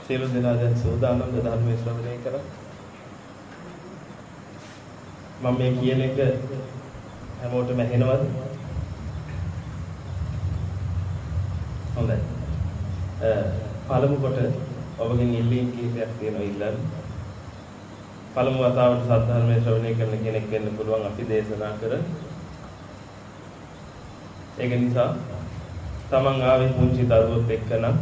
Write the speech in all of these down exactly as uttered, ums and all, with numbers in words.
සියලු දෙනා දැන් සෝදානම් ධර්මයේ ශ්‍රවණය කරා. මම මේ කියන එක හැමෝටම ඇහෙනවද? හොඳයි. අ පළමු කොට ඔබගෙන් ඉල්ලීම් කීපයක් තියෙනවා ඉල්ලන්න. පළමු වතාවට සද්ධර්මයේ ශ්‍රවණය කරන කෙනෙක් වෙන්න පුළුවන් අපි දේශනා කර. ඒක නිසා තමන් ආවේ පුංචි දරුවොත් එක්කනම්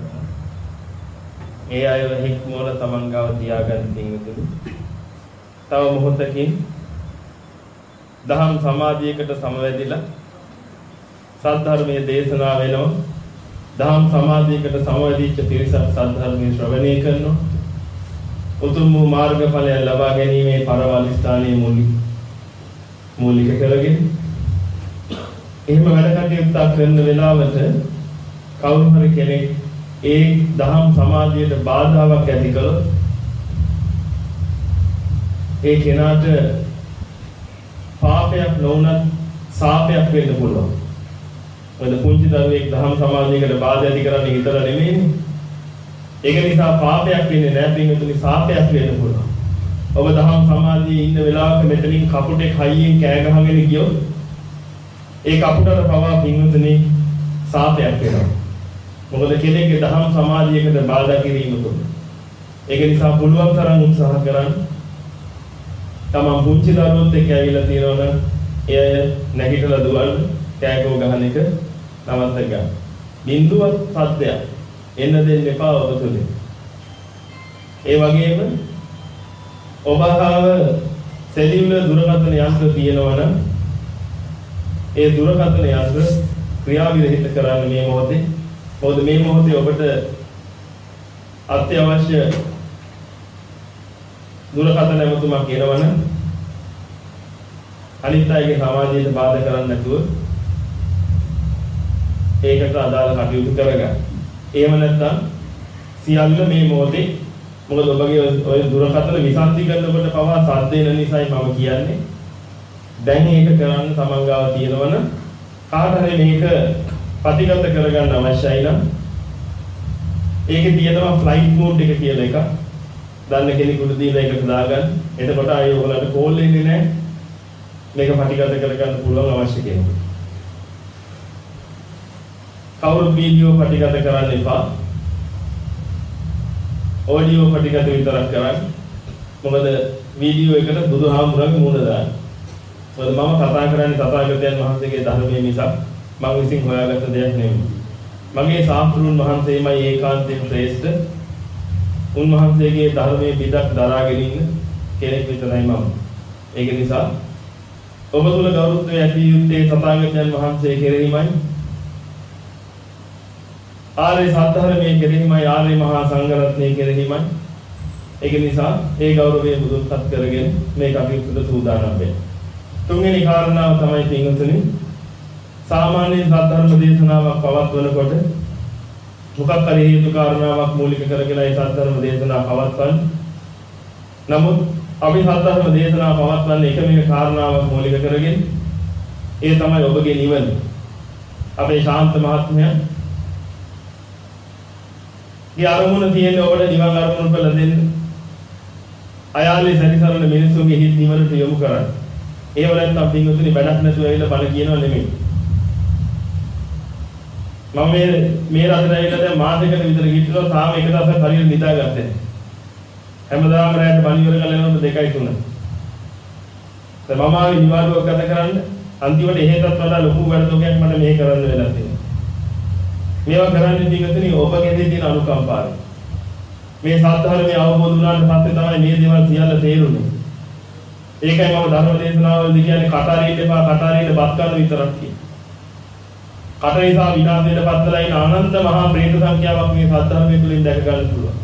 ඒ අයව හික්මවල තමන් ගාව තියාගන්න තියෙනුතුළු. තව මොහොතකින් දහම් සමාධියකට සමවැදිලා සද්ධර්මයේ දේශනා වෙනවා. දහම් සමාධියකට සමවැදිච්ච පිරිසක් සද්ධර්මයේ ශ්‍රවණය කරනවා. උතුම් වූ මාර්ගඵලය ලබා ගැනීමේ පරවල් ස්ථානයේ මූලික මූලික කරගෙන එහෙම වැඩ කටයුත්තක් කරන වෙලාවට කවුරු හරි කෙනෙක් ඒ දහම් සමාධියට බාධාවක් ඇති කළොත් ඒ කෙනාට පාපයක් නොවුනත් සාපයක් වෙන්න පුළුවන්. මොකද පුංචි දරුවෙක් දහම් සමාධියකට බාධා ඇති කරන්නේ විතර නෙමෙයි. ඒක නිසා පාපයක් වෙන්නේ නැහැ පින්වතුනි, සාපයක් වෙන්න පුළුවන්. ඔබ දහම් සමාධියේ ඉන්න වෙලාවක මෙතනින් කපුටෙක් හයියෙන් කෑ ගහගෙන ගියොත් ඒ කපුටට පවා පින්වතුනි සාපයක් වෙනවා. මොකද කෙනෙක්ගේ දහම් සමාධියකට බාධා කිරීම තුළ. ඒක නිසා පුළුවන් තරම් උත්සාහ කරන්න. තමන් පුංචි දරුවොත් එක්ක ඇවිල්ලා තියෙනවා නම් එය නැගිටලා දුවන්න, කෑකෝ ගහන එක නවත්ත ගන්න. බින්දුවත් සද්දයක් එන්න දෙන්න එපා ඔබ තුලින්. ඒ වගේම ඔබ හාව සෙලියුලර් දුරකථන යන්ත්‍ර තියෙනවා නම් ඒ දුරකථන යන්ත්‍ර ක්‍රියාවිරහිත කරන්න මේ මොහොතේ. මොකද මේ මොහොතේ ඔබට අත්‍යවශ්‍ය දුරකථන ඇමතුමක් එනවනම් අනිත් අයගේ සමාජයට බාධා කරන්නේ නැතුව ඒකට අදාළ කටයුතු කරගන්න. එහෙම නැත්නම් සියල්ල මේ මොහොතේ මොකද ඔබගේ ඔය දුරකථන විසන්ති කරනකොට පවා සද්ද එන නිසායි මම කියන්නේ. දැන් ඒක කරන්න තමන් ගාව තියෙනවනම් කාට හරි මේක ප්‍රතිගත කරගන්න අවශ්‍යයි නම් ඒකේ තියෙනවා ෆ්ලයිට් මෝඩ් එක කියලා එකක්. දන්න කෙනෙකුට දීලා ඒකට දාගන්න. එතකොට ආයෙ ඔයගොල්ලන්ට කෝල් එන්නේ නැහැ. මේක ප්‍රතිගත කරගන්න පුළුවන් අවශ්‍ය කෙනෙකුට. කවුරු වීඩියෝ ප්‍රතිගත කරන්න එපා. ඔඩියෝ ප්‍රතිගත විතරක් කරන්න. මොකද වීඩියෝ එකට බුදුහාමුදුරන්ගේ මුණ දාන්න. මොකද මම කතා කරන්නේ තථාගතයන් වහන්සේගේ ධර්මයේ මිසක් මම විසින් හොයාගත්ත දෙයක් නෙමෙයි. මගේ ශාස්ත්‍රඥ වහන්සේමයි ඒකාන්තයෙන් ශ්‍රේෂ්ඨ. උන්වහන්සේගේ ධර්මයේ පිටක් දරාගෙන ඉන්න කෙනෙක් විතරයි මම. ඒක නිසා ඔබ තුල ගෞරවය ඇති යුත්තේ තථාගතයන් වහන්සේ කෙරෙහිමයි. ආර්ය සත්‍යධර්මයේ කෙරෙහිමයි, ආර්ය මහා සංඝරත්නයේ කෙරෙහිමයි. ඒක නිසා ඒ ගෞරවය බුදුන්පත් කරගෙන මේ කටයුත්තට සූදානම් වෙන්න. තුන්වෙනි කාරණාව තමයි පින්වතුනි, සාමාන්‍ය සද්ධර්ම දේශනාවක් පවත්වනකොට මොකක් හරි හේතු කාරණාවක් මූලික කරගෙන ඒ සද්ධර්ම දේශනාව පවත්වන්න. නමුත් අපි සද්ධර්ම දේශනාව පවත්වන්නේ එකම එක කාරණාවක් මූලික කරගෙන. ඒ තමයි ඔබගේ නිවන. අපේ ශාන්ත මහත්මයා ගේ අරමුණ තියෙන ඔබට නිවන් අරමුණ කළ දෙන්න. අයාලේ සැරිසරන මිනිසුන්ගේ හිත් නිවනට යොමු කරන්න. ඒව නැත්නම් පින්වතුනි වැඩක් නැතුව ඇවිල්ලා බල කියනවා නෙමෙයි. මම මේ මේ රටට ඇවිල්ලා දැන් මාසෙකට විතර ගිහිල්ලා තාම එක දවසක් හරියට නිදාගත්තේ නැහැ. හැමදාම රැයට බණ ඉවර කරලා එනකොට දෙකයි තුන. දැන් මම ආවේ නිවාඩුවක් ගත කරන්න. අන්තිමට එහෙටත් වඩා ලොකු වැඩතෝකයක් මට මේ කරන්න වෙලා තියෙනවා. මේවා කරන්නේ පින්වතුනි ඔබගේ තියෙන අනුකම්පාවෙන්. මේ සත්‍යධර්මයේ අවබෝධ වුණාට පස්සේ තමයි මේ දේවල් සියල්ල තේරුනේ. ඒකයි මම ධර්ම දේශනාවලදී කියන්නේ කටාරීට එපා, කටාරීට බත් ගන්න විතරක් කියන්නේ. කට නිසා විනාශයට පත්වලා ඉන්න අනන්ත මහා ප්‍රේත සංඛ්‍යාවක් මේ සත්‍යධර්මයේ තුලින් දැක ගන්න පුළුවන්.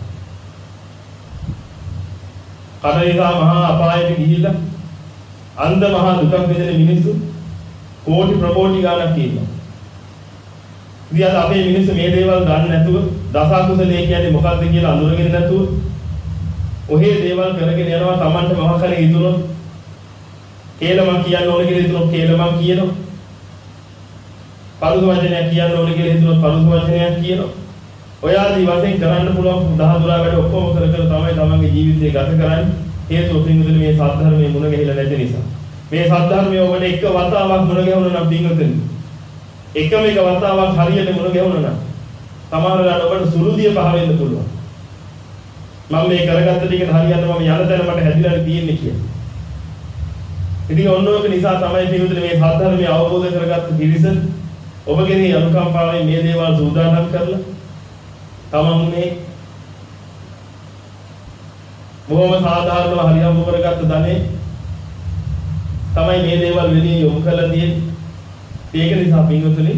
කට නිසා මහා අපායට ගිහිල්ලා අන්ධ මහා දුකක් විඳින මිනිස්සු කෝටි ප්‍රකෝටි ගණක් ඉන්නවා. ඉතින් අපේ මිනිස්සු මේ දේවල් ගන්න නැතුව දස කුසලයේ කියන්නේ මොකක්ද කියලා අඳුරගෙන නැතුව ඔහේ දේවල් කරගෙන යනවා. Tamanට මොකක් හරි හිතුනොත් කේලමන් කියන්න ඕන කියලා හිතුනොත් කේලමන් කියනවා. පරුස වචනයක් කියන්න ඕන කියලා හිතුනොත් පරුස වචනයක් කියනවා. ඔය ආදී වශයෙන් කරන්න පුළුවන් දහදුරා වැඩ ඔක්කොම කර කර තමයි තමන්ගේ ජීවිතය ගත කරන්නේ. හේතුව පින්වතුනි මේ සද්ධර්මයේ මුණ ගැහිලා නැති නිසා. මේ සද්ධර්මයේ ඔබට එක වතාවක් මුණ ගැහුණා නම් පින්වතුනි එකම එක වතාවක් හරියට මුණ ගැහුණා නම් සමහර වෙලාවට ඔබට සුළුදිය පහ වෙන්න පුළුවන්. මම මේ කරගත්ත ටිකට හරියට මම යන තැන මට හැදිලා තියෙන්නේ කියලා. ඉතින් ඔන්න ඔක නිසා තමයි පින්වතුනි මේ සද්ධර්මයේ අවබෝධ කරගත්ත පිරිස ඔබගේ අනුකම්පාවෙන් මේ දේවල් සූදානම් කරලා තමන් මේ බොහොම සාධාරණව හරියම්බ කරගත්ත ධනෙ තමයි මේ දේවල් වෙලින් යොමු කරලා තියෙන්නේ. ඒක නිසා පින්වතුනි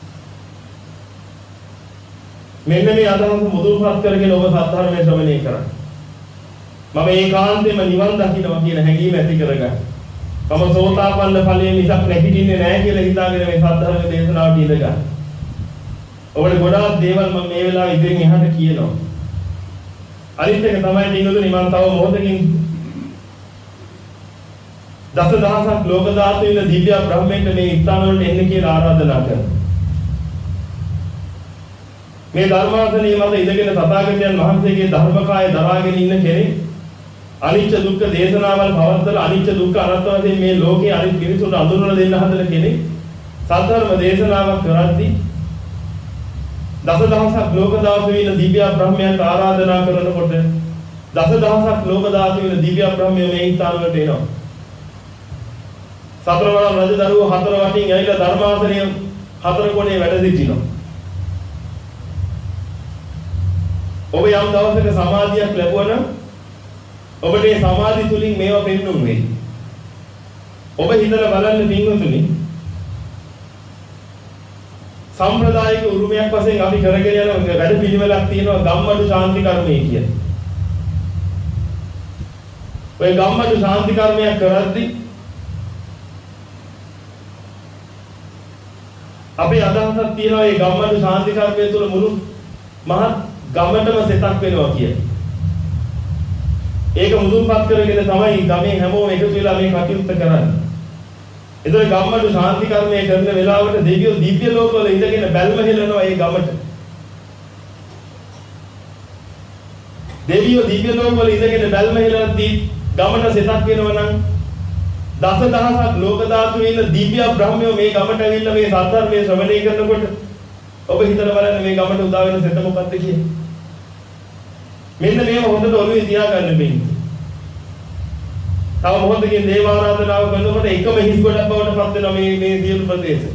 මෙන්න මේ අදහස මුදුන්පත් කරගෙන ඔබ සද්ධර්මයේ ශ්‍රවණය කරන්න. මම ඒකාන්තයෙන්ම නිවන් දකින්නවා කියන හැඟීම ඇති කරගන්න. මම සෝතාපන්න ඵලයේ මිසක් නැගිටින්නේ නැහැ කියලා හිතාගෙන මේ සද්ධර්ම දේශනාවට ඉඳ ගන්න. ඔබට ගොඩාක් දේවල් මම මේ වෙලාවේ ඉදිරියෙන් එහාට කියනවා. අනිත් එක තමයි පින්වතුනි මම තව මොහොතකින් දසදහසක් ලෝක ධාතු වෙන දිව්‍ය බ්‍රහ්මෙන්ට මේ ස්ථාන වලට එන්න කියලා ආරාධනා කරනවා. මේ ධර්මාසනයේ මත ඉඳගෙන තථාගතයන් වහන්සේගේ ධර්මකාය දරාගෙන ඉන්න කෙනෙක් අනිච්ච දුක්ඛ දේශනාවල් පවත්වලා අනිච්ච දුක්ඛ අනාත්ම වශයෙන් මේ ලෝකයේ අනිත් පිරිසුන්ට අඳුරලා දෙන්න හදන කෙනෙක් සද්ධර්ම දේශනාවක් කරද්දී දසදහසක් ලෝක ධාතු වෙන දිව්‍ය බ්‍රහ්මයන්ට ආරාධනා කරනකොට දසදහසක් ලෝක ධාතු වෙන දිව්‍ය බ්‍රහ්මයෝ මේ ස්ථාන වලට එනවා. සතරවරම් රජදරුවෝ හතර වටින් ඇවිල්ලා ධර්මාසනය හතර කොනේ වැඩ සිටිනවා. ඔබ යම් දවසක සමාධියක් ලැබුවා නම් ඔබට ඒ සමාධි තුලින් මේවා පෙන්වුම් වෙයි. ඔබ හිතලා බලන්න පින්වතුනි සම්ප්‍රදායික උරුමයක් වශයෙන් අපි කරගෙන යන වැඩ පිළිවෙලක් තියෙනවා ගම්මඩු ශාන්ති කර්මය කියන. ඔය ගම්මඩු ශාන්ති කර්මයක් කරද්දී අපේ අදහසක් තියෙනවා මේ ගම්මඩු ශාන්ති කර්මය තුළ මුළු මහත් ගමටම සෙතක් වෙනවා කියන. ඒක මුදුන්පත් කරගෙන තමයි ගමේ හැමෝම එකතු වෙලා මේ කටයුත්ත කරන්නේ. ඒතර ගම්මඩු ශාන්ති කර්මය කරන වෙලාවට දෙවියෝ දිව්‍ය ලෝකවල ඉඳගෙන බැල්ම හෙලනවා ඒ ගමට. දෙවියෝ දිව්‍ය ලෝකවල ඉඳගෙන බැල්ම හෙලද්දී ගමට සෙතක් වෙනවා නම් දසදහසක් ලෝක ධාතු වෙන දිව්‍ය බ්‍රහ්මයෝ මේ ගමට ඇවිල්ලා මේ සත්‍යර්මයේ ශ්‍රවණය කරනකොට ඔබ හිතලා බලන්න මේ ගමට උදා වෙන සෙත මොකක්ද කියන්නේ. මෙන්න මේව හොඳට ඔළුවේ තියාගන්න බෑ. තව මොහොතකින් දේව ආරාධනාව කරනකොට එකම හිස් ගොඩක් බවට පත් වෙනවා මේ මේ සියලු ප්‍රදේශ.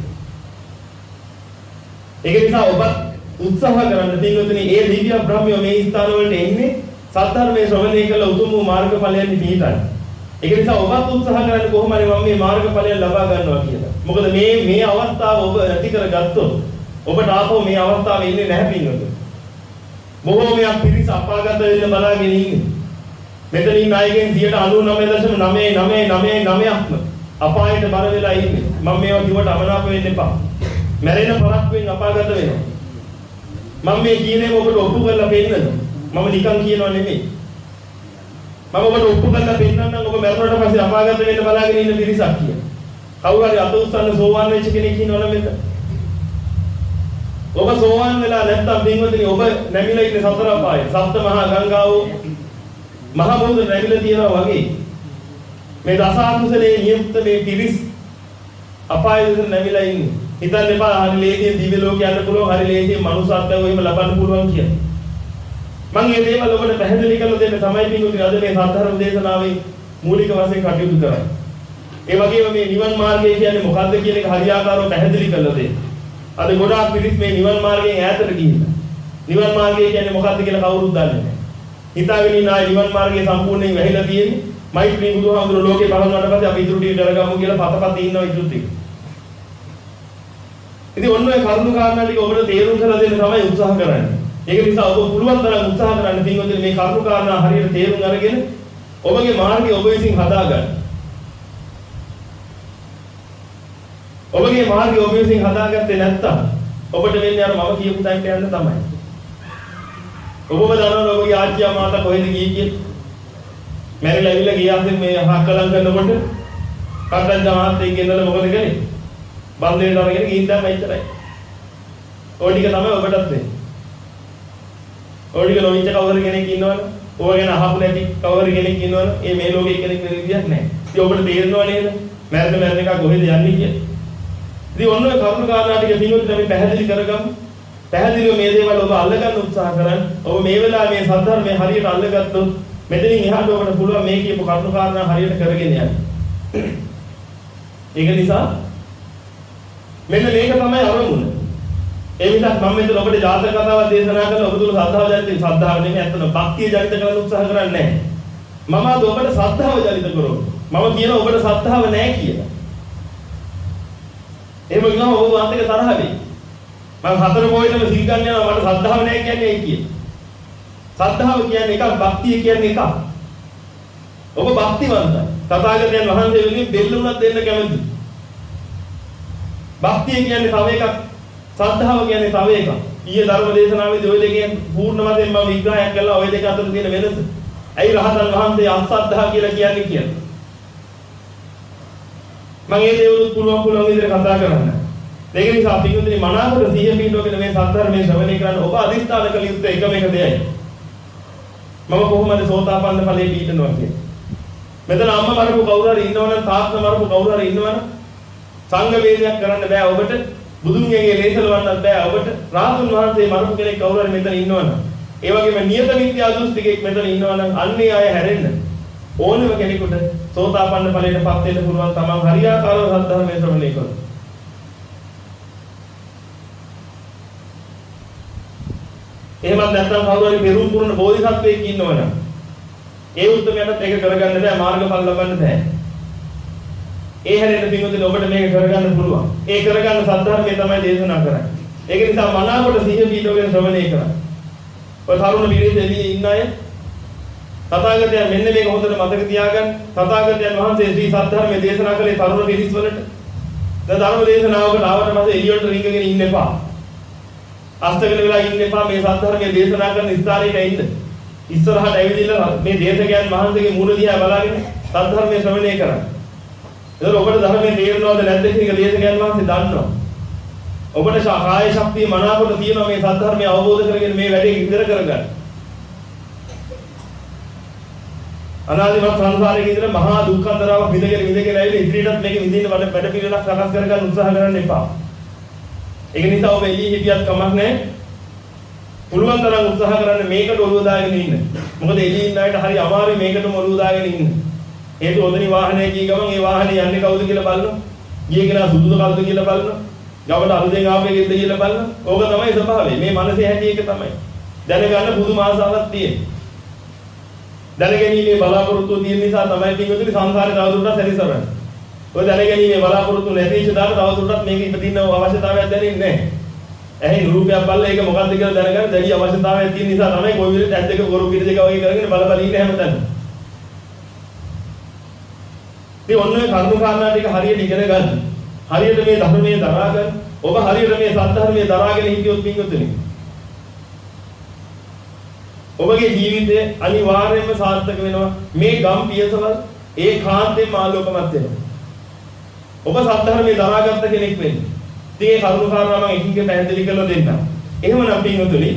ඒක නිසා ඔබ උත්සාහ කරන්න තියෙන්නේ ඒ දිව්‍ය බ්‍රහ්මයෝ මේ ස්ථාන වලට එන්නේ සත්‍යර්මයේ ශ්‍රවණය කළ උතුම් වූ මාර්ගඵලයන් පිහිටයි. ඒක නිසා ඔබත් උත්සාහ කරන්න කොහොම හරි මම මේ මාර්ගඵලයන් ලබා ගන්නවා කියලා. මොකද මේ මේ අවස්ථාව ඔබ ඇති කරගත්තොත් ඔබට ආපහු මේ අවස්ථාවේ ඉන්නේ නැහැ පින්වතුනි. බොහෝමයක් පිරිස අපාගත වෙන්න බලාගෙන ඉන්නේ. මෙතනින් අයගෙන් ninety-nine point nine nine nine nine ක්ම අපායට බර වෙලා ඉන්නේ. මම මේවා කිව්වට අමනාප වෙන්න එපා. මැරෙන පරක්කුවෙන් අපාගත වෙනවා. මම මේ කියන්නේ ඔබට ඔප්පු කරලා පෙන්නනවා. මම නිකන් කියනවා නෙමෙයි. මම ඔබට ඔප්පු කරලා පෙන්නන්නම් ඔබ මැරුණාට පස්සේ අපාගත වෙන්න බලාගෙන ඉන්න පිරිසක් කියලා. කවුරු හරි අත උස්සන්න සෝවාන් වෙච්ච කෙනෙක් ඉන්නවනම් මෙතන. ඔබ සෝවාන් වෙලා නැත්තම් පින්වතුනි ඔබ නැමිලා ඉන්නේ සතර අපායේ. සප්ත මහා ගංගාව මහා මුහුද නැමිලා තියෙනවා වගේ. මේ දස අකුසලයේ නියුක්ත මේ පිරිස් අපායේ විතර නැමිලා ඉන්නේ. හිතන්න එපා හරි ලේසියෙන් දිව්‍ය ලෝක යන්න පුළුවන්, හරි ලේසියෙන් මනුස්සත්වය එහෙම ලබන්න පුළුවන් කියලා. මම මේ දේවල් ඔබට පැහැදිලි කරලා දෙන්න තමයි පින්වතුනි අද මේ සාධාරණ දේශනාවේ මූලික වශයෙන් කටයුතු කරන්නේ. ඒ වගේම මේ නිවන් මාර්ගය කියන්නේ මොකක්ද කියන එක හරියාකාරව පැහැදිලි කරලා දෙන්න. අද ගොඩාක් පිරිස් මේ නිවන් මාර්ගයෙන් ඈතට ගිහිල්ලා. නිවන් මාර්ගය කියන්නේ මොකක්ද කියලා කවුරුත් දන්නේ නැහැ. හිතාගෙන ඉන්න ආයි නිවන් මාර්ගය සම්පූර්ණයෙන් වැහිලා තියෙන්නේ. මෛත්‍රී බුදුහාමුදුරුවෝ ලෝකේ පහළ වුණාට පස්සේ අපි ඉදිරි ටික දරගමු කියලා පතපත ඉන්නවා ඉදිරි ටික. ඉතින් ඔන්න ඔය කරුණු කාරණා ටික ඔබට තේරුම් කරලා දෙන්න තමයි උත්සාහ කරන්නේ. ඒක නිසා ඔබ පුළුවන් තරම් උත්සාහ කරන්න පින්වතුනි මේ කරුණු කාරණා හරියට තේරුම් අරගෙන ඔබගේ මාර්ගය ඔබ විසින් හදාගන්න. ඔබගේ මාර්ගය ඔබ විසින් හදාගත්තේ නැත්තම් ඔබට වෙන්නේ අර මම කියපු තැනට යන්න තමයි. ඔබම දන්නවනේ ඔබගේ ආච්චියා මාතා කොහෙද ගියේ කියලා. මැරිලා ඉවිල්ලා ගියාන්සේ මේ හක්කලම් කරනකොට කඩන් ජමාත් එක්ක ඉඳලා මොකද කරේ? බන්දේට අරගෙන ගිහින් දැම්ම එච්චරයි. ඔය ටික තමයි ඔබටත් වෙන්නේ. ඔය නොවිච්ච කවුරු කෙනෙක් ඉන්නවනේ. ඔය ගැන අහපු නැති කවුරු කෙනෙක් ඉන්නවනේ. ඒ මේ ලෝකේ කෙනෙක් වෙන විදියක් නැහැ. ඉතින් ඔබට තේරෙනව නේද? මැරෙන මැරෙන එක කොහෙද යන්නේ කියලා. ඉතින් ඔන්න ඔය කරුණු කාරණා ටික පින්වතුනි අපි පැහැදිලි කරගමු. පැහැදිලිව මේ දේවල් ඔබ අල්ලගන්න උත්සාහ කරන්න. ඔබ මේ වෙලාවේ මේ සද්ධර්මයේ හරියට අල්ලගත්තොත් මෙතනින් එහාට ඔබට පුළුවන් මේ කියපු කරුණු කාරණා හරියට කරගෙන යන්න. ඒක නිසා මෙන්න මේක තමයි අරමුණ. ඒ නිසා මම මෙතන ඔබට ජාතක කතාවක් දේශනා කරලා ඔබ තුල ශ්‍රද්ධාව ජනිත ශ්‍රද්ධාව නෙමෙයි අතන භක්තිය ජනිත කරන්න උත්සාහ කරන්නේ නැහැ. මම අද ඔබට ශ්‍රද්ධාව ජනිත කරනවා. මම කියන ඔබට ශ්‍රද්ධාව නැහැ කියලා. එහෙම ගියාම ඔබ වාන්තක තරහ වෙයි. මම හතර පොයිටම සිල් ගන්න යනවා මට ශ්‍රද්ධාව නැහැ කියන්නේ ඇයි කියලා. ශ්‍රද්ධාව කියන්නේ එකක් භක්තිය කියන්නේ එකක්. ඔබ භක්තිවන්තයි. තථාගතයන් වහන්සේ වෙනුවෙන් බෙල්ල උනක් දෙන්න කැමතියි. භක්තිය කියන්නේ තව එකක්. ශ්‍රද්ධාව කියන්නේ තව එකක්. ඊයේ ධර්ම දේශනාවේදී ওই දෙකෙන් පූර්ණ වශයෙන් මම විග්‍රහයක් කළා ওই දෙක අතර තියෙන වෙනස. ඇයි රහතන් වහන්සේ අසද්ධා කියලා කියන්නේ කියලා. මම ඒ දේවලුත් පුළුවන් පුළුවන් විදිහට කතා කරන්න. ඒක නිසා පිටුතුනි මනාවකට සිහිය පිටවගෙන මේ සත්‍ධර්මයේ ශ්‍රවණය කරන්න ඔබ අදිස්ථාන කළ යුත්තේ එකම එක දෙයයි. මම කොහොමද සෝතාපන්න ඵලයේ පිටනවා කියන්නේ. මෙතන අම්මා මරපු කවුරු හරි ඉන්නවනම් තාත්තා මරපු කවුරු හරි ඉන්නවනම් සංඝ වේදයක් කරන්න බෑ ඔබට. බුදුන්ගේ ලේසලවන්නත් බෑ ඔබට. රාහතුන් වහන්සේ මරපු කෙනෙක් කවුරු හරි මෙතන ඉන්නවනම් ඒ වගේම නියත විද්‍යා දෘෂ්ටිකෙක් මෙතන ඉන්නවනම් අන්නේ අය හැරෙන්න ඕනම කෙනෙකුට සෝතාපන්න ඵලයටපත් වෙන්න පුළුවන් තමන් හරියාකාරව සත්‍ධර්මයේ ශ්‍රවණය කරනවා. එහෙමත් නැත්නම් කවුරු හරි පෙරුම් පුරන බෝධිසත්වයෙක් ඉන්නවනම් ඒ උත්තරයට ඒක කරගන්න බෑ මාර්ගඵල ලබන්න බෑ. ඒ හැරෙන්න පිටුදින ඔබට මේක කරගන්න පුළුවන්. ඒ කරගන්න සත්‍ධර්මයේ තමයි දේශනා කරන්නේ. ඒක නිසා මනාවකට සිහිය පිටවගෙන ශ්‍රවණය කරන්න. ඔය තරුණ පිරිසෙදී ඉන්න අය තථාගතයන් මෙන්න මේක හොඳට මතක තියාගන්න. තථාගතයන් වහන්සේ ශ්‍රී සත්‍ධර්මයේ දේශනා කළේ තරුණ පිරිස් වලට. දැන් ධර්ම දේශනාවකට ආවට පස්සේ එළියට රිංගගෙන ඉන්න එපා. අස්තගෙන වෙලා ඉන්න එපා. මේ සත්‍ධර්මයේ දේශනා කරන ස්ථානයක ඉන්න. ඉස්සරහට ඇවිදilla මේ දේශකයන් වහන්සේගේ මූණ දිහා බලාගෙන සත්‍ධර්මයේ ශ්‍රවණය කරන්න. එතකොට ඔබට ධර්මයේ තේරෙනවද නැද්ද කියන එක දේශකයන් වහන්සේ දන්නවා. ඔබට කාය ශක්තිය මනාවකට තියෙනවා මේ සත්‍ධර්මය අවබෝධ කරගෙන මේ වැඩේ ඉදිරිය කරගන්න. අනාදිමත් සංසාරයේ ඉඳලා මහා දුක්ඛන්දරාවක් විඳගෙන විඳගෙන ඇවිල්ලා ඉදිරියටත් මේක විඳින්න වැඩ වැඩ පිළිවෙලක් සකස් කරගන්න උත්සාහ කරන්න එපා. ඒක නිසා ඔබ එළිය හිටියත් කමක් නැහැ. පුළුවන් තරම් උත්සාහ කරන්න මේකට ඔළුව දාගෙන ඉන්න. මොකද එළිය ඉන්න අයට හරි අමාරුයි මේකටම ඔළුව දාගෙන ඉන්න. හේතුව ඔතනි වාහනේ ගිය ගමන් ඒ වාහනේ යන්නේ කවුද කියලා බලනවා. ගියේ කෙනා සුදුද කවුද කියලා බලනවා. ගමට අලුතෙන් ආපෙකෙද්ද කියලා බලනවා. ඕක තමයි ස්වභාවය. මේ මනසේ හැටි එක තමයි. දැනගන්න පුදුම ආසාවක් තියෙනවා. දැනගැනීමේ බලාපොරොත්තු තියෙන නිසා තමයි පිටුතුනි සංසාරේ තවදුරටත් සැරිසරන්නේ. ඔය දැනගැනීමේ බලාපොරොත්තු නැති ඉච්ච දාට තවදුරටත් මේක ඉපදින්න අවශ්‍යතාවයක් දැනෙන්නේ නැහැ. ඇහි රූපයක් බලලා ඒක මොකක්ද කියලා දැනගන්න දැඩි අවශ්‍යතාවයක් තියෙන නිසා තමයි කොයි විදිහට ඇස් දෙක ගොරු පිට දෙක වගේ කරගෙන බල බල ඉන්නේ හැමතැනම. මේ ඔන්නේ කරුණු කාරණා ටික හරියට ඉගෙන ගන්න. හරියට මේ ධර්මයේ දරා ගන්න. ඔබ හරියට මේ සත්‍ය දරාගෙන හිටියොත් පිටුතුනි ඔබගේ ජීවිතය අනිවාර්යයෙන්ම සාර්ථක වෙනවා. මේ ගම් පියසවල් ඒ කාන්තේම ආලෝකමත් වෙනවා. ඔබ සත්‍යධර්මයේ දරාගත්ත කෙනෙක් වෙන්නේ. ඉතින් ඒ කරුණු කාරණා මම එකින් එක පැහැදිලි කරලා දෙන්නම්. එහෙමනම් පින්වතුනි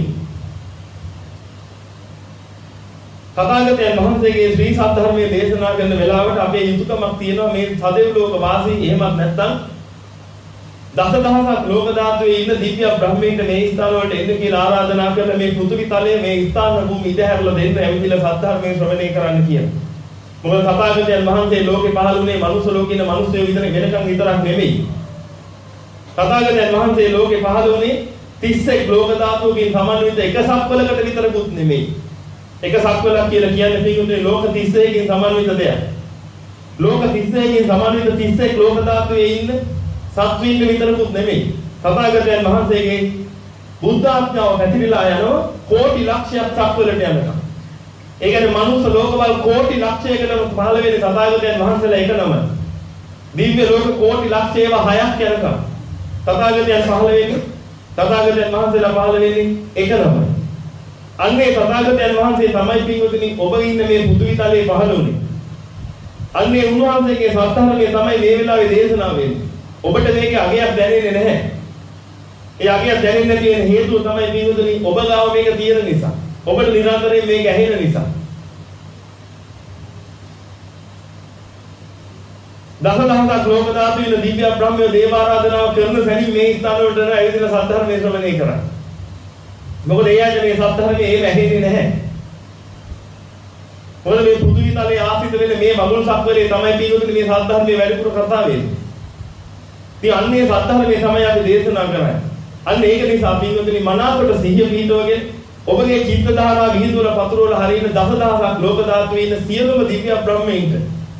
තථාගතයන් වහන්සේගේ ශ්‍රී සත්‍යධර්මයේ දේශනා කරන වෙලාවට අපේ යුතුයකමක් තියෙනවා මේ සදෙව් ලෝක වාසී එහෙමත් නැත්නම් දසදහසක් ලෝක ධාතුවේ ඉන්න දිව්‍ය බ්‍රහ්මීන්ට මේ ස්ථාන වලට එන්න කියලා ආරාධනා කරලා මේ පෘථිවි තලයේ මේ ස්ථාන භූමි ඉදහැරලා දෙන්න ඇවිදලා සත්‍යධර්මයේ ශ්‍රවණය කරන්න කියනවා. මොකද තථාගතයන් වහන්සේ ලෝකේ පහළ වුණේ මනුස්ස ලෝකේ ඉන්න මිනිස්සු විතර වෙනකන් විතරක් නෙමෙයි. තථාගතයන් වහන්සේ ලෝකේ පහළ වුණේ තිස් එක් ලෝක ධාතුවකින් සමන්විත එක සක්වලකට විතරකුත් නෙමෙයි. එක සක්වලක් කියලා කියන්නේ පිටුනේ ලෝක තිස් එකකින් සමන්විත දෙයක්. ලෝක තිස් එකකින් සමන්විත තිස් එක් ලෝක ධාතුවේ ඉන්න සත්වීන්ට විතරකුත් නෙමෙයි. තථාගතයන් වහන්සේගේ බුද්ධ ආඥාව පැතිරිලා යනවා කෝටි ලක්ෂයක් සක්වලට යනවා. ඒ කියන්නේ මනුස්ස ලෝකවල කෝටි ලක්ෂයකට පහළ වෙන්නේ තථාගතයන් වහන්සේලා එක නම. දිව්‍ය ලෝක කෝටි ලක්ෂයව හයක් යනකම් තථාගතයන් පහළ වෙන්නේ තථාගතයන් වහන්සේලා පහළ වෙන්නේ එක නම. අන්නේ තථාගතයන් වහන්සේ තමයි පින්වතුනි ඔබ ඉන්න මේ පෘථිවි තලයේ පහළ වුණේ. අන්නේ උන්වහන්සේගේ සත්‍යධර්මයේ තමයි මේ වෙලාවේ දේශනාව වෙන්නේ. ඔබට මේකේ අගයක් දැනෙන්නේ නැහැ. ඒ අගයක් දැනෙන්න තියෙන හේතුව තමයි පින්වතුනි ඔබ ගාව මේක තියෙන නිසා. ඔබට නිරන්තරයෙන් මේක ඇහෙන නිසා. දසදහසක් ලෝක ධාතු වෙන දිව්‍ය බ්‍රහ්මය දේව ආරාධනාව කරන සැනින් මේ ස්ථාන වලට ඇවිදලා සද්ධර්මයේ ශ්‍රවණය කරා. මොකද ඒ ආයතන මේ සද්ධර්මයේ ඒව ඇහෙන්නේ නැහැ. මොකද මේ පෘථිවි තලයේ ආසිත වෙන මේ මගුල් සක්වලේ තමයි පිටුතුනේ මේ සද්ධර්මයේ වැඩිපුර කතා වෙන්නේ. ඉතින් අන්නේ සද්ධර්මයේ තමයි අපි දේශනා කරන්නේ. අන්න ඒක නිසා පිටුතුනේ මනාකොට සිහිය පිටවගෙන ඔබගේ චිත්ත ධාරා විහිදුවල පතුරවල හරින දසදහසක් ලෝක ධාතුවේ ඉන්න සියලුම දිව්‍ය බ්‍රහ්මයින්ට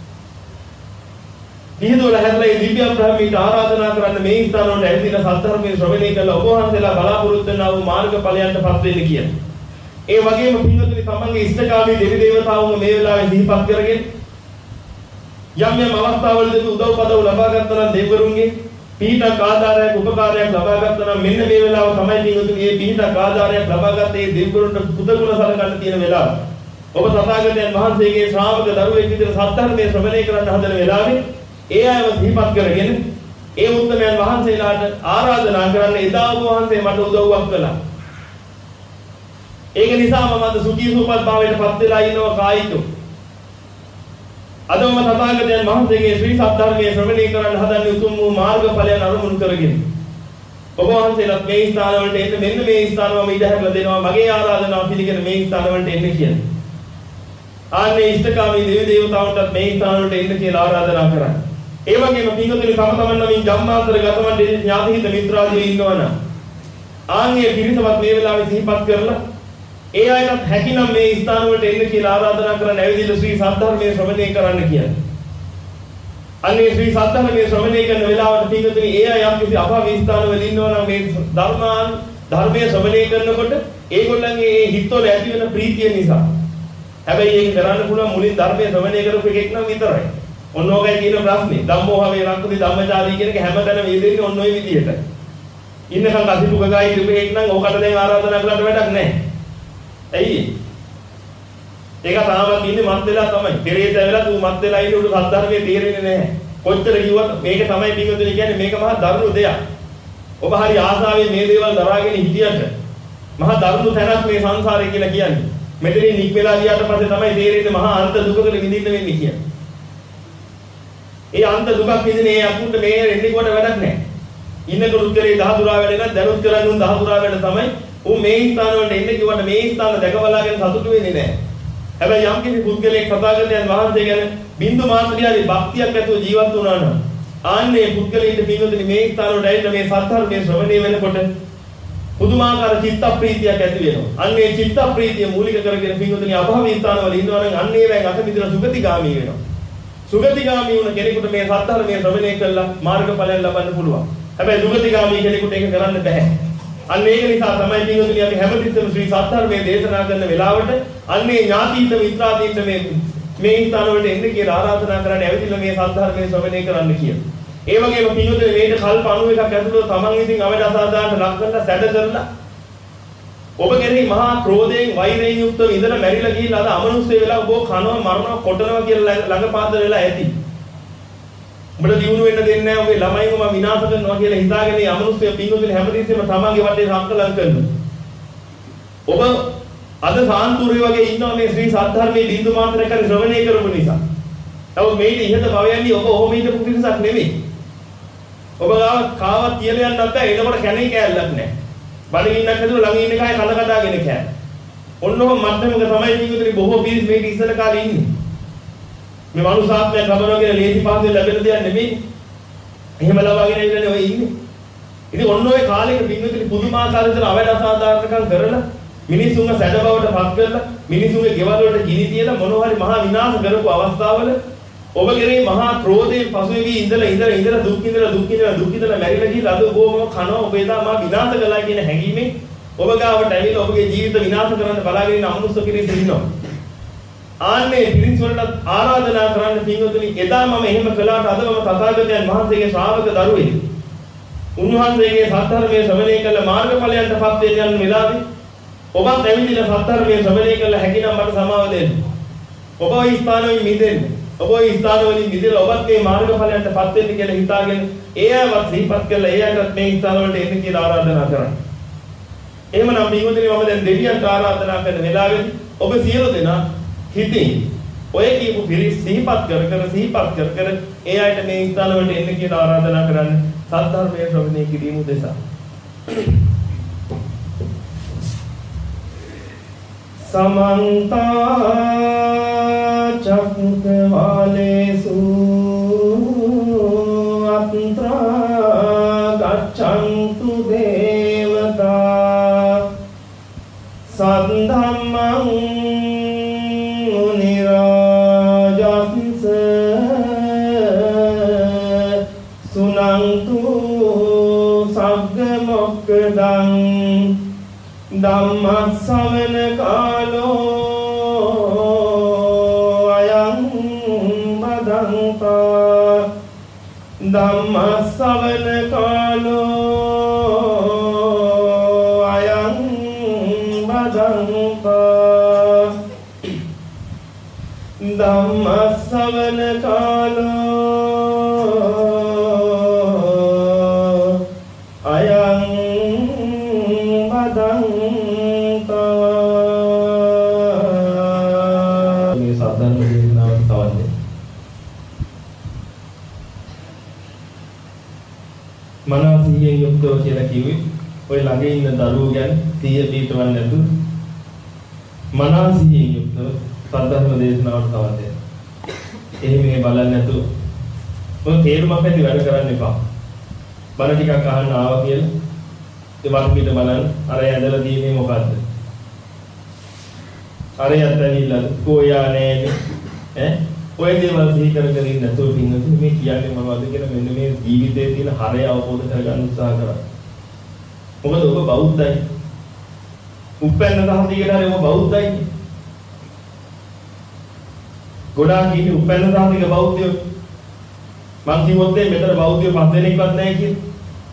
විහිදුවල හැදලා දිව්‍ය බ්‍රහ්මීට ආරාධනා කරන්න මේ ස්ථාන වලට ඇවිල්ලා සද්ධර්මයේ ශ්‍රවණය කළා ඔබ වහන්සේලා බලාපොරොත්තු වෙනා වූ මාර්ගඵලයන්ටපත් වෙන්න කියන. ඒ වගේම පින්වතුනි තමන්ගේ ඉෂ්ඨකාමී දෙවි දේවතාවුන් මේ වෙලාවේ සිහිපත් කරගෙන යම් යම් අවස්ථාවලදී උදව් පදව් ලබා ගන්නා නම් දෙවිවරුන්ගේ පිහිටක් ආධාරයක් උපකාරයක් ලබා ගන්නා නම් මෙන්න මේ වෙලාව තමයි පින්වතුනි මේ පිහිටක් ආධාරයක් ලබා ගත්තේ දෙවිවරුන්ට පුදගුණ සලකන්න තියෙන වෙලාව. ඔබ තථාගතයන් වහන්සේගේ ශ්‍රාවක දරුවෙක් විදිහට සද්ධර්මයේ ශ්‍රවණය කරන්න හදන වෙලාවේ ඒ අයව සිහිපත් කරගෙන ඒ උත්තමයන් වහන්සේලාට ආරාධනා කරන්න එදා ඔබ වහන්සේ මට උදව්වක් කළා. ඒක නිසා මම අද සුඛී සුවපත් භාවයට පත් වෙලා ඉන්නවා කායිකව. අදම තථාගතයන් වහන්සේගේ ශ්‍රී සද්ධර්මයේ ශ්‍රවණය කරන්න හදන උතුම් වූ මාර්ගඵලයන් අනුමුණු කරගෙන ඔබ වහන්සේලාත් මේ ස්ථාන වලට එන්න මෙන්න මේ ස්ථාන වල ඉඩ හැරලා දෙනවා මගේ ආරාධනාව පිළිගෙන මේ ස්ථාන වලට එන්න කියලා. ආන්නේ ඉෂ්ඨකාමී දෙවි දේවතාවුන්ටත් මේ ස්ථාන වලට එන්න කියලා ආරාධනා කරා. ඒ වගේම පින්වතුනි තම තමන් නමින් ජම්මාන්තර ගතවන් ඥාතිහිත මිත්‍රාදී ඉන්නවනම් ආන්ගේ පිරිසවත් මේ වෙලාවේ සිහිපත් කරලා ඒ අයටත් හැකිනම් මේ ස්ථාන වලට එන්න කියලා ආරාධනා කරන්න ඇවිදින්න ශ්‍රී සද්ධර්මයේ ශ්‍රවණය කරන්න කියලා. අන්නේ ශ්‍රී සද්ධර්මයේ ශ්‍රවණය කරන වෙලාවට පින්වතුනි ඒ අය යම් කිසි අභාවී ස්ථානවල ඉන්නවනම් මේ ධර්මාන් ධර්මයේ ශ්‍රවණය කරනකොට ඒගොල්ලන්ගේ ඒ හිතවල ඇති වෙන ප්‍රීතිය නිසා. හැබැයි ඒක කරන්න පුළුවන් මුලින් ධර්මයේ ශ්‍රවණය කරපු එකෙක් නම් විතරයි. ඔන්න ඔයගයි තියෙන ප්‍රශ්නේ. ධම්මෝහවේ රක්කති ධම්මචාරී කියන එක හැමතැනම යෙදෙන්නේ ඔන්න ඔය විදිහට. ඉන්නකම් කසිපු ගගායි ඉරුපෙක් නම් ඕකට දැන් ආරාධනා කළාට වැඩක් නැහැ. ඇයි? ඒක තාමත් ඉන්නේ මත් වෙලා තමයි. පෙරේත වෙලා තු මත් වෙලා ඉන්නේ උඩ සද්ධර්මයේ තේරෙන්නේ නැහැ. කොච්චර කිව්වත් මේක තමයි පිටුතුනි කියන්නේ මේක මහා දරුණු දෙයක්. ඔබ හරි ආසාවෙන් මේ දේවල් දරාගෙන හිටියට මහා දරුණු තැනක් මේ සංසාරය කියලා කියන්නේ. මෙතනින් නික් වෙලා ගියාට පස්සේ තමයි තේරෙන්නේ මහා අන්ත දුකකට විඳින්න වෙන්නේ කියන්නේ. ඒ අන්ත දුකක් විඳින ඒ අකුන්ට මේ එන්නේ කොට වැඩක් නැහැ. ඉන්නකොට උත්තරේ දහතුරා වැඩ නම් දැනුත් කරන්නේ උන් දහතුරා වැඩ තමයි. උන් මේ ස්ථාන වලට එන්න කිව්වට මේ ස්ථාන දැකබලාගෙන සතුටු වෙන්නේ නැහැ. හැබැයි යම් කිසි පුද්ගලයෙක් තථාගතයන් වහන්සේ ගැන බින්දු මාත්‍රියාවේ භක්තියක් ඇතුව ජීවත් වුණා නම් ආන්නේ පුද්ගලයින්ට පින්වතුනි මේ ස්ථාන වලට ඇවිල්ලා මේ සත්‍යර්මයේ ශ්‍රවණය වෙනකොට පුදුමාකාර චිත්ත ප්‍රීතියක් ඇති වෙනවා. අන්නේ චිත්ත ප්‍රීතිය මූලික කරගෙන පින්වතුනි අභාවී ස්ථාන වල ඉන්නවා නම් අන්නේ වෙන් අත මිදලා සුගතිගාමී වෙනවා. සුගතිගාමී වුණ කෙනෙකුට මේ සත්‍යර්මයේ ශ්‍රවණය කළා මාර්ගඵලයන් ලබන්න පුළුවන්. හැබැයි දුගතිගාමී කෙනෙකුට ඒක කරන්න බෑ. අන්න ඒක නිසා තමයි පින්වතුනි අපි හැමතිස්සෙම ශ්‍රී සත්‍යර්මයේ දේශනා කරන වෙලාවට අන්නේ ඥාතීන්ට මිත්‍රාදීන්ට මේ මේ ස්ථාන වලට එන්න කියලා ආරාධනා කරන්න ඇවිදින්න මේ සත්‍යර්මයේ ශ්‍රවණය කරන්න කියලා. ඒ වගේම පින්වතුනි මේක කල්ප අනූවකක් ඇතුළත තමන් විසින් අවඩ අසාධාරණ ලක් කරලා සැඩ කරලා ඔබ කෙරෙහි මහා ක්‍රෝධයෙන් වෛරයෙන් යුක්තව ඉඳලා මැරිලා ගිහිල්ලා අද අමනුෂ්‍ය වෙලා ඔබ කනවා මරනවා කොටනවා කියලා ළඟ පාද වෙලා ඇති. උඹට දිනු වෙන්න දෙන්නේ නැහැ ඔබේ ළමයින්ව මම විනාශ කරනවා කියලා හිතාගෙන මේ අමනුෂ්‍ය පින්වතුනි හැමදෙස්සෙම තමන්ගේ වටේ සංකලන කරනවා. ඔබ අද සාන්තුරේ වගේ ඉන්නවා මේ ශ්‍රී සද්ධර්මයේ බින්දු මාත්‍රයක් හරි ශ්‍රවණය කරපු නිසා. නමුත් මේක ඉහත භවයන්දී ඔබ ඔහොම හිටපු පිරිසක් නෙමෙයි. ඔබ ගාව කාවත් කියලා යන්නත් බෑ. එනකොට කැණේ කෑල්ලක් නැහැ. බඩගින්නක් හැදුවා ළඟ ඉන්න කය කන කඩාගෙන කෑ. ඔන්නෝම මධ්‍යමක තමයි පිටුතුනි බොහෝ පිරිස් මේක ඉස්සර කාලේ ඉන්නේ. මේ මනුසාත්මය කබරෝ කියන ලේසි පාසෙන් ලැබෙන දෙයක් නෙමෙයි. එහෙම ලබාගෙන ඉන්නනේ ඔය ඉන්නේ. ඉතින් ඔන්න ඔය කාලෙක පිටුතුනි පුදුමාකාර විදිහට අවඩ අසාධාරණකම් කරලා මිනිසුන්ව සැඩ බවට පත් කරලා මිනිසුන්ගේ ගෙවල් වලට ගිනි තියලා මොනවා හරි මහා විනාශ කරපු අවස්ථාවල ඔබ කෙරේ මහා ක්‍රෝධයෙන් පසුවෙවි ඉඳලා ඉඳලා ඉඳලා දුක් විඳලා දුක් විඳලා දුක් විඳලා මැරිලා ගිහලා අද ඔබම කනවා ඔබ එදා මා විනාශ කළා කියන හැඟීමෙන් ඔබ ගාවට ඇවිල්ලා ඔබගේ ජීවිත විනාශ කරන්න බලාගෙන ඉන්න අමනුෂ්‍ය කෙනෙක් ඉන්නවා. ආන්නේ පිරිස් වලට ආරාධනා කරන්න පින්වතුනි එදා මම එහෙම කළාට අද මම තථාගතයන් වහන්සේගේ ශ්‍රාවක දරුවෙක්. උන්වහන්සේගේ සත්‍යර්මයේ ශ්‍රවණය කළ මාර්ගඵලයන්ටපත් වෙන්න යන වෙලාවේ ඔබත් ඇවිදින සත්‍යර්මයේ ශ්‍රවණය කළ හැකිනම් මට සමාව දෙන්න. ඔබ ওই ස්ථානවලින් මිදෙන්න. ඔබ ওই ස්ථානවලින් මිදලා ඔබත් මේ මාර්ගඵලයන්ටපත් වෙන්න කියලා හිතාගෙන ඒ අයවත් සිහිපත් කළා ඒ අයටත් මේ ස්ථානවලට එන්න කියලා ආරාධනා කරන්න. එහෙමනම් පින්වතුනි මම දැන් දෙවියන්ට ආරාධනා කරන වෙලාවේදී ඔබ සියලු දෙනා හිතින් ඔය කියපු පිරිස් සිහිපත් කර කර සිහිපත් කර කර ඒ අයට මේ ස්ථාන වලට එන්න කියලා ආරාධනා කරන්න සද්ධර්මයේ ශ්‍රවණය කිරීම උදෙසා. समन्त चक्रवालेषु अत्र गच्छन्तु देवता सद्धम्मं मुनिराजन्स सुनन्तु सग्गमोक्खदं ධම්මස්සවන කාලෝ අයං බදන්තා ධම්මස්සවන කාලෝ අයං බදන්තා ධම්මස්සවන කාලෝ අයං බදන්තා මනසියෙන් යුක්තව කියලා කිව්වේ ඔය ළඟ ඉන්න දරුවෝ ගැන සිහිය පිටවන්න නැතුව මනසියෙන් යුක්තව සද්ධර්ම දේශනාවට සවන් දෙන්න. එහෙම මේ බලන්නේ නැතුව ඔය තේරුමක් ඇති වැඩ කරන්න එපා. බණ ටිකක් අහන්න ආවා කියලා ඒ වට පිට බලන්න අර ඇදලා දීන්නේ මොකද්ද? අර යද්දවිලා කොයා නෑනේ ඈ ඔය දේවල් සිහි කර කර ඉන්න නැතුව පින්නතුනි මේ කියන්නේ මොනවද කියලා මෙන්න මේ ජීවිතයේ තියෙන හරය අවබෝධ කරගන්න උත්සාහ කරා. මොකද ඔබ බෞද්ධයි. උපැන්න සාහිතිකට හරි ඔබ බෞද්ධයි. ගොඩාක් ඉන්නේ උපැන්න සාහිතික බෞද්ධයෝ. මං කිව්වොත් මෙතන බෞද්ධයෝ පස් දෙනෙක්වත් නැහැ කියලා.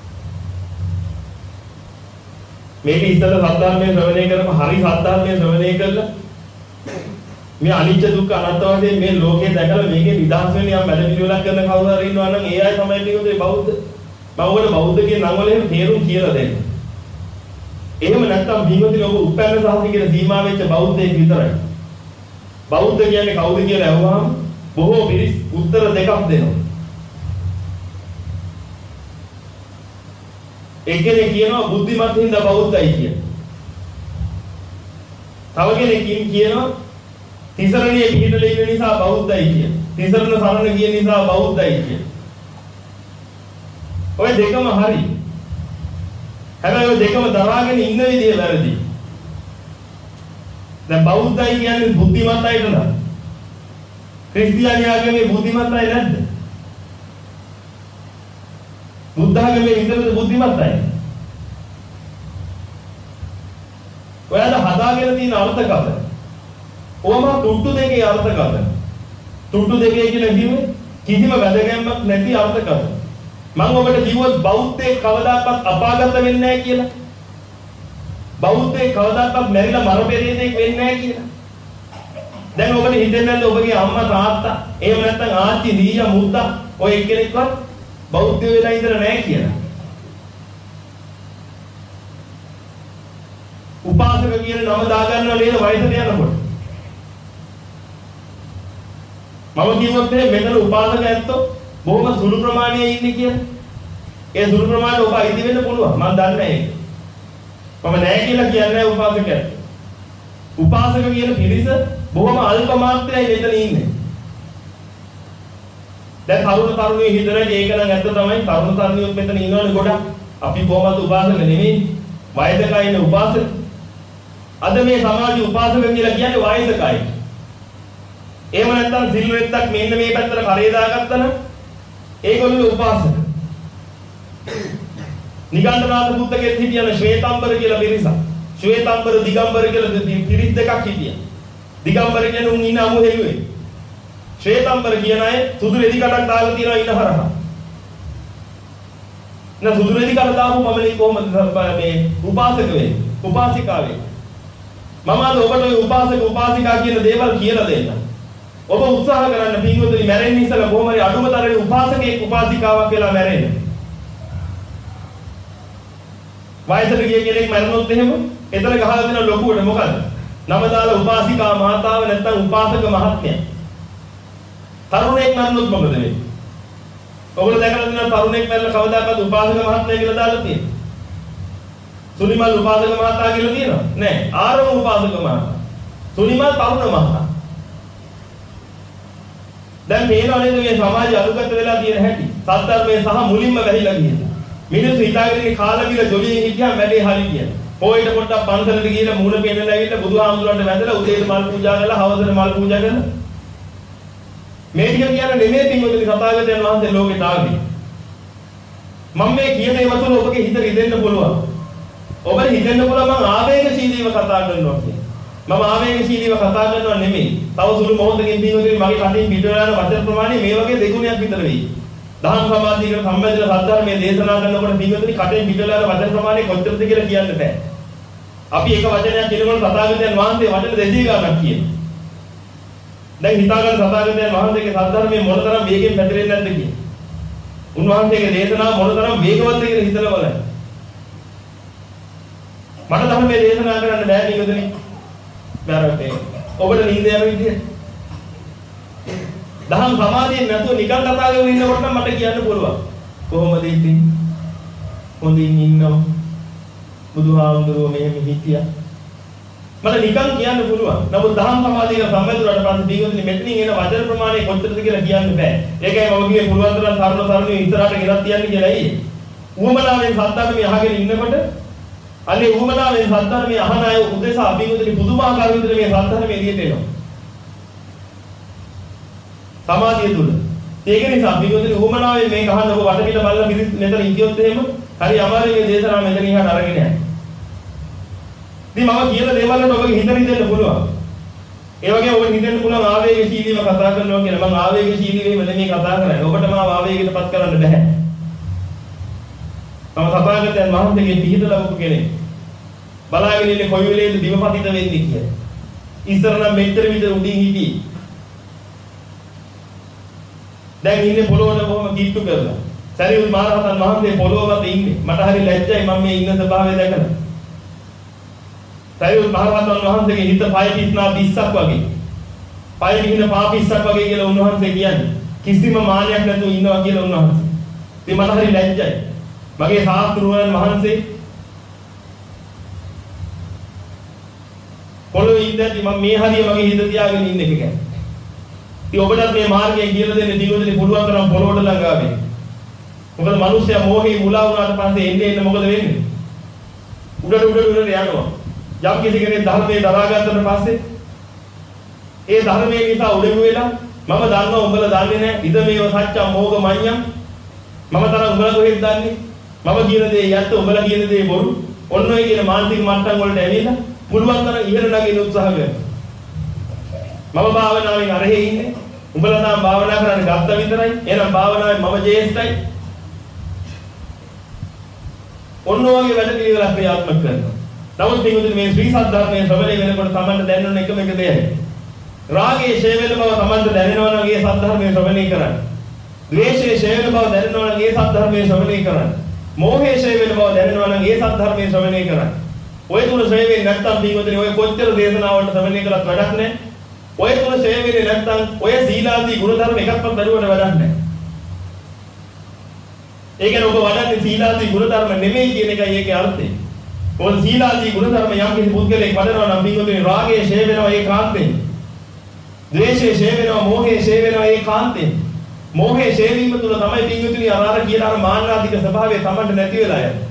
මේක ඉස්සෙල්ලා සද්ධර්මයේ ශ්‍රවණය කරපු හරි සද්ධර්මයේ ශ්‍රවණය කළා මේ අනිත්‍ය දුක්ඛ අනාත්ම වශයෙන් මේ ලෝකේ දැකලා මේකේ නිදහස් වෙන්න යම් වැඩ පිළිවෙලක් කරන කවුරු හරි ඉන්නවා නම් ඒ අය තමයි මේකේ බෞද්ධ. මම ඔයාලට බෞද්ධ කියන නම් වල එහෙම තේරුම් කියලා දෙන්න. එහෙම නැත්නම් බින්වතුනි ඔබ උපැන්න සාහිත්‍ය කියන සීමා වෙච්ච බෞද්ධයෙක් විතරයි. බෞද්ධ කියන්නේ කවුද කියලා අහුවාම බොහෝ පිරිස් උත්තර දෙකක් දෙනවා. එක්කෙනෙක් කියනවා බුද්ධිමත් හින්දා බෞද්ධයි කියලා. තව කෙනෙක් කියනවා තිසරණිය පිළිදෙල ඉන්න නිසා බෞද්ධයි කිය. තිසරණ සරණ ගිය නිසා බෞද්ධයි කිය. ඔය දෙකම හරි. හැබැයි ඔය දෙකම දරාගෙන ඉන්න විදිය වැරදි. දැන් බෞද්ධයි කියන්නේ බුද්ධිමත් අයට නේද? ක්‍රිස්තියානි ආගමේ බුද්ධිමත් අය නැද්ද? බුද්ධ ආගමේ විතරද බුද්ධිමත් අය? ඔයාලා හදාගෙන තියෙන අර්ථකථන ඕම තුට්ටු දෙකේ අර්ථකථන. තුට්ටු දෙකේ කියලා කිව්වේ කිසිම වැදගැම්මක් නැති අර්ථකථන. මම ඔබට කිව්වොත් බෞද්ධයෙක් කවදාකවත් අපාගත වෙන්නේ නැහැ කියලා. බෞද්ධයෙක් කවදාකවත් මැරිලා මර පෙරේතෙක් වෙන්නේ නැහැ කියලා. දැන් ඔබට හිතෙන්නේ නැද්ද ඔබගේ අම්මා තාත්තා එහෙම නැත්නම් ආච්චි දීයා මුත්තා ඔය එක්කෙනෙක්වත් බෞද්ධ වෙලා ඉඳලා නැහැ කියලා. උපාසක කියන නම දාගන්නව නේද වයසට යනකොට? මම කිව්වොත් මෙතන උපාසක ඇත්තෝ බොහොම සුළු ප්‍රමාණයේ ඉන්නේ කියලා. ඒ සුළු ප්‍රමාණය ඔබ අයිති වෙන්න පුළුවන්. මම දන්නේ නැහැ ඒක. මම නැහැ කියලා කියන්නේ උපාසකයන්. උපාසක කියන පිරිස බොහොම අල්ප මාත්‍රයයි මෙතන ඉන්නේ. දැන් තරුණ තරුණිය හිතනවා ඒක නම් ඇත්ත තමයි. තරුණ තරුණියොත් මෙතන ඉන්නවනේ ගොඩක්. අපි කොහොමද උපාසක නෙමෙයි. වයසකයි ඉන්න උපාසක. අද මේ සමාජයේ උපාසක කියලා කියන්නේ වයසකයි. එහෙම නැත්නම් සිල් වෙත්තක් මෙන්න මේ පැත්තට කරේ දාගත්තා නම් ඒගොල්ලෝ උපාසක. නිගණ්ඨනාථ බුද්ධගෙත් හිටියන ශ්වේතම්බර කියලා පිරිසක්. ශ්වේතම්බර දිගම්බර කියලා පිරිස් දෙකක් හිටියා. දිගම්බර කියන්නේ උන් ඉන්න අමු හෙළුවේ. ශ්වේතම්බර කියන අය සුදු රෙදි කටක් දාලා තියනවා ඉන්න හරහා. නා සුදු රෙදි කට දාපු පමණින් කොහොමද මේ උපාසක වෙන්නේ? උපාසිකා වෙන්නේ. මම අද ඔබට ඔය උපාසක උපාසිකා කියන දේවල් කියලා දෙන්න. ඔබ උත්සාහ කරන්න පින්වතුනි මැරෙන්න ඉස්සලා කොහොම හරි අඩුම තරමේ උපාසකෙක් උපාසිකාවක් වෙලා මැරෙන්න. වයසට ගිය කෙනෙක් මරනොත් එහෙම එතන ගහලා දෙන ලොකුවට මොකද? නම දාලා උපාසිකා මාතාව නැත්නම් උපාසක මහත්මිය. තරුණයෙක් මරනොත් මොකද වෙන්නේ? ඔයගොල්ලෝ දැකලා තියෙනවා තරුණයෙක් මරලා කවදාකවත් උපාසක මහත්මිය කියලා දාලා තියෙන්නේ? සුනිමල් උපාසක මහතා කියලා තියෙනවා? නෑ. ආරම උපාසක මහතා. සුනිමල් තරුණ මහතා. දැන් මේනවා නේද මේ සමාජය අනුගත වෙලා තියෙන හැටි. සත්‍යර්මයේ සහ මුලින්ම වැහිලා ගිහින්. මිනිස්සු හිතාගෙන කාලා කියලා ජොලියෙන් හිටියා මැලේ හරි කියන. පොයිට පොඩ්ඩක් පන්සලට ගිහිල්ලා මූණ පෙන්නලා ඇවිල්ලා බුදුහාමුදුරන්ට වැඳලා උදේට මල් පූජා කරලා හවසට මල් පූජා කරලා මේ ටික කියන නෙමෙයි පින්වතුනි සතාගතයන් වහන්සේ ලෝකෙට ආවේ. මම මේ කියන ඒවා තුළ ඔබගේ හිත රිදෙන්න පුළුවන්. ඔබට හිතෙන්න පුළුවන් මම ආවේගශීලීව කතා කරනවා කියන්නේ. මම ආවේගශීලීව කතා කරනවා නෙමෙයි. තව සුළු මොහොතකින් පින්වතුනි මගේ කටින් පිට වෙන වචන ප්‍රමාණය මේ වගේ දෙගුණයක් විතර වෙයි. දහම් සමාධියකට සම්බන්ධව සද්ධර්මයේ දේශනා කරනකොට පින්වතුනි කටින් පිට වෙන වචන ප්‍රමාණය කොච්චරද කියලා කියන්න බෑ. අපි එක වචනයක් කියනකොට තථාගතයන් වහන්සේ වචන දෙකක් ගන්නක් කියනවා. දැන් හිතාගන්න තථාගතයන් වහන්සේගේ සද්ධර්මයේ මොනතරම් වේගෙන් පැතිරෙන්නේ නැද්ද කියන්නේ. උන්වහන්සේගේ දේශනාව මොනතරම් වේගවත්ද කියලා හිතලා බලන්න. මට ධර්මයේ දේශනා කරන්න බෑ පින්වතුනි. බැරටේ. ඔබට නිින්ද යන විදිය. දහම් සමාධියෙන් නැතුව නිකන් කතා කරගෙන ඉන්නකොට නම් මට කියන්න පුළුවන්. කොහොමද ඉතින්? හොඳින් ඉන්නවා. බුදුහාමුදුරුවෝ මෙහෙම හිටියා. මට නිකන් කියන්න පුළුවන්. නමුත් දහම් සමාධියක සම්බන්ධුරට පස්සේ දීගොල්ලෝ මෙතනින් එන වචන ප්‍රමාණය කොච්චරද කියලා කියන්න බෑ. ඒකයි මම කියේ පුළුවන් තරම් තරුණ තරුණියෝ ඉස්සරහට ගෙනත් තියන්න කියලා ඇයි? උවමනාවෙන් සත්‍යමේ අහගෙන ඉන්නකොට අනේ උවමනාවෙන් සත්‍යමේ අහන අය උදෙසා අභිමුදුනි පුදුමාකාර විදිහට මේ සත්‍යමේ එළියට එනවා. සමාධිය තුල. ඒක නිසා අභිමුදුනි උවමනාවෙන් මේක අහන්න ඔබ වටපිට බලලා පිළිස් මෙතන ඉතියොත් එහෙම හරි අමාරුයි මේ දේශනාව මෙතන ඉහට අරගෙන යන්න. ඉතින් මම කියන දේවල් වලට ඔබගේ හිත රිදෙන්න පුළුවන්. ඒ වගේම ඔබට හිතෙන්න පුළුවන් ආවේගශීලීව කතා කරනවා කියලා. මම ආවේගශීලීව නෙමෙයි කතා කරන්නේ. ඔබට මාව ආවේගයටපත් කරන්න බෑ. මම තථාගතයන් වහන්සේගේ පිහිට ලැබපු කෙනෙක්. බලාගෙන ඉන්නේ කොයි වෙලේද දිවපතිත වෙන්නේ කියලා. ඉස්සර නම් මෙච්චර විතර උඩින් හිටියේ. දැන් ඉන්නේ පොළොවට බොහොම කිට්ටු කරලා. සරියුත් මහරහතන් වහන්සේ පොළොව මත ඉන්නේ. මට හරි ලැජ්ජයි මම මේ ඉන්න ස්වභාවය දැකලා. සරියුත් මහරහතන් වහන්සේගේ හිත පය පිස්නා පිස්සක් වගේ. පය පිහින පා පිස්සක් වගේ කියලා උන්වහන්සේ කියන්නේ. කිසිම මානයක් නැතුව ඉන්නවා කියලා උන්වහන්සේ. ඉතින් මට හරි ලැජ්ජයි. මගේ සාස්ත්‍රුවන් වහන්සේ පොළොවේ ඉඳන්දි මම මේ හරිය මගේ හිත තියාගෙන ඉන්න එක ගැන. ඉතින් ඔබටත් මේ මාර්ගය කියලා දෙන්න දිනුවදලි පුළුවන් තරම් පොළොවට ළඟා වෙන්න. මොකද මිනිස්සයා මෝහේ මුලා වුණාට පස්සේ එන්නේ එන්න මොකද වෙන්නේ? උඩට උඩට උඩට යනවා. යම් කිසි කෙනෙක් ධර්මයේ දරා ගත්තට පස්සේ ඒ ධර්මයේ නිසා උඩඟු වෙලා මම දන්නවා උඹලා දන්නේ නැහැ. ඉද මේව සත්‍යම් මෝග මඤ්ඤම්. මම තරම් උඹලා කොහෙද දන්නේ? මම කියන දේ යැත්ත උඹලා කියන දේ බොරු. ඔන්න ඔය කියන මානසික මට්ටම් වලට ඇවිල්ලා පුළුවන් තරම් ඉහළ නගින්න උත්සාහ කරනවා. මම භාවනාවෙන් අරහෙ ඉන්නේ. උඹලා නම් භාවනා කරන්න ගත්ත විතරයි. එහෙනම් භාවනාවේ මම ජේෂ්ඨයි. ඔන්න ඔයගේ වැඩ පිළිවෙලක් ක්‍රියාත්මක කරනවා. නමුත් පිටුතුනේ මේ ශ්‍රී සද්ධර්මයේ ශ්‍රවණය වෙනකොට තමන්ට දැනෙන එකම එක දෙයයි. රාගයේ ඡය වෙන බව තමන්ට දැනෙනවා නම් ඒ සද්ධර්මයේ ශ්‍රවණය කරන්න. ද්වේෂයේ ඡය වෙන බව දැනෙනවා නම් ඒ සද්ධර්මයේ ශ්‍රවණය කරන්න. මෝහයේ ඡය වෙන බව දැනෙනවා නම් ඒ සද්ධර්මයේ ශ්‍රවණය කරන්න. ඔය තුන ඡය වෙන්නේ නැත්නම් පිටුතුනේ ඔය කොච්චර දේශනාවලට ශ්‍රවණය කළත් වැඩක් නැහැ. ඔය තුන ඡය වෙන්නේ නැත්නම් ඔය සීලාදී ගුණධර්ම එකක්වත් දරුවට වැඩක් නැහැ. ඒ කියන්නේ ඔබ වඩන්නේ සීලාදී ගුණධර්ම නෙමෙයි කියන එකයි ඒකේ අර්ථය. ඔබ සීලාදී ගුණධර්ම යම් කිසි පුද්ගලයෙක් වඩනවා නම් පිටුතුනේ රාගයේ ඡය වෙනවා ඒකාන්තයෙන්. ද්වේෂයේ ඡය වෙනවා, මෝහයේ ඡය වෙනවා ඒකාන්තයෙන්. මෝහයේ ඡය වීම තුළ තමයි පිටුතුනේ අර අර කියන අර මාන්නාධික ස්වභාවය තමන්ට නැති වෙලා යන්නේ.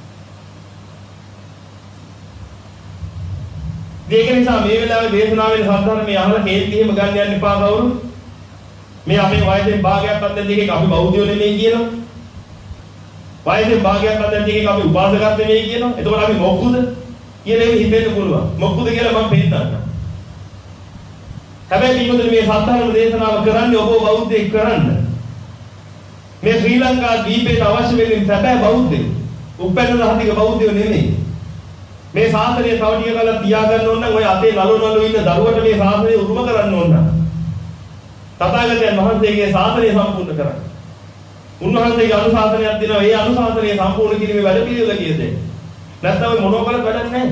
ඒක නිසා මේ වෙලාවේ දේශනාවේ සද්ධර්මයේ අහලා කේන්ති එහෙම ගන්න යන්න එපා කවුරු. මේ අපේ වයසෙන් භාගයක් අතර දෙකක අපි බෞද්ධයෝ නෙමෙයි කියනවා. වයසෙන් භාගයක් අතර දෙකක අපි උපාසකත් නෙමෙයි කියනවා. එතකොට අපි මොක්කුද කියන එක හිතෙන්න පුළුවන්. මොක්කුද කියලා මම පෙන්නන්නම්. හැබැයි පිටුතුනේ මේ සද්ධර්ම දේශනාව කරන්නේ ඔබ බෞද්ධයෙක් කරන්න. මේ ශ්‍රී ලංකා දීපේට අවශ්‍ය වෙන්නේ සැබෑ බෞද්ධයෝ. උපැන්න රහතික බෞද්ධයෝ නෙමෙයි. මේ ශාසනය තව ටික කලක් තියාගන්න ඕන නම් ඔය අතේ නළු නළු ඉන්න දරුවට මේ ශාසනය උරුම කරන්න ඕන. තථාගතයන් වහන්සේගේ ශාසනය සම්පූර්ණ කරන්න. උන්වහන්සේගේ අනුශාසනයක් දෙනවා. ඒ අනුශාසනය සම්පූර්ණ කිරීමේ වැඩ පිළිවෙල කියද. නැත්නම් ඔය මොනවා කරත් වැඩක් නැහැ.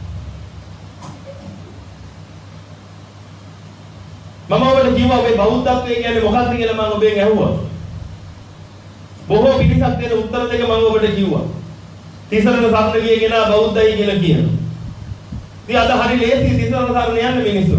මම ඔබට කිව්වා ඔබේ බෞද්ධත්වය කියන්නේ මොකක්ද කියලා මම ඔබෙන් ඇහුවා. බොහෝ පිටසක් දෙන උත්තර දෙක මම ඔබට කිව්වා. තිසරණ සරණ ගිය කෙනා බෞද්ධයි කියලා කියනවා. ඉතින් අද හරි ලේසි තිසරණ සරණ යන්නේ මිනිස්සු.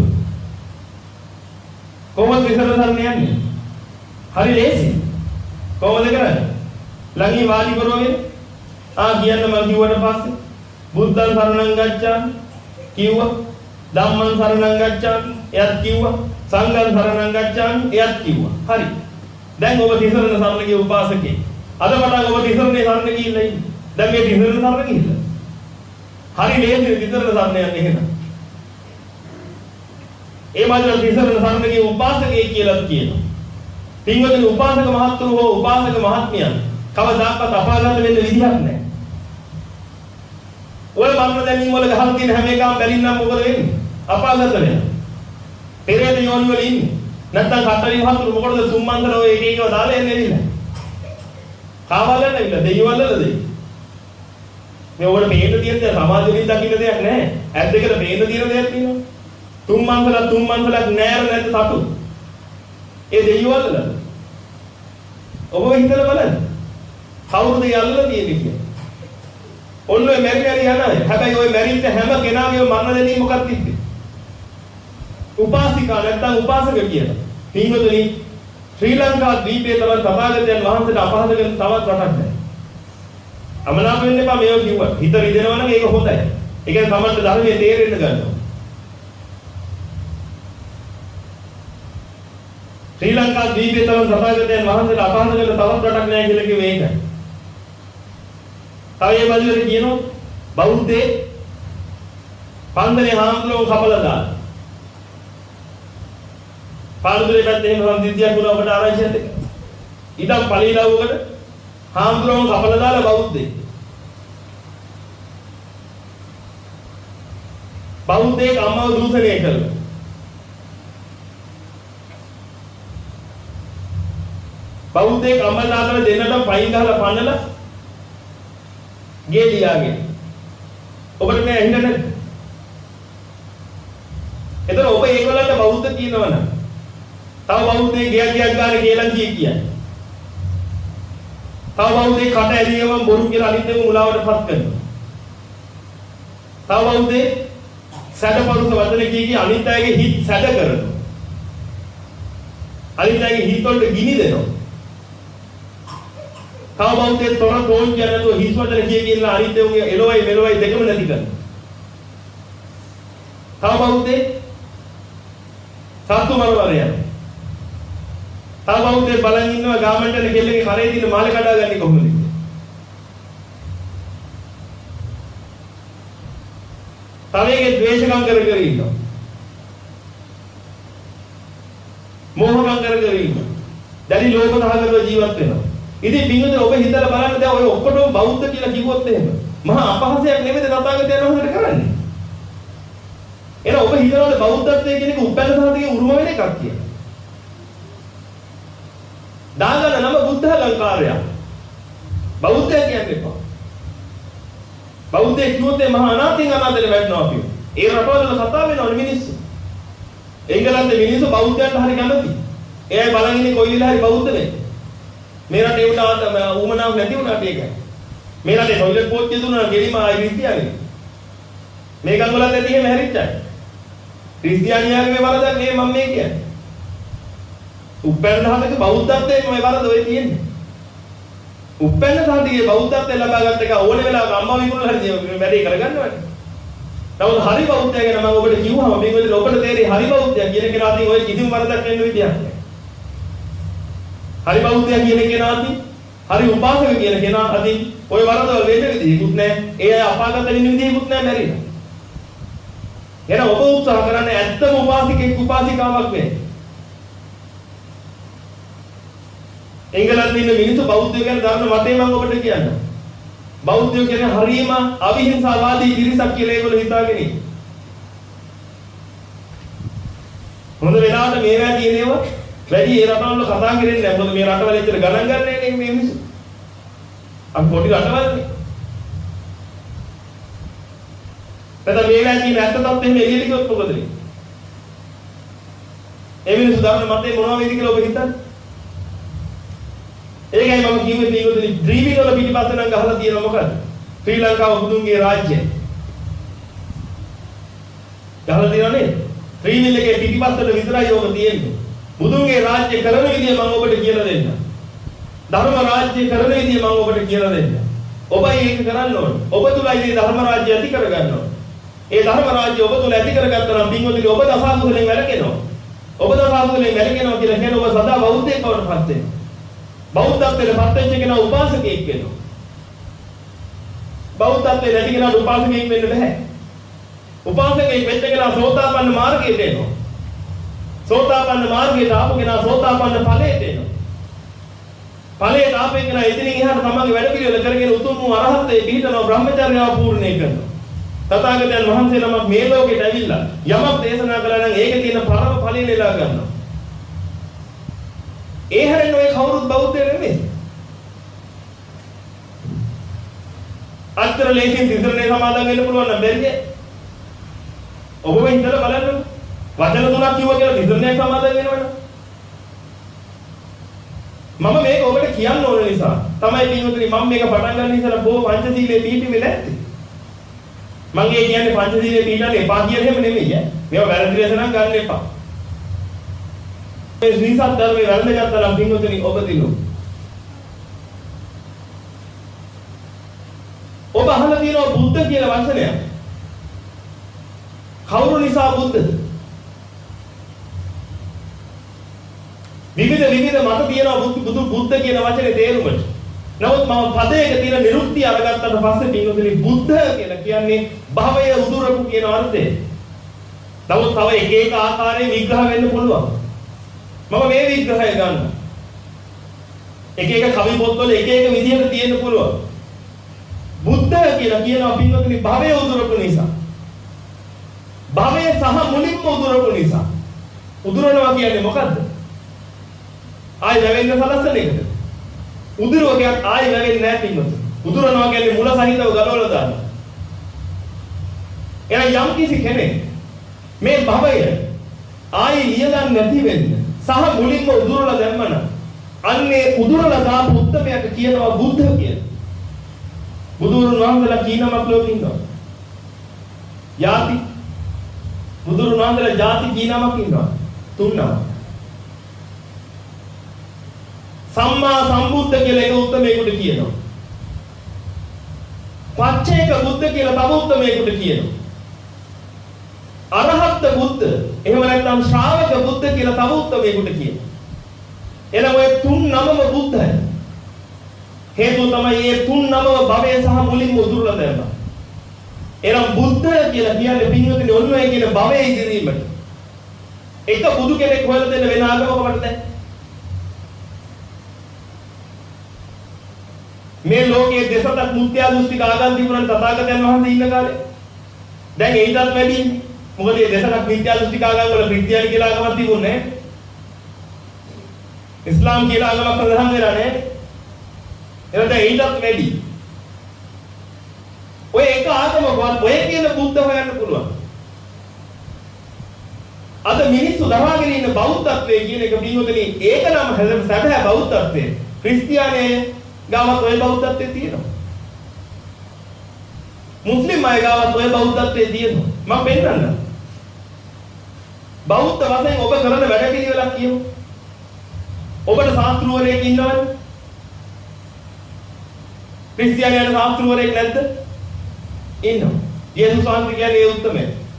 කොහොමද තිසරණ සරණ යන්නේ? හරි ලේසි. කොහොමද කරන්නේ? ළඟින් වාඩි කරවගෙන ආ කියන්න මම කිව්වට පස්සේ බුද්ධං සරණං ගච්ඡාමි කිව්වා. ධම්මං සරණං ගච්ඡාමි එයත් කිව්වා. සංඝං සරණං ගච්ඡාමි එයත් කිව්වා. හරි. දැන් ඔබ තිසරණ සරණ ගිය උපාසකේ. අද මට ඔබ තිසරණේ සරණ ගිහිල්ලා ඉන්නේ. දැන් මේ තිසරණ සරණ ගිහිල්ලා. හරි ලේසි තිසරණ සරණ යන්නේ එහෙනම්. ඒ මාතෘ තිසරණ සරණ ගිය උපාසකේ කියලා කියනවා. පින්වතුනි උපාසක මහත්තුරු හෝ උපාසක මහත්මියන් කවදාකවත් අපාගත වෙන්න විදිහක් නැහැ. ඔය මරණ දැනීම වල ගහලා තියෙන හැම එකම බැලින්නම් මොකද වෙන්නේ? අපාගත වෙනවා. පෙරේත යෝනි වල ඉන්නේ. නැත්තම් කතරි මහත්තුරු මොකටද සුම්මන්තර ඔය එක එකව දාලා එන්නේ නේද? කාවලන ඉන්න දෙයියවලද දෙයි. මේ ඔබට පේන්න තියෙන දේ සමාජ වලින් දකින්න දෙයක් නැහැ. ඇත් දෙකට පේන්න තියෙන දෙයක් තියෙනවා. තුම්මන්තල තුම්මන්තලක් නෑර නැද්ද සතු? ඒ දෙයියවලද? ඔබ හිතලා බලන්න. කවුරුද යල්ලලා තියෙන්නේ කියලා. ඔන්න ඔය මැරි මැරි යනවා. හැබැයි ඔය මැරිච්ච හැම කෙනාගේම මරණ දෙන්නේ මොකක්ද තිබ්බේ? උපාසිකා නැත්නම් උපාසක කියලා. පින්වතුනි ශ්‍රී ලංකා දීපේ තමයි තථාගතයන් වහන්සේට අපහාස කරන තවත් රටක් නැහැ. අමනාප වෙන්න එපා මේව කිව්වා. හිත රිදෙනවා නම් ඒක හොඳයි. ඒ කියන්නේ සමහර ධර්මයේ තේරෙන්න ගන්නවා. ශ්‍රී ලංකා දීපේ තමයි තථාගතයන් වහන්සේට අපහාස කරන තවත් රටක් නැහැ කියලා කිව්වේ ඒකයි. තව ඒ වගේ කියනවා බෞද්ධේ පන්දනේ හාමුදුරුවෝ කපලා දාලා. පාළුදුරේ පැත්තේ එහෙම සම්දිත්තියක් වුණා අපට ආරංචියක් එක. ඊටම් පළීලාවකට හාමුදුරුවෝ කපලා දාලා බෞද්ධේ. බෞද්ධේ අම්මව දූෂණය කළා. බෞද්ධේ අම්මලා දාලා දෙන්නට පයින් ගහලා පන්නලා ගේලියාගේ. ඔබට මේ ඇහිලා නැද්ද? එතන ඔබ ඒගොල්ලන්ට බෞද්ධ කියනවනම් තව බෞද්ධේ ගියක් ගියක් ගානේ කියලා කිය කියන්නේ. තව බෞද්ධේ කට ඇරියවම බොරු කියලා අනිත් ඒවා මුලාවටපත් කරනවා. තව බෞද්ධේ සැඩපරුස වදන කිය කිය අනිත් අයගේ හිත් සැඩ කරනවා. අනිත් අයගේ හිත් වලට ගිනි දෙනවා. තව බෞද්ධේ තොර තෝන් කියනකොට හිස් වදන කිය කියලා අනිත් ඒවාගේ එළොවයි මෙලොවයි දෙකම නැති කරනවා. තව බෞද්ධේ සත්තු මරවරයන්. තව බෞද්ධේ බලන් ඉන්නවා ගාමන්ටන කෙල්ලගේ කරේ තියෙන මාළේ කඩාගන්නේ කොහොමද කියලා. තව එකේ ද්වේෂකම් කර කර ඉන්නවා. මෝහකම් කර කර ඉන්නවා. දැඩි ලෝභ සහගතව ජීවත් වෙනවා. ඉතින් පින්වතුනි ඔබ හිතලා බලන්න දැන් ඔය ඔක්කොටම බෞද්ධ කියලා කිව්වොත් එහෙම මහා අපහාසයක් නෙමෙයි තථාගතයන් වහන්සේට කරන්නේ. එහෙනම් ඔබ හිතනවාද බෞද්ධත්වයේ කියන එක උපැන්න සහතිකේ උරුම වෙන එකක් කියලා? දාගන්න නම බුද්ධ ලංකාරය. බෞද්ධය කියන්නේ එපා. බෞද්ධය කිව්වොත් ඒ මහා අනාථින් අනාථට වැටෙනවා කියනවා. ඒ රටවල කතා වෙනවනේ මිනිස්සු. එංගලන්තේ මිනිස්සු බෞද්ධයන්ට හරි කැමති. එයා බලන් ඉන්නේ කොයි විදිහට හරි බෞද්ධ වෙන්නේ. මේ රටේ උනාට උමනාවක් නැති වුණාට ඒකයි. මේ රටේ ටොයිලට් පෝච්චිය දුන්නා ගෙලිම ආයි ක්‍රිස්තියානි. මේ ගංගොලත් ඇති එහෙම හැරිච්චා. ක්‍රිස්තියානියාගේ වරදක් නෙමෙයි මම මේ කියන්නේ. උපැන්න සහතික බෞද්ධත්වයේ මේ වරද ඔය තියෙන්නේ. උපැන්න සහතිකේ බෞද්ධත්වය ලබා ගන්න එක ඕන වෙලාවක අම්මා විකුණලා හරි වැඩේ කරගන්නවනේ. නමුත් හරි බෞද්ධය ගැන මම ඔබට කිව්වම මේකෙන් ඔබට තේරෙයි හරි බෞද්ධය කියන කෙනා අතින් ඔය කිසිම වරදක් වෙන්න විදියක් නැහැ. හරි බෞද්ධය කියන කෙනා අතින් හරි උපාසක කියන කෙනා අතින් ඔය වරදවල වෙන්න විදියකුත් නැහැ. ඒ අය අපාගත වෙන්න විදියකුත් නැහැ මැරිලා. එහෙනම් ඔබ උත්සාහ කරන්නේ ඇත්තම උපාසිකෙක් උපාසිකාවක් වෙන්න. එංගලන්තේ ඉන්න මිනිස්සු බෞද්ධය ගැන දන්න මතේ මම ඔබට කියන්නම්. බෞද්ධයෝ කියන්නේ හරීම අවිහිංසාවාදී පිරිසක් කියලා ඒගොල්ලෝ හිතාගෙන ඉන්නේ. හොඳ වෙලාවට මේවා තියෙන ඒවා වැඩි ඒ රටවල කතා කරන්නේ නැහැ. මොකද මේ රටවල ඇත්තට ගණන් ගන්නෑ නේ මේ මිනිස්සු. අපි පොඩි රටවල්නේ. නැත්නම් මේවා කියන ඇත්ත තත්ත්වෙ එහෙම එළියට ගියොත් මොකද වෙන්නේ? ඒ මිනිස්සු ධර්ම මතේ මොනවා වේද කියලා ඔබ හිතන්නේ? ඒකයි මම කිව්වේ මේකෝදලි ඩ්‍රීමින් වල පිටිපස්ස නම් ගහලා තියෙනවා මොකද? ශ්‍රී ලංකාව බුදුන්ගේ රාජ්‍යය. ගහලා තියෙනවා නේද? ඩ්‍රීමින් එකේ පිටිපස්සට විතරයි ඕක තියෙන්නේ. බුදුන්ගේ රාජ්‍ය කරන විදිය මම ඔබට කියලා දෙන්නම්. ධර්ම රාජ්‍ය කරන විදිය මම ඔබට කියලා දෙන්නම්. ඔබයි ඒක කරන්න ඕනේ. ඔබ තුලයි මේ ධර්ම රාජ්‍ය ඇති කරගන්න ඕනේ. ඒ ධර්ම රාජ්‍ය ඔබ තුල ඇති කරගත්තා නම් පින්වතුනි ඔබ දසාකුසලෙන් වැළකෙනවා. ඔබ දසාකුසලෙන් වැළකෙනවා කියලා කියන ඔබ සදා බෞද්ධයෙක් බවට පත් වෙනවා. බෞද්ධත්වයට පත් වෙච්ච කෙනා උපාසකයෙක් වෙනවා. බෞද්ධත්වයට නැති කෙනාට උපාසකයෙක් වෙන්න බෑ. උපාසකයෙක් වෙච්ච කෙනා සෝතාපන්න මාර්ගයට එනවා. සෝතාපන්න මාර්ගයට ආපු කෙනා සෝතාපන්න ඵලයට එනවා. ඵලයට ආපු කෙනා එතනින් එහාට තමන්ගේ වැඩ පිළිවෙල කරගෙන උතුම් වූ අරහත්ත්වයේ පිහිටනවා බ්‍රහ්මචර්යාව පූර්ණේ කරනවා. තථාගතයන් වහන්සේ නමක් මේ ලෝකෙට ඇවිල්ලා යමක් දේශනා කළා නම් ඒකේ තියෙන පරම ඵලෙ නෙලා ගන්නවා. ඒ හැරෙන්න ඔය කවුරුත් බෞද්ධය නෙමෙයි. අත්‍තර ලේසින් තිසරණේ සමාදන් වෙන්න පුළුවන් නම් බැරිද? ඔබම හිතලා බලන්න. වචන තුනක් කිව්වා කියලා තිසරණේ සමාදන් වෙනවනේ. මම මේක ඔබට කියන්න ඕන නිසා තමයි පින්වතුනි මම මේක පටන් ගන්න ඉස්සලා බොහෝ පංචශීලයේ පිළිපෙ නැත්තේ. මම ඒ කියන්නේ පංචශීලයේ පිළිපෙන්න එපා කියන හැම නෙමෙයි ඈ. මේවා වැරදි දේශනා ගන්න එපා. මේ නිසත් ධර්මයේ වැරදගත්තා නම් පින්වතුනි ඔබ දිනු. ඔබ අහලා තියෙනවා බුද්ධ කියලා වචනයක්. කවුරු නිසා බුද්ධද? විවිධ විවිධ මත තියෙනවා බුදු බුද්ධ කියන වචනේ තේරුමට. නමුත් මම පදයක තියෙන නිරුක්තිය අරගත්තට පස්සේ පින්වතුනි බුද්ධ කියලා කියන්නේ භවය උදුරපු කියන අර්ථය. නමුත් තව එක එක ආකාරයෙන් විග්‍රහ වෙන්න පුළුවන්. මම මේ විග්‍රහය ගන්න. එක එක කවි පොත්වල එක එක විදිහට තියෙන්න පුළුවන්. බුද්ධ කියලා කියනවා පින්වතුනි භවය උදුරපු නිසා. භවය සහ මුලින්ම උදුරපු නිසා. උදුරනවා කියන්නේ මොකද්ද? ආයි වැවෙන්න සලස්සන එකද? උදුරුව කියන්නේ ආයි වැවෙන්නේ නැහැ පින්වතුනි. උදුරනවා කියන්නේ මුල සහිතව ගලවලා දානවා. එහෙනම් යම් කිසි කෙනෙක් මේ භවය ආයි ලියගන්න නැති වෙන්න සහ මුලින්ම උදුරලා දැම්මන අන්නේ උදුරලා දාපු උත්තරයට කියනවා බුද්ධ කියලා. බුදුරුන් වහන්සේලා කීනමක් ලෝකෙ ඉන්නවා. යාති බුදුරුන් වහන්සේලා ಜಾති කීනමක් ඉන්නවා. තුන්නමක්. සම්මා සම්බුද්ධ කියලා එක උත්තරයකට කියනවා. පච්චේක බුද්ධ කියලා තව උත්තරයකට කියනවා. අරහත් බුද්ධ එහෙම නැත්නම් ශ්‍රාවක බුද්ධ කියලා තව උත්තරයකට කියනවා. එනම් ඔය තුන් නමම බුද්ධයි. හේතුව තමයි මේ තුන් නමම භවය සහ මුලින්ම උදුරලා දැම්මා. එනම් බුද්ධ කියලා කියන්නේ පින්වතුනි ඔන්න ඔය කියන භවය ඉදිරීමට. එක බුදු කෙනෙක් හොයලා දෙන්න වෙන ආගමක මට දැන් මේ ලෝකයේ දෙසතක් මුත්‍යා දෘෂ්ටික ආගම් තිබුණා තථාගතයන් වහන්සේ ඉන්න කාලේ. දැන් ඒකටත් වැඩි. මොකද මේ දෙසතක් මිත්‍යා දෘෂ්ටික ආගම් වල ක්‍රිස්තියානි කියලා ආගමක් තිබුණේ නැහැ. ඉස්ලාම් කියලා ආගමක් සඳහන් වෙලා නැහැ. එහෙනම් දැන් ඒකටත් වැඩි. ඔය එක ආගමකවත් ඔය කියන බුද්ධ හොයන්න පුළුවන්. අද මිනිස්සු දරාගෙන ඉන්න බෞද්ධත්වයේ කියන එක පින්වතුනි ඒක නම් සැබෑ බෞද්ධත්වය. ක්‍රිස්තියානිය ගාවත් ඔය බෞද්ධත්වයේ තියෙනවා. මුස්ලිම් අය ගාවත් ඔය බෞද්ධත්වයේ තියෙනවා. මම පෙන්නන්නම්. බෞද්ධ වශයෙන් ඔබ කරන වැඩ පිළිවෙලක් කියමු. ඔබට ශාස්ත්‍රවරයෙක් ඉන්නවද? ක්‍රිස්තියානියට ශාස්ත්‍රවරයෙක් නැද්ද? ඉන්නවා. යේසුස් වහන්සේ කියන්නේ ඒ උත්තරමය.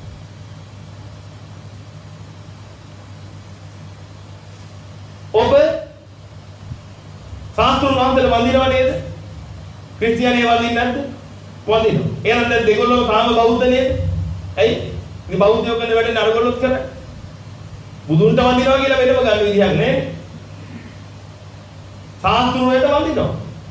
ඔබ ශාස්ත්‍රුන් වහන්සේට වඳිනව නේද? ක්‍රිස්තියානිය වඳින්නේ නැද්ද? වඳිනවා. එහෙනම් දැන් දෙගොල්ලෝ කාම බෞද්ධ නේද? ඇයි? මේ බෞද්ධයෝ කරන වැඩේ නරගොල්ලොත් කරන්නේ. බුදුන්ට වඳිනවා කියලා වෙනම ගන්න විදිහක් නෑ. ශාස්ත්‍රුන්ට වඳිනවා.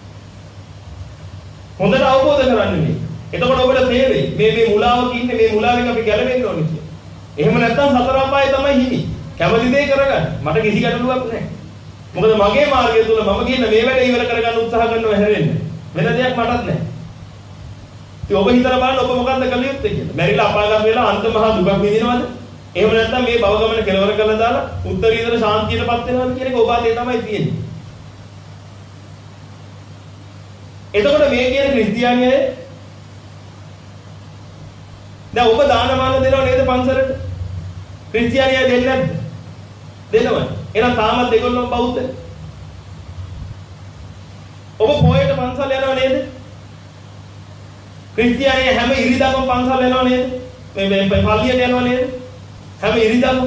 හොඳට අවබෝධ කරගන්න මේ. එතකොට ඔබට තේරෙයි මේ මේ මුලාවක ඉන්නේ මේ මුලාවෙන් අපි ගැලවෙන්න ඕනේ කියලා. එහෙම නැත්නම් සතර අපායේ තමයි හිමි. කැමති දේ කරගන්න. මට කිසි ගැටලුවක් නැහැ. මොකද මගේ මාර්ගය තුල මම කියන මේ වැඩේ ඉවර කරගන්න උත්සාහ කරනවා හැරෙන්න. වෙන දෙයක් මටත් නැහැ. ඉතින් ඔබ හිතලා බලන්න ඔබ මොකද්ද කළ යුත්තේ කියලා. මැරිලා අපාගත වෙලා අන්ත මහා දුකක් විඳිනවද? එහෙම නැත්නම් මේ භව ගමන කෙලවර කරලා දාලා උත්තරීතර ශාන්තියටපත් වෙනවද කියන එක ඔබ අතේ තමයි තියෙන්නේ. එතකොට මේ කියන ක්‍රිස්තියානිය දැන් ඔබ දානමාන දෙනව නේද පන්සලට? ක්‍රිස්තියානිය දෙන්නේ නැද්ද? දෙනවා. එහෙනම් තාමත් දෙගොල්ලෝ බෞද්ධ. ඔබ පොයට පන්සල් යනව නේද? ක්‍රිස්තියානිය හැම ඉරිදාම පන්සල් යනව නේද? මේ මේ පල්ලියට යනව නේද? හැම ඉරිදාම.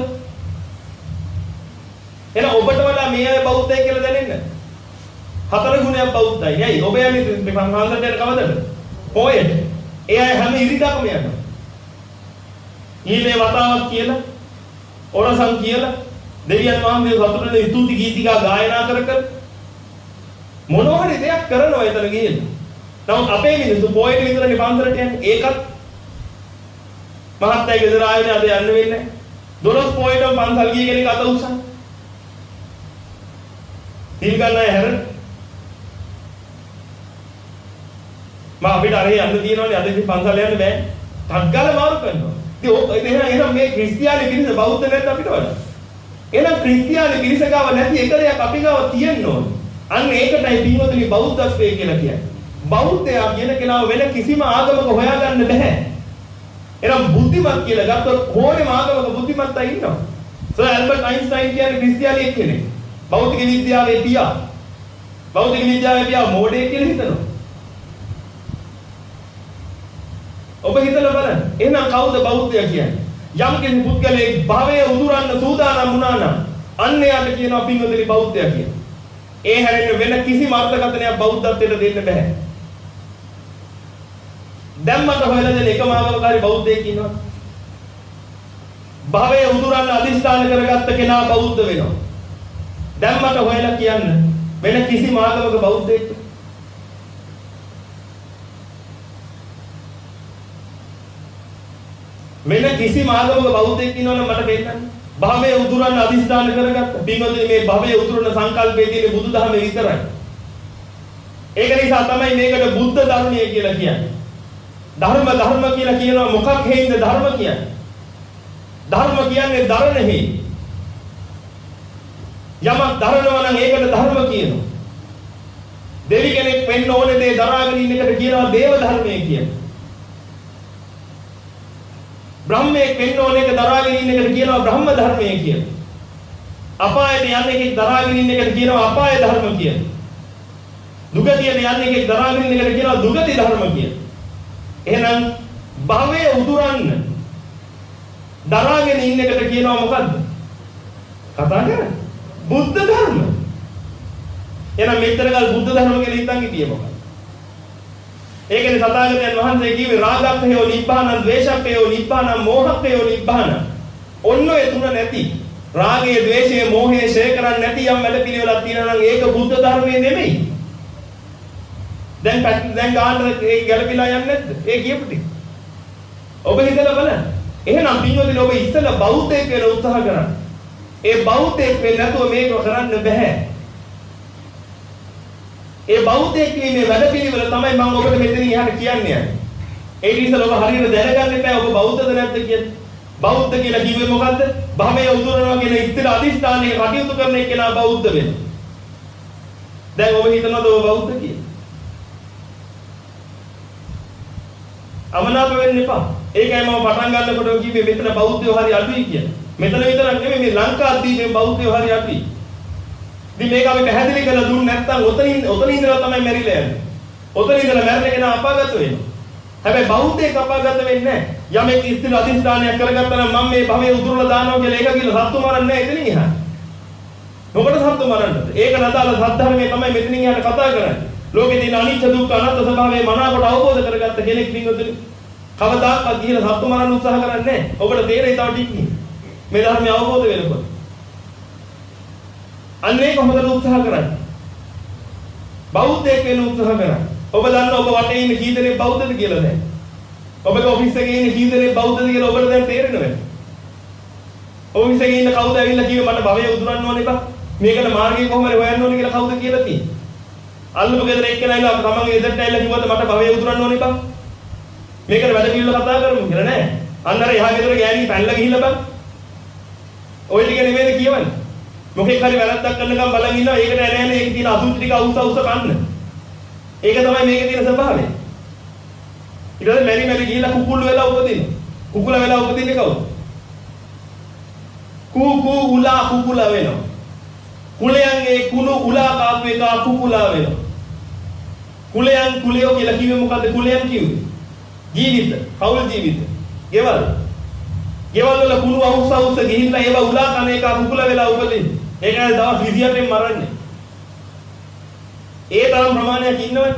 එහෙනම් ඔබට වඩා මේ අය බෞද්ධයි කියලා දැනෙන්නේ නැහැ. හතර ගුණයක් බෞද්ධයි. නේද? ඔබ යන්නේ පන්සලට යන කවදද? පොයට. ඒ අය හැම ඉරිදාම යනවා. ඊමේ වතාවක් කියලා ඔරසන් කියලා දෙවියන් වහන්සේ සතුටුනේ ස්තුති ගීතිකා ගායනා කර කර මොනවා හරි දෙයක් කරනවා එතන ගිහින්. නමුත් අපේ මිනිස්සු පොයට විතරනේ පන්සලට යන්නේ. ඒකත් මහත්තයා ගෙදර ආයෙත් අද යන්න වෙන්නේ නැහැ. දොළොස් පොයටම පන්සල් ගිය කෙනෙක් අත උස්සන. තීල් ගන්න අය හැරෙන්න. මම අපිට අර යන්න තියෙනවනේ අද ඉතින් පන්සල් යන්න බෑ. ටග්ගල මාරු කරනවා. ඉතින් ඕක එහෙනම් එහෙනම් මේ ක්‍රිස්තියානි පිරිස බෞද්ධ නැද්ද අපිට වඩා? එහෙනම් ක්‍රිස්තියානි පිරිස ගාව නැති එක දෙයක් අපි ගාව තියෙන්න ඕනේ. අන්න ඒකටයි පින්වතුනි බෞද්ධත්වය කියලා කියන්නේ. බෞද්ධයා කියන කෙනාව වෙන කිසිම ආගමක හොයාගන්න බෑ. එහෙනම් බුද්ධිමත් කියලා ගත්තොත් ඕනෙම ආගමක බුද්ධිමත් අය ඉන්නවා. සර් ඇල්බර්ට් අයින්ස්ටයින් කියන්නේ ක්‍රිස්තියානි කෙනෙක්. භෞතික විද්‍යාවේ පියා. භෞතික විද්‍යාවේ පියා මෝඩයෙක් කියලා හිතනවා. ඔබ හිතලා බලන්න. එහෙනම් කවුද බෞද්ධයා කියන්නේ? යම් කෙනෙකු පුද්ගලයෙක් භවයේ උදුරන්න සූදානම් වුණා නම් අන්න යාට කියනවා පින්වතුනි බෞද්ධයා කියලා. ඒ හැරෙන්න වෙන කිසිම අර්ථකථනයක් බෞද්ධත්වයට දෙන්න බෑ. දැන් මට හොයලා දෙන එකම ආගමකාරී බෞද්ධයෙක් ඉන්නවා. භවයේ උදුරන්න අදිස්ථාන කරගත්ත කෙනා බෞද්ධ වෙනවා. දැන් මට හොයලා කියන්න වෙන කිසිම ආගමක බෞද්ධයෙක් වෙන කිසිම ආගමක බෞද්ධයෙක් ඉන්නවනම් මට පෙන්නන්න. භවයේ උදුරන්න අදිස්ථාන කරගත්ත. පින්වතුනි මේ භවයේ උදුරන සංකල්පයේ තියෙන බුදුදහමේ විතරයි. ඒක නිසා තමයි මේකට බුද්ධ ධර්මය කියලා කියන්නේ. ධර්ම ධර්ම කියලා කියනවා මොකක් හේින්ද ධර්ම කියන්නේ? ධර්ම කියන්නේ දරණ හේ. යමක් දරනවා නම් ඒකට ධර්ම කියනවා. දෙවි කෙනෙක් වෙන්න ඕනේ දේ දරාගෙන ඉන්න එකට කියනවා දේව ධර්මය කියලා. බ්‍රහ්මයෙක් වෙන්න ඕන එක දරාගෙන ඉන්න එකට කියනවා බ්‍රහ්ම ධර්මය කියලා. අපායට යන්න එකෙක් දරාගෙන ඉන්න එකට කියනවා අපාය ධර්ම කියලා. දුගතියට යන්න එකෙක් දරාගෙන ඉන්න එකට කියනවා දුගති ධර්ම කියලා. එහෙනම් භවයේ උදුරන්න දරාගෙන ඉන්න එකට කියනවා මොකද්ද? කතා කරන්නේ බුද්ධ ධර්ම. එහෙනම් මෙතරකල් බුද්ධ ධර්ම කියලා හිතන් හිටියේ මොකක්ද? ඒකනේ සතාගතයන් වහන්සේ කිව්වේ රාගක්ඛයෝ නිබ්බානං ද්වේෂක්ඛයෝ නිබ්බානං මෝහක්ඛයෝ නිබ්බානං. ඔන්න ඔය තුන නැති රාගය ද්වේෂය මෝහය ෂේ කරන්නේ නැති යම් වැඩ පිළිවෙලක් තියෙනවා නම් ඒක බුද්ධ ධර්මයේ නෙමෙයි. දැන් දැන් ගානට ඒ ගැළපීලා යන්නේ නැද්ද? ඒ කියපු ටික. ඔබ හිතලා බලන්න. එහෙනම් පින්වතුනි ඔබ ඉස්සෙල්ලා බෞද්ධයෙක් වෙන්න උත්සාහ කරන්න. ඒ බෞද්ධයෙක් වෙන්න නැතුව මේක කරන්න බෑ. ඒ බෞද්ධයෙක් වීමේ වැඩපිළිවෙල තමයි මම ඔබට මෙතනින් එහාට කියන්නේ. ඒක ඉතින් ඔබ හරියට දැනගන්න එපා ඔබ බෞද්ධද නැද්ද කියලා. බෞද්ධ කියලා කිව්වේ මොකද්ද? භවයේ උදුරනවා කියන ඉස්තර අදිස්ථානයේ කටයුතු කරන කෙනා බෞද්ධ වෙනවා. දැන් ඔබ හිතනවද ඔබ බෞද්ධ කියලා? අමනාප වෙන්න එපා. ඒකයි මම පටන් ගන්නකොට කිව්වේ මෙතන බෞද්ධයෝ හරි අඩුයි කියලා. මෙතන විතරක් නෙමෙයි මේ ලංකාද්වීපයේ බෞද්ධයෝ හරි අඩුයි. ඉතින් මේක අපි පැහැදිලි කරලා දුන්නේ නැත්නම් ඔතනින් ඔතනින් ඉඳලා තමයි මැරිලා යන්නේ. ඔතනින් ඉඳලා මැරෙන කෙනා අපාගත වෙනවා. හැබැයි බෞද්ධයෙක් අපාගත වෙන්නේ නැහැ. යමෙක් ඉස්තිර අධිෂ්ඨානයක් කරගත්තා නම් මම මේ භවයේ උදුරලා දානවා කියලා ඒක කියලා සත්තු මරන්නේ නැහැ එතනින් එහා. මොකටද සත්තු මරන්නද? ඒක නදාල සද්ධර්මයේ තමයි මෙතනින් එහාට කතා කරන්නේ. ලෝකේ තියෙන අනිත්‍ය දුක්ඛ අනාත්ම ස්වභාවය මනාවට අවබෝධ කරගත්ත කෙනෙක් වින්දුතුනි. කවදාකවත් ගිහලා සත්තු මරන්න උත්සාහ කරන්නේ නැහැ. ඔබට තේරෙයි තව ටිකකින්. මේ ධර්මය අවබෝධ වෙනකොට. අන්නේ කොහොමද උත්සාහ කරන්නේ? බෞද්ධයෙක් වෙන්න උත්සාහ කරන්නේ. ඔබ දන්න ඔබ වටේ ඉන්න කී දෙනෙක් බෞද්ධද කියලා දැන්. ඔබගේ ඔෆිස් එකේ ඉන්න කී දෙනෙක් බෞද්ධද කියලා ඔබට දැන් තේරෙනවද? ඔෆිස් එකේ ඉන්න කවුද ඇවිල්ලා කිව්වේ මට භවයේ උදුරන්න ඕනේ බා. මේකට මාර්ගය කොහොමද හොයන්න ඕනේ කියලා කවුද කියලා තියෙන්නේ? අල්ලපු ගෙදර එක්කෙනා ඉන්න තමන්ගේ ගෙදරට ඇවිල්ලා කිව්වද මට භවයේ උදුරන්න ඕනේ බා. මේකට වැඩ පිළිවෙල කතා කරමු කියලා නෑ. අන්න අර එහා ගෙදර ගෑණි පැනලා ගිහිල්ලා බං. ඔය ටික නෙමෙයිද කියවන්නේ. මොකෙක් හරි වැරද්දක් කරනකම් බලන් ඉන්නවා. ඒකට නෑ නෑ ඒකේ තියෙන අසුචි ටික අවුස්ස අවුස්ස කන්න. ඒක තමයි මේකේ තියෙන ස්වභාවය. ඊට පස්සේ මැරි මැරි ගිහිල්ලා කුකුල් වෙලා උපදින්න. කුකුල වෙලා උපදින්නේ කවුද? කූ කූ උලා කුකුල වෙනවා. කුලයන්ගේ කුණු උලා කාපු එක කුකුලා වෙනවා. කුලයන් කුලයෝ කියලා කිව්වේ මොකද්ද? කුලයන් කිව්වේ ජීවිත, කවුල් ජීවිත. ගෙවල්. ගෙවල් වල කුණු අවුස්ස අවුස්ස ගිහිල්ලා ඒවා උලා කන එක කුකුල වෙලා උපදින්නේ. ඒකයි දවස් විසි අටෙන් මරන්නේ. ඒ තරම් ප්‍රමාණයක් ඉන්නවනේ.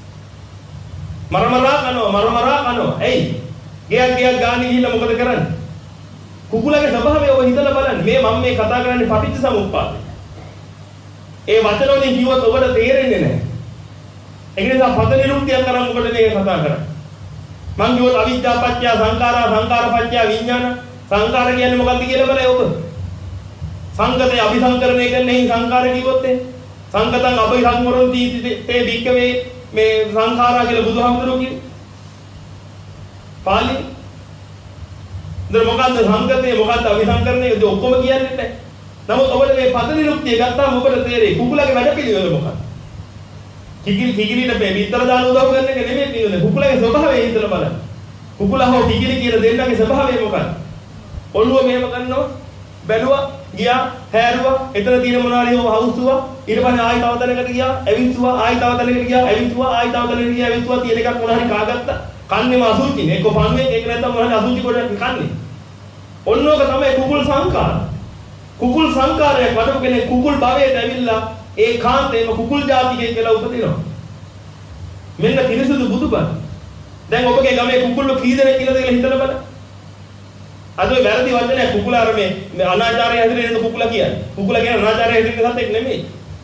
මරමරා කනවා මරමරා කනවා. එයි. ගියක් ගියක් ගාන ගිහිල්ලා මොකද කරන්නේ? කුකුලගේ ස්වභාවය ඔබ හිතලා බලන්න. මේ මම මේ කතා කරන්නේ පටිච්ච සමුප්පාදේ. ඒ වචන වලින් කිව්වොත් ඔබට තේරෙන්නේ නැහැ. ඒ නිසා පද නිරුක්තියක් කරන් මොකද මේක කතා කරන්නේ? මං කිව්වොත් අවිද්‍යා පත්‍ය සංඛාරා සංඛාර පත්‍ය විඥාන සංඛාර කියන්නේ මොකක්ද කියලා බලයි ඔබ. සංගතේ අபிසංකරණය කරන්නේ සංඛාර කිව්වොත් ඒ සංගතං අபிසංකරණ තී බික්කවේ මේ සංඛාරා කියලා බුදුහාමුදුරුවෝ කිව්වේ. පාළි. දර මොකද්ද සංගතේ මොකද්ද අபிසංකරණය ඒ ඔක්කොම කියන්නේ නැහැ. නමුත් ඔබට මේ පද නිරුක්තිය ගත්තාම ඔබට තේරෙයි කුකුලගේ වැඩ පිළිවෙල මොකක්ද? කිකිලි කිකිලිට මේ විතර දාන උදව් කරන එක නෙමෙයි තියෙන්නේ. කුකුලගේ ස්වභාවය හිතලා බලන්න. කුකුලා හෝ කිකිලි කියන දෙන්නගේ ස්වභාවය මොකක්ද? ඔළුව මෙහෙම කරනවා, බැලුවා, ගියා, හැරුවා, එතන තියෙන මොනවාරි හෝ හවුස්සුවා, ඊට පස්සේ ආයි තව තැනකට ගියා, ඇවිස්සුවා, ආයි තව තැනකට ගියා, ඇවිස්සුවා, ආයි තව තැනකට ගියා, ඇවිස්සුවා තියෙන එකක් මොනවාරි කාගත්තා. කන්නේම අසුචිනේ. එක්ක පණුවේ, ඒක නැත්තම් මොනවාරි අසුචි කොටක් කන්නේ. ඔන්නෝක තමයි කුකුල් සංකාර. කුකුල් සංකාරයක් වඩපු කෙනෙක් කුකුල් භවයට ඇවිල්ලා ඒ කාන්තේම කුකුල් ජාතිකයෙක් කියලා උපදිනවා. මෙන්න පිරිසුදු බුදුබණ. දැන් ඔබගේ ගමේ කුකුල්ලෝ කී දෙනෙක් කියලාද කියලා හිතලා බලන්න. අද ඔය වැරදි වචනයක් කුකුලා අර මේ අනාචාරය හැදෙන නේද කුකුලා කියන්නේ. කුකුලා කියන අනාචාරය හැදෙන සතෙක් නෙමෙයි.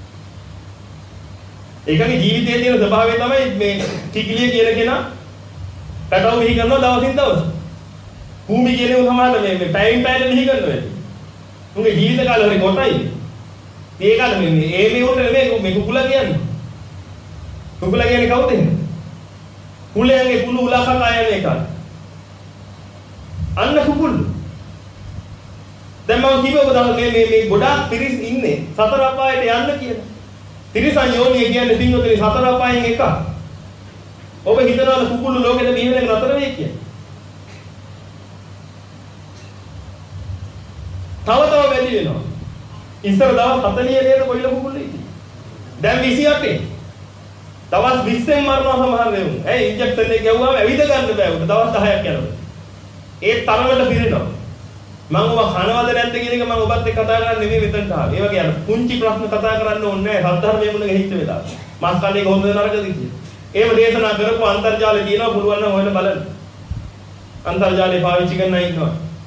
ඒකගේ ජීවිතයේ තියෙන ස්වභාවය තමයි මේ කිකිලිය කියන කෙනා පැටව මිහි කරනවා දවසින් දවස. භූමි කියන්නේ සමාන මේ මේ පැයින් පැයට මිහි කරනවා. උන්ගේ ජීවිත කාලේ හරි කොටයි. ඒකද මේ ඒ මේ උන්ට නෙමෙයි මේ කුකුලා කියන්නේ. කුකුලා කියන්නේ කවුද එහෙනම්? කුලයන්ගේ කුණු උලා කකා යන එක. අන්න කුකුල්. දැන් මම කිව්වා ඔබ මේ මේ මේ ගොඩාක් පිරිස් ඉන්නේ සතර අපායට යන්න කියලා. තිරිසන් යෝනිය කියන්නේ පින්වතුනි සතර අපායෙන් එකක්. ඔබ හිතනවාද කුකුළු ලෝකෙට බිහි වෙන නතර වෙයි කියලා? තව තව වැඩි වෙනවා. ඉස්සර දවස් හතලිය නේද කොයිල කුකුළු ඉන්නේ. දැන් විසි අටේ. දවස් විස්සෙන් මරනවා සමහර වෙවුන්. ඇයි ඉන්ජෙක්ෂන් එක ගැව්වම ඇවිද ගන්න බෑ උට දවස් දහයක් යනවා. ඒ තරමට පිරෙනවා. මම ඔබ කනවද නැද්ද කියන එක මම ඔබත් එක්ක කතා කරන්නේ නෙමෙයි මෙතනට ආවේ. ඒ වගේ අර පුංචි ප්‍රශ්න කතා කරන්න ඕනේ නැහැ. සද්ධර්මයේ මුණ ගහිච්ච වෙලාව. මාස් කන්නේ කොහොමද නරකද කියලා. ඒව දේශනා කරපුවා අන්තර්ජාලේ තියෙනවා පුළුවන් නම් හොයලා බලන්න. අන්තර්ජාලේ පාවිච්චි කරන්න ඉන්නවා.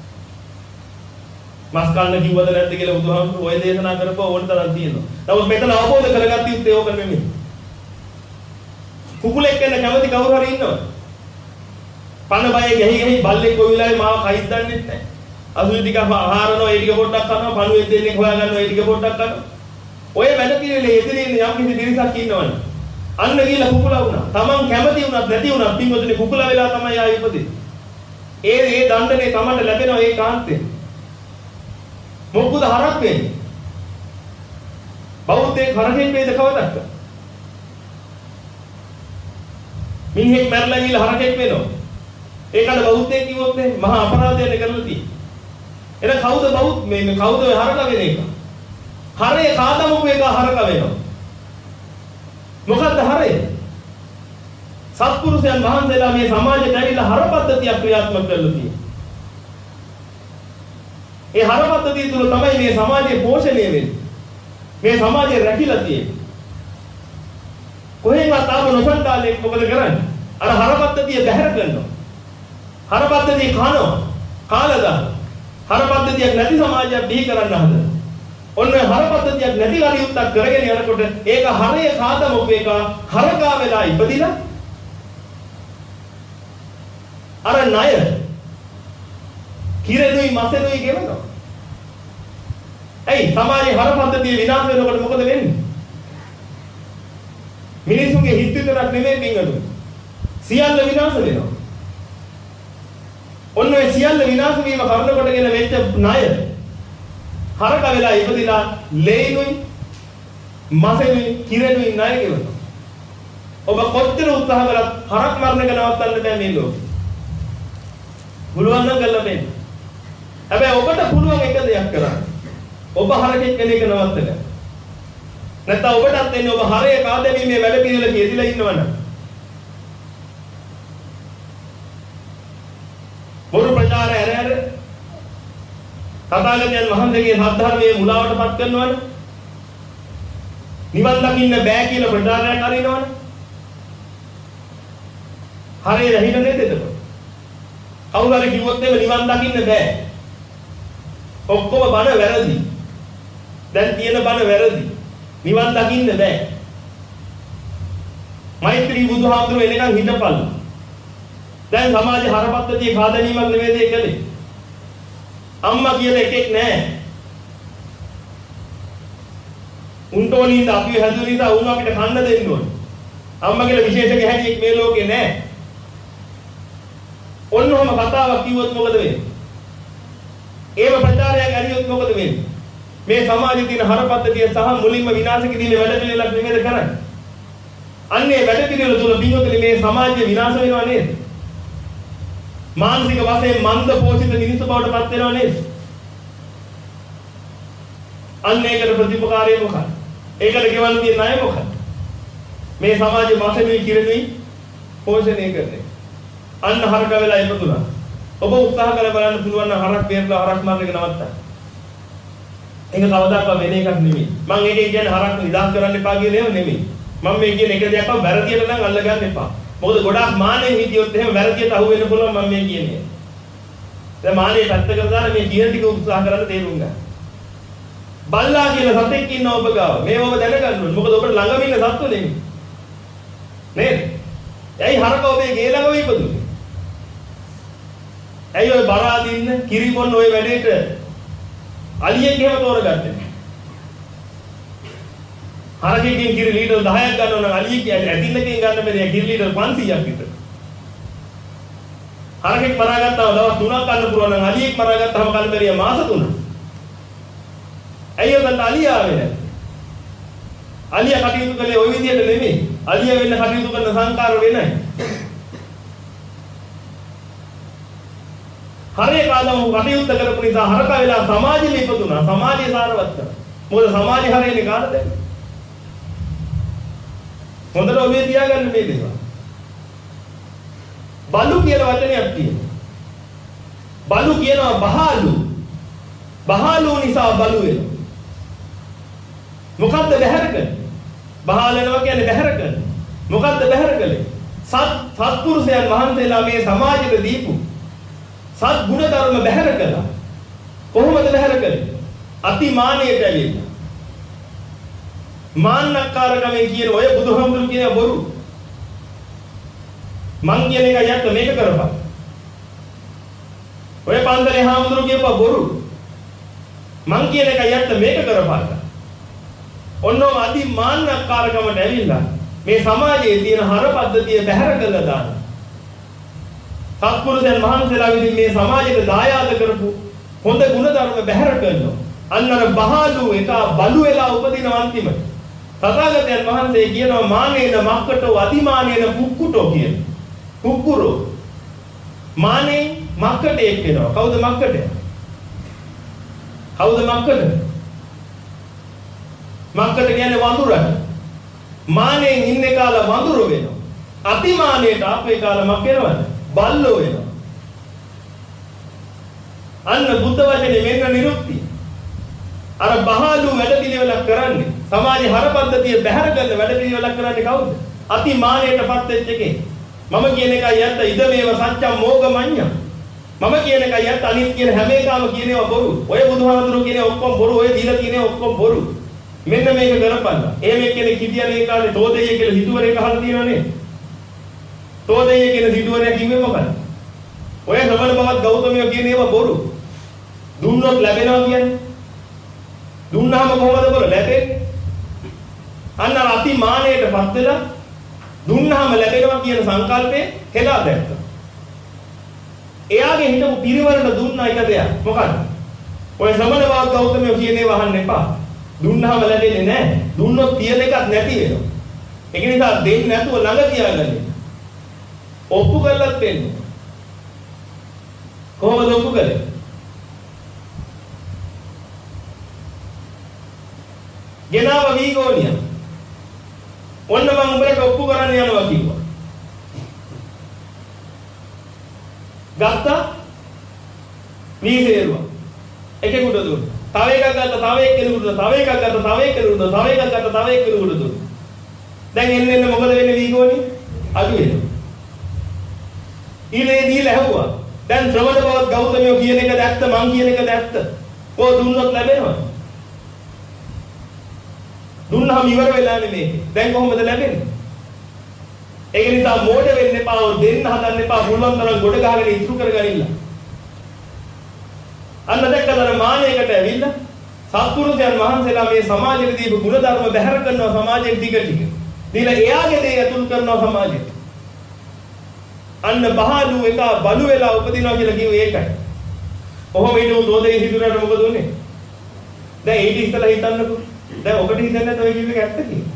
මාස් කන්න කිව්වද නැද්ද කියලා බුදුහාමුදුරුවෝ ඔය දේශනා කරපුවා ඕන තරම් තියෙනවා. නමුත් මෙතන අවබෝධ කරගත්ත යුත්තේ ඕක නෙමෙයි. කුකුලෙක් වෙන කැමති කවුරු හරි ඉන්නවද? පණ බය ගහි ගහි බල්ලෙක් කොයි වෙලාවෙ මාව කයිත් දන්නේ නැහැ. අසුචි ටික ආහාරනවා ඒ ටික පොඩ්ඩක් කනවා පණුවෙක් දෙන්නෙක් හොයා ගන්නවා ඒ ටික පොඩ්ඩක් කනවා. ඔය වැඩ පිළිවෙලේ එදිරින් යම් කිසි දිරිසක් ඉන්නවනේ. අන්න ගිහලා කුකුලා වුණා. Taman කැමති වුණත් නැති වුණත් පින්වතුනි කුකුලා වෙලා තමයි ආයෙ ඉපදෙන්නේ. ඒ ඒ දණ්ඩනේ Tamanට ලැබෙනවා ඒ කාන්තේ. මොකද හරක් වෙන්නේ? බෞද්ධයෙක් හරකෙක් වේද කවදක්ද? මිනිහෙක් මැරලා ගිහලා හරකෙක් වෙනවා. ඒකට බෞද්ධයෙක් කිව්වොත් නේ මහා අපරාධයක් කරලා තියෙන්නේ. එන කවුද බෞද්ධ මේ මේ කවුද ඔය හරක වෙන එක? හරේ කාදමු එක හරක වෙනවා. මොකද්ද හරේ? සත්පුරුෂයන් වහන්සේලා මේ සමාජයට ඇවිල්ලා හර පද්ධතියක් ක්‍රියාත්මක කරලා තියෙනවා. ඒ හර පද්ධතිය තුල තමයි මේ සමාජය පෝෂණය වෙන්නේ. මේ සමාජය රැකිලා තියෙන්නේ. කොහෙන්වත් ආව නොසන්ඩාලේ මොකද කරන්නේ? අර හර පද්ධතිය බැහැර කරනවා. හර පද්ධතිය කනවා. කාලා දානවා. හර පද්ධතියක් නැති සමාජයක් බිහි කරන්න හදනවා. ඔන්න හර පද්ධතියක් නැති කලියුත්තක් කරගෙන යනකොට ඒක හරය කාදමොක් එක හරකා වෙලා ඉපදිලා අර ණය කිරෙනුයි මසෙනුයි ගෙවනවා. ඇයි සමාජයේ හර පද්ධතිය විනාශ වෙනකොට මොකද වෙන්නේ? මිනිසුන්ගේ හිත විතරක් නෙමෙයි පින්වතුනි. සියල්ල විනාශ වෙනවා. ඔන්න ඔය සියල්ල විනාශ වීම කරන කොටගෙන වෙච්ච ණය හරක වෙලා ඉපදිලා ලේනුයි මාසෙනුයි කිරෙනුයි ණය ගෙවනවා. ඔබ කොච්චර උත්සාහ කළත් හරක් මරණ එක නවත්තන්න බෑ මේ ලෝකෙ. පුළුවන් නම් කරලා බලන්න. හැබැයි ඔබට පුළුවන් එක දෙයක් කරන්න. ඔබ හරකෙක් වෙන එක නවත්තන්න. නැත්නම් ඔබටත් එන්නේ ඔබ හරේ කාදෙමීමේ වැඩ පිළිවෙල කියදලා ඉන්නවනම්. බොරු ප්‍රචාර ඇර ඇර තථාගතයන් වහන්සේගේ සද්ධර්මයේ මුලාවටපත් කරනවනේ. නිවන් දකින්න බෑ කියලා ප්‍රචාරයක් කරනවනේ. හරේ රහින නේද එතකොට? කවුරු හරි කිව්වොත් එහෙම නිවන් දකින්න බෑ. ඔක්කොම බණ වැරදි. දැන් තියෙන බණ වැරදි. නිවන් දකින්න බෑ. මෛත්‍රී බුදුහාමුදුරුවෝ එනකන් හිටපල්ලා. දැන් සමාජේ හරපද්ධතිය කාදැනීමක් නෙවෙයි ඒ කලේ. අම්මා කියලා එකෙක් නැහැ. උන්ටෝනින්ද අපි හැදුව නිසා උන් අපිට කන්න දෙන්න ඕනේ. අම්මා කියලා විශේෂ ගැහැණියෙක් මේ ලෝකේ නැහැ. ඔන්නෝම කතාවක් කිව්වොත් මොකද වෙන්නේ? ඒව ප්‍රචාරයක් ඇරියොත් මොකද වෙන්නේ? මේ සමාජයේ තියෙන හරපද්ධතිය සහ මුලින්ම විනාශ කිරීමේ වැඩ පිළිවෙලක් නෙමෙයිද කරන්නේ? අන්නේ වැඩ පිළිවෙල තුල බින්දුතේ මේ සමාජය විනාශ වෙනව නේද? මානසික වශයෙන් මන්ද පෝෂිත මිනිස්සු බවට පත් වෙනව නේද? අන්න ඒකට ප්‍රතිපකාරය මොකක්ද? ඒකට ගෙවන්න තියෙන ණය මොකක්ද? මේ සමාජයේ මාසෙනුයි කිරෙනුයි පෝෂණය කරන්නේ. අන්න හරක වෙලා ඉපදුනා. ඔබ උත්සාහ කරලා බලන්න පුළුවන් නම් හරක් වේරලා හරක් මරන එක නවත්තන්න. ඒක කවදාකවත් වෙන එකක් නෙමෙයි. මම ඒකේ කියන්නේ හරක් නිදාස් කරන්න එපා කියන ඒවා නෙමෙයි. මම මේ කියන එක දෙයක්ම වැරදියට නම් අල්ල ගන්න එපා. මොකද ගොඩාක් මානෙන් හිටියොත් එහෙම වැරදියට අහු වෙන්න පුළුවන් මම මේ කියන්නේ. දැන් මානෙ පැත්තකට දාලා මේ කියන ටික උත්සාහ කරලා තේරුම් ගන්න. බල්ලා කියලා සතෙක් ඉන්න ඔබ ගාව. මේව ඔබ දැනගන්න ඕනේ. මොකද ඔබට ළඟම ඉන්න සත්තු නෙමෙයි. නේද? ඇයි හරක ඔබේ ගේ ළඟම ඉපදුනේ? ඇයි ඔය බරාදින්න කිරිබොන්න ඔය වැඩේට අලියෙක් එහෙම තෝරගත්තේ? හරකෙකින් කිරි ලීටර් දහයක් ගන්නවා නම් අලියෙක් ඇදින්නකින් ගන්න බැරි කිරි ලීටර් පන්සීයක් විතර. හරකෙක් මරාගත්තාම දවස් තුනක් ගන්න පුළුවන් නම් අලියෙක් මරාගත්තාම කල් බැරිය මාස තුනක්. ඇයි ඔතන අලියා ආවේ නැත්තේ? අලියා කටයුතු කළේ ওই විදිහට නෙමෙයි. අලියා වෙන්න කටයුතු කරන සංකාර වෙනයි. හරේ කාලම කටයුත්ත කරපු නිසා හරක වෙලා සමාජෙම ඉපදුනා. සමාජය සාරවත් කරා. මොකද සමාජය හරේනේ කාටද? හොඳට ඔබේ තියාගන්න මේ දේවල්. බලු කියලා වචනයක් තියෙනවා. බලු කියනවා බහාලු. බහාලු නිසා බලු වෙනවා. මොකද්ද බැහැර කළේ? බහාල වෙනවා කියන්නේ බැහැර කළේ. මොකද්ද බැහැර කළේ? සත් සත්පුරුෂයන් වහන්සේලා මේ සමාජෙට දීපු සත් ගුණ ධර්ම බැහැර කළා. කොහොමද බැහැර කළේ? අතිමානයට ඇවිල්ලා. මාන්නකාරකමෙන් කියන ඔය බුදුහාමුදුරු කියන බොරු. මං කියන එක යැත්ත මේක කරපන්. ඔය පන්දලේ හාමුදුරු කියපුවා බොරු. මං කියන එක යැත්ත මේක කරපන්. ඔන්නෝ අතිමාන්නකාරකමට ඇවිල්ලා මේ සමාජයේ තියෙන හර පද්ධතිය බැහැර කළා දාන. සත්පුරුෂයන් වහන්සේලා විසින් මේ සමාජයට දායාද කරපු හොඳ ගුණ ධර්ම බැහැර කරනවා. අන්නර බහලු එක බලු වෙලා උපදින අන්තිමට. තථාගතයන් වහන්සේ කියනවා මානේන මක්කටෝ අතිමානේන කුක්කුටෝ කියන. කුක්කුරෝ. මානේ මක්කට එක් වෙනවා. කවුද මක්කට? කවුද මක්කට? මක්කට කියන්නේ වඳුරට. මානෙන් ඉන්නේ කාලා වඳුර වෙනවා. අතිමානේට අපේ කාලා මක් වෙනවද? බල්ලෝ වෙනවා. අන්න බුද්ධ වචනේ මෙන්න නිරුක්තිය. අර බහලු වැඩ පිළිවෙලක් කරන්නේ සමාජයේ හර පද්ධතිය බැහැර කරන වැඩ පිළිවෙලක් කරන්නේ කවුද? අතිමානයටපත් වෙච්ච එකේ. මම කියන එකයි යත්ත ඉද මේව සත්‍යම් මෝගමඤ්ඤ. මම කියන එකයි යත්ත අනිත් කියන හැම එකම කියනවා බොරු. ඔය බුදුහාමුදුරුවෝ කියන ඔක්කොම බොරු. ඔය දීලා කියන ඔක්කොම බොරු. මෙන්න මේක කරපන්න. එහෙම කෙනෙක් හිටියනේ ඒ කාලේ තෝදෙය කියලා හිතුවරේ අහලා තියෙනවනේ. තෝදෙය කියන සිටුවරයා කිව්වේ මොකද? ඔය ශ්‍රමණ බවත් ගෞතමයෝ කියන ඒවා බොරු. දුන්නොත් ලැබෙනවා කියන්නේ. දුන්නාම කොහොමද බොර ලැබෙන්නේ? අන්න අර අතිමානයටපත් වෙලා දුන්නාම ලැබෙනවා කියන සංකල්පේ හෙලා දැක්කා. එයාගේ හිතපු පිරිවරට දුන්නා එක දෙයක්. මොකද්ද? ඔය ශ්‍රමණ වාග් ගෞතමයෝ කියන්නේ වහන්න එපා. දුන්නාම ලැබෙන්නේ නැහැ. දුන්නොත් තියෙන එකක් නැති වෙනවා. ඒක නිසා දෙන්නේ නැතුව ළඟ තියාගන්න. ඔප්පු කරලත් වෙන්නේ. කොහොමද ඔප්පු කරන්නේ? ගෙනාව වීගෝනිය. ඔන්න මම උඹලට ඔප්පු කරන්න යනවා කිව්වා. ගත්තා වීසේරුවා. එකෙකුට දුන්නා. තව එකක් ගත්තා තව එක්කෙනෙකුට දුන්නා. තව එකක් ගත්තා තව එක්කෙනෙකුට දුන්නා. තව එකක් ගත්තා තව එක්කෙනෙකුට දුන්නා. දැන් එන්න එන්න මොකද වෙන්නේ වීගෝනිය? අඩු වෙනවා. ඊළේ දීලා ඇහුවා. දැන් ශ්‍රවණ බවත් ගෞතමයෝ කියන එකද ඇත්ත මං කියන එකද ඇත්ත? කො දුන්නොත් ලැබෙනවද? දුන්නාම ඉවර වෙලා නෙමෙයි. දැන් කොහොමද ලැබෙන්නේ? ඒක නිසා මෝඩ වෙන්න එපා. දෙන්න හදන්න එපා. පුළුවන් තරම් ගොඩ ගහගෙන ඉතුරු කරගනින්න. අන්න දැක්කදර මානයකට ඇවිල්ලා සත්පුරුෂයන් වහන්සේලා මේ සමාජෙට දීපු ගුණ ධර්ම බැහැර කරනවා සමාජයෙන් ටික ටික. දීලා එයාගේ දේ අතුල් කරනවා සමාජෙට. අන්න බහලු එක බලු වෙලා උපදිනවා කියලා කිව්වේ ඒකයි. කොහොම හිතුව දෝදේ හිතුනට මොකද උනේ? දැන් ඊට ඉස්සලා හිතන්නකෝ. දැන් ඔබට හිතන්නේ නැත්නම් ඔය කිව්ව එක ඇත්ත කියලා.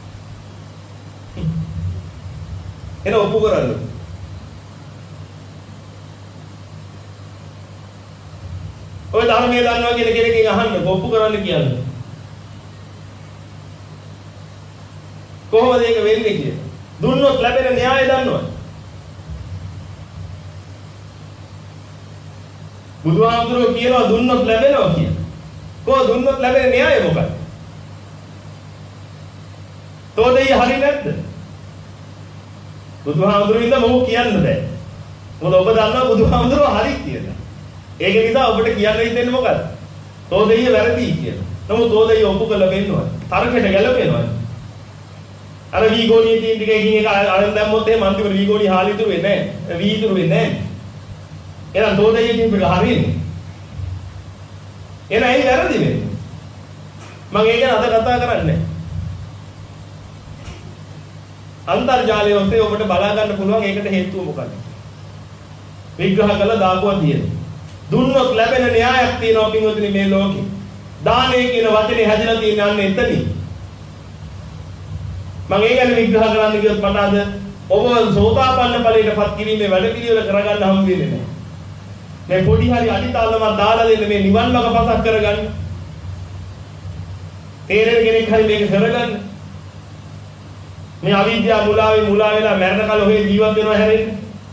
එන ඔප්පු කරන්න. ඔය ධර්මයේ දන්නවා කියන කෙනකින් අහන්න ඔප්පු කරන්න කියන්නේ. කොහොමද ඒක වෙන්නේ කියලා. දුන්නොත් ලැබෙන න්‍යාය දන්නවද? බුදුහාමුදුරුවෝ කියනවා දුන්නොත් ලැබෙනවා කියලා. කොහොම දුන්නොත් ලැබෙන න්‍යාය මොකක්ද? තෝදෙයි හරි නැද්ද? බුදුහාමුදුරුවෝ ඉන්න මොකක් කියන්න බෑ. මොකද ඔබ දන්නවා බුදුහාමුදුරුවෝ හරි කියලා. ඒක නිසා ඔබට කියන්න හිතෙන්නේ මොකද්ද? තෝදෙයි වැරදි කියලා. නමුත් තෝදෙයි ඔප්පු කළ වෙන්නවා. තරකෙට ගැලපෙනවා. අර වීගෝණියේ තියෙන ටික එකින් එක අරන් දැම්මොත් එහෙම අන්තිමට වීගෝණිය හාල් ඉතුරු වෙන්නේ නැහැ. වී ඉතුරු වෙන්නේ නැහැ. එහෙනම් තෝදෙයි කියන එක හරියන්නේ. එහෙනම් ඇයි වැරදි වෙන්නේ? මම ඒක ගැන අද කතා කරන්නේ නැහැ. අන්තර්ජාලය ඔස්සේ ඔබට බලා ගන්න පුළුවන් ඒකට හේතුව මොකක්ද? විග්‍රහ කළා දාපුවා තියෙනවා. දුන්නොත් ලැබෙන න්‍යායක් තියෙනවා පින්වතුනි මේ ලෝකේ. දානය කියන වචනේ හැදලා තියෙන අන්න එතනින්. මම ඒ ගැන විග්‍රහ කරන්න ගියොත් මට අද ඔබ සෝතාපන්න ඵලයටපත් කිරීමේ වැඩ පිළිවෙල කරගන්න හම් වෙන්නේ නැහැ. මේ පොඩි හරි අඩිතාලමක් දාලා දෙන්න මේ නිවන් මාර්ග පසක් කරගන්න. තේරෙන කෙනෙක් හරි මේක කරගන්න. මේ අවිද්‍යාව මුලාවේ මුලා වෙලා මරණ කල ඔහේ ජීවත් වෙනවා හැරෙන්නේ.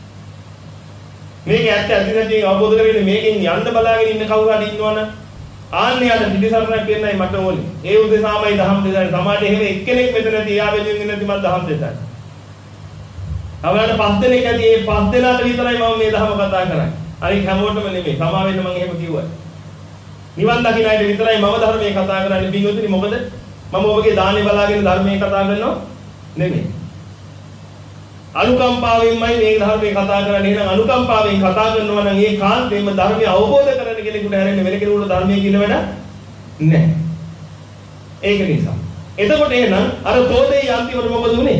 මේක ඇත්ත ඇති නැති අවබෝධ කරගෙන මේකෙන් යන්න බලාගෙන ඉන්න කවුරු හරි ඉන්නවනම් ආන්නේ යට පිටිසරණක් වෙන්නයි මට ඕනේ. ඒ උදෙසාමයි දහම් දෙසයි. සමාජයේ එහෙම එක්කෙනෙක් මෙතන නැති එයා වෙලින් නැති මම දහම් දෙසයි. අවලට පස් දෙනෙක් ඇති ඒ පස් දෙනාට විතරයි මම මේ දහම කතා කරන්නේ. අනික හැමෝටම නෙමෙයි. සමා වෙන්න මම එහෙම කිව්වා. නිවන් දකින්න අයට විතරයි මම ධර්මයේ කතා කරන්නේ. පින්වතුනි මොකද මම ඔබගේ දාන්නේ බලාගෙන ධර්මයේ කතා කරනවා නෙමෙයි. අනුකම්පාවෙන්මයි මේ ධර්මයේ කතා කරන්නේ. එහෙනම් අනුකම්පාවෙන් කතා කරනවා නම් ඒ කාන්තේම ධර්මය අවබෝධ කරගන්න කෙනෙකුට හැරෙන්නේ වෙන කෙනෙකුට ධර්මයේ කියන වැඩ නැහැ. ඒක නිසා. එතකොට එහෙනම් අර තෝදෙයි අන්තිමට මොකද උනේ?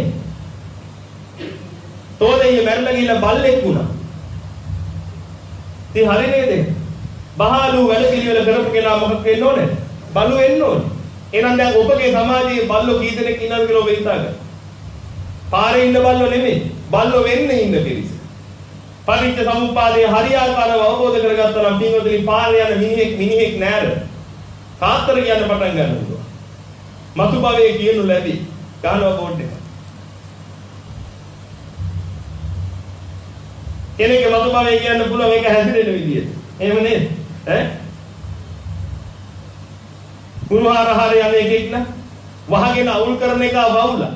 තෝදෙයි මැරලා ගිහලා බල්ලෙක් වුණා. ඉතින් හරි නේද? බහලු වැඩ පිළිවෙල කරපු කෙනා මොකක් වෙන්න ඕනේ? බලු වෙන්න ඕනේ. එහෙනම් දැන් ඔබගේ සමාජයේ බල්ලෝ කී දෙනෙක් ඉන්නවද කියලා ඔබ හිතාගන්න. පාරේ ඉන්න බල්ලෝ නෙමෙයි. බල්ලෝ වෙන්නේ ඉන්න පිරිස. පටිච්ච සමුප්පාදයේ හරියාකාරව අවබෝධ කරගත්තා නම් පින්වතුනි පාරේ යන මිනිහෙක් මිනිහෙක් නෑර. කාතර කියන්න පටන් ගන්න පුළුවන්. මතු භවයේ කියනු ලැබි. ගන්නවා බෝඩ් එක. කෙනෙක්ගේ මතු භවයේ කියන්න පුළුවන් ඒක හැසිරෙන විදියට. එහෙම නේද? ඈ? කුරුහාර හරි යන එකෙක් න වහගෙන අවුල් කරන එක වවුලා.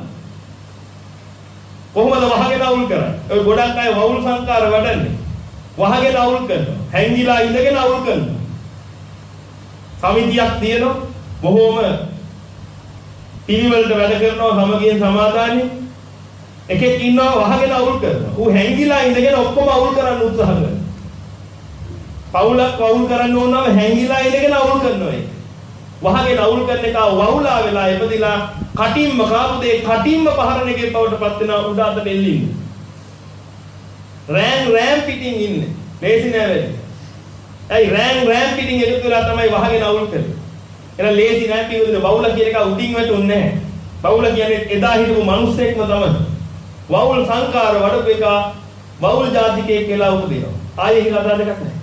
කොහොමද වහගෙන අවුල් කරන්නේ? ඔය ගොඩක් අය වවුල් සංකාර වඩන්නේ. වහගෙන අවුල් කරනවා. හැංගිලා ඉඳගෙන අවුල් කරනවා. සමිතියක් තියෙනවා. බොහෝම පිළිවෙලට වැඩ කරනවා සමගියෙන් සමාදානෙ. එකෙක් ඉන්නවා වහගෙන අවුල් කරනවා. ඌ හැංගිලා ඉඳගෙන ඔක්කොම අවුල් කරන්න උත්සාහ කරනවා. පවුලක් අවුල් කරන්න ඕන නම් හැංගිලා ඉඳගෙන අවුල් කරනවා ඒක. වහගෙන අවුල් කරන එක වවුලා වෙලා එපදිලා කටින්ම කාපුදේ කටින්ම පහරන එකේ බවට පත් වෙන උඩ අතට එල්ලින්නේ. රෑන් රෑන් පිටින් ඉන්නේ. ලේසි නෑ වැඩි. ඇයි රෑන් රෑන් පිටින් එළියට වෙලා තමයි වහගෙන අවුල් කරන්නේ. එහෙනම් ලේසි නෑ පිටුනේ බවුල කියන එක උඩින් වැටුන්නේ නෑ. බවුල කියන්නේ එදා හිටපු මිනිස්සෙක්ම තමයි. වවුල් සංකාර වඩපු එක වවුල් ජාතිකයෙක් කියලා උපදිනවා. ආයේ ඒක අදා දෙකක් නෑ.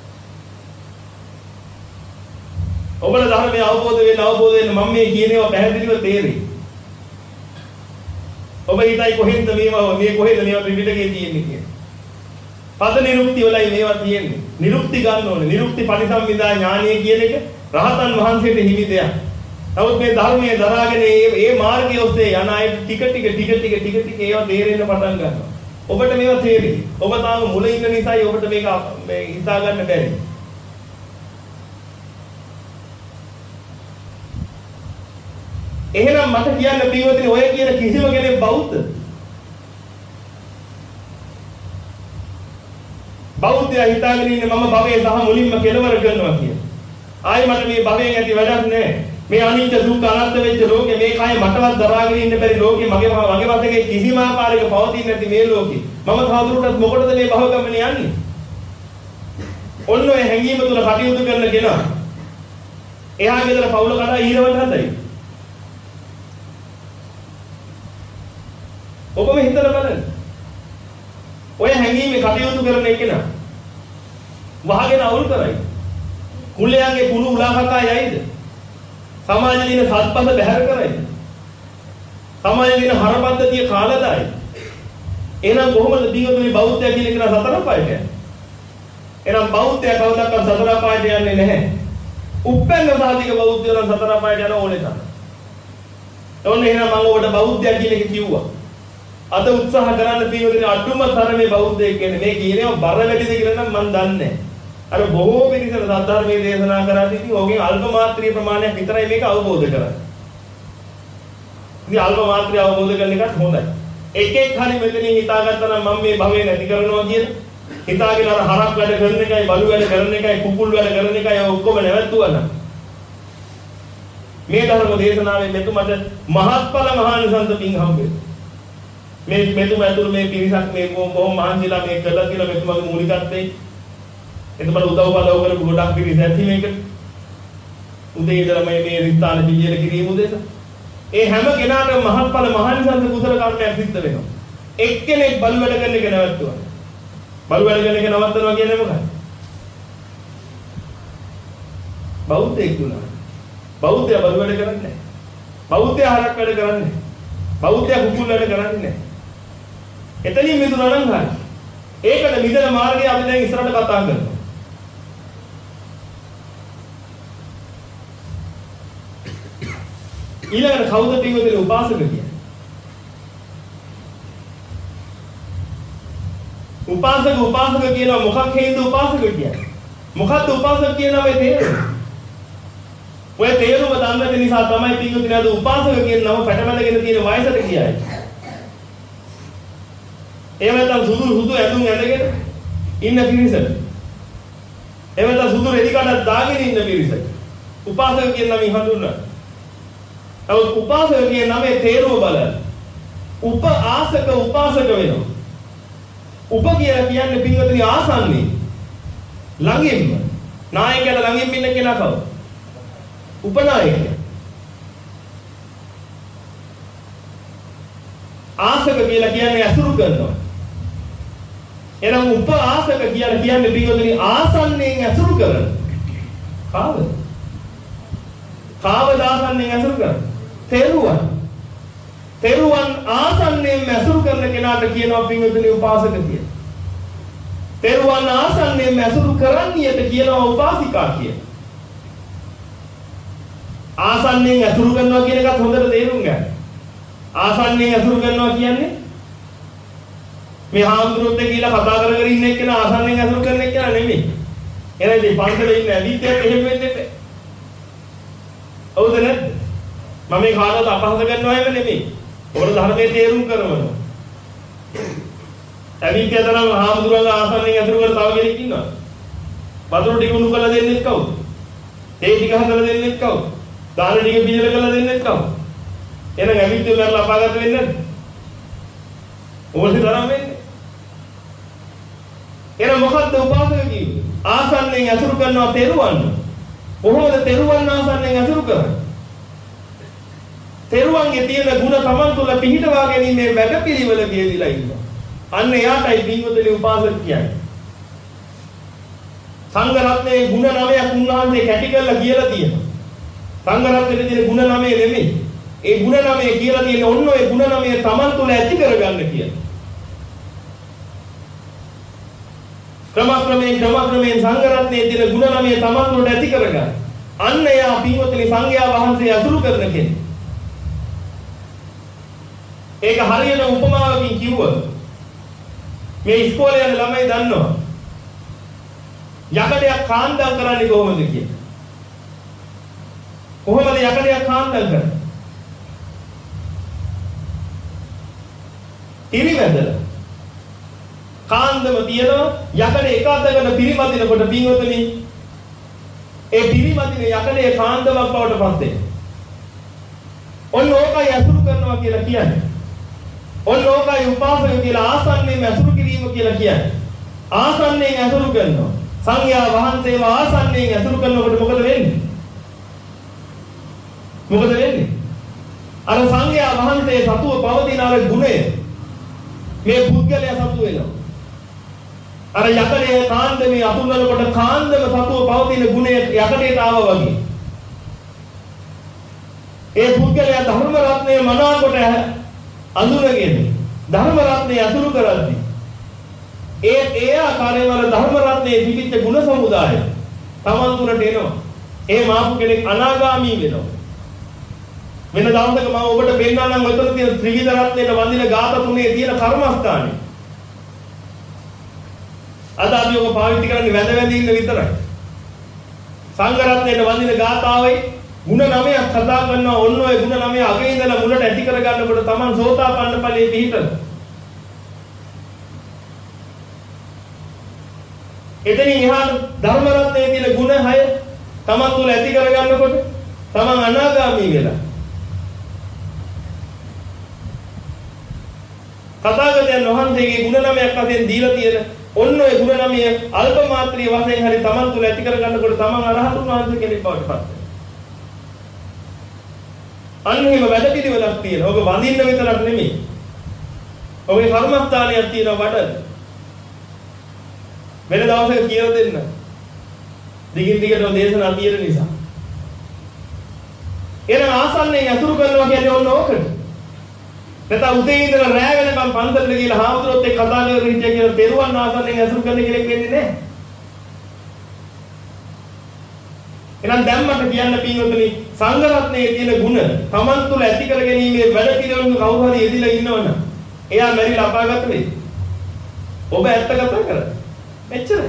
ඔබට ධර්මයේ අවබෝධ වෙන්න අවබෝධ වෙන්න මම මේ කියන ඒවා පැහැදිලිව තේරෙයි. ඔබ හිතයි කොහෙන්ද මේවා මේ කොහෙද මේවා ත්‍රිපිටකයේ තියෙන්නේ කියලා. පද නිරුක්ති වලයි මේවා තියෙන්නේ. නිරුක්ති ගන්න ඕනේ. නිරුක්ති පරිසම්විදා ඥානය කියන එක රහතන් වහන්සේට හිමි දෙයක්. නමුත් මේ ධර්මයේ දරාගෙන මේ මේ මාර්ගය ඔස්සේ යන අය ටික ටික ටික ටික ටික ටික ඒවා තේරෙන්න පටන් ගන්නවා. ඔබට මේවා තේරෙයි. ඔබ තාම මුල ඉන්න නිසායි ඔබට මේක මේ හිතා ගන්න බැරි. එහෙනම් මට කියන්න පියවතිනි ඔය කියන කිසිම කෙනෙක් බෞද්ධ බෞද්ධයා හිතාගෙන ඉන්නේ මම භවයේ සහ මුලින්ම කෙලවර කරනවා කියලා. ආයි මට මේ භවයෙන් ඇති වැඩක් නැහැ. මේ අනිත්‍ය දුක්ඛ අනාත්ම වෙච්ච ලෝකේ මේ කය මටවත් දරාගෙන ඉන්න බැරි ලෝකේ මගේ මගේ වශයෙන් කිසිම ආකාරයක පවතින්නේ නැති මේ ලෝකේ මම තවදුරටත් මොකටද මේ භව ගමනේ යන්නේ? ඔන්න ඔය හැඟීම තුල කටයුතු කරන කෙනා එහා ගෙදර පවුල කඩා ඊරවට හදයි. ඔබම හිතලා බලන්න. ඔය හැංගීමේ කටයුතු කරන එකේන වහගෙන අවුල් කරයි. කුලයන්ගේ කුණු උලාකතා යයිද? සමාජයේ දින සත්පද බැහැර කරයිද? සමාජයේ දින හරපද්ධතිය කාලදායි. එහෙනම් කොහොමද දීවතුනි බෞද්ධය කියන එක සතර පායට යන්නේ? එහෙනම් බෞද්ධය කවදාවත් සතර පායට යන්නේ නැහැ. උප්පන්න සාධික බෞද්ධය නම් සතර පායට යන ඕනේ තමයි. ඕනේ එහෙනම් මම ඔබට බෞද්ධය කියන එක කිව්වා. අද උත්සාහ කරන්න තියෙන්නේ අඩුම තරමේ බෞද්ධයෙක් කියන්නේ මේ කියනවා බර වැඩිද කියලා නම් මම දන්නේ නැහැ. අර බොහෝ පිරිසට සද්ධර්මයේ දේශනා කරද්දී ඉතින් ඕකෙන් අල්ප මාත්‍රිය ප්‍රමාණයක් විතරයි මේක අවබෝධ කරන්නේ. ඉතින් අල්ප මාත්‍රිය අවබෝධ කරන එකත් හොඳයි. එක එක හරි මෙතනින් හිතාගත්තා නම් මම මේ භවය නැති කරනවා කියන හිතාගෙන අර හරක් වැඩ කරන එකයි බලු වැඩ කරන එකයි කුකුල් වැඩ කරන එකයි ඔක්කොම නැවතුවා නම් මේ ධර්ම දේශනාවෙන් මෙතුමට මහත්ඵල මහානිසංස පිං හම්බෙන්නේ. මේ මෙතුමා ඇතුළු මේ පිරිසක් මේ බොහොම මහන්සිලා මේ කළා කියලා මෙතුමාගේ මූලිකත්වයේ එතුමාට උදව් බලව කරපු ගොඩක් පිරිස ඇති මේකට උදේ ඉඳලා මේ මේ ස්ථාන පිළියෙල කිරීම උදෙසා ඒ හැම කෙනාටම මහත්ඵල මහානිසංස කුසල කර්මයක් සිද්ධ වෙනවා එක්කෙනෙක් බලු වැඩ කරන එක නවත්තුවා බලු වැඩ කරන එක නවත්තනවා කියන්නේ මොකක්ද බෞද්ධයෙක් වුණා බෞද්ධය බලු වැඩ කරන්නේ නැහැ බෞද්ධය හරක් වැඩ කරන්නේ නැහැ බෞද්ධය කුකුල් වැඩ කරන්නේ නැහැ එතනින් මිදුණා නම් හරි. ඒකට මිදෙන මාර්ගය අපි දැන් ඉස්සරහට කතා කරනවා. ඊළඟට කවුද පින්වතුනි උපාසක කියන්නේ? උපාසක උපාසක කියනවා මොකක් හේඳ උපාසක කියන්නේ? මොකක්ද උපාසක කියන මේ තේරුම? ඔය තේරුම දන්නක නිසා තමයි පින්වතුනි අද උපාසක කියන නම පැටමැදගෙන තියෙන වයසට කියයි. එහෙම නැත්නම් සුදු සුදු ඇඳුම් ඇඳගෙන ඉන්න පිරිස. එහෙම නැත්නම් සුදු රෙදි කඩක් දාගෙන ඉන්න පිරිස. උපාසක කියන නමින් හඳුන්වනවා. නමුත් උපාසක කියන නමේ තේරුම බලන්න. උප ආසක උපාසක වෙනවා. උප කියලා කියන්නේ පින්වතුනි ආසන්නේ. ළඟින්ම. නායකයාට ළඟින්ම ඉන්න කෙනා කවුද? උපනායකයා. ආසක කියලා කියන්නේ අසුරු කරනවා. එහෙනම් උප ආසක කියලා කියන්නේ පිටුතුනි ආසන්නයෙන් අසුරු කරන. කාවද? කාවද ආසන්නයෙන් අසුරු කරන? තෙරුවන්. තෙරුවන් ආසන්නයෙන් අසුරු කරන කෙනාට කියනවා පිටුතුනි උපාසක කියලා. තෙරුවන් ආසන්නයෙන් අසුරු කරන්නියට කියනවා උපාසිකා කියලා. ආසන්නයෙන් අසුරු කරනවා කියන එකත් හොඳට තේරුම් ගන්න. ආසන්නයෙන් අසුරු කරනවා කියන්නේ මේ හාමුදුරුවෝත් එක්ක කියලා කතා කර කර ඉන්න එක්කන ආසන්නයෙන් අසුරු කරන එක නෙමෙයි. එහෙනම් ඉතින් පන්සලේ ඉන්න ඇවිත්‍යත් එහෙම වෙන්නේ නැහැ. හවුද නැද්ද? මම මේ කාටවත් අපහාස කරනවා එහෙම නෙමෙයි. ඔබට ධර්මයේ තේරුම් කරනවා. ඇවිත්‍ය තරම් හාමුදුරුවෝ ආසන්නයෙන් අසුරු කර තව කෙනෙක් ඉන්නවා. වතුර ටික උණු කරලා දෙන්නෙත් කවුද? තේ ටික හදලා දෙන්නෙත් කවුද? දාන ටික පිළිල කරලා දෙන්නෙත් කවුද? එහෙනම් ඇවිත් උඹලා අපාගත වෙන්නේ නැද්ද? ඕකේ තරම් වෙන්නේ. එන මොකද්ද උපාසක කියන්නේ? ආසන්නෙන් අසුරු කරනවා තෙරුවන්. කොහොමද තෙරුවන් ආසන්නෙන් අසුරු කරන්නේ? තෙරුවන්ගේ තියෙන ಗುಣ Taman තුල පිහිටවා ගැනීමේ වැඩපිළිවෙල කියවිලා ඉන්නවා. අන්න එයාටයි පින්වතුනි උපාසක කියන්නේ. සංඝ රත්නයේ ಗುಣ නවයක් උන්වහන්සේ කැටි කරලා කියලා තියෙනවා. සංඝ රත්නයේ තියෙන ಗುಣ නවය නෙමෙයි. ඒ ಗುಣ නවය කියලා තියෙන ඔන්න ඔය ಗುಣ නවය Taman තුල ඇති කරගන්න කියලා. ක්‍රමක්‍රමයෙන් ක්‍රමක්‍රමයෙන් සංඝ රත්නයේ තියෙන ಗುಣ නවය Taman තුලට ඇති කරගන්න. අන්න එයා පින්වතුනි සංඝයා වහන්සේ අසුරු කරන කෙනෙක්. ඒක හරියට උපමාවකින් කිව්වොත් මේ ඉස්කෝලේ යන ළමයි දන්නවා යකඩයක් කාන්දම් කරන්නේ කොහොමද කියලා. කොහොමද යකඩයක් කාන්දම් කරන්නේ? පිරිමැදලා කාන්දම තියනවා යකඩ එක අතකට පිරිමදිනකොට පින්වතුනි ඒ පිරිමදින යකඩේ කාන්දමක් බවට පත් වෙනවා. ඔන්න ඕකයි අසුරු කරනවා කියලා කියන්නේ. ඔන්න ඕකයි උපාසක කියලා ආසන්නයෙන් අසුරු කිරීම කියලා කියන්නේ. ආසන්නයෙන් අසුරු කරනවා. සංඝයා වහන්සේව ආසන්නයෙන් අසුරු කරනකොට මොකද වෙන්නේ? මොකද වෙන්නේ? අර සංඝයා වහන්සේ සතුව පවතින අර ගුණය මේ පුද්ගලයා සතුව වෙනවා. අර යකඩේ කාන්දමේ අතුල්වනකොට කාන්දම සතුව පවතින ගුණය යකඩේට ආවා වගේ. ඒ පුද්ගලයා ධර්ම රත්නයේ මනාකොට අඳුරගෙන ධර්ම රත්නයේ අසුරු කරද්දී ඒ ඒ ආකාරයෙන් වල ධර්ම රත්නයේ තිබිච්ච ගුණ සමුදාය Taman තුනට එනවා. ඒ මාපු කෙනෙක් අනාගාමී වෙනවා. වෙන දවසක මම ඔබට පෙන්නන්නම් ඔතන තියෙන ත්‍රිවිධ රත්නයේ වඳින ගාථා තුනේ තියෙන කර්මස්ථානේ. අද අපි ඔබ පාවිච්චි කරන්නේ වැඳ වැඳ ඉන්න විතරයි. සංඝ රත්නයේ වඳින ගාථාවේ ಗುಣ නවයක් කතා කරනවා. ඔන්න ඔය ಗುಣ නවය අගේ ඉඳලා මුලට ඇති කර ගන්නකොට Taman සෝතාපන්න ඵලයේ පිහිටන. එතනින් එහාට ධර්ම රත්නයේ තියෙන ಗುಣ හය Taman තුල ඇති කර ගන්නකොට Taman අනාගාමී වෙලා. තථාගතයන් වහන්සේගේ ගුණ නවයක් වශයෙන් දීලා තියෙන ඔන්න ඔය ගුණ නවය අල්ප මාත්‍රිය වශයෙන් හරි Taman තුල ඇති කර ගන්නකොට Taman අරහතුන් වහන්සේ කෙනෙක් බවට පත් වෙනවා. අන්න එහෙම වැඩ පිළිවෙලක් තියෙනවා. ඔබ වඳින්න විතරක් නෙමෙයි. ඔබේ කර්මස්ථානයක් තියෙනවා වඩ. වෙන දවසක කියලා දෙන්න. දිගින් දිගටම දේශනා තියෙන නිසා. එන ආසන්නයෙන් අතුරු කරනවා කියන්නේ ඔන්න ඕකට. නැත්නම් උදේ ඉඳලා රෑ වෙනකම් පන්සලට ගිහලා හාමුදුරුවොත් එක්ක කතා කරගෙන හිටිය කියලා පෙරුවන් ආසන්නයෙන් අතුරු කරන කෙනෙක් වෙන්නේ නැහැ. එහෙනම් දැම්මට කියන්න පින්වතුනි සංඝ රත්නයේ තියෙන ಗುಣ Taman තුල ඇති කර ගැනීමේ වැඩ පිළිවෙලක කවුරු හරි යෙදিলা ඉන්නවනම් එයා මැරිලා අපාගත වෙයි. ඔබ ඇත්ත කතා කරා. එච්චරයි.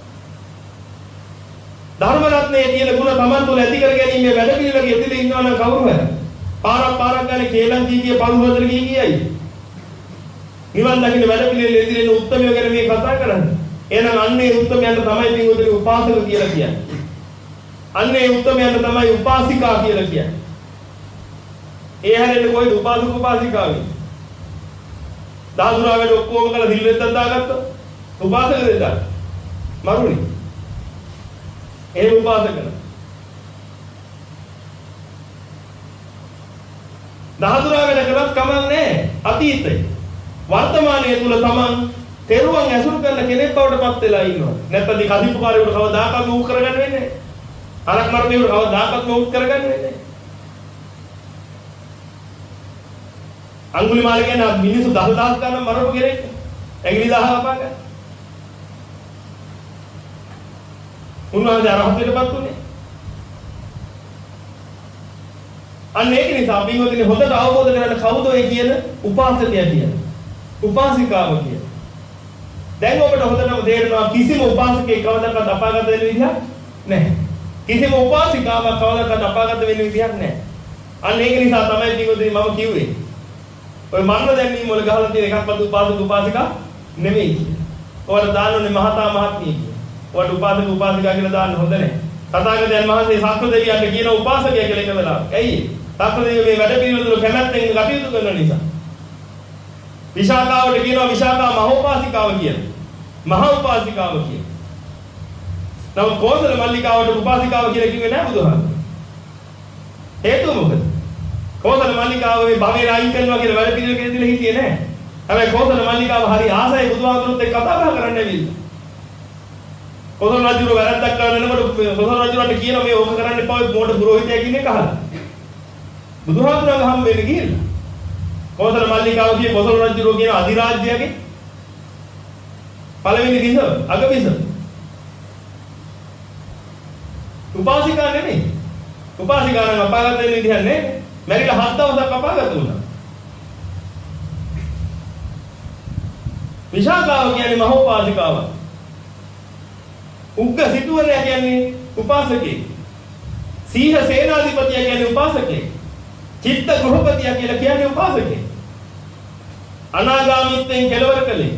ධර්ම රත්නයේ තියෙන ಗುಣ Taman තුල ඇති කර ගැනීමේ වැඩ පිළිවෙලක යෙදিলা ඉන්නවනම් කවුරු හරි පාරක් පාරක් ගානේ කේලම් කීකිය පළවතර ගිහින් කියයි. නිවන් දකින්න වැඩ පිළිවෙල යෙදিলা උත්තරය ගැන මේ කතා කරන්නේ. එහෙනම් අන්නේ උත්තරයන්ට තමයි පින්වතුනි උපාසක කියලා කියන්නේ. අන්නේ උත්තමයන්ට තමයි උපාසිකා කියලා කියන්නේ. ඒ හැරෙන්නේ කොයිද උපාසක උපාසිකාවේ? දහතුරා වැඩ ඔක්කොම කරලා දිල්ලෙන් දාගත්තා. උපාසක දෙදා. මරුනේ. ඒ උපාසකන. දහතුරා වැඩ කළත් කමක් නැහැ. අතීතේ. වර්තමානයේ තුල තමන් තෙරුවන් ඇසුරු කරන කෙනෙක් බවට පත් වෙලා ඉන්නවා. නැත්නම් මේ කදිපුකාරයකට කවදාකවත් උ කරගන්න වෙන්නේ නැහැ. අරක් මරණේ කවදාකවත් උ කරගන්න වෙන්නේ නැහැ. අඟුලිමාල කියන්නේ මිනිස්සු දහදහස් ගණන් මරපු කෙනෙක්. ඇඟිලි දහහ අපාගන්න. උන්වහන්සේ අරහත්ත්වයටපත් උනේ. අන්න ඒක නිසා පින්වතුනි හොඳට අවබෝධ කරගන්න කවුද ඔය කියන උපාසකයා කියන්නේ. උපාසිකාව කියන්නේ. දැන් ඔබට හොඳටම තේරෙනවා කිසිම උපාසකයෙක් කවදාකවත් අපාගත වෙන්න විදිහක් නැහැ. කිසිම උපාසිකාවක් කවදාකවත් අපාගත වෙන්න විදිහක් නැහැ. අන්න ඒක නිසා තමයි පින්වතුනි මම කිව්වේ. ඔය මරණ දැන්වීම වල ගහලා තියෙන එකක්වත් උපාසක උපාසිකා නෙමෙයි. ඔයාලා දාන්නෝනේ මහතා මහත්මිය කියලා. ඔයාලට උපාසක උපාසිකා කියලා දාන්න හොඳ නැහැ. තථාගතයන් වහන්සේ සක්‍ර දෙවියන්ට කියන උපාසකය කියලා එක වෙලාවක්. ඇයි? සක්‍ර දෙවියෝ මේ වැඩ පිළිවෙල වල කැමැත්තෙන් කටයුතු කරන නිසා. විශාකාවට කියනවා විශාකා මහෝපාසිකාව කියලා. මහා උපාසිකාව කියන. නමුත් කෝසල මල්ලිකාවට උපාසිකාව කියලා කිව්වේ නෑ බුදුහාමුදුරුවෝ. හේතුව මොකද? කෝසල මල්ලිකාව මේ භවයේ අයින් කරනවා කියලා වැඩ පිළිවෙල කියලා දීලා හිටියේ නෑ. හැබැයි කෝසල මල්ලිකාව හරි ආසයි බුදුහාමුදුරුවෝත් එක්ක කතා බහ කරන්න ඇවිල්ලා. කොසල් රජුර වැරද්දක් කරන යනකොට කොසල් රජුරන්ට කියනවා මේ ඕක කරන්න එපා ඔය මොඩ පුරোহিතයා කියන එක අහලා. බුදුහාමුදුරුවෝ හම් වෙන්න ගිහිල්ලා. කොසල් මල්ලිකාව කියේ කොසල් රජුරෝ කියන අධිරාජ්‍යයේ පළවෙනි විස අග විස. උපාසිකා නෙමෙයි. උපාසිකා නම් අපාගත වෙන්න විදිහක් නෑ. මැරිලා හත් දවසක් අපාගත වුණා. විශාකාව කියන්නේ මහෝපාසිකාව. උග්ග සිටුවරයා කියන්නේ උපාසකේ. සීහ සේනාධිපතියා කියන්නේ උපාසකේ. චිත්ත ගෘහපතියා කියලා කියන්නේ උපාසකේ. අනාගාමීත්වයෙන් කෙලවර කළේ.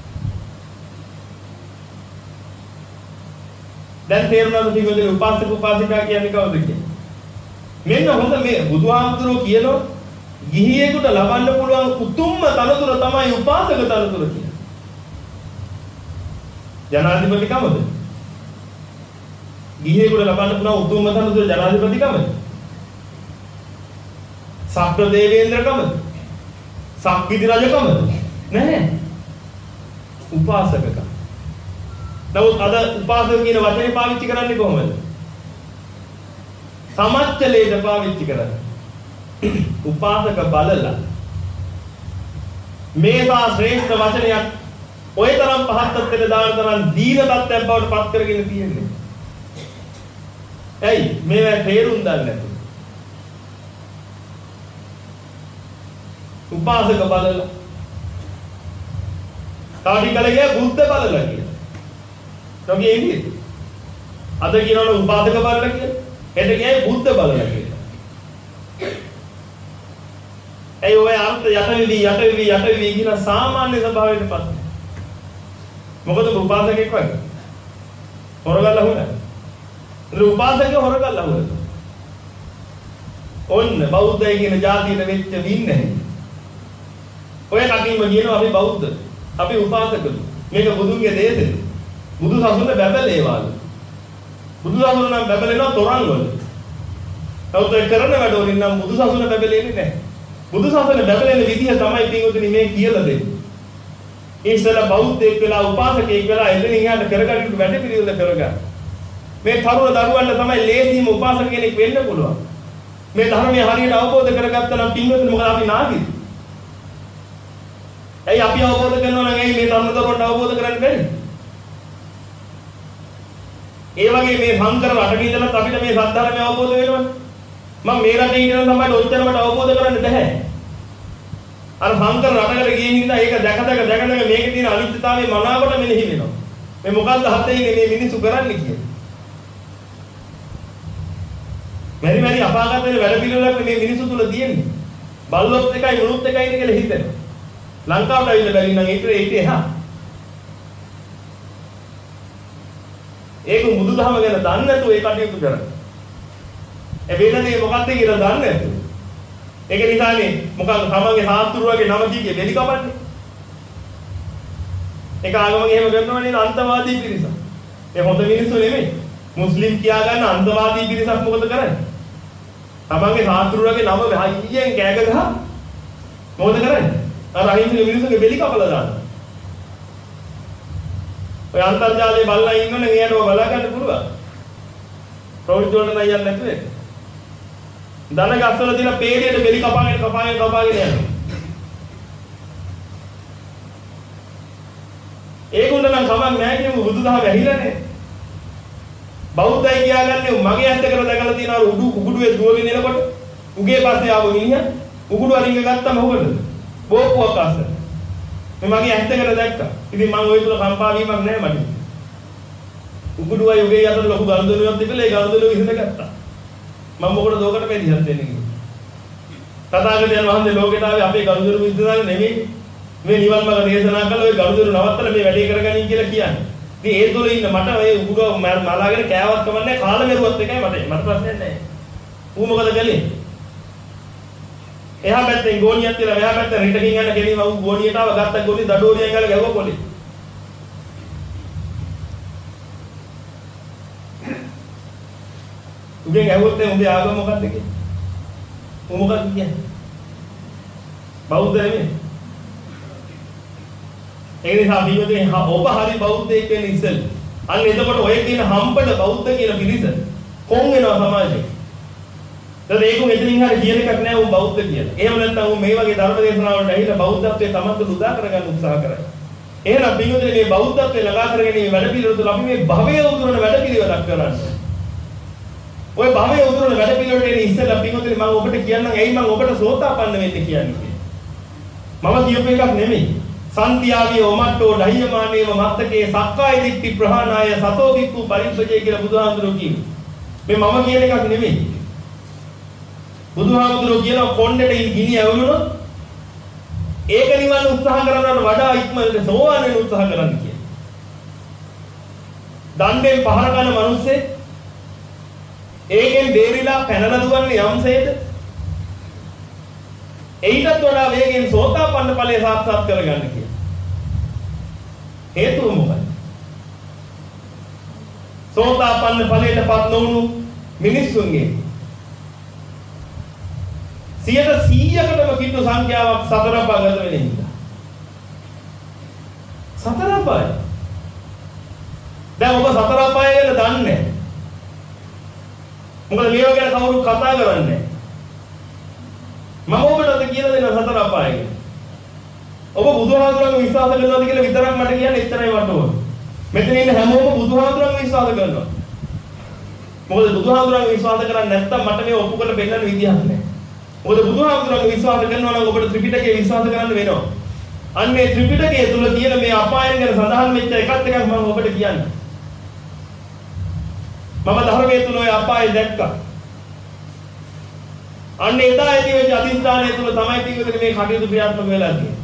දැන් තේරුණාද කිව්වද උපාසක උපාසිකා කියන්නේ කවුද කියන්නේ? මෙන්න හොඳ මේ බුදුහාමුදුරුවෝ කියනවා ගිහියෙකුට ලබන්න පුළුවන් උතුම්ම තනතුර තමයි උපාසක තනතුර කියන්නේ. ජනාධිපතිකමද? ගිහියෙකුට ලබන්න පුළුවන් උතුම්ම තනතුර ජනාධිපතිකමද? සක්‍ර දේවේන්ද්‍රකමද? සක්විති රජකමද? නැහැ. උපාසකකම. නමුත් අද උපාසක කියන වචනේ පාවිච්චි කරන්නේ කොහොමද? සමච්චලයට පාවිච්චි කරන්නේ. උපාසක බලලා මේසා ශ්‍රේෂ්ඨ වචනයක් ඔය තරම් පහත් තත්ත්වයට දාන තරම් දීන තත්ත්වයක් බවට පත් කරගෙන තියෙන්නේ. ඇයි මේවා තේරුම් ගන්න නැතුව? උපාසක බලලා තාඩිකලගේ බුද්ධ බලලා කියන. තෝගේ එන්නේ. අද කියනවනේ උපාසක බලලා කියලා. හෙට කියයි බුද්ධ බලලා කියලා. ඒ ඔය අර්ථ යටවිවි යටවිවි යටවිවි කියන සාමාන්‍ය ස්වභාවයටපත්. මොකද උපාසකෙක් වගේ. හොරගල්ලා හොරන. ඒ උපාසකේ හොරගල්ලා හොරන. ඔන්න බෞද්ධය කියන જાතියට වෙච්ච වින්නේ. ඔය කටින්ම කියනවා අපි බෞද්ධ. අපි උපාසකලු. මේක බුදුන්ගේ දේශේ. බුදු සසුන බැබලේවාලු. බුදු සසුන නම් බැබලෙනවා තොරන් වල. තවත කරන වැඩ වලින් නම් බුදු සසුන බැබලෙන්නේ නැහැ. බුදු සසුන බැබලෙන විදිහ තමයි පින්වතුනි මේ කියලා දෙන්නේ. ඒ ඉස්සලා බෞද්ධයෙක් වෙලා උපාසකයෙක් වෙලා එතනින් එහාට කරගන්න වැඩ පිළිවෙල කරගන්න. මේ තරුණ දරුවන්ට තමයි ලේසියම උපාසක කෙනෙක් වෙන්න පුළුවන්. මේ ධර්මය හරියට අවබෝධ කරගත්තා නම් පින්වතුනි මොකද අපි නාගිද? ඇයි අපි අවබෝධ කරනවා නම් ඇයි මේ තරුණ දරුවන්ට අවබෝධ කරන්න බැරි? ඒ වගේ මේ සංකර රටක ඉඳලා අපිට මේ සත්‍ය අවබෝධ වෙනවනේ. මම මේ රටේ ඉඳලා තමයි ඔච්චරකට අවබෝධ කරන්න බැහැ. අර සංකර රටකට ගිහින් ඉඳලා ඒක දැක දැක දැක දැක මේකේ තියෙන අනිත්‍යතාවය මනාවට මෙනෙහි වෙනවා. මේ මොකද්ද හතේ මේ මිනිස්සු කරන්නේ කියලා. මෙරි මෙරි අපාගත වෙන වැඩ පිළිවෙලක් මේ මිනිස්සු තුල තියෙන්නේ. බල්ලොත් එකයි මුණුත් එකයි කියලා හිතෙනවා. ලංකාවට ඇවිල්ලා බැරි නම් ඒක ඒක එහා. ඒක බුදුදහම ගැන දන්නේ නැතුව ඒ කටයුතු කරන්නේ. ඒ වෙනදී මොකක්ද කියලා දන්නේ නැතුව. ඒක නිසානේ මොකක්ද තමන්ගේ සාස්ත්‍රුවගේ නම කීකේ වෙලි කපන්නේ. ඒක ආගමගේ එහෙම කරනවා නේද අන්තවාදී පිරිස. ඒ හොඳ මිනිස්සු නෙමෙයි. මුස්ලිම් කියා ගන්න අන්තවාදී පිරිසක් මොකද කරන්නේ? තමන්ගේ සාස්ත්‍රුවගේ නම හයියෙන් කෑග ගහ මොකද කරන්නේ? අර අහිංසක මිනිස්සුගේ වෙලි කපලා දානවා. ඔය අන්තර්ජාලයේ බලලා ඉන්නවනේ එයාට ඔය බලා ගන්න පුළුවන්. ප්‍රවෘත්ති වලට නම් යන්නේ නැතුව ඒක. දන ගස්වල තියලා පේරියට බෙලි කපාගෙන කපාගෙන කපාගෙන යනවා. ඒගොල්ලෝ නම් කමක් නැහැ කියමු බුදුදහම ඇහිලානේ. බෞද්ධයි කියාගන්නේ මගේ ඇත්ත කර දැකලා තියෙනවා උඩු උගුඩුවේ දුවගෙන එනකොට උගේ පස්සේ ආව මිනිහා උගුඩු අරින්න ගත්තම මොකද? බෝපුවක් අස්ස. මේ මගේ ඇත්ත කර දැක්කා. ඉතින් මම ওই තුල කම්පා වීමක් නැහැ මට. උගුඩුවයි උගේ අතර ලොකු ගනුදෙනුවක් තිබිලා ඒ ගනුදෙනුව විසඳ ගත්තා. මම මොකටද ඕකට මේ දිහත් වෙන්නේ කිව්වා. තථාගතයන් වහන්සේ ලෝකෙට ආවේ අපේ ගනුදෙනුව විසඳන්න නෙමෙයි. මේ නිවන් මාර්ග දේශනා කළා ඔය ගනුදෙනුව නවත්තලා මේ වැඩේ කරගනින් කියලා කියන්නේ. ඉතින් ඒ තුල ඉන්න මට ඔය උගුඩුව මලාගෙන කෑවත් කමන්නේ කාල මෙරුවත් එකයි මට මට ප්‍රශ්නයක් නැහැ. ඌ මොකද කළේ? එහා පැත්තෙන් ගෝණියක් තියලා මෙහා පැත්තෙන් රිටකින් යන කෙනෙක් ඌ ගෝණියට ආව ගත්ත ගෝණිය දඩෝරියෙන් ගාලා ගැවුවා පොලේ. උගෙන් ඇහුවොත් දැන් උඹේ ආගම මොකක්ද කියන්නේ? උඹ මොකක්ද කියන්නේ? බෞද්ධ නෙමෙයි. ඒ නිසා බියෝදේ ඔබ හරි බෞද්ධයෙක් වෙන්න ඉස්සෙල්. අන්න එතකොට ඔය කියන හම්බට බෞද්ධ කියන පිරිස කොන් වෙනවා සමාජයේ. දැන් ඒක මෙතනින් හරිය කියන එකක් නෑ උඹ බෞද්ධ කියලා. එහෙම නැත්නම් උඹ මේ වගේ ධර්ම දේශනාවලට ඇහිලා බෞද්ධත්වයේ තමන්ට උදා කරගන්න උත්සාහ කරයි. එහෙනම් බියෝදේ මේ බෞද්ධත්වයේ ළඟා කරගෙන වැඩ පිළිවෙල තුළ අපි මේ භවයේ උතුරන වැඩ පිළිවෙලක් කරන්නේ. ඔය භවයේ උතුරන වැඩ පිළිවෙලට එන්නේ ඉස්සෙල්ලා බියෝදේ මම ඔබට කියන්නම් ඇයි මම ඔබට සෝතාපන්න වෙන්න කියන්නේ. මම කියපු එකක් නෙමෙයි. සන්තියාගේ ඔමට්ටෝ ඩහියමානේව මත්තකේ සක්කාය දිට්ඨි ප්‍රහාණාය සතෝ වික්ඛු පරිප්පජේ කියලා බුදුහාමුදුරුවෝ කියනවා. මේ මම කියන එකක් නෙමෙයි. බුදුහාමුදුරුවෝ කියන කොණ්ඩේට ගිනි ඇවුනොත් ඒක නිවන්න උත්සාහ කරනවට වඩා ඉක්මනට සෝවාන් වෙන්න උත්සාහ කරන්න කියලා. දණ්ඩෙන් පහර ගන්න මිනිස්සේ ඒකෙන් බේරිලා පැනලා දුවන්නේ යම්සේද? ඒකටත් වඩා වේගෙන් සෝතාපන්න ඵලය සාක්ෂාත් කරගන්න කියලා. හේතුව මොකක්ද? සෝතාපන්න ඵලයටපත් නොවුණු මිනිස්සුන්ගේ සියයට සීයකටම කිට්ටු සංඛ්‍යාවක් සතර පගත වෙන නිසා. සතර පය. දැන් ඔබ සතර පය ගැන දන්නේ නැහැ. මොකද මේවා ගැන කවුරු කතා කරන්නේ නැහැ. මම ඔබට කියලා දෙනවා සතර අපාය ගැන. ඔබ බුදුහාමුදුරන්ව විශ්වාස කරනවාද කියලා විතරක් මට කියන්න එච්චරයි මට ඕන. මෙතන ඉන්න හැමෝම බුදුහාමුදුරන්ව විශ්වාස කරනවා. මොකද බුදුහාමුදුරන්ව විශ්වාස කරන්නේ නැත්නම් මට මේ ඔප්පු කරලා බෙන්නන්න විදිහක් නැහැ. මොකද බුදුහාමුදුරන්ව විශ්වාස කරනවා නම් ඔබට ත්‍රිපිටකය විශ්වාස කරන්න වෙනවා. අන්නේ ත්‍රිපිටකය තුල තියෙන මේ අපායන් ගැන සඳහන් වෙච්ච එකත් එකක් මම ඔබට කියන්නම්. මම ධර්මයේ තුල ඔය අපාය දැක්කා. අන්න එදා ඇති වෙච්ච අදිස්ථානය තුල තමයි පිටුදේ මේ කටයුතු ක්‍රියාත්මක වෙලා තියෙන්නේ.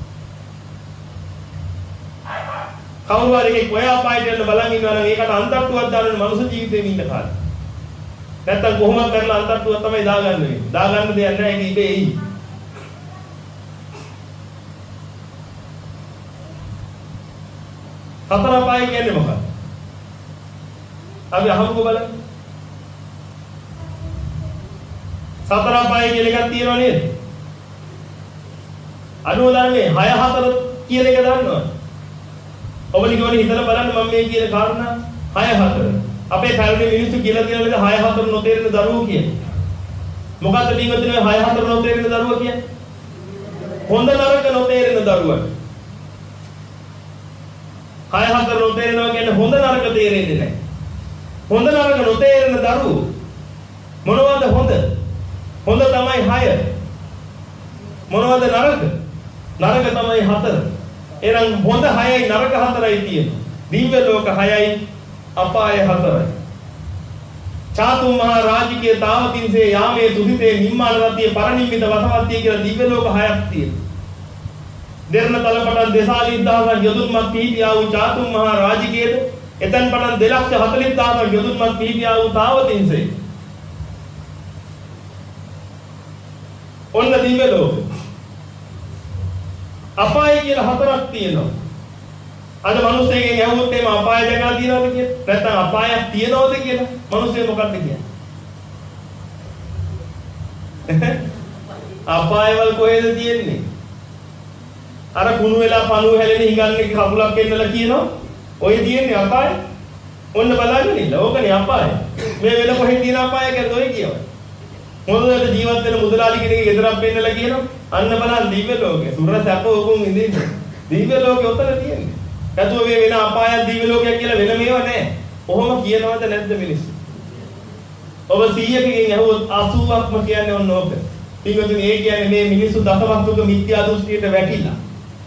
කවුරු හරි කෙනෙක් ඔය අපායට යන්න බලන් ඉන්නවා නම් ඒකට අන්තර්තුවක් දාන්න මනුෂ්‍ය ජීවිතේම ඉන්න කාලේ. නැත්තම් කොහොමද කරලා අන්තර්තුවක් තමයි දාගන්න වෙන්නේ. දාගන්න දෙයක් නැහැ ඒක ඉබේ එයි. හතර අපාය කියන්නේ මොකක්ද? අපි අහමුකෝ බලන්න. සතර අපාය කියලා එකක් තියෙනව නේද? අනුව ධර්මයේ හය හතර කියලා එක දන්නවද? ඔබ නිකෝනේ හිතලා බලන්න මම මේ කියන කාරණා හය හතර. අපේ පැරණි මිනිස්සු කියලා තියෙන ලෙස හය හතර නොතේරෙන දරුවෝ කියන්නේ. මොකද්ද පින්වතුනි හය හතර නොතේරෙන දරුවෝ කියන්නේ? හොඳ නරක නොතේරෙන දරුවා. හය හතර නොතේරෙනවා කියන්නේ හොඳ නරක තේරෙන්නේ නැහැ. හොඳ නරක නොතේරෙන දරුවෝ මොනවද හොඳ? හොඳ තමයි හය. මොනවද නරක? නරක තමයි හතර. එහෙනම් හොඳ හයයි නරක හතරයි තියෙනවා. දිව්‍ය ලෝක හයයි අපාය හතරයි. චාතු මහා රාජිකේ තාවතින්සේ යාමේ තුහිතේ නිම්මාන රතියේ පරිනිම්මිත වසවත්තිය කියලා දිව්‍ය ලෝක හයක් තියෙනවා. දෙරණ තලපටන් දෙසාලිස් දහසක් යොදුන්මත් පිහිටියා වූ චාතු මහා රාජිකේද එතෙන් පටන් දෙලක්ෂ හතළිස් දහසක් යොදුන්මත් පිහිටියා වූ තාවතින්සේ ඔන්න දිව්‍ය ලෝක. අපාය කියලා හතරක් තියෙනවා. අද මිනිස්සෙක්ගෙන් ඇහුවොත් එimhe අපාය දැකලා තියෙනවද කියලා? නැත්නම් අපායක් තියෙනවද කියලා? මිනිස්සු මොකක්ද කියන්නේ? අපායවල කොහෙද තියෙන්නේ? අර කුණු වෙලා පණුව හැලෙන හිඟන්නේ කකුලක් එන්නලා කියනවා. ඔය තියෙන්නේ අපාය. ඔන්න බලන්න ඉන්න. ඕකනේ අපාය. මේ වෙල කොහෙද තියෙන අපාය කියලා ඔය කියවයි. මොකද ජීවත් වෙන මුදලාලි කෙනෙක්ගේ ගෙදරක් පෙන්නලා කියනවා අන්න බලන්න දිව්‍ය ලෝකේ සුර සැප උගුම් ඉඳින්නේ දිව්‍ය ලෝකේ උතන තියෙන්නේ නැතුව මේ වෙන අපායක් දිව්‍ය ලෝකයක් කියලා වෙන මේවා නැහැ. කොහොම කියනවද නැද්ද මිනිස්සු? ඔබ සීයකගෙන් ඇහුවොත් අසූවක්ම කියන්නේ ඔන්න ඕක. ඊගොල්ලෝ මේ කියන්නේ මේ මිනිස්සු දසවස්තුක මිත්‍යා දෘෂ්ටියට වැටිලා.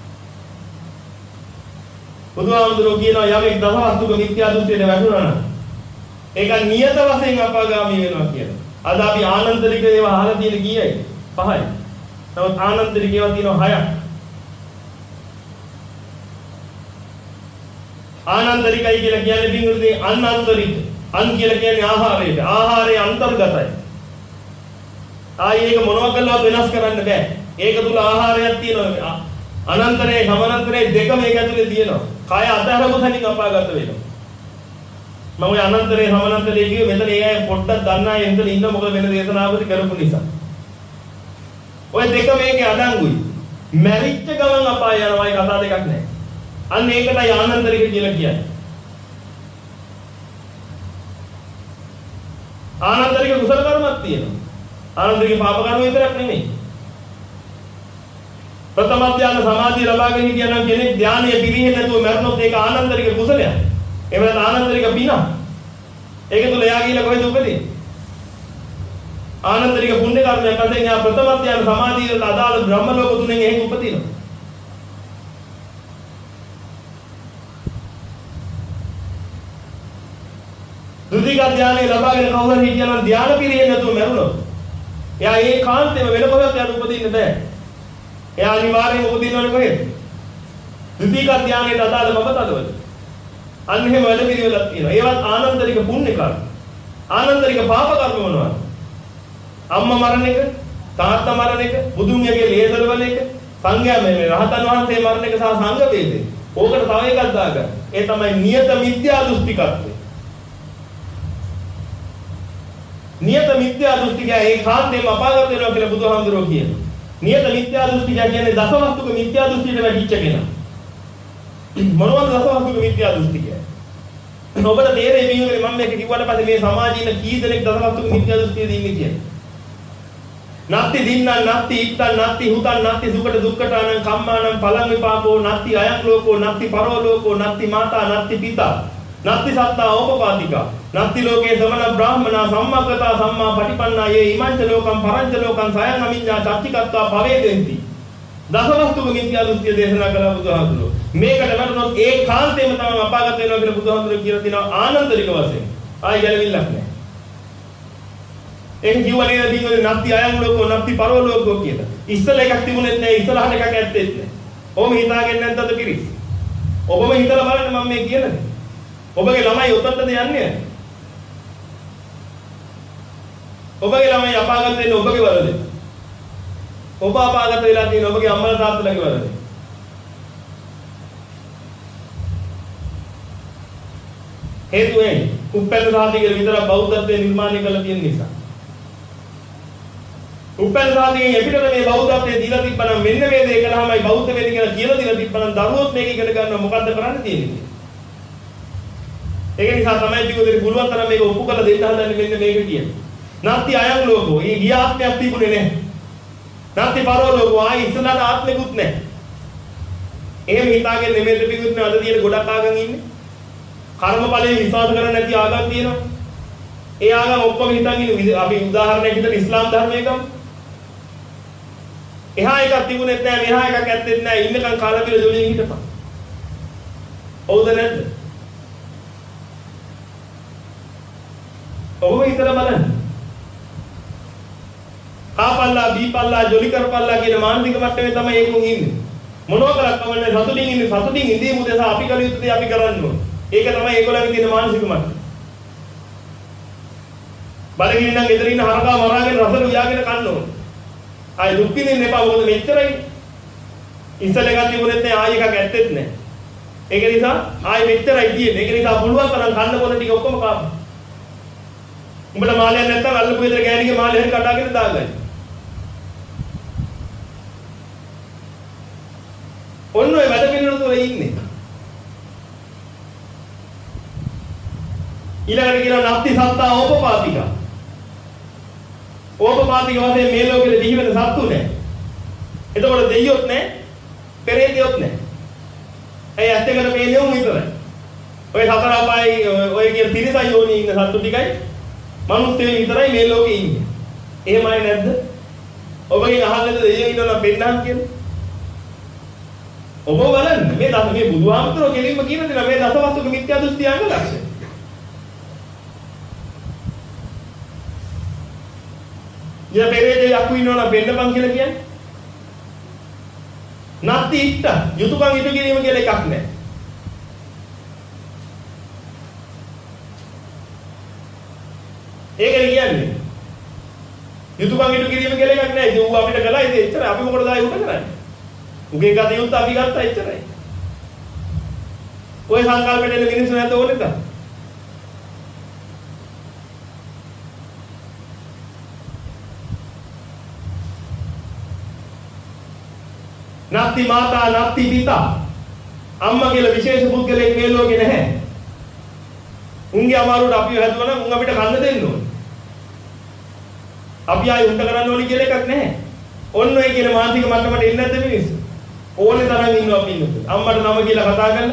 බුදුහාමුදුරුවෝ කියනවා යමෙක් දසවස්තුක මිත්‍යා දෘෂ්ටියට වැටුණා නම් ඒක නියත වශයෙන් අපාගාමී වෙනවා කියලා. අද අපි ආනන්තරික ඒවා අහලා තියෙන කීයයි? පහයි. නමුත් ආනන්තරික ඒවා තියෙනවා හයක්. ආනන්තරිකයි කියලා කියන්නේ පින්වතුනි අන්නාන්තරික. අන් කියලා කියන්නේ ආහාරයට. ආහාරයේ අන්තර්ගතයි. ආයි ඒක මොනවා කළාද වෙනස් කරන්න බෑ. ඒක තුල ආහාරයක් තියෙනවා. අනන්තරයේ සමානතරයේ දෙක මේක ඇතුලේ තියෙනවා. කය අතහැරපු තැනින් අපාගත වෙනවා. මම ඔය අනන්තරේ සමානන්තරේ කිව්වේ මෙතන ඒ අය පොඩ්ඩක් දන්න අය එතන ඉන්න මොකද වෙන දේශනාවලදී කරපු නිසා. ඔය දෙක මේකේ අඩංගුයි. මැරිච්ච ගමන් අපාය යනවා ඒ කතා දෙකක් නැහැ. අන්න ඒකටයි ආනන්තරික කියලා කියන්නේ. ආනන්තරික කුසල කර්මයක් තියෙනවා. ආනන්තරික පාප කර්ම විතරක් නෙමෙයි. ප්‍රථම ධ්‍යාන සමාධිය ලබාගෙන හිටියා නම් කෙනෙක් ධ්‍යානය පිරිහෙන්නේ නැතුව මරණොත් ඒක ආනන්තරික කුසලයක්. එහෙම නැත්නම් ආනන්තරික පිනක්. ඒක තුල එයා ගිහිල්ලා කොහෙද උපදින්නේ? ආනන්තරික පුණ්‍ය කර්මයක් අතරින් එයා ප්‍රථම ධ්‍යාන සමාධියට අදාළ බ්‍රහ්ම ලෝක තුනෙන් එහෙම උපදිනවා. ද්විතීක ධ්‍යානෙ ලබාගෙන කවුරුන් හිටියා නම් ධ්‍යාන පිරිහෙන්නේ නැතුව මරුණොත් එයා ඒ කාන්තේම වෙන කොහෙවත් යට උපදින්න බෑ. එයා අනිවාර්යයෙන්ම උපදිනවනේ කොහෙද? ද්විතීක ධ්‍යානයට අදාළ මමතදවල. අන්න එහෙම වැඩ පිළිවෙලක් තියෙනවා. ඒවත් ආනන්තරික පුණ්‍ය කර්ම. ආනන්තරික පාප කර්ම මොනවද? අම්මා මරණ එක, තාත්තා මරණ එක, බුදුන් යගේ ලේදල වල එක, සංඝයා මේ රහතන් වහන්සේ මරණ එක සහ සංඝ වේදේ. ඕකට තව එකක් දාගන්න. ඒ තමයි නියත මිත්‍යා දෘෂ්ටිකත්වය. නියත මිත්‍යා දෘෂ්ටිකය ඒ කාන්තේම අපාගත වෙනවා කියලා බුදුහාමුදුරුවෝ කියනවා. නියත මිත්‍යා දෘෂ්ටිකය කියන්නේ දසවස්තුක මිත්‍යා දෘෂ්ටියට වැටිච්ච කෙනා. මොනවද දසවස්තුක මිත්‍යා දෘෂ්ටිකය? ඔබට තේරෙයි මේකනේ මම මේක කිව්වට පස්සේ මේ සමාජීන කී දෙනෙක් දසවස්තුක මිත්‍යා දෘෂ්ටියේද ඉන්නේ කියලා. නත්ති දින්නං නත්ති ඉත්තං නත්ති හුතං නත්ති සුකට දුක්ඛටානං කම්මානං පලං විපාකෝ නත්ති අයං ලෝකෝ නත්ති පරෝ ලෝකෝ නත්ති මාතා නත්ති පිතා නත්ති සත්තා ඕපපාතිකා නත්ති ලෝකේ සමන බ්‍රාහ්මනා සම්මග්ගතා සම්මා පටිපන්නා යේ ඉමංච ලෝකං පරංච ලෝකං සයං අමිඤ්ඤා චත්තිකත්වා භවේදෙන්ති. දසවස්තුක මිත්‍යා දෘෂ්ටිය දේශනා කළා බුදුහාමුදුරුවෝ. මේකට වැටුනොත් ඒ කාන්තේම තමයි අපාගත වෙනවා කියලා බුදුහාමුදුරුවෝ කියලා තිනවා ආනන්තරික වශයෙන්. ආයි ගැලවිල්ලක් නැහැ. ඒක කිව්වනේ දින්වල නැත්ති අයං ලෝකෝ නැත්ති පරෝ ලෝකෝ කියලා. ඉස්සල එකක් තිබුණෙත් නැහැ ඉස්සරහට එකක් ඇත්තෙත් නැහැ. ඔබම හිතාගෙන නැද්ද අද පිරිස්? ඔබම හිතලා බලන්න මම මේ කියන්නේ. ඔබගේ ළමයි උතන්ටද යන්නේ? ඔබගේ ළමයි අපාගත වෙන්නේ ඔබගේ වරද? ඔබ අපාගත වෙලා තියෙන ඔබගේ අම්මලා තාත්තලාගේ වරද? හේතුව ඒ උපැන්න සාධිකේ විතර බෞද්ධත්වයේ නිර්මාණය කළ තියෙන නිසා. උපැන්න සාධිකෙන් එපිටට මේ බෞද්ධත්වයේ දීලා තිබ්බනම් මෙන්න මේ දේ කළාමයි බෞද්ධ වෙන්නේ කියලා කියලා දීලා තිබ්බනම් දරුවොත් මේක ඉගෙන ගන්නවා මොකද්ද කරන්න තියෙන්නේ? ඒක නිසා තමයි ටිකෝදේ පුළුවන් තරම් මේක ඔප්පු කරලා දෙන්න හදන්නේ මෙන්න මේක කියන්නේ. නැත්ති අයං ලෝකෝ. ඒ ගිය ආත්මයක් තිබුණේ නැහැ. නැත්ති පරෝ ලෝකෝ. ආයි ඉස්සලට ආත්මෙකුත් නැහැ. එහෙම හිතාගෙන නෙමෙයි දෙපිකුත් නේ අද තියෙන ගොඩක් ආගම් ඉන්නේ. කර්මඵලයේ විශ්වාස කරන්නේ නැති ආගම් තියෙනවා. ඒ ආගම් ඔක්කොම හිතන් ඉන්නේ අපි උදාහරණයක් විදිහට ඉස්ලාම් ධර්මයකම. එහා එකක් තිබුණෙත් නැහැ මෙහා එකක් ඇත්තෙත් නැහැ ඉන්නකම් කාලා කියලා ජොලියෙන් හිටපන්. හවුද නැද්ද? ඔබ හිතලා බලන්න. කාපල්ලා බීපල්ලා ජොලි කරපල්ලා කියන මානසික මට්ටමේ තමයි ඒකුන් ඉන්නේ. මොනවා කරක් කවන්නේ සතුටින් ඉන්නේ සතුටින් ඉඳී මුදෙසා අපි කළ යුතු දේ අපි කරන්න ඕන. ඒක තමයි ඒගොල්ලන්ගේ තියෙන මානසික මට්ටම. බලගින්න නම් ගෙදර ඉන්න හරකා මරාගෙන රසල උයාගෙන කන්න ඕන. ආයි දුක් විඳින්න එපා මොකද මෙච්චරයි. ඉස්සල එකක් තිබුණෙත් නෑ ආයි එකක් ඇත්තෙත් නෑ. ඒක නිසා ආයි මෙච්චරයි තියෙන්නේ. ඒක නිසා පුළුවන් තරම් කන්න බොන ටික ඔක්කොම කාපු. උඹට මාළයක් නැත්තම් අල්ලපු විතර ගෑණිගේ මාළේ හරි කඩාගෙන දාගන්න. ඔන්න ඔය වැඩ පිළිවෙල තුල ඉන්නේ. ඊළඟට කියනවා නත්ති සත්තා ඕපපාතිකා. ඕපපාතික වශයෙන් මේ ලෝකෙට දිවි වෙන සත්තු නැහැ. එතකොට දෙයියොත් නැහැ, පෙරේතයොත් නැහැ. ඒ ඇත්තකට පේන්නේ උන් විතරයි. ඔය සතර අපායි ඔය කියන තිරිසන් යෝනි ඉන්න සත්තු ටිකයි මනුස්සයෝ විතරයි මේ ලෝකේ ඉන්නේ. එහෙමයි නැද්ද? ඔබගෙන් අහන්නද දෙයියෝ ඉන්නවනම් පෙන්නන්න කියලා. ඔබ බලන්න මේ දස මේ බුදුහාමුදුරුවෝ කෙලින්ම කියන දේ මේ දසවස්තුක මිත්‍යා දෘෂ්ටි අංග ලක්ෂණ. ඊය පෙරේතේ යකු ඉන්නවනම් පෙන්නපන් කියලා කියන්නේ. නැත්ති ඉත්ත යුතුයකම් ඉටු කිරීම කියලා එකක් නැහැ. ඒකනේ කියන්නේ. යුතුයකම් ඉටු කිරීම කියලා එකක් නැහැ. ඒක ඌ අපිට කළා ඉතින් එච්චරයි. අපි මොකටද ආයෙ උඩ කරන්නේ? උගේ ගත යුත්ත අපි ගත්තා එච්චරයි. ඔය සංකල්පෙට එන මිනිස්සු නැත ඕනේද? නත්ති මාතා නත්ති පිතා. අම්මා කියලා විශේෂ පුද්ගලයෙක් මේ ලෝකේ නැහැ. උන්ගේ අමාරුවට අපි හැදුවා නම් උන් අපිට කන්න දෙන්න ඕනේ. අපි ආයෙ උන්ට කරන්න ඕනේ කියලා එකක් නැහැ. ඔන්න ඔය කියන මානසික මට්ටමට එන්නේ නැද්ද මිනිස්සු? ඕනේ තරම් ඉන්නවා පින්නු. අම්මට නම කියලා කතා කරලා.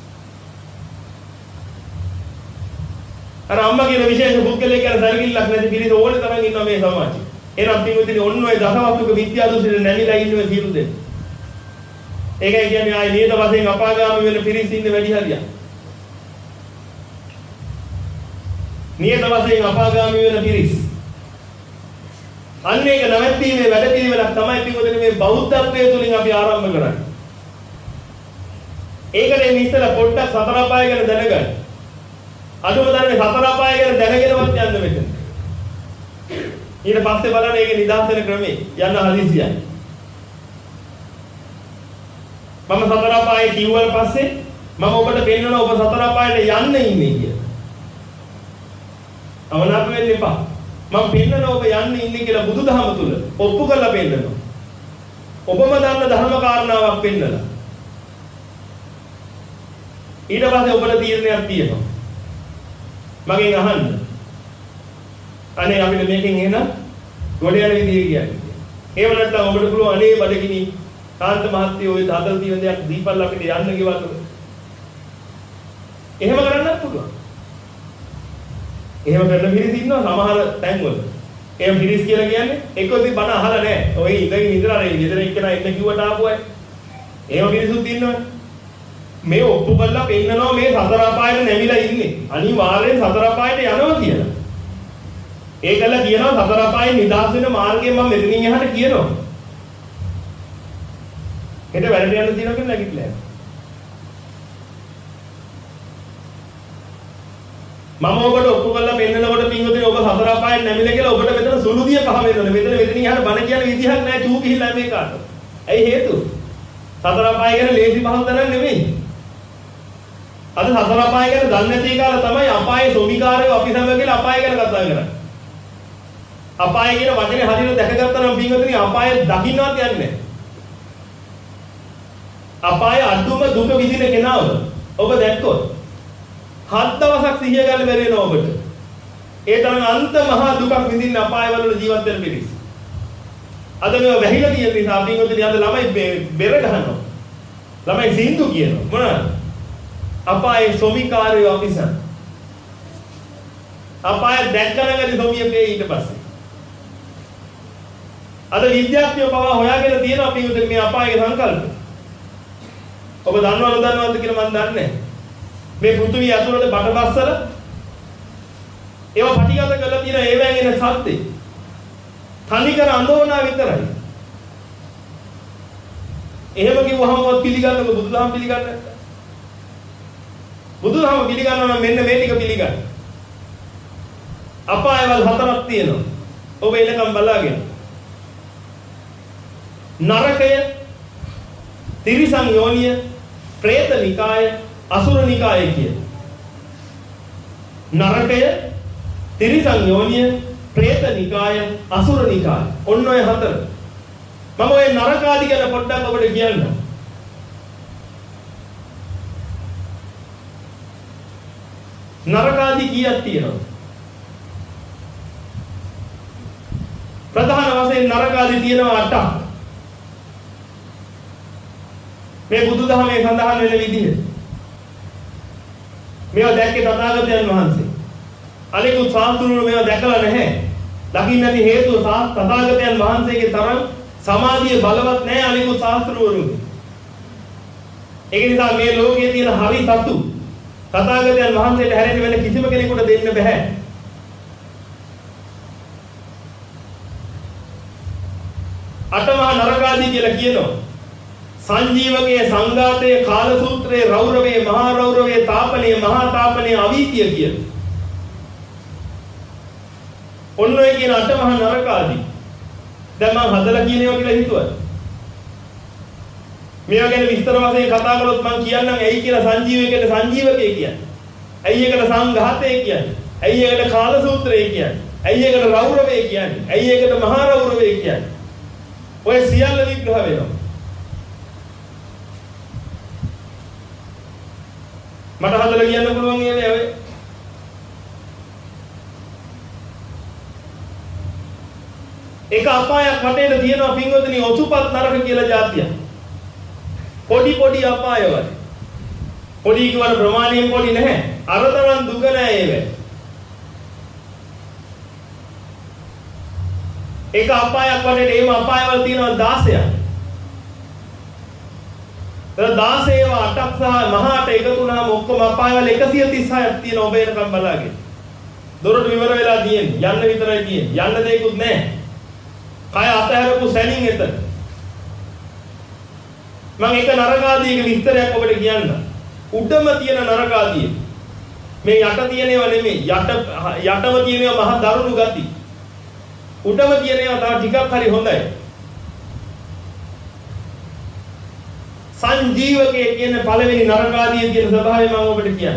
අර අම්මා කියන විශේෂ පුද්ගලයෙක් ගැන සැලකිල්ලක් නැති පිළිස ඕනේ තරම් ඉන්නවා මේ සමාජයේ. එහෙනම් පින්විතනි ඔන්න ඔය දසවස්තුක විද්‍යා දෘෂ්ටියට නැමිලා ඉන්නේ සියලු දෙනා. ඒකයි කියන්නේ ආයේ නියත වශයෙන් අපාගාමී වෙන පිරිස ඉන්නේ වැඩි හරියක්. නියත වශයෙන් අපාගාමී වෙන පිරිස්. අන්න ඒක නැවැත්ීමේ වැඩපිළිවෙලක් තමයි පිටුදෙන මේ බෞද්ධත්වයේ තුලින් අපි ආරම්භ කරන්නේ. ඒකට මේ ඉස්සෙල්ලා පොඩ්ඩක් සතර අපාය ගැන දැනගන්න. අදුම ධර්මයේ සතර අපාය ගැන දැනගෙනවත් යන්න මෙතන. ඊට පස්සේ බලන්න ඒකේ නිදහස් වෙන ක්‍රමේ යන්න හදිසියයි. මම සතර අපායේ කිව්වන් පස්සේ මම ඔබට පෙන්වනවා ඔබ සතර අපායට යන්න ඉන්නේ කියලා. අවනාප වෙන්න එපා. මම පෙන්නනවා ඔබ යන්න ඉන්නේ කියලා බුදුදහම තුල ඔප්පු කරලා පෙන්නනවා. ඔබම දන්න ධර්ම කාරණාවක් පෙන්නලා. ඊට පස්සේ ඔබට තීරණයක් තියෙනවා. මගෙන් අහන්න. අනේ අපිට මේකෙන් එන ගොඩ යන විදිය කියන්නේ. ඒව නැත්නම් ඔබට පුළුවන් අනේ බඩගිනි කාන්ත මහත්තයෝ ඔය හදලා තියෙන දෙයක් දීපල් අපිට යන්න ගෙවන්න. එහෙම කරන්නත් පුළුවන්. එහෙම කරන පිරිස් ඉන්නවා සමහර තැන්වල. එහෙම පිරිස් කියලා කියන්නේ එක්කෝ ඉතින් බණ අහලා නැහැ. ඔය ඉඳගෙන ඉඳලා අර ගෙදර එක්කෙනා එන්න කිව්වට ආපු අය. එහෙම පිරිසුත් ඉන්නවනේ. මේ ඔප්පු කරලා පෙන්නනවා මේ සතර අපායට නැමිලා ඉන්නේ. අනිවාර්යෙන් සතර අපායට යනවා කියලා. ඒකල කියනවා සතර අපායෙන් නිදහස් වෙන මාර්ගය මම මෙතනින් එහාට කියනවා. හෙට වැඩට යන්න තියෙනවා කියලා නැගිටලා යනවා. මම ඔබට ඔප්පු කරලා පෙන්නනකොට පින්වතුනි ඔබ සතර අපායෙන් නැමිලා කියලා ඔබට මෙතන සුළුදිය පහ වෙනවා. මෙතන මෙතනින් එහාට බණ කියන විදිහක් නැහැ චූ ගිහිල්ලා මේ කාට. ඇයි හේතුව? සතර අපාය ගැන ලේසි පහසු තරම් නෙමෙයි. අද සතර අපාය ගැන දන්නේ නැති කාල තමයි අපායේ සොමිකාරයෝ අපි සමග කියලා අපාය ගැන කතා කරන්නේ. අපාය කියන වචනේ හරියට දැකගත්තා නම් පින්වතුනි අපාය දකින්නවත් යන්නේ නැහැ. අපාය අදුම දුක විඳින කෙනාව ඔබ දැක්කොත් හත් දවසක් සිහිය ගන්න බැරි වෙනවා ඔබට. ඒ තරම් අන්ත මහා දුකක් විඳින්න අපායවල ජීවත් වෙන පිරිස. අද මේව වැහිලා තියෙන නිසා පින්වතුනි අද ළමයි බෙර ගහනවා. ළමයි සින්දු කියනවා. මොනවාද? අපායේ සොමිකාරයෝ අපිසන්. අපාය දැක්කනගදී සොමිය පේ ඊට පස්සේ. අද විද්‍යාඥයෝ පවා හොයාගෙන තියෙනවා පින්වතුනි මේ අපායේ සංකල්ප. ඔබ දන්නවද දන්නවද කියලා මම දන්නේ නැහැ. මේ පෘථිවිය ඇතුළත බඩබස්සල ඒවා පටිගත කරලා තියෙන ඒවෙන් එන සද්දේ තනිකර අඳෝනා විතරයි. එහෙම කිව්වහමවත් පිළිගන්නකො බුදුදහම පිළිගන්නේ නැත්නම්. බුදුදහම පිළිගන්නවා නම් මෙන්න මේ ටික පිළිගන්න. අපායවල හතරක් තියෙනවා. ඔබ එලකම් බලාගෙන. නරකය, තිරිසන් යෝනිය, പ്രേත නිකාය, අසුර නිකාය කියන. නරකය, තිරිසන් යෝනිය, പ്രേත නිකාය, අසුර නිකාය. ඔන්න ඔය හතර. මම ඔය නරක ආදී ගැන පොඩ්ඩක් ඔබට කියන්නම්. නරක ආදී කීයක් තියෙනවද? ප්‍රධාන වශයෙන් නරක ආදී තියෙනවා අටක්. මේ බුදුදහමේ සඳහන් වෙන විදිහ. මේවා දැක්කේ තථාගතයන් වහන්සේ. අනිකුත් සාස්ත්‍රුණු මේවා දැකලා නැහැ. දකින්න නැති හේතුව තථාගතයන් වහන්සේගේ තරම් සමාධිය බලවත් නැහැ අනිකුත් සාස්ත්‍රුණුගේ. ඒක නිසා මේ ලෝකයේ තියෙන හරි සතු තථාගතයන් වහන්සේට හැරෙන්න වෙන කිසිම කෙනෙකුට දෙන්න බෑ. අටමහා නරකාදී කියලා කියනවා. සංජීවකයේ සංඝාතයේ කාල සූත්‍රයේ රෞරවයේ මහා රෞරවයේ තාපනයේ මහා තාපනයේ අවීතිය කියන. ඔන්න ඔය කියන අටමහා නරකාදී. දැන් මම හදලා කියනවා කියලා හිතුවා. මේවා ගැන විස්තර වශයෙන් කතා කළොත් මම කියන්නම් ඇයි කියලා සංජීවකයට සංජීවකය කියන්නේ. ඇයි ඒකට සංඝාතය කියන්නේ. ඇයි ඒකට කාල සූත්‍රය කියන්නේ. ඇයි ඒකට රෞරවය කියන්නේ. ඇයි ඒකට මහා රෞරවය කියන්නේ. ඔය සියල්ල විග්‍රහ වෙනවා. මට හදලා කියන්න පුළුවන් ඒවා ඔය. එක අපායක් වටේට තියෙනවා පින්වතුනි ඔසුපත් නරක කියලා જાතියක්. පොඩි පොඩි අපායවල. පොඩි කියවල ප්‍රමාණයෙන් පොඩි නැහැ. අරතරන් දුක නැහැ ඒව. එක අපායක් වටේට එහෙම අපායවල තියෙනවා දාසයක්. ඒ දාස ඒවා අටක් සහ මහාට එකතු වුණාම ඔක්කොම අපායවල එකසිය තිස් හයක් තියෙනවා ඔබ එනකම් බලාගෙන. දොරට විවර වෙලා තියෙන්නේ. යන්න විතරයි තියෙන්නේ. යන්න දෙයක්වත් නැහැ. කය අතහැරපු සැනින් එතන. මම එක නරකාදියක විස්තරයක් ඔබට කියන්න. උඩම තියෙන නරකාදිය. මේ යට තියෙනේවා නෙමෙයි. යට යටම තියෙනේවා මහ දරුණු ගති. උඩම තියෙනේවා තව ටිකක් හරි හොඳයි. සංජීවකයේ කියන පළවෙනි නරකාදියේ තියෙන ස්වභාවය මම ඔබට කියන්න.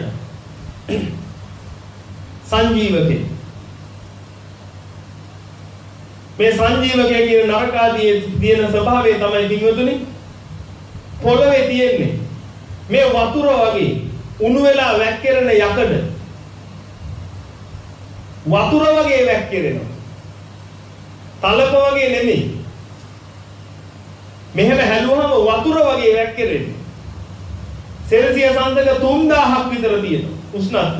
සංජීවකේ මේ සංජීවකයේ කියන නරකාදියේ තියෙන ස්වභාවය තමයි පින්වතුනි පොළවේ තියෙන්නේ මේ වතුර වගේ උණු වෙලා වැක්කිරෙන යකඩ වතුර වගේ වැක්කිරෙනවා තලප වගේ නෙමෙයි මෙහෙම හැලුවම වතුර වගේ වැක්කිරෙන්නේ සෙල්සියස් අංශක තුන් දහසක් විතර තියෙනවා උෂ්ණත්වය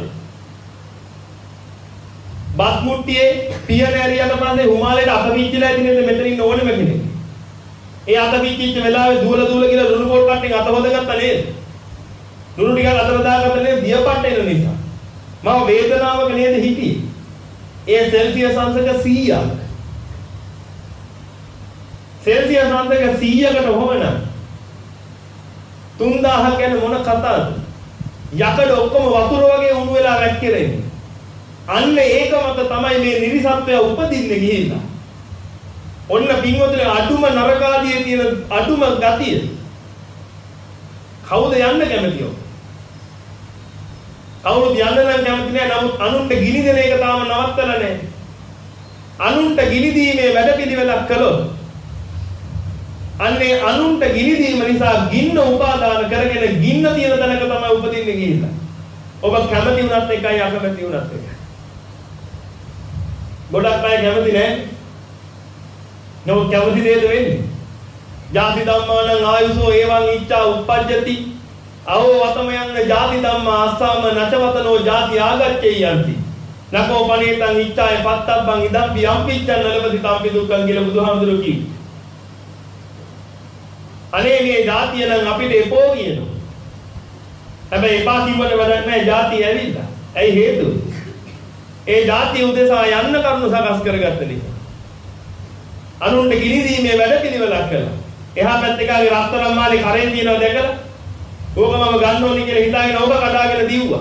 බත් මුට්ටියේ පියන ඇරියට පස්සේ හිමාලයට අත පිච්චිලා ඉතින් මෙතන ඉන්න ඕනෙම කෙනෙක්. ඒ අත පිච්චිච්ච වෙලාවේ දුවල දුවල කියලා ලුණු පොල් කට්ටින් අත හොදගත්තා නේද? ලුණු ටිකක් අතට දාගත්තා නේද? දියපට්ට එන නිසා. මම වේදනාවක නේද හිටියේ. ඒ සෙල්සියස් අංශක සීයක්. සෙල්සියස් අංශක සීයකට හොවන තුන් දහසක් ගැන මොන කතාවද? යකඩ ඔක්කොම වතුර වගේ උණු වෙලා වැක්කිරෙන්නේ. අන්න ඒක මත තමයි මේ නිරිසත්වය උපදින්නේ ගිහිල්ලා. ඔන්න පින්වතුනි අඩුම නරකාදියේ තියෙන අඩුම ගතිය. කවුද යන්න කැමතියෝ? කවුරුද යන්න නම් කැමති නැහැ. නමුත් අනුන්ට ගිනි දෙන එක තාම නවත්තලා නැහැ. අනුන්ට ගිනි දීමේ වැඩපිළිවෙලක් කළොත් අන්නේ අනුන්ට ගිනි දීම නිසා ගින්න උපාදාන කරගෙන ගින්න තියෙන තැනක තමයි උපදින්නේ ගිහිල්ලා. ඔබ කැමති වුණත් එකයි අකමැති වුණත් එකයි. ගොඩක් අය කැමති නැහැ. නමුත් කැමති දෙයද වෙන්නේ? ජාති ධම්මානං ආයුසෝ එවං ඉච්ඡා උප්පජ්ජති. අවෝ වතම යන්න ජාති ධම්මා අස්සාම නචවතනෝ ජාති ආගච්ඡේ යන්ති. නකෝ පනේතං ඉච්ඡාය පත්තබ්බං ඉදම්පි යම්පිච්ඡන් නලපති තම්පි දුක්ඛං කියලා බුදුහාමුදුරුවෝ කිව්වා. අනේ මේ ජාතිය නම් අපිට එපෝ කියනවා. හැබැයි එපා කිව්වට වැඩක් නැහැ ජාතිය ඇවිල්ලා. ඇයි හේතුව? ඒ ජාතිය උදෙසා යන්න කරුණු සකස් කරගත්ත නිසා. අනුන්ට ගිනි දීමේ වැඩපිළිවෙලක් කළා. එහා පැත්තේ කාගේ රත්තරන් මාලේ කරේ තියනවා දැකලා ඕක මම ගන්න ඕනේ කියලා හිතාගෙන ඕක කඩාගෙන දීව්වා.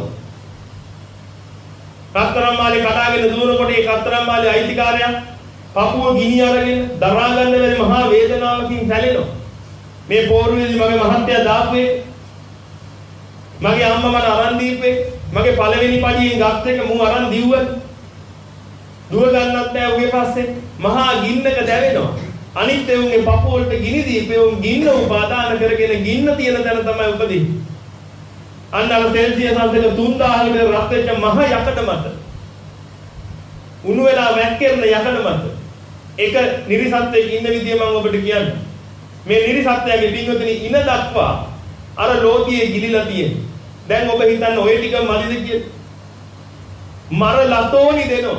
රත්තරන් මාලේ කඩාගෙන දුවනකොට ඒ රත්තරන් මාලේ අයිතිකාරයා පපුව ගිනි අරගෙන දරා ගන්න බැරි මහා වේදනාවකින් සැලෙනවා. මේ පෝරුවේදී මගේ මහත්තයා දාපුවේ මගේ අම්මා මට අරන් දීපේ මගේ පළවෙනි පඩියෙන් ගත් එක මම අරන් දීව්වා. දුව ගන්නත් බෑ උගේ පස්සේ මහා ගින්නක දැවෙනවා. අනිත් එවුන්ගේ පපුව වලට ගිනි දීපේ උන් ගින්න උපාදාන කරගෙන ගින්න තියෙන තැන තමයි උපදින්නේ. අන්න අර සෙල්සියස් අංශක තුන් දහසක විතර රත් වෙච්ච මහ යකඩ මත උණු වෙලා වැක්කිරෙන යකඩ මත ඒක නිරිසත්වයේ ඉන්න විදිය මම ඔබට කියන්නම්. මේ නිරිසත්වයේ පින්වතුනි ඉන දක්වා අර ලෝතියේ ගිලිලා තියෙනවා. දැන් ඔබ හිතන්න ඔය ටික මදිද කියලා. මර ලතෝනි දෙනවා.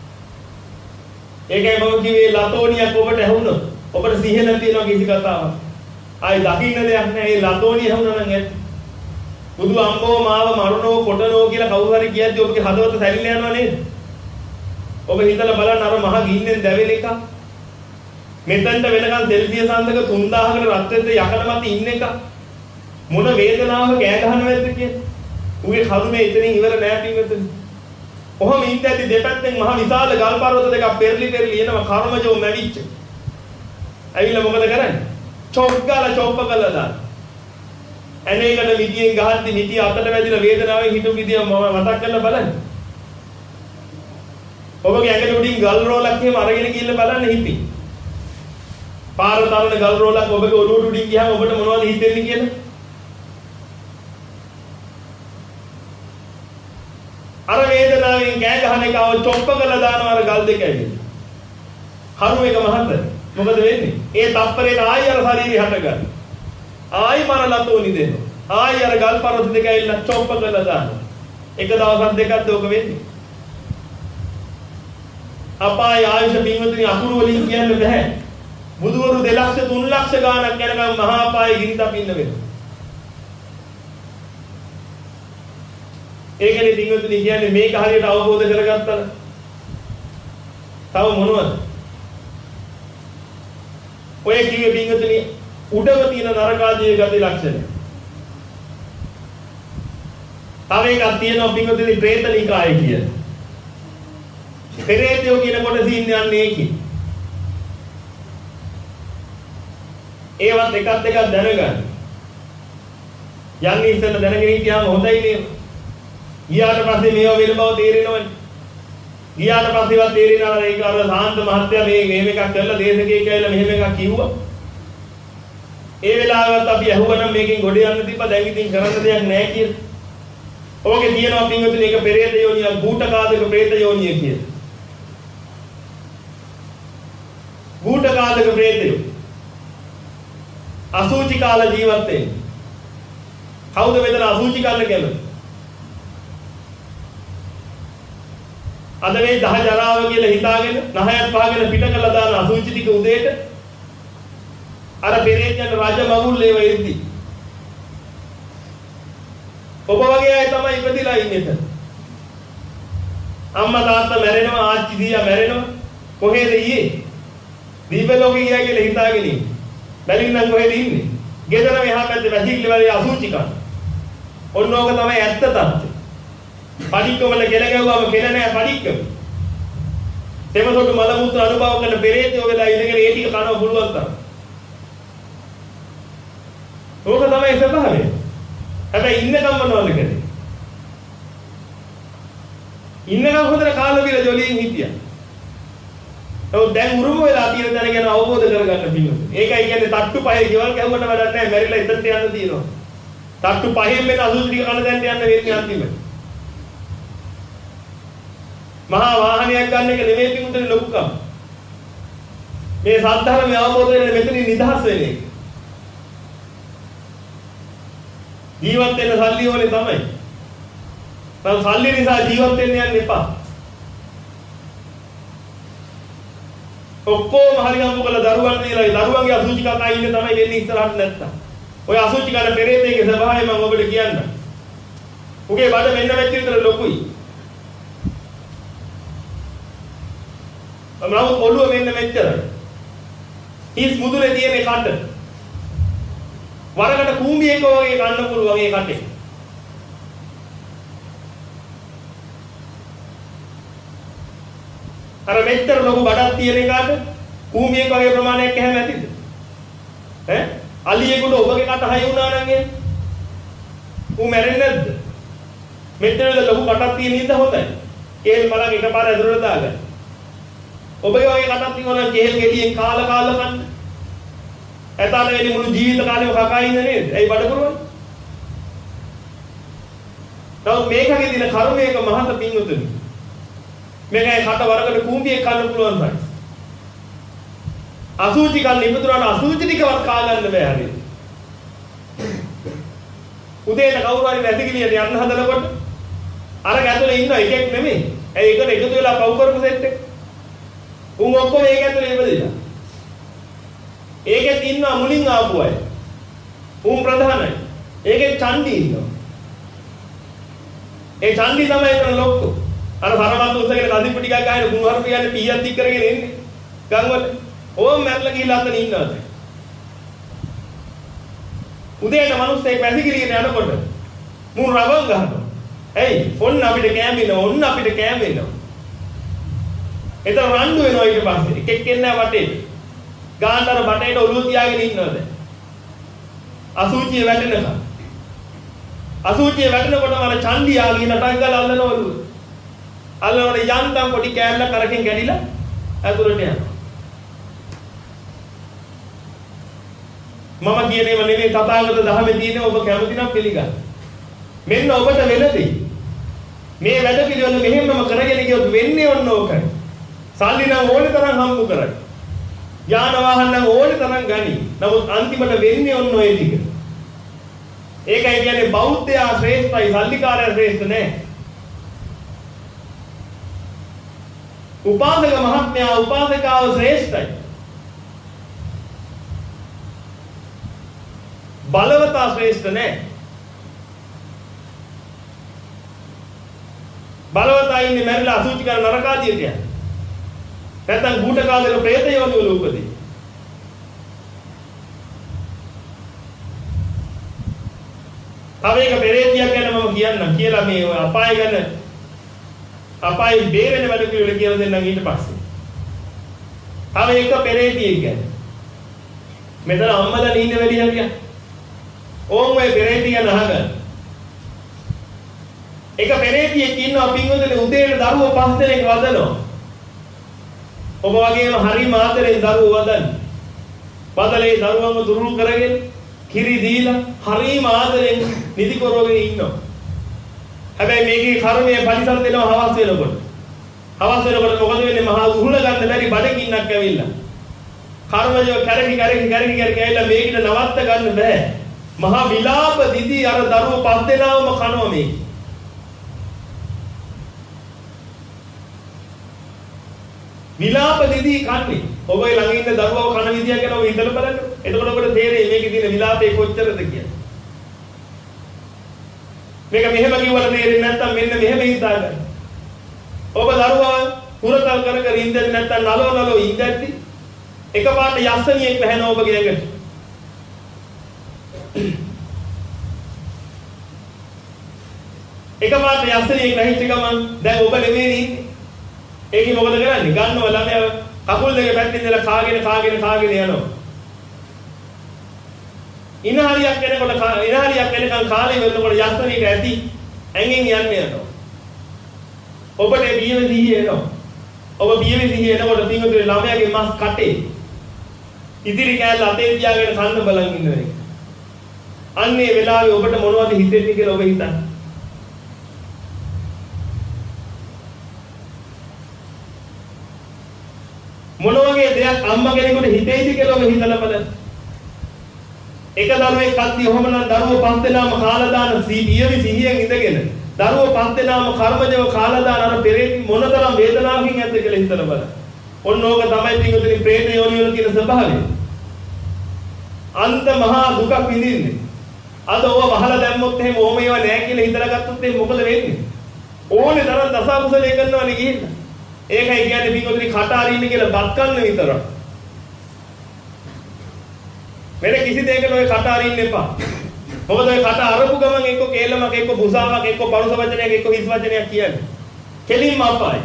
ඒකයි මම කිව්වේ ලතෝනියක් ඔබට ඇහුණොත් ඔබට සිහිය නැතිනවා කිසි කතාවක්. ආයි දකින්න දෙයක් නැහැ. ඒ ලතෝනිය ඇහුණා නම් ඇත්ත. බුදු අම්බෝ මාව මරුණෝ කොටනෝ කියලා කවුරු හරි කියද්දි ඔබගේ හදවත සැරිලා යනවා නේද? ඔබ හිතලා බලන්න අර මහ ගින්නෙන් දැවෙන එක. මෙතනට වෙනකන් සෙල්සියස් අංශක තුන් දහසකට රත් වෙද්ද යකඩ මත ඉන්න එක. මොන වේදනාවක කෑ ගහනවද කියන්නේ? උගේ කරුමේ එතනින් ඉවර නෑ පින්වතුනි. කොහොම ඉඳද්දි දෙපැත්තෙන් මහ විශාල ගල් පර්වත දෙකක් පෙරලි පෙරලි එනවා කර්මජෝ මැවිච්ච. ඇවිල්ලා මොකද කරන්නේ? චොප් ගාලා චොප්ප කළා දාන්න. ඇනේකට මිටියෙන් ගහද්දි මිටිය අතට වැදිලා වේදනාවෙන් හිටු විදිය මම මතක් කරලා බලන්න. ඔබගේ ඇඟට උඩින් ගල් රෝලක් එහෙම අරගෙන ගිහිල්ලා බලන්න හිටින්. පාර තරණ ගල් රෝලක් ඔබගේ ඔළුවට උඩින් ගියාම ඔබට මොනවද හිතෙන්නේ කියලා? අර වේදනාවෙන් කෑ ගහන එක ආව චොප්ප කරලා දානවා අර ගල් දෙක ඇවිල්ලා. හරු එක මහත. මොකද වෙන්නේ? ඒ තප්පරේට ආයි අර ශරීරය හටගන්න. ආයි මරලා තෝනි දෙනවා. ආයි අර ගල් පරත දෙක ඇවිල්ලා චොප්ප කරලා දානවා. එක දවසක් දෙකක් දෝක වෙන්නේ. අපාය ආයුෂ පින්වතුනි අකුරු වලින් කියන්න බෑ. බුදුවරු දෙලක්ෂ තුන් ලක්ෂ ගාණක් යනකම් මහා අපායේ ගිනිතප් ඉන්න වෙනවා. ඒකනේ පින්වතුනි කියන්නේ මේක හරියට අවබෝධ කරගත්තා නම් තව මොනවද? ඔය කිව්වේ පින්වතුනි උඩව තියෙන නරකාදී ගති ලක්ෂණ. තව එකක් තියෙනවා පින්වතුනි പ്രേතනිකාය කියන. පෙරේතයෝ කියන කොට සීන් යන්නේ ඒකේ. ඒවත් එකත් එකක් දැනගන්න. යන්නේ ඉස්සෙල්ලා දැනගෙන හිටියාම හොඳයි නේද? ගියාට පස්සේ මේව වෙන බව තේරෙනවනේ. ගියාට පස්සේවත් තේරෙනවා ඒක අර සාන්ත මහත්තයා මේ මෙහෙම එකක් කරලා දේශකයෙක් කියලා මෙහෙම එකක් කිව්වා. ඒ වෙලාවට අපි අහුවනම් මේකෙන් ගොඩ යන්න තිබ්බා. දැන් ඉතින් කරන්න දෙයක් නැහැ කියලා. ඕකේ තියෙනවා පින්වතුනි එක පෙරේත යෝනිය, භූතකාදක പ്രേත යෝනිය කියලා. භූතකාදක പ്രേතයෝ අසුචි කාල ජීවත් වෙන්නේ. කවුද මෙතන අසුචි කාල කැමති? අද මේ දහ ජරාව කියලා හිතාගෙන නහයත් පහගෙන පිට කළා දාන අසුචි ටික උදේට අර පෙරේතයන් රජ මගුල් ඒව එද්දි ඔබ වගේ අය තමයි ඉපදිලා ඉන්නේ. අම්මා තාත්තා මැරෙනවා, ආච්චි දීයා මැරෙනවා. කොහෙද ඊයේ? දීප ලෝකේ ගියා කියලා හිතාගෙන ඉන්නේ. බැලින්නම් කොහෙද ඉන්නේ? ගෙදර මෙහා පැත්තේ වැසිකිලි වලේ අසුචි කන. ඔන්න ඕක තමයි ඇත්ත තත්ත්වය. පඩික්කවල කෙල ගැව්වම කෙල නෑ පඩික්කම. තෙමසොටු මල මුත්‍ර අනුභව කරන පෙරේතයෝ වෙලා ඉඳගෙන ඒ ටික කනවා පුළුවන් තරම්. ඕක තමයි ස්වභාවය. හැබැයි ඉන්නකම් මොනවද කරන්නේ? ඉන්නකම් හොඳට කාලා බිල ජොලියෙන් හිටියා. ඔව් දැන් උරුම වෙලා තියෙන දැන ගැන අවබෝධ කරගන්න පිළිතුරු. ඒකයි කියන්නේ තට්ටු පහේ ගෙවල් කැවුවට වැඩක් නැහැ. මැරිලා ඉතින්ට යන්න තියෙනවා. තට්ටු පහෙන් වෙන අසුචි ටික කන දැන් යන්න වෙන්නේ අන්තිමට. මහා වාහනයක් ගන්න එක නෙමෙයි පිටුනේ ලොකුකම. මේ සත්‍යධර්මය අවබෝධ වෙන්න මෙතනින් නිදහස් වෙන එක. ජීවත් වෙන්න සල්ලි ඕනේ තමයි. නම් සල්ලි නිසා ජීවත් වෙන්න යන්න එපා. ඔක්කොම හරියම්බු කළ දරුවන් දීලා දරුවන්ගේ අසුචි කතා ඉන්නේ තමයි වෙන්නේ ඉස්සරහට නැත්තම්. ඔය අසුචි කන පෙරේතයේ ස්වභාවය මම ඔබට කියන්නම්. උගේ බඩ මෙන්න මෙච්චර විතර ලොකුයි. අමරව ඔළුව මෙන්න මෙච්චරයි. හිස් මුදුනේ තියෙන කට. වරකට කූඹියක වගේ කන්න පුළුවන් ඒ කටේ. අර මෙච්චර ලොකු බඩක් තියෙන එකට කූඹියක වගේ ප්‍රමාණයක් එහෙම ඇතිද? ඈ? අලියෙකුට ඔබගේ කට හයි වුණා නම් ඒ ඌ මැරෙන්නේ නැද්ද? මෙච්චර ලොකු කටක් තියෙන ඉඳ හොඳයි. කේල් බලන් එකපාර ඇතුළට දාගන්න. ඔබගේ වගේ කටක් තියෙනවා නම් කේල් ගෙඩියෙන් කාලා කාලා කන්න. ඇතාට වෙන්නේ මුළු ජීවිත කාලෙම කකා ඉන්නේ නේද? ඇයි බඩ පුරවන්නේ? නමුත් මේකගේ දින කර්මයක මහත පිංගුතුනි. මේකේ කට වරකට කූඹියක් කන්න පුළුවන් සයිස්. අසුචි කන්න ඉපදුනාට අසුචි ටිකවත් කා ගන්න බෑ හරියට. උදේට කවුරු හරි වැසිකිළියට යන්න හදනකොට අර ගැතුලේ ඉන්න එකෙක් නෙමෙයි. ඇයි ඒකට එකතු වෙලා පව් කරපු සෙට් එක. උන් ඔක්කොම ඒක ඇතුලේ ඉපදිලා. ඒකෙත් ඉන්නවා මුලින් ආපු අය. උන් ප්‍රධානයි. ඒකේ චණ්ඩි ඉන්නවා. ඒ චණ්ඩි තමයි එතන ලොක්කෝ. අර සරමත් උස්සගෙන කදිප්පු ටිකක් ගහන කුණුහරුප කියන්නේ පීයක් දික් කරගෙන එන්නේ. ගම්වල ඕම් මැරලා ගිහිල්ලා අතන ඉන්නවා දැන්. උදේට මිනිස්සෙක් වැසිකිළියට යනකොට මුන් රවම් ගහනවා. එයි ඔන්න අපිට කෑම ඉන්නවා. ඔන්න අපිට කෑම ඉන්නවා. එතන රණ්ඩු වෙනවා ඊට පස්සේ. එකෙක් එන්නේ වටේ. ගාන්තර බටේට ඔළුව තියාගෙන ඉන්නවද? අසුචිය වැටෙනවා. අසුචිය වැටෙනකොටම අර චණ්ඩි ආගෙන නටක් ගාලා අල්ලන ඔළුව. අල්ලනකොට යන්තම් පොඩි කෑල්ලක් අරකින් කැඩිලා ඇතුළට යනවා. මම කියන්නේ නෙමෙයි තථාගත ධර්මයේ තියෙන ඔබ කැමති නම් පිළිගන්න. මෙන්න ඔබට වෙන දෙයි. මේ වැඩ පිළිවෙල මෙහෙමම කරගෙන ගියොත් වෙන්නේ ඔන්න ඕකයි. සල්ලි නම් ඕනේ තරම් හම්බ කරයි. යාන වාහන නම් ඕනේ තරම් ගනි. නමුත් අන්තිමට වෙන්නේ ඔන්න ඔය ටික. ඒකයි කියන්නේ බෞද්ධයා ශ්‍රේෂ්ඨයි, සල්ලිකාරයා ශ්‍රේෂ්ඨ නෑ. උපාසක මහත්මයා උපාසිකාව ශ්‍රේෂ්ඨයි. බලවතා ශ්‍රේෂ්ඨ නෑ. බලවතා ඉන්නේ මැරිලා අසුචි කරන නරකාදියට යන. නැත්නම් ගූඨ කාලයක ප්‍රේතයෝ වල උපදී. තව එක පෙරේතියක් ගැන මම කියන්නම් කියලා මේ අපාය ගැන අපාය බේරෙන වැඩ පිළිවෙල කියලා දෙන්නම් ඊට පස්සේ. තව එක පෙරේතියෙක් ගැන. මෙතන අම්මලා ඉන්න වැඩි හරියක්. ඕම් ඔය පෙරේතිය ගැන අහගන්න. එක පෙරේතියෙක් ඉන්නවා පින්වතුනි උදේට දරුවෝ පස් දෙනෙක් වදනවා. ඔබ වගේම හරි මාතරෙන් දරුවෝ වදන්නේ. බදලේ දරුවන්ව දුරුළු කරගෙන කිරි දීලා හරි මාතරෙන් නිදි කරවගෙන ඉන්නවා. හැබැයි මේකේ කර්මය පරිසම් දෙනවා හවස් වෙනකොට. හවස් වෙනකොට මොකද වෙන්නේ? මහා උහුල ගන්න බැරි බඩගින්නක් ඇවිල්ලා. කර්මය කැරකි කැරකි කැරකි කැරකි ඇවිල්ලා මේකට නවත්ත ගන්න බෑ. මහා විලාප දිදි අර දරුවෝ පස් දෙනාවම කනවා මේ. විලාප දිදි කන්නේ. ඔබ ළඟ ඉන්න දරුවව කන විදිය ගැන ඔබ හිතලා බලන්න. එතකොට ඔබට තේරෙයි මේකේ තියෙන විලාපේ කොච්චරද කියලා. මේක මෙහෙම කිව්වල තේරෙන්නේ නැත්නම් මෙන්න මෙහෙම හිතාගන්න. ඔබ දරුවා පුරතල් කර කර ඉඳන් නැත්නම් නලෝ නලෝ ඉඳද්දි එකපාරට යස්සනියෙක් වැහෙන ඔබගේ ඇඟට. එකපාරට යස්සනියෙක් වැහිච්ච ගමන් දැන් ඔබ නෙමෙයි ඉන්නේ. ඒකේ මොකද කරන්නේ? ගන්නව ළමයා කකුල් දෙක පැත්තෙන් ඉඳලා කාගෙන කාගෙන කාගෙන යනවා. ඉනහරියක් එනකොට ඉනහරියක් එනකන් කාලේ වෙනකොට යස්සනියට ඇති ඇඟෙන් යන්නේ යනවා. ඔබට බියව දිහි එනවා. ඔබ බියව දිහි එනකොට පින්වතුනි ළමයාගේ මස් කටේ ඉදිරි කෑල්ල අතේ තියාගෙන කන්න බලන් ඉන්නවා. අන්නේ වෙලාවේ ඔබට මොනවද හිතෙන්නේ කියලා ඔබ හිතන්න. මොන වගේ දෙයක් අම්මා කෙනෙකුට හිතෙයිද කියලා ඔබ හිතලා බලන්න. එක දරුවෙක් කද්දි ඔහොම නම් දරුවෝ පස් දෙනාම කාලා දාන සීපියවි සිහියෙන් ඉඳගෙන දරුවෝ පස් දෙනාම කර්මජව කාලා දාන අර පෙරේත මොනතරම් වේදනාවකින් ඇද්ද කියලා හිතලා බලන්න. ඔන්න ඕක තමයි පිටුතුනි ප්‍රේත යෝනි වල තියෙන ස්වභාවය. අන්ත මහා දුකක් විඳින්නේ. අද ඕව වහලා දැම්මොත් එහෙම ඕම ඒවා නැහැ කියලා හිතලා ගත්තොත් එහෙනම් මොකද වෙන්නේ? ඕනේ තරම් දසකුසලයේ කරනවනේ ගිහිල්ලා. ඒකයි කියන්නේ පිටුතුනි කට අරින්න කියලා බත් කන්න විතරක්. වෙන කිසි දෙයකට ඔය කට අරින්න එපා. මොකද ඔය කට අරපු ගමන් එක්ක කේලමක් එක්ක බුසාවක් එක්ක පරුස වචනයක් එක්ක හිස් වචනයක් කියන්නේ. කෙලින්ම අපායි.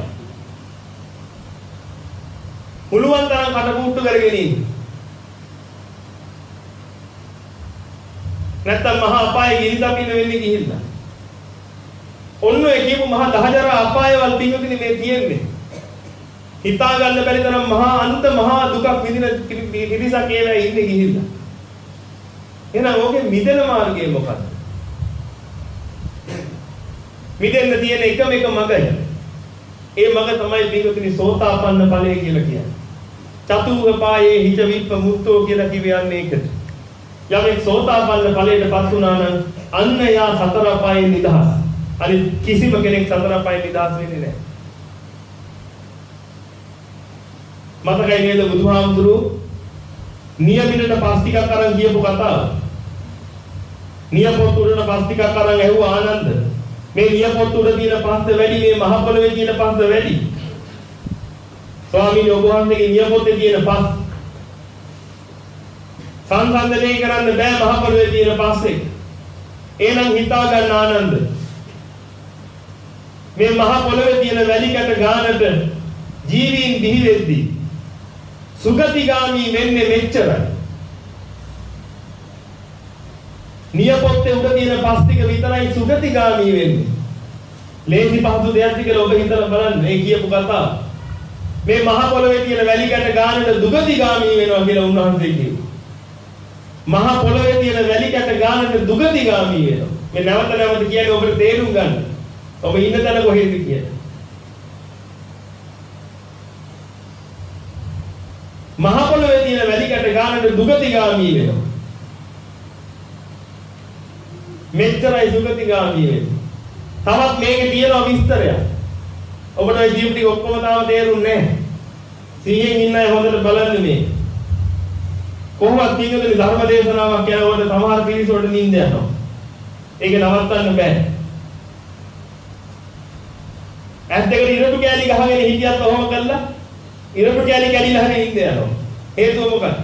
පුළුවන් තරම් කට පුට්ටු කරගෙන ඉන්න. නැත්තම් මහා අපායේ ගිනිදපින වෙන්නේ ගිහිල්ලා. ඔන්න ඔය කියපු මහා දහජර අපායවල පිටුතුනි මේ තියෙන්නේ. හිතා ගන්න බැරි තරම් මහා අන්ත මහා දුකක් විඳින පිරිසක් ඒවා ඉන්නේ ගිහිල්ලා. එහෙනම් ඕකේ මිදෙන මාර්ගය මොකක්ද? මිදෙන්න තියෙන එකම එක මගයි. ඒ මග තමයි පිටුතුනි සෝතාපන්න ඵලය කියලා කියන්නේ. චතුර්පායේ හිත විප්ප මුක්තෝ කියලා කියන්නේ ඒකට. යමෙක් සෝතාපන්න ඵලයටපත් වුණා නම් අන්න යා සතර පායේ නිදහස්. අනිත් කිසිම කෙනෙක් සතර පායේ නිදහස් වෙන්නේ නැහැ. මතකයි නේද බුදුහාමුදුරුවෝ නියමිතට පස් ටිකක් අරන් කියපු කතාව. නියපොත් උඩන පස් ටිකක් අරන් ඇහුවා ආනන්ද. මේ නියපොත් උඩ තියෙන පස්ද වැඩි මේ මහ පොළවේ තියෙන පස්ද වැඩි? ස්වාමීන් වහන්සේගේ නියපොත්තේ තියෙන පස් සංසන්දනය කරන්න බෑ මහ පොළවේ තියෙන පස්සේ. එහෙනම් හිතා ගන්න ආනන්ද. මේ මහ පොළවේ තියෙන වැලි කැට ගානට ජීවීන් බිහි වෙද්දී සුගතිගාමී වෙන්නේ මෙච්චරයි. නියපොත්තේ උඩ තියෙන පස් ටික විතරයි සුගතිගාමී වෙන්නේ. ලේසි පහසු දෙයක් කියලා ඔබ හිතලා බලන්න මේ කියපු කතාව. මේ මහ පොළවේ තියෙන වැලි කැට ගානට දුගතිගාමී වෙනවා කියලා උන්වහන්සේ කිව්වා. මහ පොළවේ තියෙන වැලි කැට ගානට දුගතිගාමී වෙනවා. මේ නැවත නැවත කියන්නේ ඔබට තේරුම් ගන්න. ඔබ ඉන්න තැන කොහෙද කියලා. මහ පොළොවේ තියෙන වැලි කැට ගන්නට දුගතිගාමී වෙනවා. මෙච්චරයි දුගතිගාමී වෙන්නේ. තවත් මේකේ තියෙනවා විස්තරයක්. ඔබට ওই ජීවිතේ ඔක්කොම තාම තේරුන්නේ නැහැ. සීයෙන් ඉන්න අය හොඳට බලන්න මේ. කොහොමද තියෙන්නේ ධර්ම දේශනාවක් කියනකොට සමහර පිරිස වලට නිින්ද යනවා. ඒක නවත්තන්න බෑ. ඇස් දෙකට ඉරටු කෑලි ගහගෙන හිටියත් ඔහොම කළා. ඉරටු කෑලි කැඩිලා හරි නිින්ද යනවා. හේතුව මොකක්ද?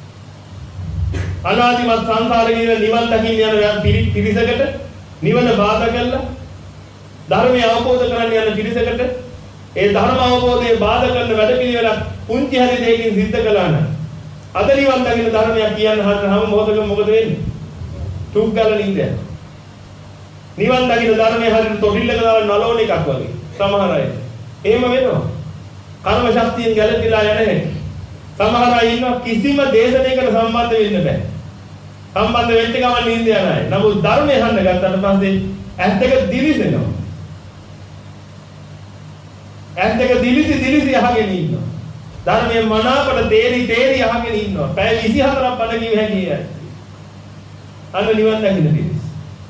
අනාදිමත් සංසාරේ ඉන්න නිවන් දකින්න යන පිරිසකට නිවන බාධා කළා. ධර්මය අවබෝධ කරගන්න යන පිරිසකට ඒ ධර්ම අවබෝධයේ බාධා කරන වැඩ පිළිවෙලක් පුංචි හරි දෙයකින් සිද්ධ කළා නම් අද නිවන් දකින්න ධර්මයක් කියන්න හදන හැම මොහොතකම මොකද වෙන්නේ? තුක් ගාලා නින්ද යනවා. නිවන් දකින්න ධර්මයේ හරියට තොටිල්ලක දාලා නලෝන එකක් වගේ. සමහර අය එහෙම වෙනවා. කර්ම ශක්තියෙන් ගැලපිලා යන හැටි. සමහර අය ඉන්නවා කිසිම දේශනයකට සම්බන්ධ වෙන්න බෑ. සම්බන්ධ වෙච්ච ගමන් නින්ද යන අය. නමුත් ධර්මය අහන්න ගත්තට පස්සේ ඇස් දෙක දිලිසෙනවා. ඇස් දෙක දිලිසි දිලිසි අහගෙන ඉන්නවා. ධර්මයේ මනාපට තේරි තේරි අහගෙන ඉන්නවා. පැය විසිහතරක් බණ කිව්ව හැකියි. අන්න නිවන් දකින්න පිළිස්.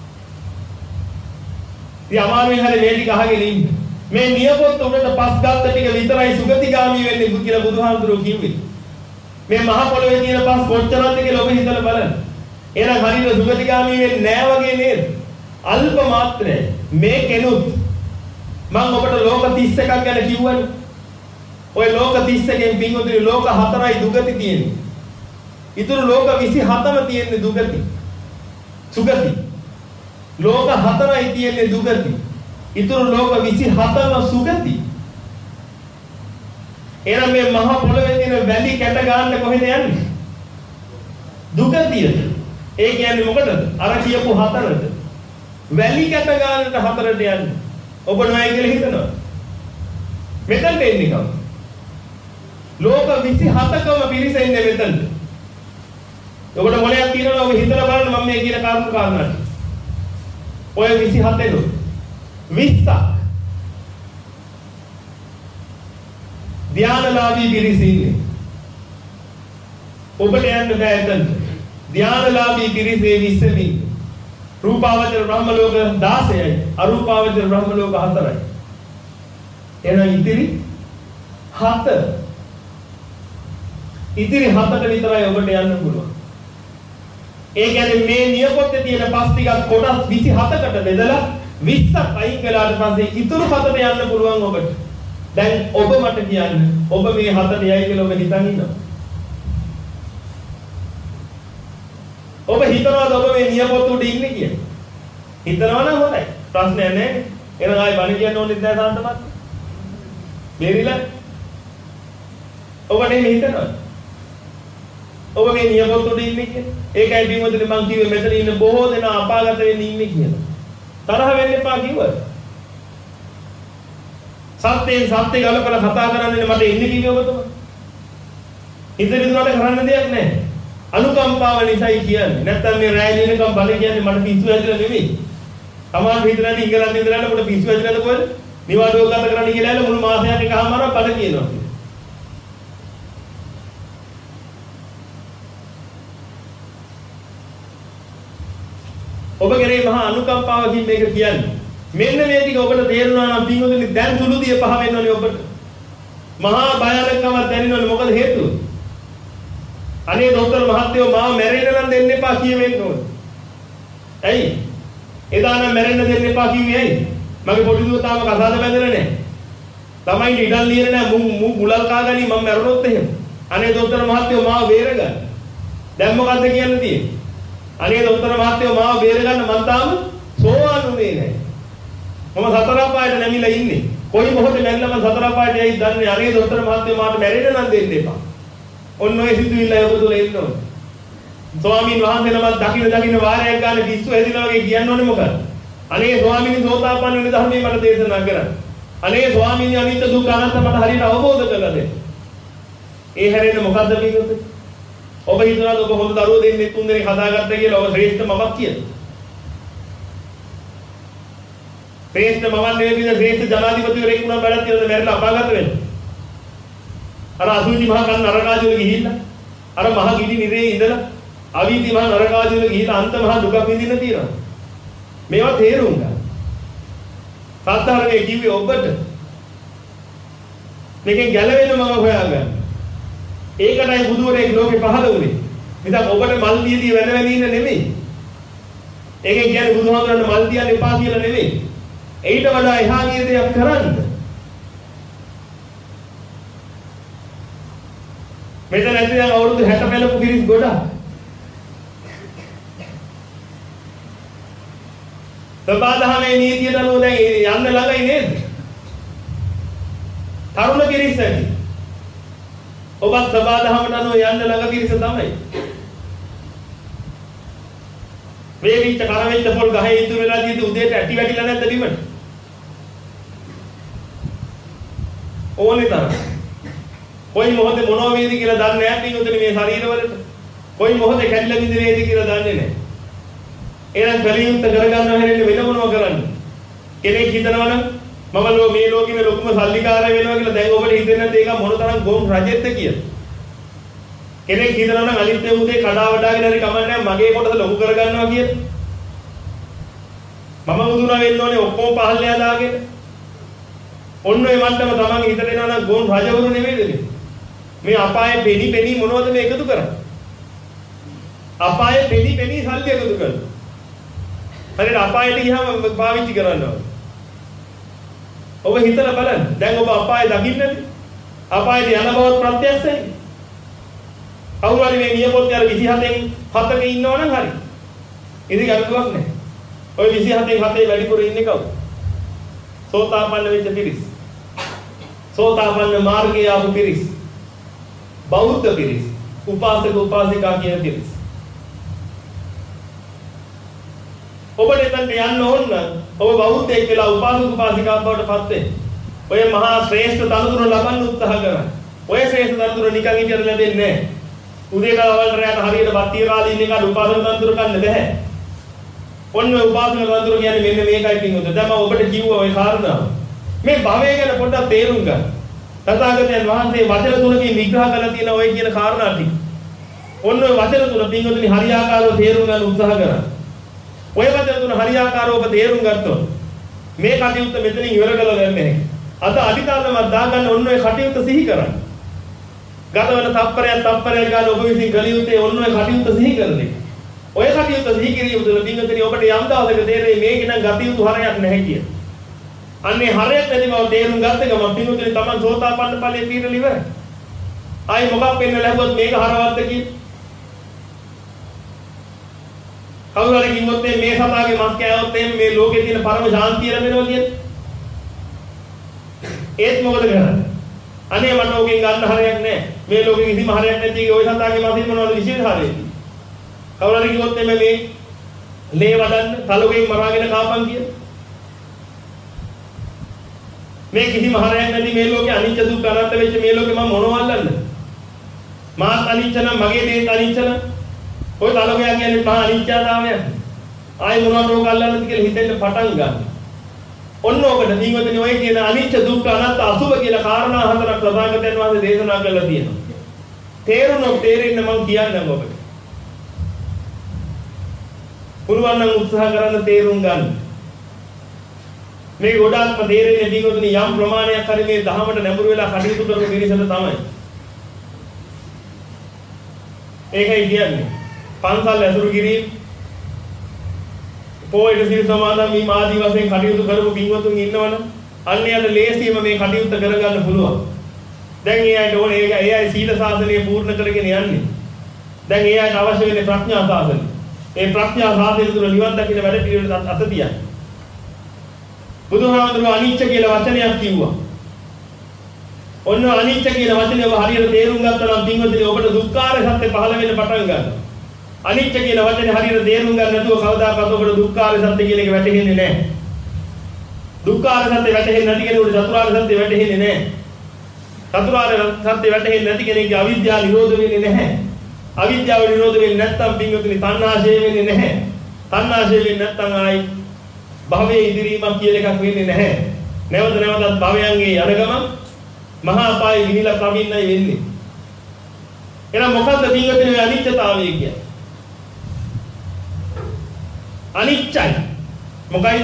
ඉතින් අමාරුවෙන් හරි මේ ටික අහගෙන ඉන්න. මේ නියපොත්ත උඩට පස් ගත්ත ටික විතරයි සුගතිගාමී වෙන්නේ කියලා බුදුහාමුදුරුවෝ කිව්වේ. මේ මහ පොළොවේ තියෙන පස් කොච්චරද කියලා ඔබ හිතලා බලන්න. එහෙනම් හරියට සුගතිගාමී වෙන්නේ නෑ වගේ නේද? අල්ප මාත්‍රයි. මේ කෙනුත් මම ඔබට ලෝක තිස් එකක් ගැන කිව්වනේ. ඔය ලෝක තිස් එකෙන් පින්වතුනි ලෝක හතරයි දුගති තියෙන්නේ. ඊතුරු ලෝක විසිහතම තියෙන්නේ දුගති. සුගති. ලෝක හතරයි තියෙන්නේ දුගති. ඊතුරු ලෝක විසිහතම සුගති. එහෙනම් මේ මහ පොළොවේ තියෙන වැලි කැට ගන්න කොහෙද යන්නේ? දුගතියට. ඒ කියන්නේ මොකටද? අර කියපු හතරට. වැලි කැට ගන්නට හතරට යන්නේ. ඔබ නොයයි කියලා හිතනවා. මෙතනට එන්නේ කවුද? ලෝක විසිහතකම පිරිස ඉන්නේ මෙතනට. ඔබට මොලයක් තියෙනවා ඔබ හිතලා බලන්න මම මේ කියන කාරණු කාරණා. ඔය විසිහතෙලු විස්සක් ධානලාභී පිරිස ඉන්නේ. ඔබට යන්න බෑ එතනට. ධානලාභී පිරිසේ විස්සෙමි. රූපාවචර බ්‍රහ්ම ලෝක දාසයයි අරූපාවචර බ්‍රහ්ම ලෝක හතරයි. එහෙනම් ඉතිරි හත. ඉතිරි හතට විතරයි ඔබට යන්න පුළුවන්. ඒ කියන්නේ මේ නියපොත්තේ තියෙන පස් ටිකක් කොටස් විසිහතකට බෙදලා විස්සක් අයින් කළාට පස්සේ ඉතුරු හතට යන්න පුළුවන් ඔබට. දැන් ඔබ මට කියන්න ඔබ මේ හතට යයි කියලා ඔබ හිතන් ඉන්නවා. ඔබ හිතනවාද ඔබ මේ නියපොත්ත උඩ ඉන්නේ කියලා? හිතනවා නම් හොඳයි. ප්‍රශ්නයක් නැහැ. එහෙනම් ආයි බණ කියන්න ඕනෙත් නැහැ සාන්තමත්. බේරිලා? ඔබ නෙමෙයි හිතනවා. ඔබ මේ නියපොත්ත උඩ ඉන්නේ කියලා. ඒකයි බිමුදුනේ මං කිව්වේ මෙතන ඉන්න බොහෝ දෙනා අපාගත වෙන්න ඉන්නේ කියලා. තරහ වෙන්න එපා කිව්වද? සත්‍යයෙන් සත්‍ය ගලපලා කතා කරන්නේ මට ඉන්නේ කිව්වේ ඔබතුමා. ඉතින් විදුනට කරන්න දෙයක් නැහැ. අනුකම්පාව නිසායි කියන්නේ. නැත්තම් මේ රැයිලිනකම් බල කියන්නේ මට පිස්සු ඇදලා නෙමෙයි. සමහර විතරයි ඉංගලන්තේ ඉඳලා මට පිස්සු ඇදලාද කොහෙද? නිවාඩුව ගත කරන්න කියලා ඇල මුළු මාසයක් එකමාරක් බල කියනවා. ඔබ කෙරේ මහා අනුකම්පාවකින් මේක කියන්නේ. මෙන්න මේ ටික ඔබට තේරුණා නම් පින්වතුනි දැන් සුළුදිය පහ වෙනවනේ ඔබට. මහා භයානකමක් දැනෙනවනේ මොකද හේතුව? අනේ ડોක්ටර් මහත්තයෝ මාව මැරෙන්න නම් දෙන්න එපා කියවෙන්න ඕනේ. ඇයි? එදා නම් මැරෙන්න දෙන්න එපා කිව්වේ ඇයි? මගේ පොඩි දුව තාම කසාද බැඳලා නැහැ. ළමයි ඉඩල් ලියලා නැහැ මු මුලල් කාගනි මම මැරුණොත් එහෙම. අනේ ડોක්ටර් මහත්තයෝ මාව බේරගන්න. දැන් මොකද්ද කියන්න තියෙන්නේ? අනේ ડોක්ටර් මහත්තයෝ මාව බේරගන්න මම තාම සෝවාන් වුණේ නැහැ. මම සතර අපායට නැමිලා ඉන්නේ. කොයි මොහොතේ මැරිලා මම සතර අපායට යයි දන්නේ. අනේ ડોක්ටර් මහත්තයෝ මාට මැරෙන්න නම් දෙන්න එපා. ඔන්න ඔය සිතුවිල්ල ඔබ තුල ඉන්න ඕනේ. ස්වාමීන් වහන්සේ නමක් දකින්න දකින්න වාරයක් ගන්න පිස්සු හැදිනා වගේ කියන්න ඕනේ මොකද? අනේ ස්වාමීනි සෝතාපන්න වෙන ධර්මයේ මට දේශනා කරන්න. අනේ ස්වාමීනි අනිත්‍ය දුක්ඛ අනාත්ම මට හරියට අවබෝධ කරලා දෙන්න. ඒ හැරෙන්න මොකද්ද මේකද? ඔබ හිතනවාද ඔබ හොඳ දරුවෝ දෙන්නේ තුන් දෙනෙක් හදාගත්තා කියලා ඔබ ශ්‍රේෂ්ඨ මමක් කියලා? ශ්‍රේෂ්ඨ මමන් නෙවෙයි ශ්‍රේෂ්ඨ ජනාධිපතිවරයෙක් වුණා බඩක් තියලා මැරිලා අපාගත වෙන්නේ. අර අසුචි මහ කන් නරකාදී වල ගිහිල්ලා අර මහ ගිනි නිරේ ඉඳලා අවීති මහ නරකාදී වල ගිහිල්ලා අන්ත මහ දුකක් විඳින්න තියෙනවා. මේවා තේරුම් ගන්න. සාධාරණේ කිව්වේ ඔබට. මේකෙන් ගැලවෙන්න මම හොයාගන්න. ඒකටයි බුදුරෙක් ලෝකේ පහළ වුණේ. ඉතින් ඔබට මල් දීදී වෙන වෙන ඉන්න නෙමෙයි. ඒකෙන් කියන්නේ බුදුහාමුදුරන්ට මල් තියන්න එපා කියලා නෙමෙයි. ඊට වඩා එහා ගිය දෙයක් කරන්න. මෙතන ඇති දැන් අවුරුදු හැට පෙළපු පිරිස් ගොඩක්. සබාදහමේ නීතියට අනුව දැන් යන්න ළඟයි නේද? තරුණ පිරිස ඇති. ඔබත් සබාදහමට අනුව යන්න ළඟ පිරිස තමයි. මේ විච කරවෙච්ච පොල් ගහේ ඉතුරු වෙලා තියෙද්දි උදේට ඇටි වැටිලා නැද්ද බිමට? ඕනේ තරම්. කොයි මොහොතේ මොනවා වේද කියලා දන්නේ නැහැ පිටුතුනේ මේ ශරීරවලට. කොයි මොහොතේ කැඩිලා බිඳිනේද කියලා දන්නේ නැහැ. එහෙනම් කලියුත් කරගන්නව හැරෙන්නේ වෙන මොනවා කරන්නේ? කෙනෙක් හිතනවනම් මම ලෝ මේ ලෝකෙම ලොකුම සල්ලිකාරය වෙනවා කියලා දැන් ඔබට හිතෙන්නේ නැද්ද ඒක මොනතරම් ගොන් රජෙක්ද කියලා? කෙනෙක් හිතනවනම් අලිත් උදේ කඩා වඩාගෙන හරි කමන්නේ මගේ කොටස ලොකු කරගන්නවා කියලා. මම මුදුනා වෙන්න ඕනේ ඔක්කොම පහල්ලා දාගෙන. ඔන්න ඔය මට්ටම තමන් හිතට එනවා නම් ගොන් රජවරු නෙමෙයිද මේ? මේ අපායේ පෙනි පෙනි මොනවද මේ එකතු කරන්නේ? අපායේ පෙනි පෙනි සල්ලි එකතු කරනවා. හරියට අපායට ගියාම පාවිච්චි කරනවා. ඔබ හිතලා බලන්න. දැන් ඔබ අපායේ දකින්නද? අපායේ යන බවත් ප්‍රත්‍යක්ෂයි. කවුරු හරි මේ නියපොත්තේ අර විසිහතෙන් හතක ඉන්නවනම් හරි. ඉතින් අරුවක් නැහැ. ඔය විසිහතෙන් හතේ වැඩිපුර ඉන්නේ කවුද? සෝතාපන්න වෙච්ච පිරිස්. සෝතාපන්න මාර්ගයේ ආපු පිරිස්. බෞද්ධ පිරිස්. උපාසක උපාසිකා කියන පිරිස්. ඔබට එතනට යන්න ඕන නම් ඔබ බෞද්ධයෙක් කියලා උපාසක උපාසිකා බවට පත් වෙන්න. ඔය මහා ශ්‍රේෂ්ඨ තනතුර ලබන්න උත්සාහ කරන්න. ඔය ශ්‍රේෂ්ඨ තනතුර නිකන් හිටියට ලැබෙන්නේ නැහැ. උදේ දවල් රැයට හරියට බත්තිය කාලේ ඉන්න එකට උපාසක තනතුර ගන්න බැහැ. ඔන්න ඔය උපාසක තනතුර කියන්නේ මෙන්න මේකයි පින්වතුනි. දැන් මම ඔබට කිව්වා ওই කාරණාව. මේ භවය ගැන පොඩ්ඩක් තේරුම් ගන්න. තථාගතයන් වහන්සේ වචන තුනකින් විග්‍රහ කරලා තියෙන ඔය කියන කාරණා ටික. ඔන්න ඔය වචන තුන පින්වතුනි හරියාකාරව තේරුම් ගන්න උත්සාහ කරන්න. ඔය වචන තුන හරියාකාරව ඔබ තේරුම් ගත්තොත් මේ කටයුත්ත මෙතනින් ඉවර කරලා ගන්න නැහැ. අද අදිතාලමක් දාගන්න ඔන්න ඔය කටයුත්ත සිහි කරන්න. ගතවන තප්පරයක් තප්පරයක් ගන්න ඔබ විසින් කළ යුත්තේ ඔන්න ඔය කටයුත්ත සිහි කරන එක. ඔය කටයුත්ත සිහි කිරීම තුළ පින්වතුනි ඔබට යම් දවසක තේරෙයි මේක නම් ගත යුතු හරයක් නැහැ කියලා. අන්නේ හරයක් නැති බව තේරුම් ගත්ත ගමන් පින්වතුනි Taman සෝතාපන්න ඵලයේ පිරෙල ඉවරයි. ආයි මොකක් වෙන්න ලැබුවත් මේක හරවත්ද කියලා. කවුරු හරි කිව්වොත් මේ සතාගේ මස් කෑවොත් මේ ලෝකේ තියෙන පරම ශාන්තිය ලැබෙනවා කියන්නේ. ඒත් මොකද කරන්නේ? අනේ මට ඕකෙන් ගන්න හරයක් නැහැ. මේ ලෝකෙ කිසිම හරයක් නැති එකේ ওই සතාගේ මසින් මොනවද විශේෂ හරයක්? කවුරු හරි කිව්වොත් මේ මේ ලේ වඩන්න තලුගෙන් මරාගෙන කාපන් කිය. මේ කිසිම හරයක් නැති මේ ලෝකේ අනිච්ච දුක්ඛ අනාත්ම වෙච්ච මේ ලෝකේ මම මොනව අල්ලන්නද? මාත් අනිච්ච නම් මගේ දේත් අනිච්ච නම් ඔය තලුගයා කියන්නේ මහා අනිච්චතාවයක්. ආයි මොනවද ඕක අල්ලන්නද කියලා හිතෙන්න පටන් ගන්න. ඔන්න ඔකට නිවදින ඔය කියන අනිච්ච දුක්ඛ අනාත්ම අසුභ කියලා කාරණා හතරක් ප්‍රධානකයන් වහන්සේ දේශනා කරලා තියෙනවා. තේරුණොත් තේරෙන්න මම කියන්නම් ඔබට. පුළුවන් නම් උත්සාහ කරන්න තේරුම් ගන්න. මේ ගොඩාක්ම තේරෙන්නේ දීගොතුනි යම් ප්‍රමාණයක් හරි මේ දහමට නැඹුරු වෙලා කටයුතු කරන පිරිසට තමයි. ඒකයි කියන්නේ. පන්සල් ඇසුරු කිරීම පොයිට සිල් සමාදන් වීම ආදී වශයෙන් කටයුතු කරපු පින්වතුන් ඉන්නවනම් අන්නයට ලේසියම මේ කටයුත්ත කරගන්න පුළුවන්. දැන් ඒ අයට ඕනේ ඒ ඒ අය සීල සාසනය පූර්ණ කරගෙන යන්නේ. දැන් ඒ අයට අවශ්‍ය වෙන්නේ ප්‍රඥා සාසනය. ඒ ප්‍රඥා සාසනය තුළ නිවන් දකින්න වැඩ පිළිවෙලට අත තියන්න. බුදුහාමුදුරුවෝ අනිච්ච කියලා වචනයක් කිව්වා. ඔන්න අනිච්ච කියන වචනේ ඔබ හරියට තේරුම් ගත්තා නම් පින්වතුනි ඔබට දුක්ඛාර සත්‍ය පහළ වෙන්න පටන් ගන්නවා. අනිච්ච කියන වචනේ හරියට තේරුම් ගන්න නැතුව කවදාකවත් ඔබට දුක්ඛාර සත්‍ය කියන එක වැටහෙන්නේ නැහැ. දුක්ඛාර සත්‍ය වැටහෙන්නේ නැති කෙනෙකුට චතුරාර්ය සත්‍ය වැටහෙන්නේ නැහැ. චතුරාර්ය සත්‍ය වැටහෙන්නේ නැති කෙනෙකුගේ අවිද්‍යාව නිරෝධ වෙන්නේ නැහැ. අවිද්‍යාව නිරෝධ වෙන්නේ නැත්නම් පින්වතුනි තණ්හාශය වෙන්නේ නැහැ. තණ්හාශය වෙන්නේ නැත්නම් ආයි භවයේ ඉදිරීමක් කියලා එකක් වෙන්නේ නැහැ. නැවත නැවතත් භවයන්ගේ යන ගමන් මහා අපායේ විහිලා ප්‍රමින්නයි වෙන්නේ. එහෙනම් මොකද්ද පින්වතුනි මේ අනිත්‍යතාවය කියන්නේ? අනිත්‍යයි. මොකයිද?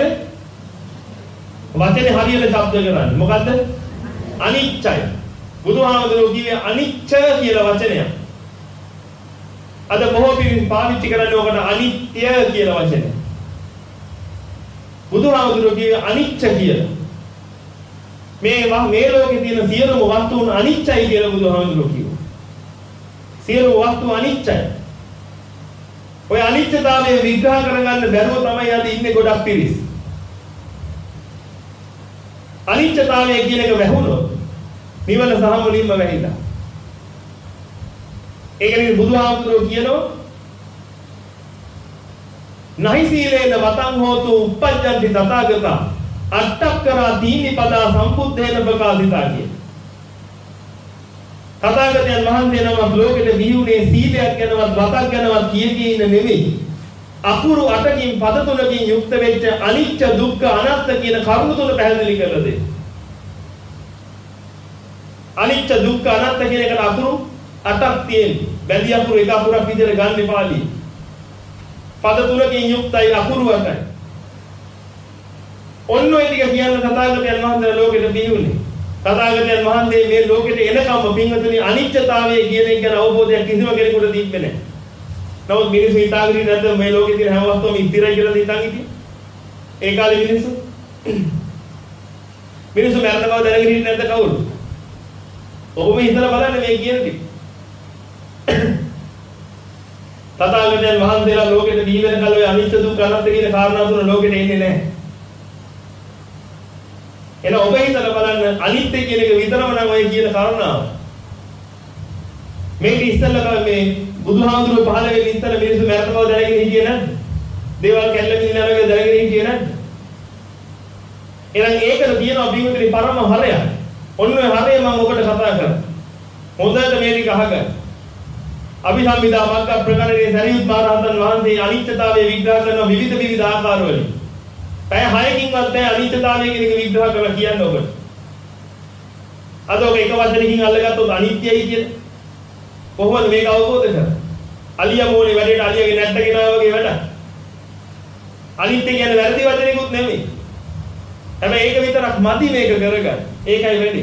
වචනේ හරියට ශබ්ද කරන්නේ. මොකද්ද? අනිත්‍යයි. බුදුහාමුදුරුවෝ කිව්වේ අනිත්‍ය කියලා වචනයක්. අද බොහෝ පිරිස් පාවිච්චි කරන්නේ ඔකට අනිත්‍ය කියලා වචනය. බුදුහාමුදුරුවෝ කිව්වේ අනිත්‍ය කියලා. මේ මේ ලෝකේ තියෙන සියලුම වස්තුන් අනිත්‍යයි කියලා බුදුහාමුදුරුවෝ කිව්වා. සියලු වස්තු අනිත්‍යයි. ඔය අනිත්‍යතාවය විග්‍රහ කරගන්න බැරුව තමයි අද ඉන්නේ ගොඩක් පිරිස්. අනිත්‍යතාවය කියන එක වැහුණොත් නිවන සහ මුලින්ම වැහිලා. ඒක නේ බුදුහාමුදුරුවෝ කියනවා නහි සීලේන වතං හෝතු uppajjanti තථාගත අට්ඨක්කරා දීනි පදා සම්බුද්ධේන ප්‍රකාශිතා කිය. තථාගතයන් වහන්සේ නමක් ලෝකෙට බිහිුනේ සීලයක් ගැනවත් වතක් ගැනවත් කිය කී ඉන්න නෙමෙයි. අකුරු අටකින් පද තුනකින් යුක්ත වෙච්ච අනිත්‍ය දුක්ඛ අනාත්ම කියන කරුණු තුන පැහැදිලි කරලා දෙන්න. අනිත්‍ය දුක්ඛ අනාත්ම කියන එකට අකුරු අටක් තියෙනවා. බැඳි අකුරු එක අකුරක් විදිහට ගන්න පාළි. පද තුනකින් යුක්තයි අකුරු අටයි. ඔන්න ඔය ටික කියන්න තථාගතයන් වහන්සේ ලෝකෙට බිහිුනේ. තථාගතයන් වහන්සේ මේ ලෝකෙට එනකම්ම පින්වතුනි අනිත්‍යතාවය කියන එක ගැන අවබෝධයක් කිසිම කෙනෙකුට තිබ්බේ නැහැ. නමුත් මිනිස්සු හිතාගෙන ඉන්නද මේ ලෝකේ තියෙන හැම වස්තුවම ඉතිරයි කියලා හිතන් හිටියේ. ඒ කාලේ මිනිස්සු මිනිස්සු මරණ බව දැනගෙන හිටියේ නැද්ද කවුරු? ඔබම හිතලා බලන්න මේ කියන ටික. තථාගතයන් වහන්සේලා ලෝකෙට දී වෙන කල ඔය අනිත්‍ය දුක්ඛ අනාත්ම කියන කාරණා තුන ලෝකෙට එන්නේ නැහැ. එන ඔබ හිතලා බලන්න අනිත්‍ය කියන එක විතරම නම් ඔය කියන කාරණාව. මේක ඉස්සෙල්ලා මේ බුදුහාමුදුරුවෝ පහළ වෙන්නේ ඉස්සෙල්ලා මිනිස්සු මරණ බව දැනගෙන හිටියේ නැද්ද? දේවල් කැල්ලමින් යනවා දැනගෙන හිටියේ නැද්ද? එහෙනම් ඒකද තියෙනවා බින්දුනේ පරම හරයක්. ඔන්න ඔය හරය මම ඔබට කතා කරා. හොඳට මේ ටික අහගන්න. අභිසම්පදා මග්ග ප්‍රකරණයේ සරියුත් මහ රහතන් වහන්සේ අනිත්‍යතාවය විග්‍රහ කරන විවිධ විවිධ ආකාරවලින්. පැය හයකින්වත් බෑ අනිත්‍යතාවය කියන එක විග්‍රහ කරලා කියන්න ඔබට. අද ඔබ එක වචනකින් අල්ලගත්තොත් අනිත්‍යයි කියන කොහොමද මේක අවබෝධ කරන්නේ? අලියා මොනේ වැඩේට අලියාගේ නැට්ට ගෙනා වගේ වැඩ. අනිත්‍ය කියන්නේ වැරදි වචනයකුත් නෙමෙයි. හැබැයි ඒක විතරක් මදි මේක කරගන්න. ඒකයි වෙන්නේ.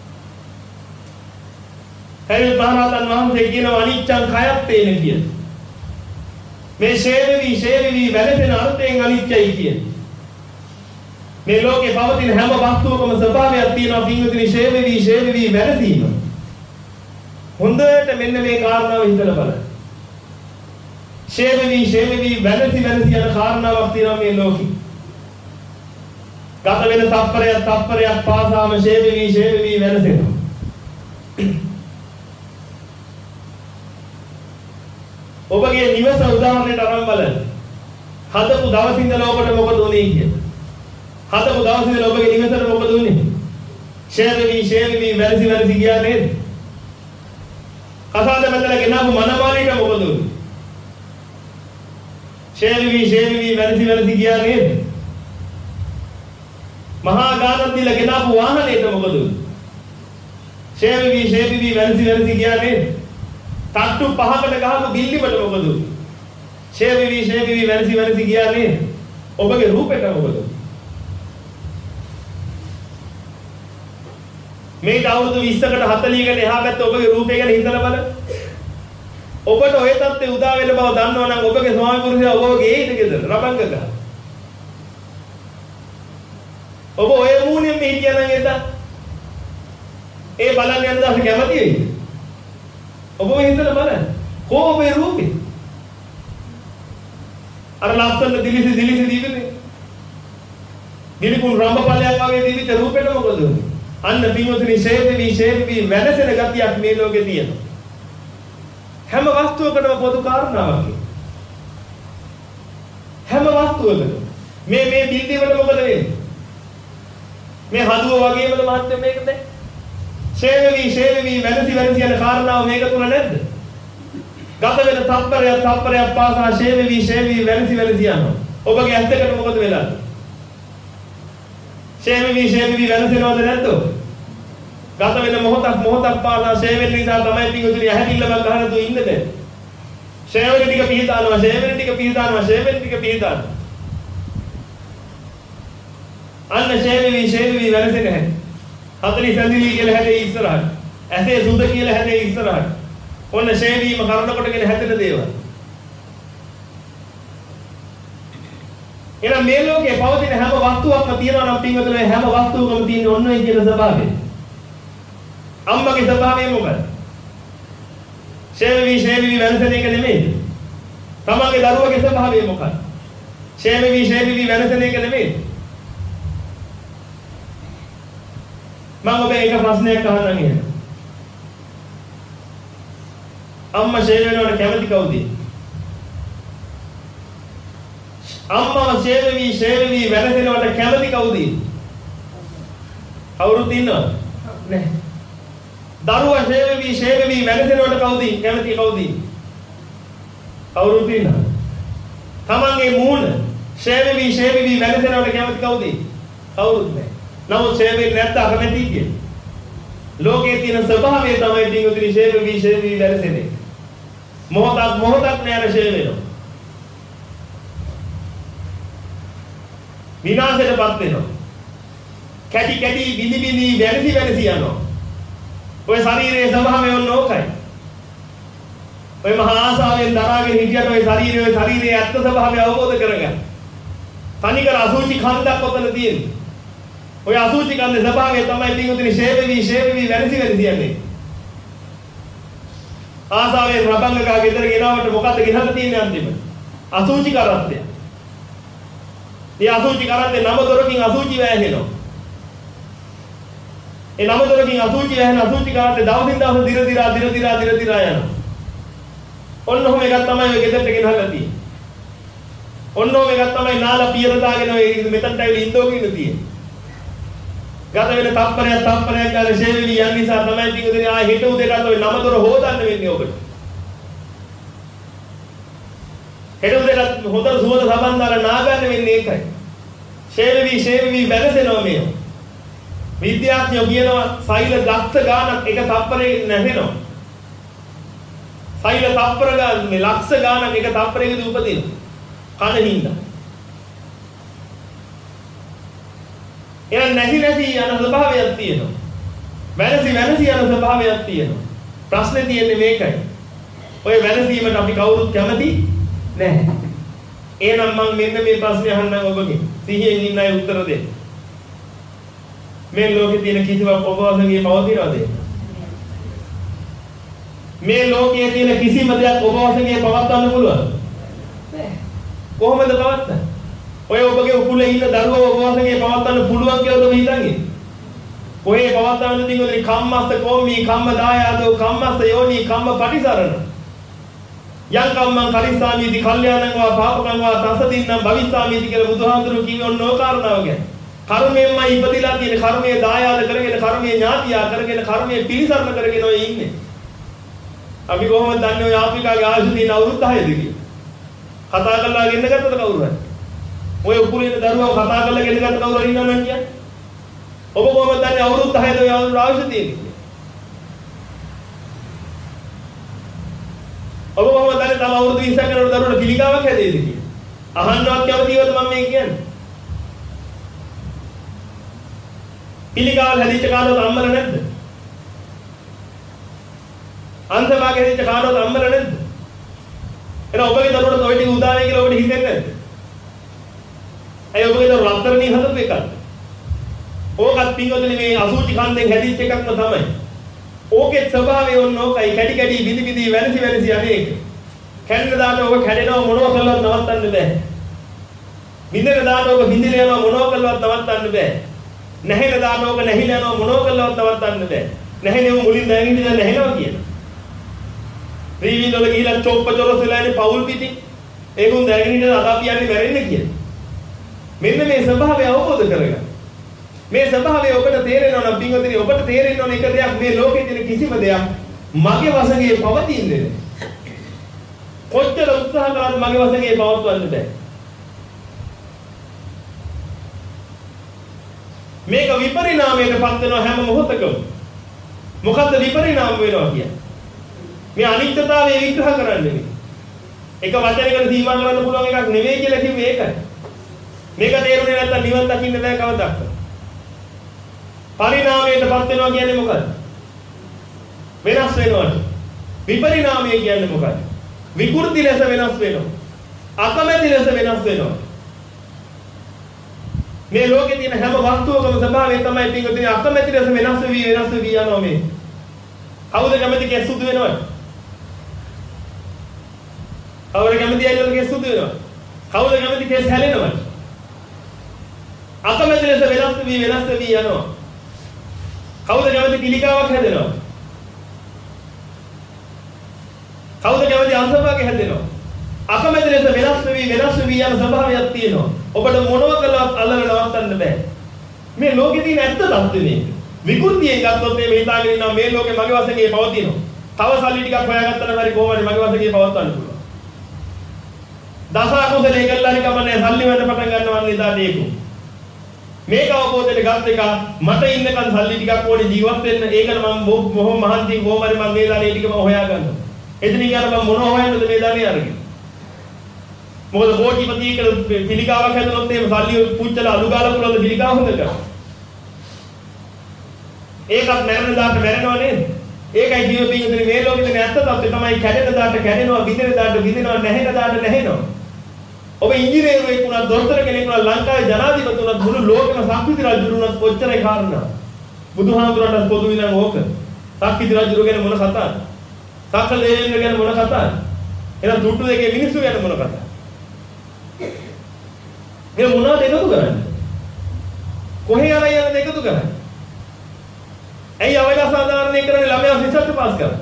හරියට මහරහතන් වහන්සේ කියනවා අනිච්චං කයත්තේන කියන. මේ ශේවවි ශේවවි වැළපෙන අර්ථයෙන් අනිත්‍යයි කියන්නේ. මේ ලෝකේ පවතින හැම වස්තුවකම ස්වභාවයක් තියෙනවා පින්විතනි ශේවවි ශේවවි වැළපීම. හොඳට මෙන්න මේ කාරණාව හිතලා බලන්න. ශේවවි ශේවවි වැළසි වැළසි යන කාරණාවක් තියෙනවා මේ ලෝකේ. ගත වෙන තප්පරයක් තප්පරයක් පාසාම ශේවවි ශේවවි වැළසෙනවා. ඔබගේ නිවස උදාහරණයට අරන් බලන්න. හදපු දවස් ඉඳලා ඔබට මොකද උනේ කියලා. හදපු දවස් ඉඳලා ඔබගේ නිවසට මොකද උනේ? ශේවවි ශේවවි වැළසි වැළසි ගියා නේද? කසාද බඳලා ගෙනාවු මනමාලීට මොකද උනේ? ශේවවි ශේවවි වැළසි වැළසි ගියා නේද? මහා ගානක් දීලා ගෙනාවු වාහනේට මොකද උනේ? ශේවවි ශේවවි වැළසි වැළසි ගියා නේද? තට්ටු පහකට ගහපු බිල්ලිමට මොකද උනේ? ශේවවි ශේවවි වැළසි වැළසි ගියා නේද? ඔබගේ රූපෙට මොකද උනේ? මේ අවුරුදු විස්සකට හතලියකට එහා පැත්තේ ඔබගේ රූපය ගැන හිතලා බලන්න. ඔබට ඔය තත්ත්වය උදා වෙන බව දන්නවා නම් ඔබගේ ස්වාමි පුරුෂයා ඔබව ගේයිද ගෙදර රබංග ගහ. ඔබ ඔය මූණෙන් මේ හිටියා නම් එදා ඒ බලන්න යන දාස කැමති වෙයිද? ඔබ හිතලා බලන්න. කොහොම ඔබේ රූපේ? අර ලස්සන දිලිසි දිලිසි දීවිනේ. දිලිකුන් රම්බපලයක් වගේ දීවිච්ච රූපෙට මොකද උනේ? අන්න පින්වතුනි ශේවවි ශේවවි වෙනසෙන ගතියක් මේ ලෝකේ තියෙනවා. හැම වස්තුවකටම පොදු කාරණාවක්. හැම වස්තුවකටම මේ මේ බිල්ඩින් වල මොකද වෙන්නේ? මේ හදුව වගේමද මහත්මයා මේකද? ශේවවි ශේවවි වෙනසි වෙනසි යන කාරණාව මේක තුල නැද්ද? ගත වෙන තප්පරයක් තප්පරයක් පාසා ශේවවි ශේවවි වෙනසි වෙනසි යනවා. ඔබගේ ඇත්තකට මොකද වෙලා? ෂේ වෙවි ෂේ වෙවි වෙනසෙනවද නැද්ද? ගත වෙන මොහොතක් මොහොතක් පාසා ෂේ වෙන නිසා තමයි පිටුතුනි ඇහැදිල්ලමක් ගන්න තු ඉන්නේ. ෂේ වෙන ටික පිහිටානවා ෂේ වෙන ටික පිහිටානවා ෂේ වෙන ටික පිහිටානවා. අන්න ෂේ වෙවි ෂේ වෙවි වෙනසෙන්නේ නැහැ. හතරි සැඳිලි කියලා හැදේ ඉස්සරහට. ඇසේ සුද කියලා හැදේ ඉස්සරහට. ඔන්න ෂේ වීම කරන කොටගෙන හැදෙන දේවල්. එහෙනම් මේ ලෝකේ පවතින හැම වස්තුවක්ම තියෙනවා නම් පින්වතුනි හැම වස්තුවකම තියෙන ඔන්න ඔය කියන ස්වභාවය. අම්මගේ ස්වභාවය මොකද? ෂේ වෙවි ෂේ වෙවි වෙනසෙන එක නෙමෙයි. තමන්ගේ දරුවගේ ස්වභාවය මොකක්ද? ෂේ වෙවි ෂේ වෙවි වෙනසෙන එක නෙමෙයි. මම ඔබේ එක ප්‍රශ්නයක් අහන්නම් එහෙනම්. අම්මා ෂේ වෙනවට කැමති කවුද? අම්මා ෂේ වෙවි ෂේ වෙවි වෙනසෙනවට කැමති කවුද? කවුරුත් ඉන්නවද? නැහැ. දරුවා ෂේ වෙවි ෂේ වෙවි වෙනසෙනවට කවුද කැමති කවුද? කවුරුත් ඉන්නවද? තමන්ගේ මූණ ෂේ වෙවි ෂේ වෙවි වෙනසෙනවට කැමති කවුද? කවුරුත් නැහැ. නමුත් ෂේ වෙන්නේ නැත්නම් අකමැති කියන්නේ. ලෝකයේ තියෙන ස්වභාවය තමයි පිටුතුනි ෂේ වෙවි ෂේ වෙවි වෙනසෙන්නේ. මොහොතක් මොහොතක් නෑර ෂේ වෙනවා. විනාශයටපත් වෙනවා. කැටි කැටි බිනි බිනි වෙනසි වෙනසි යනවා. ඔය ශරීරයේ ස්වභාවය ඔන්න ඕකයි. ඔය මහා ආසාවෙන් දරාගෙන හිටියට ඔය ශරීරයේ ඔය ශරීරයේ ඇත්ත ස්වභාවය අවබෝධ කරගන්න. තනිකර අසුචි කන්දක් ඔතන තියෙන්නේ. ඔය අසුචි කන්දේ ස්වභාවය තමයි පිටුතුනි ෂේ වෙවි ෂේ වෙවි වෙනසි වෙනසි යන්නේ. ආසාවෙන් රබංගකා ගෙදර ගෙනාවට මොකද්ද ගෙනල්ලා තියෙන්නේ අන්තිමට? අසුචි කරත්තය. මේ අසුචි කරත්තේ නම දොරකින් අසුචි වැහෙනවා. ඒ නම දොරකින් අසුචි වැහෙන අසුචි කරත්තේ දවසින් දවස දිර දිරා දිර දිරා දිර දිරා යනවා. ඔන්න ඔහොම එකක් තමයි ඔය ගෙදරට ගෙනල්ලා තියෙන්නේ. ඔන්න ඔහොම එකක් තමයි නාලා පියර දාගෙන ඔය මෙතනට ඇවිල්ලා ඉන්දෝගෙන තියෙන්නේ. ගත වෙන තප්පරයක් තප්පරයක් ගාලා ෂේ වෙවි යන නිසා තමයි පිටුතුනි ආ හිට උදේට ඔය නම දොර හොදන්න වෙන්නේ ඔබට. හිට උදේට හොඳට සුවඳ සබන් දාලා නාගන්න වෙන්නේ ඒකයි. ෂේ වෙවි ෂේ වෙවි වෙනසෙනවා මේ. විද්‍යාඥයෝ කියනවා සෛල ලක්ෂ ගාණක් එක තප්පරයකින් නැහෙනවා. සෛල තප්පර ගාන මේ ලක්ෂ ගාණක් එක තප්පරයකදී උපදිනවා. කන හින්දා. එහෙනම් නැති නැති යන ස්වභාවයක් තියෙනවා. වෙනසි වෙනසි යන ස්වභාවයක් තියෙනවා. ප්‍රශ්නේ තියෙන්නේ මේකයි. ඔය වෙනසීමට අපි කවුරුත් කැමති නැහැ. එහෙනම් මම මෙන්න මේ ප්‍රශ්නේ අහන්නම් ඔබගෙන්. සිහියෙන් ඉන්න අය උත්තර දෙන්න. මේ ලෝකේ තියෙන කිසිවක් ඔබ වහන්සේගේ පවතිනවද? මේ ලෝකයේ තියෙන කිසිම දෙයක් ඔබ වහන්සේගේ පවත්වන්න පුළුවන්ද? නැහැ. කොහොමද පවත්වන්නේ? ඔය ඔබගේ උකුලේ ඉන්න දරුවව ඔබ වහන්සේගේ පවත්වන්න පුළුවන් කියලා ඔබ හිතන්නේ? කොහේ පවත්වන්න තියෙන්නේ කම්මස්ත කොම්මි කම්ම දායාදෝ කම්මස්ත යෝනි කම්ම පටිසරණ. යං කම්මං කරිස්සාමීති කල්යාණං වා පාපකං වා තසදින්නම් භවිස්සාමීති කියලා බුදුහාමුදුරුවෝ කිව්වේ ඔන්න ඕ කාරණාව ගැන. කර්මයෙන්මයි ඉපදිලා තියෙන කර්මයේ දායාද කරගෙන කර්මයේ ඥාතියා කරගෙන කර්මයේ පිළිසරණ කරගෙන ඔය ඉන්නේ. අපි කොහොමද දන්නේ ඔය ආෆ්‍රිකාවේ ආයුෂ තියෙන අවුරුදු දහයද කියලා? කතා කරලා ගෙන්න ගත්තද කවුරු හරි? ඔය උකුලේ ඉන්න දරුවව කතා කරලා ගෙන්න ගත්ත කවුරු හරි ඉන්නවද කියන්නේ? ඔබ කොහොමද දන්නේ අවුරුදු දහයද ඔය අවුරුදු ආයුෂ තියෙන්නේ? ඔබ කොහොමද දන්නේ තව අවුරුදු විස්සක් යනකොට දරුවන්ට පිළිකාවක් හැදෙයිද කියලා? අහන්නවත් කැමතිවද මම මේ කියන්නේ? පිළිකාවල් හැදිච්ච කාලවල අම්මලා නැද්ද? අන්තභාගය හැදිච්ච කාලවල අම්මලා නැද්ද? එහෙනම් ඔබගේ දරුවන්ට ඔය ටික උදා වෙයි කියලා ඔබට හිතෙන්නේ නැද්ද? අය ඔබගේ දරුවෝ රත්තරණී හදපු එකක්. ඕකත් පින්වතුනි මේ අසුචි කන්දෙන් හැදිච්ච එකක්ම තමයි. ඕකේ ස්වභාවය ඕන ඕකයි කැටි කැටි බිඳි බිඳි වෙනසි වෙනසි අනේක. කැඩෙන දාට ඔබ කැඩෙනව මොනව කළවත් නවත්තන්න බෑ. බිඳෙන දාට ඔබ බිඳිලා යනවා මොනව කළවත් නවත්තන්න බෑ. නැහෙන දාට ඔබ නැහිලා යනවා මොනව කළවත් නවත්තන්න බෑ. නැහෙනේ මුලින් දැනෙන්න ඉඳලා නැහෙනවා කියන. රීවිල් වල ගිහිලා චොප්ප චොරස් වෙලා ඉන්නේ පවුල් පිටින්. ඒකුන් දැනගෙන ඉඳලා අද අපි යන්නේ මැරෙන්න කියන. මෙන්න මේ ස්වභාවය අවබෝධ කරගන්න. මේ ස්වභාවය ඔබට තේරෙනවා නම් පින්වතුනි ඔබට තේරෙන්න ඕන එක දෙයක් මේ ලෝකේ තියෙන කිසිම දෙයක් මගේ වශයෙන් පවතින්නේ නැහැ. කොච්චර උත්සාහ කළත් මගේ වශයෙන් පවත්වන්න බෑ. මේක විපරිණාමයටපත් වෙනවා හැම මොහොතකම. මොකද්ද විපරිණාම වෙනවා කියන්නේ? මේ අනිත්‍යතාවය විග්‍රහ කරන්නේ. එක වචනයකට සීමා කරන්න පුළුවන් එකක් නෙවෙයි කියලා කිව්වේ ඒකයි. මේක තේරුනේ නැත්නම් නිවන් දකින්න බෑ කවදාවත්. පරිණාමයටපත් වෙනවා කියන්නේ මොකද්ද? වෙනස් වෙනවා. විපරිණාමය කියන්නේ මොකක්ද? විකෘති ලෙස වෙනස් වෙනවා. අකමැති ලෙස වෙනස් වෙනවා. මේ ලෝකේ තියෙන හැම වස්තුවකම ස්වභාවය තමයි පිටුතින් අකමැති ලෙස වෙනස් වෙවි වෙනස් වෙවි යනවා මේ. කවුද කැමති කෙස් සුදු වෙනවද? කවුද කැමති අයවල කෙස් සුදු වෙනවද? කවුද කැමති කෙස් හැලෙනවද? අකමැති ලෙස වෙනස් වෙවි වෙනස් වෙවි යනවා. කවුද කැමති පිළිකාවක් හැදෙනවද? කවුද කැමති අංශභාගය හැදෙනවා? අකමැති ලෙස වෙනස් වෙවි වෙනස් වෙවි යන ස්වභාවයක් තියෙනවා. ඔබට මොනව කළවත් අල්ලගෙන නවත්තන්න බෑ. මේ ලෝකේ තියෙන ඇත්ත தත්ත්වය මේක. විකෘතියෙන් ගත්තොත් මේ හිතාගෙන ඉන්නවා මේ ලෝකේ මගේ වශයෙන් පවතිනවා. තව සල්ලි ටිකක් හොයාගත්තා නම් හරි කොහොමද මගේ වශයෙන් පවත්වන්න පුළුවන්. දස අකුසලයේ කළා නිකම්නේ සල්ලි වලට පටන් ගන්නවා නේද ඒක. මේක අවබෝධයට ගත්ත එක මට ඉන්නකන් සල්ලි ටිකක් ඕනේ ජීවත් වෙන්න. ඒකට මම බොහොම මහන්සි කොහොම හරි මම මේ දානේ ටික මම හොයාගන්නවා. එතනින් යන මම මොනව හොයන්නද මේ දානේ අරගෙන. මොකද කෝටිපති කියලා පිළිකාවක් හැදුනොත් එහෙම සල්ලි පුච්චලා අලු ගාලා පුරවල පිළිකාව හොඳ කරා. ඒකත් මැරෙන දාට මැරෙනව නේද? ඒකයි ජීවිතේ මේ ලෝකෙ තියෙන ඇත්ත තත්ත්වය තමයි කැඩෙන දාට කැඩෙනවා, විදින දාට විදිනවා, නැහෙන දාට නැහෙනවා. ඔබ ඉංජිනේරුවෙක් වුණා, දොස්තර කෙනෙක් වුණා, ලංකාවේ ජනාධිපති වුණා, මුළු ලෝකෙම සක්විති රජු වුණා කොච්චරයි කාරණා. බුදුහාමුදුරන්ට පොදු විනා ඕක. සක්විති රජු ගැන මොන කතාවද? සක්‍ර දෙවියන් ගැන මොන කතාවද? එහෙනම් දුට්ටු දෙකේ මිනිස්සු ගැන මොන කතාවද? මේ මොනවද එකතු කරන්නේ? කොහේ යන යන එකතු කරන්නේ? ඇයි අවලා සාධාරණේ කරන්නේ ළමයා රිසර්ච් පාස් කරා?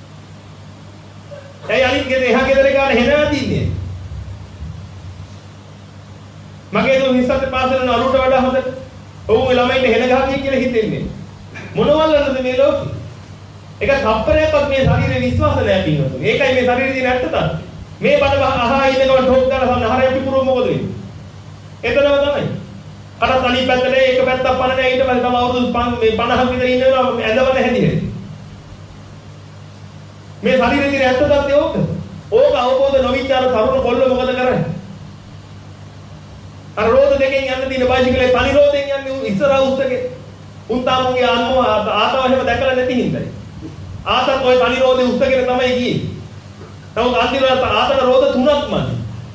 ඇයි අනිත් ගෙදර එහා ගෙදර ගාන හෙනවා තින්නේ? මගේ දු රිසර්ච් පාස් කරන අලුට වඩා හොඳ. ඔව් ළමයින්ට හෙන ගහන්නේ කියලා හිතෙන්නේ. මොනවල්ලද මේ ලෝකේ? ඒක කප්පරයක්වත් මේ ශරීරේ විශ්වාස නැහැ පින්නතුනි. ඒකයි මේ ශරීරේ තියෙන ඇත්ත තත්ත්වය. මේ බඩ අහා ඉන්නකොට ඩොක් දාලා සම්න හරය පිපුරුව මොකද වෙන්නේ? එතනම තමයි. අර තනි පැත්තේ එක පැත්තක් පණ නැහැ ඊට පස්සේ තව අවුරුදු පනහක් විතර ඉන්නවා ඇඳවල හැදිනේ. මේ ශරීරයේ තියෙන ඇත්ත තත්ත්වය ඕක. ඕක අවබෝධ නොවිච්ච අර තරුණ කොල්ල මොකද කරන්නේ? අර රෝද දෙකෙන් යන්න තියෙන බයිසිකලේ තනි රෝදෙන් යන්නේ ඉස්සරහ උස්සගේ. උන් තාමුගේ අම්මෝ ආතව එහෙම දැකලා නැති හින්දායි. ආතත් ඔය තනි රෝදේ උස්සගෙන තමයි ගියේ. නමුත් අන්තිමට ආතන රෝද තුනක් මදි.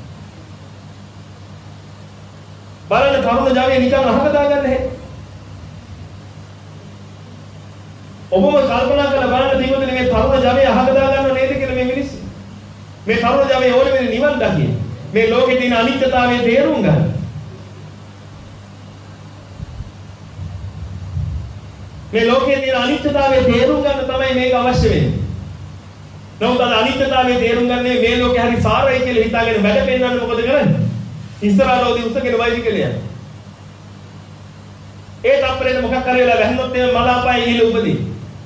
බලන්න තරුණ ජාතිය නිකන් අහක දාගන්න නැහැ. ඔබම කල්පනා කරලා බලන්න දීවදනේ මේ තරුණ ජාතිය අහක දාගන්නව නේද කියලා මේ මිනිස්සු. මේ තරුණ ජාතිය ඕනේ මේ නිවන් දකින්න. මේ ලෝකේ තියෙන අනිත්‍යතාවය තේරුම් ගන්න. මේ ලෝකේ තියෙන අනිත්‍යතාවය තේරුම් ගන්න තමයි මේක අවශ්‍ය වෙන්නේ. නමුත් අද අනිත්‍යතාවය තේරුම් ගන්නේ මේ ලෝකේ හරි සාරයි කියලා හිතාගෙන වැඩ පෙන්නන්න මොකද කරන්නේ? ඉස්සරහටෝදී උසගෙන වයිසිකලේ යන. ඒ තප්පරේ මොකක් කරේ වෙලා වැහුනොත් එමේ මල අපායේ ගිහලා උපදී.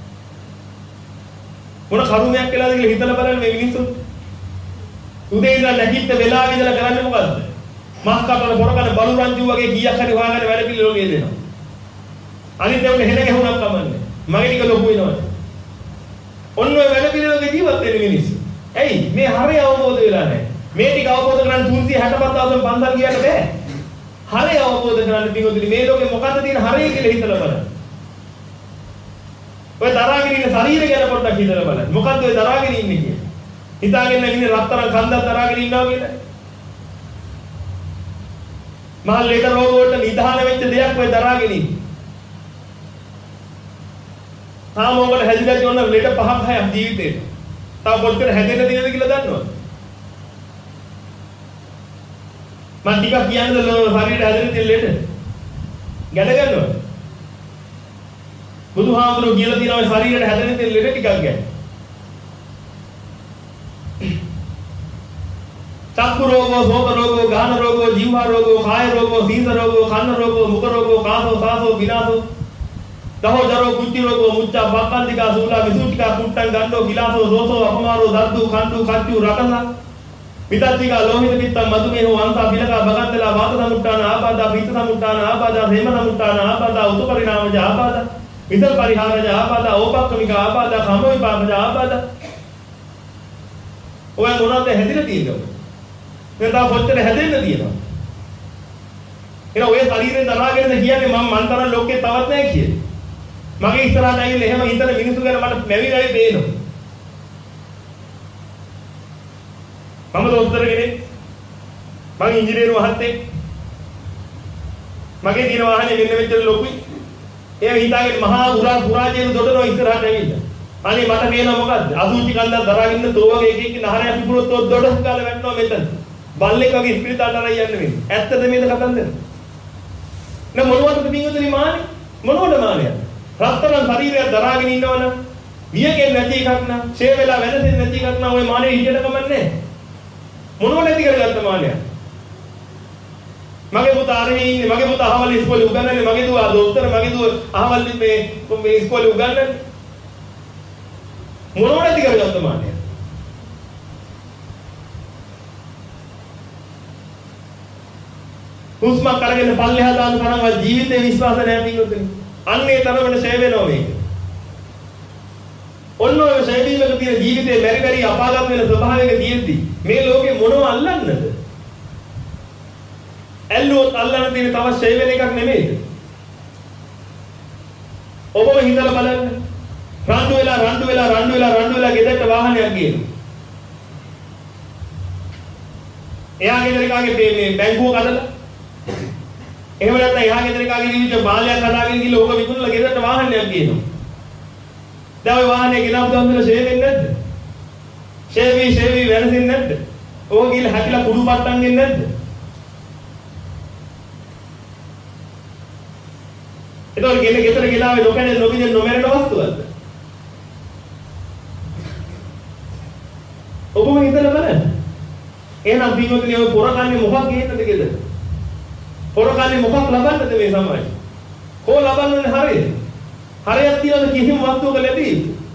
මොන කරුණයක් කියලාද කියලා හිතලා බලන්න මේ මිනිස්සු. උදේ ඉඳලා නැගිට වෙලාව ඉඳලා කරන්නේ මොකද්ද? මස් කපන පොරකන බලු රංචු වගේ කීයක් හරි හොයාගෙන වැඩ පිළිවෙල ගෙදෙනවා. අනිත් ඒවා හෙන ගැහුණක් කමන්නේ. මගේ ටික ලොකු වෙනවා. ඔන්න ඔය වැඩ පිළිවෙලක ජීවත් වෙන මිනිස්සු. ඇයි මේ හරිය අවබෝධ වෙලා නැහැ. මේ ටික අවබෝධ කරගන්න තුන්සිය හැටපස් අවුරුද්දෙන් පන්සල් ගියන්න බෑ. හරිය අවබෝධ කරගන්න පිටුදුනි මේ ලෝකේ මොකද්ද තියෙන හරිය කියලා හිතලා බලන්න. ඔය දරාගෙන ඉන්න ශරීරය ගැන පොඩ්ඩක් හිතලා බලන්න. මොකද්ද ඔය දරාගෙන ඉන්නේ කියන්නේ? හිතාගෙන ඉන්නේ රත්තරන් කන්දක් දරාගෙන ඉන්නවා කියලා. මහල් ලෙඩ රෝග වලට නිදාන වෙච්ච දෙයක් ඔය දරාගෙන ඉන්නේ. තාම ඔබට හැදිලා තියෙන ලෙඩ පහක් හයක් ජීවිතේ. තව කොච්චර හැදෙන්න තියෙනවද කියලා දන්නවද? මම ටිකක් කියන්නද ශරීරය හැදෙන්න තියෙන ලෙඩ? ගැන ගන්නවද? බුදුහාමුදුරුවෝ කියලා තියෙනවා ශරීරයට හැදෙන්න තියෙන ලෙඩ ටිකක් ගැන. චක්කු රෝගෝ, සෝත රෝගෝ, ගාන රෝගෝ, ජීව රෝගෝ, කාය රෝගෝ, සීස රෝගෝ, කන්න රෝගෝ, මුඛ රෝගෝ, කාසෝ සාසෝ විනාසෝ දහෝදරෝ කුච්චි රෝගෝ, මුච්චා බක්කන්තිකා, සූලා විසුටිකා, කුට්ටං ගණ්ඩෝ, කිලාසෝ, සෝසෝ, අපමාරෝ, දද්දු, කණ්ඩු, කච්චු, රකස විතත්තිකා ලෝහිත පිත්තම් මధుමේහෝ වංසා පිලකා බගන්දලා වාත සමුට්ඨාන ආපාදා පිත්ත සමුට්ඨාන ආපාදා හේම සමුට්ඨාන ආපාදා උතු පරිණාමජ ආපාදා විතර පරිහාරජ ආපාදා ඕපක්කමික ආපාදා කම්ම විපාකජ ආපාදා ඔය මොනවද හැදිලා තියෙන්නේ? මෙතන පොත්තේ හැදෙන්න තියෙනවා. එහෙනම් ඔය ශරීරයෙන් දරාගෙන කියන්නේ මම මන් තරම් ලෝකේ තවත් නැහැ කියන්නේ. මගේ ඉස්සරහට ඇවිල්ලා එහෙම හිතන මිනිස්සු ගැන මට මැවිලායි පේනවා. මම දොස්තර කෙනෙක්. මම ඉංජිනේරු මහත්තයෙක්. මගේ දින වාහනේ වෙන්න වෙච්ච ලොකුයි. ඒ හිතාගෙන මහා උරා පුරාජේන දොඩනෝ ඉස්සරහට ඇවිල්ලා. අනේ මට පේනවා මොකද්ද? අසුචි කන්දක් දරාගෙන තෝ වගේ එක එක නහරයක් පිපුරොත් ඔය දොඩස් කාලා වැටෙනවා මෙතන. බල්ලෙක් වගේ ස්පිරිතාලට අරන් යන්නේ මේ. ඇත්තද මේක කතන්දර? නේ මොනවටද පිංගුතුනි මානේ? මොනවද මානේ? රත්තරන් ශරීරයක් දරාගෙන ඉන්නවනම් වියකෙන් නැති එකක් නා, ෂේ වෙලා වෙනසෙන් නැති එකක් නා ඔය මානේ හිතට කමන්නේ. මොනවද නැති කරගත්ත මානේ? මගේ පුතා අරහේ ඉන්නේ, මගේ පුතා අහවල් ඉස්කෝලේ උගන්වන්නේ, මගේ දුව දොස්තර, මගේ දුව අහවල් මේ මේ ඉස්කෝලේ උගන්වන්නේ. මොනවද නැති කරගත්ත මානේ? හුස්ම කරගෙන පල්ලෙහා දාන තරම්වත් ජීවිතේ විශ්වාස නැහැ පිටුතුනි. අන්නේ තරමට ෂේ වෙනවා මේක. ඔන්න ඔය ෂේ වීමක තියෙන ජීවිතේ මෙරි මෙරි අපාගත වෙන ස්වභාවයක තියෙද්දි මේ ලෝකේ මොනව අල්ලන්නද? ඇල්ලුවොත් අල්ලන්න තියෙන තව ෂේ වෙන එකක් නෙමෙයිද? ඔබම හිතලා බලන්න. රණ්ඩු වෙලා රණ්ඩු වෙලා රණ්ඩු වෙලා රණ්ඩු වෙලා ගෙදරට වාහනයක් ගියනවා. එයා ගෙදර කාගේ මේ බැංකුව කඩලා එහෙම නැත්නම් එහා ගෙදර කාගේ ජීවිත බාලයක් හදාගෙන ගිහලා ඕක විකුණලා ගෙදරට වාහනයක් ගේනවා. දැන් ওই වාහනේ ගෙනාවු දවසට ෂේ වෙන්නේ නැද්ද? ෂේ වී ෂේ වී වෙනසින් නැද්ද? ඕක ගිහලා හැකිලා කුඩු පට්ටම් ගෙන්නේ නැද්ද? ඒතකොට ගෙල ගෙදර ගෙලාවේ නොකැඩෙන නොබිඳෙන නොමැරෙන වස්තුවක්ද? ඔබම හිතලා බලන්න. එහෙනම් පින්වතුනි ඔය පොරකන්නේ මොකක් හේතද ගෙදර? පොරකන්නේ මොකක් ලබන්නද මේ සමාජය? කොහොම ලබන්නන්නේ හරිය? හරියක් තියනද කිසිම වස්තුවක ලැබෙයි?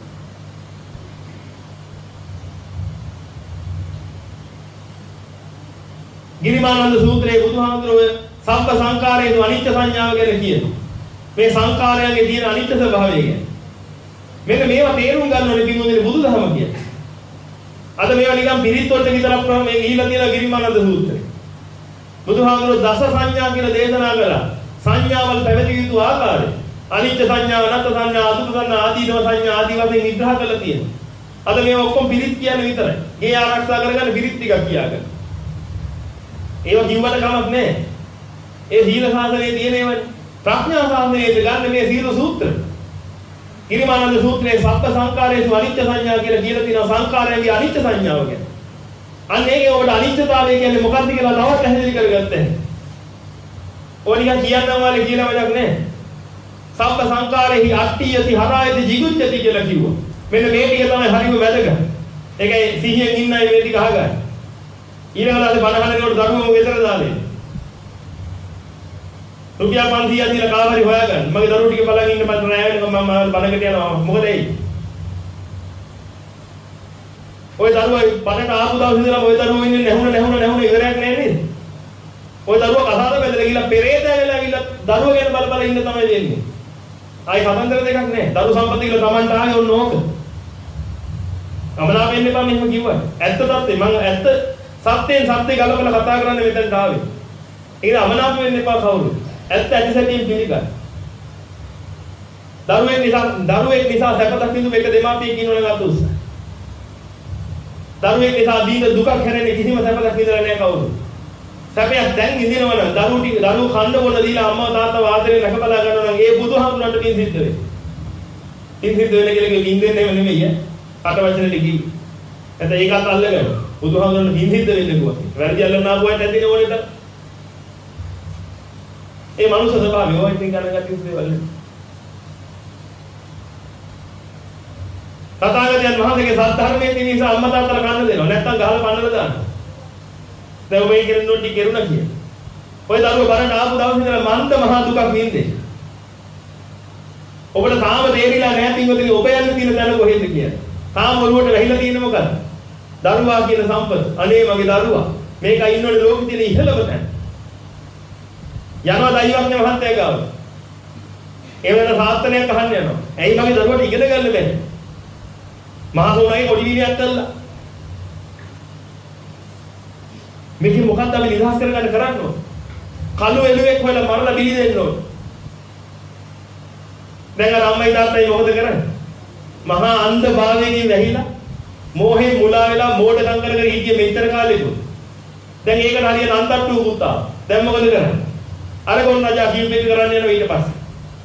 ගිරිමානන්ද සූත්‍රයේ බුදුහාමුදුරුවෝ සබ්බ සංකාරයේ අනිත්‍ය සංඥාව ගැන කියනවා. මේ සංකාරයන්ගේ තියෙන අනිත්‍ය ස්වභාවය ගැන. මේක මේවා තේරුම් ගන්න ඕනේ පින්වතුනි බුදුදහම කියන්නේ. අද මේවා නිකන් පිරිත් වලට විතරක් මේ ගිහිලා තියෙන ගිරිමානන්ද සූත්‍රය. බුදුහාමුදුරුවෝ දස සංඥා කියලා දේශනා කළා. සංඥාවල් පැවතිය යුතු ආකාරය. අනිත්‍ය සංඥාව, අනාත්ම සංඥා, අදුක්ඛ සංඥා, ආදීනව සංඥා ආදී වශයෙන් විග්‍රහ කරලා තියෙනවා. අද මේවා ඔක්කොම පිරිත් කියන්නේ විතරයි. ගේ ආරක්ෂා කරගන්න පිරිත් ටිකක් කියාගන්න. ඒවා කිව්වට කමක් නැහැ. ඒ සීල සාසනයේ තියෙන ඒවා ප්‍රඥා සාසනයේ ගන්න මේ සීල සූත්‍ර. ගිරිමානන්ද සූත්‍රයේ සබ්බ සංකාරයේසු අනිත්‍ය සංඥා කියලා කියලා තියෙනවා. සංකාරයන්ගේ අනිත්‍ය සංඥාව ගැන. අන්න ඒකේ ඔබට අනිත්‍යතාවය කියන්නේ මොකක්ද කියලා තවත් පැහැදිලි කරගත්තා. ඔය නිකන් කියන්නම් වාලේ කියලා වැඩක් නැහැ. සබ්බ සංකාරේහි අට්ඨියති හරායති jigucchati කියලා කිව්වා. මෙන්න මේ ටික තමයි හරිම වැදගත්. ඒකයි සිහියෙන් ඉන්න අය මේ ටික අහගන්න. ඊළඟට බණහනේකට දරුවෝ ගෙදර දාන්නේ. රුපියල් පන්සියයක් දීලා කාවරි හොයාගන්න. මගේ දරුවෝ ටික බලන් ඉන්න මට රැය වෙනකම් මම බණකට යනවා. මොකද ඒ ඔය දරුවා බණට ආපු දවස් ඉඳලා ඔය දරුවෝ ඉන්නේ නැහුණ නැහුණ නැහුණ ඉවරයක් නෑ නේද? ඔය දරුවා කතාවද බෙදලා ගිහලා පෙරේත වෙලා ගිහලා දරුවෝ ගැන බල බල ඉන්න තමයි දෙන්නේ. ආයි කතන්දර දෙකක් නෑ. දරු සම්පත්තිය කියලා Tamanට ආවේ ඔන්න ඕක. අමලා වෙන්න එපා මෙහෙම කිව්වා. ඇත්ත තත්ත්වේ මම ඇත්ත සත්‍යයෙන් සත්‍ය ගලපලා කතා කරන්න මෙතනට ආවේ. ඒක අමනාප වෙන්න එපා කවුරු. ඇත්ත ඇතිසැටියෙන් පිළිගන්න. දරුවෙක් නිසා දරුවෙක් නිසා සැපතක් විඳු එක දෙමාපියෙක් ඉන්නවනේ අතුස්. දරුවෙක් නිසා දීන දුකක් හැරෙන්නේ කිසිම සැපතක් විඳලා නැහැ කවුරු. සැපයක් දැන් විඳිනවනම් දරුවෝ ටික දරුවෝ කන්න බොන්න දීලා අම්මා තාත්තා ආදරේ නැක බලා ගන්නවා නම් ඒ බුදුහාමුදුරන්ට පින් සිද්ධ වෙයි. පින් සිද්ධ වෙන කියලා කිව්වෙන්නේ නෙමෙයි ඈ. අට වචනේ කිව්වේ. එතන ඒකත් අල්ලගන්න. බුදුහාමුදුරන්ට පින් සිද්ධ වෙන්න කිව්වා. වැරදි අල්ලන්න ආපුවාට ඇදිනේ ඕනෙට. ඒ මනුෂ්‍ය ස්වභාවය ඔය ඉතින් ගන්න ගැටි දේවල්. තථාගතයන් වහන්සේගේ සත්‍ය ධර්මයේ තියෙන නිසා අම්මා තාත්තලා කන්න දෙනවා. නැත්තම් ගහලා පන්නලා දානවා. දැන් ඔබ ඒකෙන් නොටි කෙරුණා කිය. ඔය දරුවෝ බලන්න ආපු දවස් ඉඳලා මන්ද මහා දුකක් විඳින්නේ. ඔබට තාම තේරිලා නැහැ පින්වතුනි ඔබ යන්න තියෙන තැන කොහෙද කියලා. තාම ඔළුවට වැහිලා තියෙන්නේ මොකද්ද? දරුවා කියන සම්පත. අනේ මගේ දරුවා. මේක ඉන්නෝනේ ලෝකෙ තියෙන ඉහළම තැන. යනවා දෛවඥ මහත්තයා ගාව. ඒ වෙන සාස්ත්‍රණයක් අහන්න යනවා. ඇයි මගේ දරුවට ඉගෙන ගන්න බැහැ? මහා සෝනාගේ පොඩි වීර්යයක් කළා. මේක මොකක්ද අපි නිදහස් කරගන්න කරන්න ඕන? කළු එළුවෙක් හොයලා මරලා බිලි දෙන්න ඕන. දැන් අර අම්මයි තාත්තයි මොකද කරන්නේ? මහා අන්ධ භාවයෙන් වැහිලා මෝහේ මුලා වෙලා මෝඩකම් කර කර හිටියේ මෙච්චර කාලෙක. දැන් ඒකට හරියට අන්තට්ටු පුතා. දැන් මොකද කරන්නේ? අර ගොන් රජා කීප එක කරන්න යනවා ඊට පස්සේ.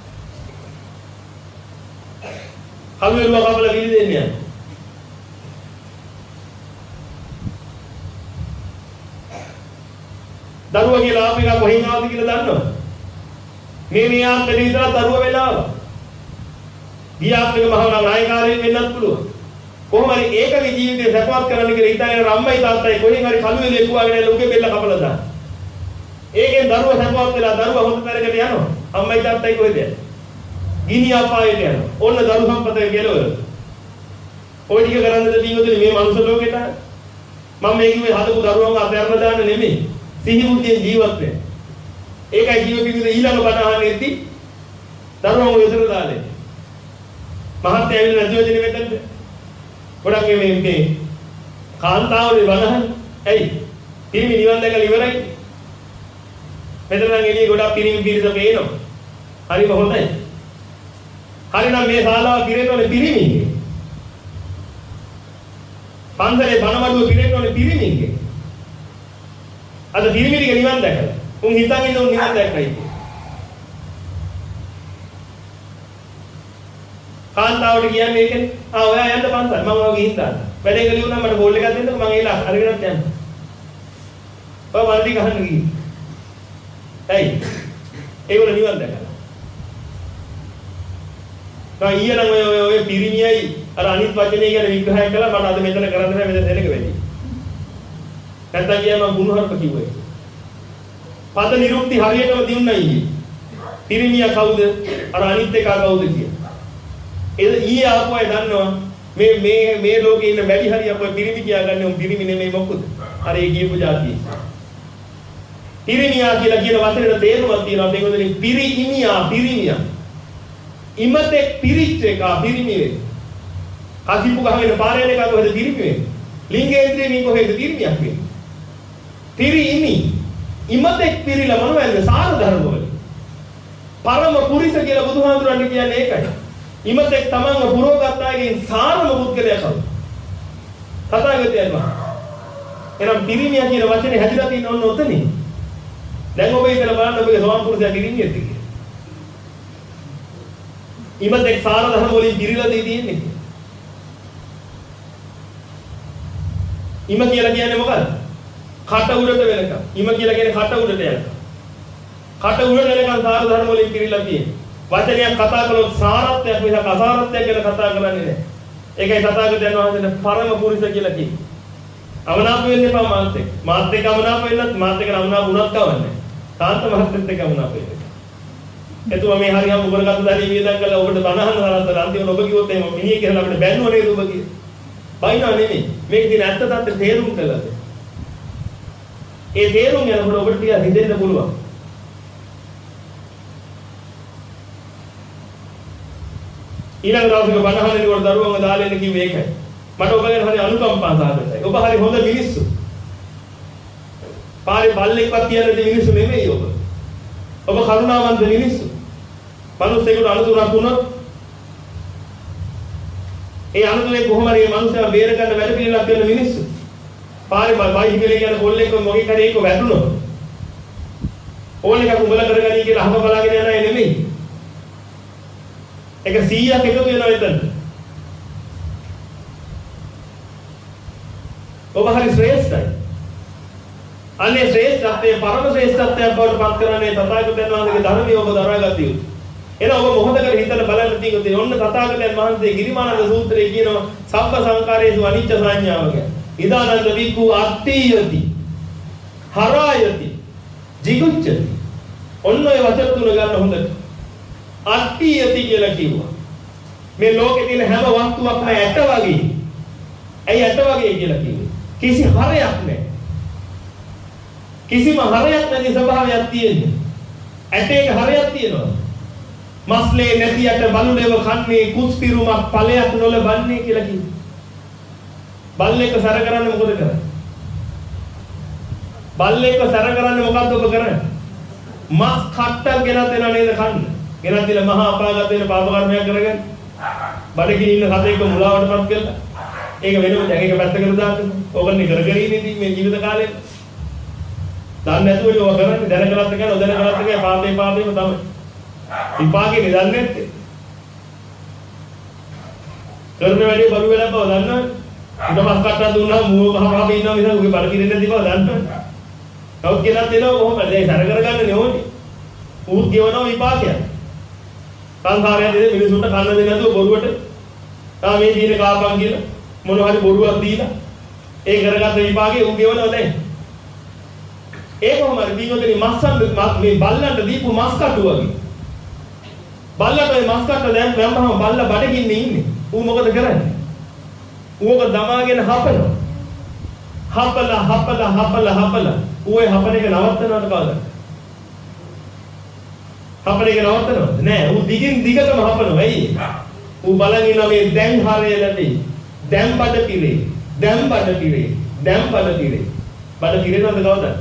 කළු එළුව කපලා බිලි දෙන්න යනවා. දරුවා කියලා ආපික කොහෙන් ආවද කියලා දන්නවද? මේ මේ ආත්මෙ විතර දරුවා වෙලා ආවා. ගියාත්මික මහා නායකාරයෙක් වෙන්නත් පුළුවන්. කොහොම හරි ඒකගේ ජීවිතේ සපවත් කරන්න කියලා හිතාගෙන රම්මයි තාත්තයි කොහෙන් හරි කළු එළිය එක්කුවාගෙන ලුගේ බෙල්ල කපලා දාන. ඒකෙන් දරුවා සපවත් වෙලා දරුවා හොඳ තැනකට යනවා. අම්මයි තාත්තයි කොහෙද යන්නේ? ගිනි අපායට යනවා. ඕන්න දරු සම්පතේ කෙලවර. ඔය ටික කරන්නද දීවතුනි මේ මනුස්ස ලෝකෙට? මම මේ කිව්වේ හදපු දරුවන්ව අතහැරලා දාන්න නෙමෙයි. සිහි බුද්ධියෙන් ජීවත් වෙන්න. ඒකයි ජීවිතේ ඊළඟ බණ අහන්නේදී දරුවන්ව විතර දාන්නේ. මහත්ය ඇවිල්ලා නැතිවෙන්නේ මෙතනද? ගොඩක් මේ මේ කාන්තාවනේ බණහන්. ඇයි? පිරිමි නිවන් දැකලා ඉවරයි. මෙතන නම් එළිය ගොඩක් පිරිමි පිරිස පේනවා. හරිම හොඳයි. හරිනම් මේ ශාලාව පිරෙන්නෝනේ පිරිමින්ගේ. පන්සලේ බණමඩුව පිරෙන්නෝනේ පිරිමින්ගේ. අද පිරිමි ටික නිවන් දැකලා. උන් හිතන් ඉන්න උන් නිවන් දැක්කයි. කාන්තාවට කියන්නේ ඒකනේ. ආ ඔයා යන්න පන්සල් මම ඔය ගිහින් දාන්න. වැඩේ ගලිය උනා මට බෝල් එකක් දෙන්නකෝ මම ඒලා අරගෙනත් යන්න. ඔය වල්ටි ගහන්න ගිහින්. ඇයි? ඒගොල්ලෝ නිවන් දැකලා. තා ඊයනම් ඔය ඔය ඔය පිරිමියයි අර අනිත් වචනේ ගැන විග්‍රහය කළා මට අද මෙතන කරන්න බෑ මෙතන දෙනක වැඩි. නැත්තම් ගියා මම බුණුහරුප කිව්වේ. පද නිරුක්ති හරියටම දිනුනා ඊයේ. පිරිමියා කවුද? අර අනිත් එක කවුද කියලා. ඒ ඊයේ ආපු අය දන්නවා මේ මේ මේ ලෝකේ ඉන්න වැඩි හරියක් ඔය පිරිමි කියාගන්නේ උන් පිරිමි නෙමෙයි මොකද? අර ඒ කියපු જાතිය. පිරිමියා කියලා කියන වචනේ තේරුමක් තියෙනවා දෙගොල්ලේ පිරිමියා පිරිමියා. ඉමතෙක් පිරිච්ච එක පිරිමි වෙන්නේ. කසිපු ගහගෙන පාරේන එක කොහෙද පිරිමි වෙන්නේ? ලිංගේන්ද්‍රේ මේ කොහෙද පිරිමියක් වෙන්නේ? පිරිමි ඉමතෙක් පිරිලා මොනවද සාර ධර්ම වල? පරම පුරිස කියලා බුදුහාමුදුරන් කියන්නේ ඒකයි. ඉමතෙක් තමන්ව පුරවගත් අයගෙන් සාරම පුද්ගලයා කවුද? තථාගතයන් වහන්සේ. එනම් පිරිමියා කියන වචනේ හැදිලා තියෙන ඔන්න ඔතනේ. දැන් ඔබ ඉතල බලන්න ඔබගේ සෝවාන් පුරුෂයා පිරිමියෙක්ද කියලා. ඉමතෙක් සාර ධර්ම වලින් පිරීලා තියෙන්නේ. ඉම කියලා කියන්නේ මොකක්ද? කට උඩට වෙනකම්. ඉම කියලා කියන්නේ කට උඩට යනකම්. කට උඩට වෙනකම් සාර ධර්ම වලින් පිරීලා තියෙන්නේ. වචනයක් කතා කළොත් සාරත්වයක් මිසක් අසාරත්වයක් ගැන කතා කරන්නේ නැහැ. ඒකයි තථාගතයන් වහන්සේ පරම පුරුෂ කියලා කියන්නේ. අවනාප වෙන්න එපා මාත් එක්ක. මාත් එක්ක අවනාප වෙන්නත් මාත් එක්ක අවනාප වුණත් කවන්නේ. තාන්ත මහත්මයෙක් එක්ක අවනාප වෙන්න. එතුමා මේ හරියම උගරගත්ත දරිය වියදම් කළා ඔබට බනහන හරස්තර අන්තිමට ඔබ කිව්වොත් එහෙම මිනිහ කියලා අපිට බැන්නෝ නේද ඔබ කිය. බයිනව නෙමෙයි. මේක දින ඇත්ත තත්ත්ව තේරුම් කළාද? ඒ තේරුම් යනකොට ඔබට ටිකක් හිතෙන්න පුළුවන්. ඊළඟ දවසක බණහනේකොට දරුවන්ව දාලා එන්න කිව්වේ ඒකයි. මට ඔබ ගැන හරි අනුකම්පා සාගතයි. ඔබ හරි හොඳ මිනිස්සු. පාරේ බල්ලෙක්වත් තියන්න දෙ මිනිස්සු නෙමෙයි ඔබ. ඔබ කරුණාවන්ත මිනිස්සු. මිනිස්සුන්ට අනුතුරක් වුණොත් ඒ අනුතුරේ කොහොම හරි මේ මිනිස්සුන්ව බේර ගන්න වැඩ පිළිවෙලක් කරන මිනිස්සු. පාරේ බයිසිකලේ යන කොල්ලෙක් මොකේ කරේ ඒක වැටුණොත් ඕන එකක් උඹලා කරගනී කියලා අහම බලාගෙන යන අය නෙමෙයි. ඒක සීයක් එකතු වෙනවා එතන. ඔබ හරි ශ්‍රේෂ්ඨයි. අනේ ශ්‍රේෂ්ඨත්වයේ පරම ශ්‍රේෂ්ඨත්වයක් බවට පත් කරන්නේ තථාගතයන් වහන්සේගේ ධර්මයේ ඔබ දරාගත යුතුයි. එහෙනම් ඔබ මොහොතකට හිතලා බලන්න තියෙන්නේ ඔන්න තථාගතයන් වහන්සේ ගිරිමානන්ද සූත්‍රයේ කියනවා සබ්බ සංකාරයේසු අනිච්ච සංඥාව ගැන. ඉදානන්ද වික්ඛු අට්ඨියති හරායති jigucchati. ඔන්න ඔය වචන තුන ගන්න හොඳට. අට්ඨියති කියලා කිව්වා. මේ ලෝකේ තියෙන හැම වස්තුවක්ම ඇට වගේ. ඇයි ඇට වගේ කියලා කිව්වේ? කිසි හරයක් නැහැ. කිසිම හරයක් නැති ස්වභාවයක් තියෙන්නේ. ඇටේක හරයක් තියෙනවා. මස්ලේ නැති යට බලුලෙව කන්නේ කුස්පිරුමක් ඵලයක් නොලබන්නේ කියලා කිව්වා. බල්ලෙක් සැර කරන්නේ මොකද කරන්නේ? බල්ලෙක් සැර කරන්නේ මොකද්ද ඔබ කරන්නේ? මස් කට්ටල් ගෙනත් දෙනා නේද කන්න. ගෙනත් දීලා මහා අපාගත වෙන පාප කර්මයක් කරගෙන බඩගිනි ඉන්න සතෙක්ව මුලාවටපත් කළා. ඒක වෙනම දැන් ඒක පැත්තකට දාන්න. ඕකනේ කර කර ඉන්නේ මේ ජීවිත කාලේ. දන්නේ නැතුව ඒවා කරන්නේ දැන කරත් එක නොදැන කරත් එක පාපේ පාපේම තමයි. විපාකේ නෙදන්නේ නැත්තේ. කරන වැඩේ බරු වෙලා බව දන්නවනේ. උඩ මස් කට්ටක් දුන්නා මූව කහ කහ ඉන්නවා මිසක් උගේ බඩ කිරෙන්නේ නැති බව දන්නවනේ. කවුද කියලාත් දෙනවා කොහොමද? ඒ සැර කරගන්නේ නෙවෙයි. ඌත් ගෙවනවා විපාකයක්. සංසාරයේ දෙන්නේ මිනිසුන්ට කන්න දෙන්නේ නැතුව බොරුවට තා මේ දිනේ කාපන් කියලා මොන හරි බොරුවක් දීලා ඒ කරගත්ත විපාකේ ඌ ගෙවනවා දැන්. ඒ කොහොමද දීගොතේ මස්සන් මේ බල්ලන්ට දීපු මස් කටු වගේ. බල්ලට ඒ මස් කට්ට දැන් මම බල්ලා බඩගින්නේ ඉන්නේ. ඌ මොකද කරන්නේ? ඌක දමාගෙන හපනවා. හපලා හපලා හපලා හපලා ඌ ඒ හපන එක නවත්තනවද කවදාද? හපන එක නවත්තනවද? නෑ ඌ දිගින් දිගටම හපනවා. ඇයි? ඌ බලන් ඉන්නවා මේ දැන් හරය නැති. දැන් බඩ පිරේ. දැන් බඩ පිරේ. දැන් බඩ පිරේ. බඩ පිරෙනවද කවදාද?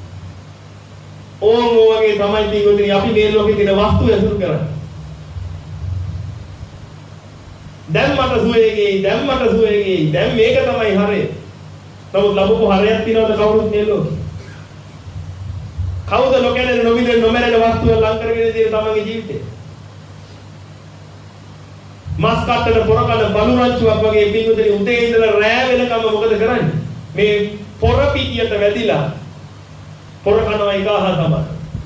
ඕම වගේ තමයි පිටුදින අපි මේ ලෝකේ තියෙන වස්තු ඇසුරු කරන්නේ. දැන් මට සුවේගේ දැන් මට සුවේගේ දැන් මේක තමයි හරය. නමුත් ලැබපු හරයක් තියනවද කවුරුත් මේ ලෝකේ? කවුද ලෝකෙන්නේ නොමිලේ නොමරන වස්තු ලං කරගෙන ඉන්නේ තමන්ගේ ජීවිතේ? මස් කට්ටට පොර කන බලු රංචුවක් වගේ පිටුදින උදේ ඉඳලා රෑ වෙනකම් මොකද කරන්නේ? මේ පොර පිටියට වැදිලා පොර කනවා එක අහ තමයි.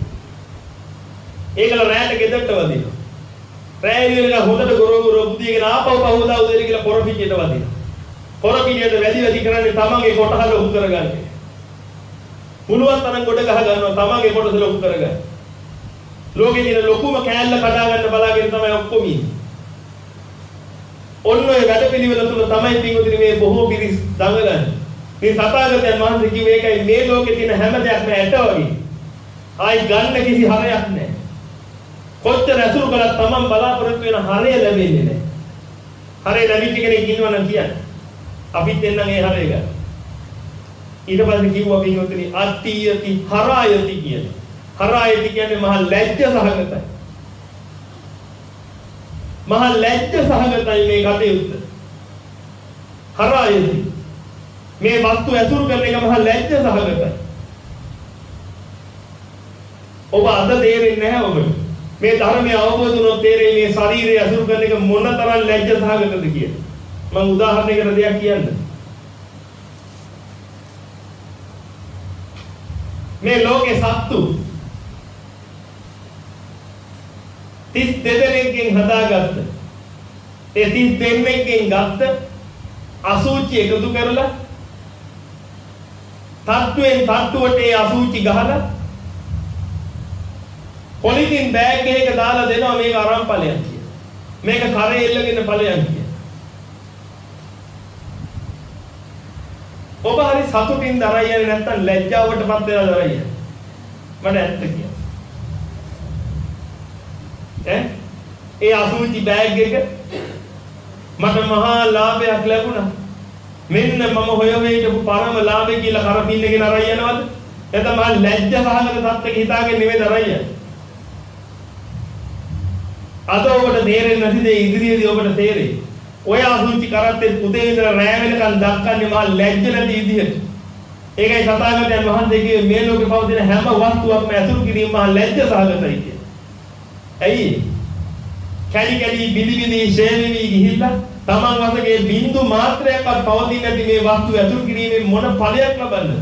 ඒකල රැයට ගෙදරට වදිනවා. රැය ඉඳලා හොඳට ගොරෝ ගොරෝ බුදියගෙන ආපහු පහවදා උදේට කියලා පොර පිටියට වදිනවා. පොර පිටියට වැදි වැදි කරන්නේ තමන්ගේ කොටහ ලොකු කරගන්නේ. පුළුවන් තරම් කොට ගහ ගන්නවා තමන්ගේ කොටස ලොකු කරගන්න. ලෝකේ තියෙන ලොකුම කෑල්ල කඩා ගන්න බලාගෙන තමයි ඔක්කොම ඉන්නේ. ඔන්න ඔය වැඩපිළිවෙල තුල තමයි පිටුදින මේ බොහෝ පිරිස් දඟලන්නේ. මේ තථාගතයන් වහන්සේ කිව්ව එකයි මේ ලෝකේ තියෙන හැම දෙයක්ම ඇට වගේ. ආයි ගන්න කිසි හරයක් නැහැ. කොච්චර අසුරු කළත් තමන් බලාපොරොත්තු වෙන හරය ලැබෙන්නේ නැහැ. හරය ලැබිච්ච කෙනෙක් ඉන්නවනම් කියන්නේ. අපිත් එන්නම් ඒ හරය ගන්න. ඊට පස්සේ කිව්වා පින්වත්නි අට්ඨියති හරායති කියන. හරායති කියන්නේ මහා ලැජ්ජ සහගතයි. මහා ලැජ්ජ සහගතයි මේ කටයුත්ත. හරායති මේ වස්තු ඇසුරු කරන එක මහා ලැජ්ජ සහගතයි. ඔබ අද තේරෙන්නේ නැහැ ඔබට. මේ ධර්මය අවබෝධ වුණොත් තේරෙයි මේ ශරීරය ඇසුරු කරන එක මොනතරම් ලැජ්ජ සහගතද කියලා. මම උදාහරණයකට දෙයක් කියන්න. මේ ලෝකේ සත්තු තිස් දෙනෙක්ගෙන් හදාගත්ත. ඒ තිස් දෙනෙක්ගෙන් ගත්ත අසුචි එකතු කරලා තට්ටුවෙන් තට්ටුවට ඒ අසුචි ගහලා පොලිතින් බෑග් එකක දාලා දෙනවා මේක අරන් ඵලයක් කියලා. මේක කරේ එල්ලගෙන ඵලයක් කියලා. ඔබ හරි සතුටින් දරයි යන්නේ නැත්නම් ලැජ්ජාවටපත් වෙලා දරයි යන්නේ. මට ඇත්ත කියන්න. ඈ ඒ අසුචි බෑග් එක මට මහා ලාභයක් ලැබුණා. මෙන්න මම හොය හොය හිටපු පරම ලාභය කියලා කර පින්නගෙන අරයි යනවද? නැත්නම් මහා ලැජ්ජ සහගත තත්ත්වයක හිතාගෙන නෙමෙයි අරයි යන්නේ. අද ඔබට තේරෙන්නේ නැති දේ ඉදිරියේදී ඔබට තේරෙයි. ඔය අසුචි කරත්තේ උදේ ඉඳලා රැය වෙනකන් දක්කන්නේ මහා ලැජ්ජ නැති විදිහට. ඒකයි සතාගතයන් වහන්සේ කියේ මේ ලෝකේ පවතින හැම වස්තුවක්ම ඇසුරු කිරීම මහා ලැජ්ජ සහගතයි කියලා. ඇයි? කැලි කැලි බිලි බිලි ෂේවිවි ගිහිල්ලා තමන් වශයෙන් බින්දු මාත්‍රයක්වත් පවතින්නේ නැති මේ වස්තු ඇසුරු කිරීමෙන් මොන ඵලයක් ලබන්නද?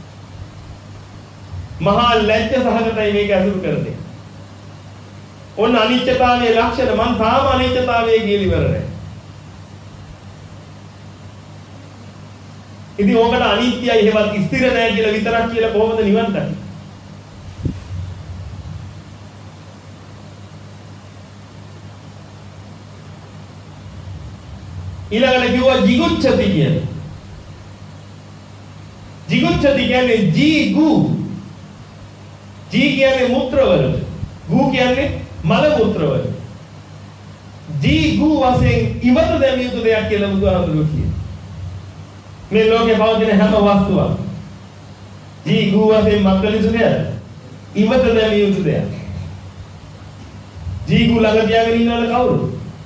මහා ලැජ්ජ සහගතයි මේක ඇසුරු කරන්නේ. ඔන්න අනිත්‍යතාවයේ ලක්ෂණ මං තාම අනිත්‍යතාවයේ කියලා ඉවර නැහැ. ඉතින් ඕකට අනිත්‍යයි හේවත් ස්ථිර නැහැ කියලා විතරක් කියලා කොහොමද නිවන් දකින්නේ? ඊළඟට කිව්වා jigucchati කියලා. jigucchati කියන්නේ jigu. ji කියන්නේ මුත්‍ර වලට. gu කියන්නේ මල මුත්‍ර වලට. jigu වශයෙන් ඉවත දැමිය යුතු දෙයක් කියලා බුදුහාමුදුරුවෝ කියනවා. මේ ලෝකේ පවතින හැම වස්තුවක් jigu වශයෙන් මක්කල යුතු දෙයක්. ඉවත දැමිය යුතු දෙයක්. jigu ළඟ තියාගෙන ඉන්නවද කවුරු?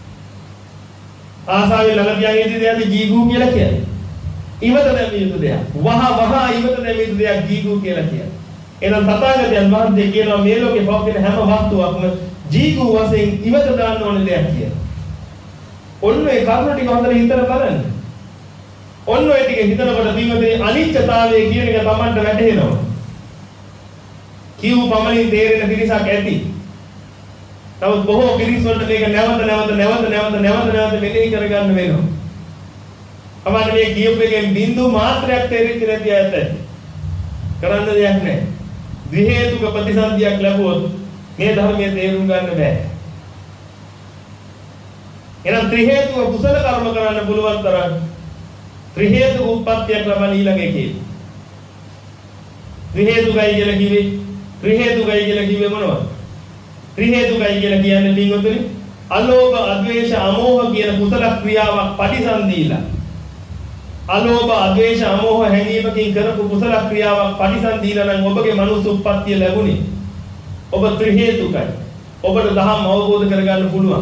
ආසාවෙන් ළඟ තියාගෙන ඉන්න දෙයක් jigu කියලා කියන්නේ. ඉවත දැමිය යුතු දෙයක්. වහ වහ ඉවත දැමිය යුතු දෙයක් jigu කියලා කියන්නේ. එහෙනම් තථාගතයන් වහන්සේ කියනවා මේ ලෝකේ පවතින හැම වස්තුවක්ම jigu වශයෙන් ඉවත දාන්න ඕන දෙයක් කියලා. ඔන්න ඒ කරුණ ටික හොඳට හිතලා බලන්න. ඔන්න ඔය ටික හිතනකොට බිමදී අනිත්‍යතාවය කියන එක Tamanට වැටහෙනවා. කියු පමණින් තේරෙන පිරිසක් ඇති. නමුත් බොහෝ පිරිස් වලට මේක නැවත නැවත නැවත නැවත නැවත නැවත මෙනෙහි කරගන්න වෙනවා. අපිට මේ කියපු එකෙන් බිඳු මාත්‍රයක් තේරෙන්නේ නැති අයත් කරන්න දෙයක් නැහැ. ද්වි හේතුක ප්‍රතිසන්දියක් ලැබුවොත් මේ ධර්මයේ තේරුම් ගන්න බෑ. එහෙනම් ත්‍රි හේතුක කුසල කර්ම කරන්න පුළුවන් තරම් ත්‍රි හේතුක උප්පත්තියක් ලබන ඊළඟ එකේ. ත්‍රි හේතුකයි කියලා කිව්වේ ත්‍රි හේතුකයි කියලා කිව්වේ මොනවද? ත්‍රි හේතුකයි කියලා කියන්නේ පින්වතුනි අලෝභ අද්වේෂ අමෝහ කියන කුසල ක්‍රියාවක් පටිසන්දීලා අලෝභ අද්වේෂ අමෝහ හැඟීමකින් කරපු කුසල ක්‍රියාවක් පටිසන්දීලා නම් ඔබගේ මනුස්ස උප්පත්තිය ලැබුණේ ඔබ ත්‍රි හේතුකයි. ඔබට ධර්ම අවබෝධ කරගන්න පුළුවන්.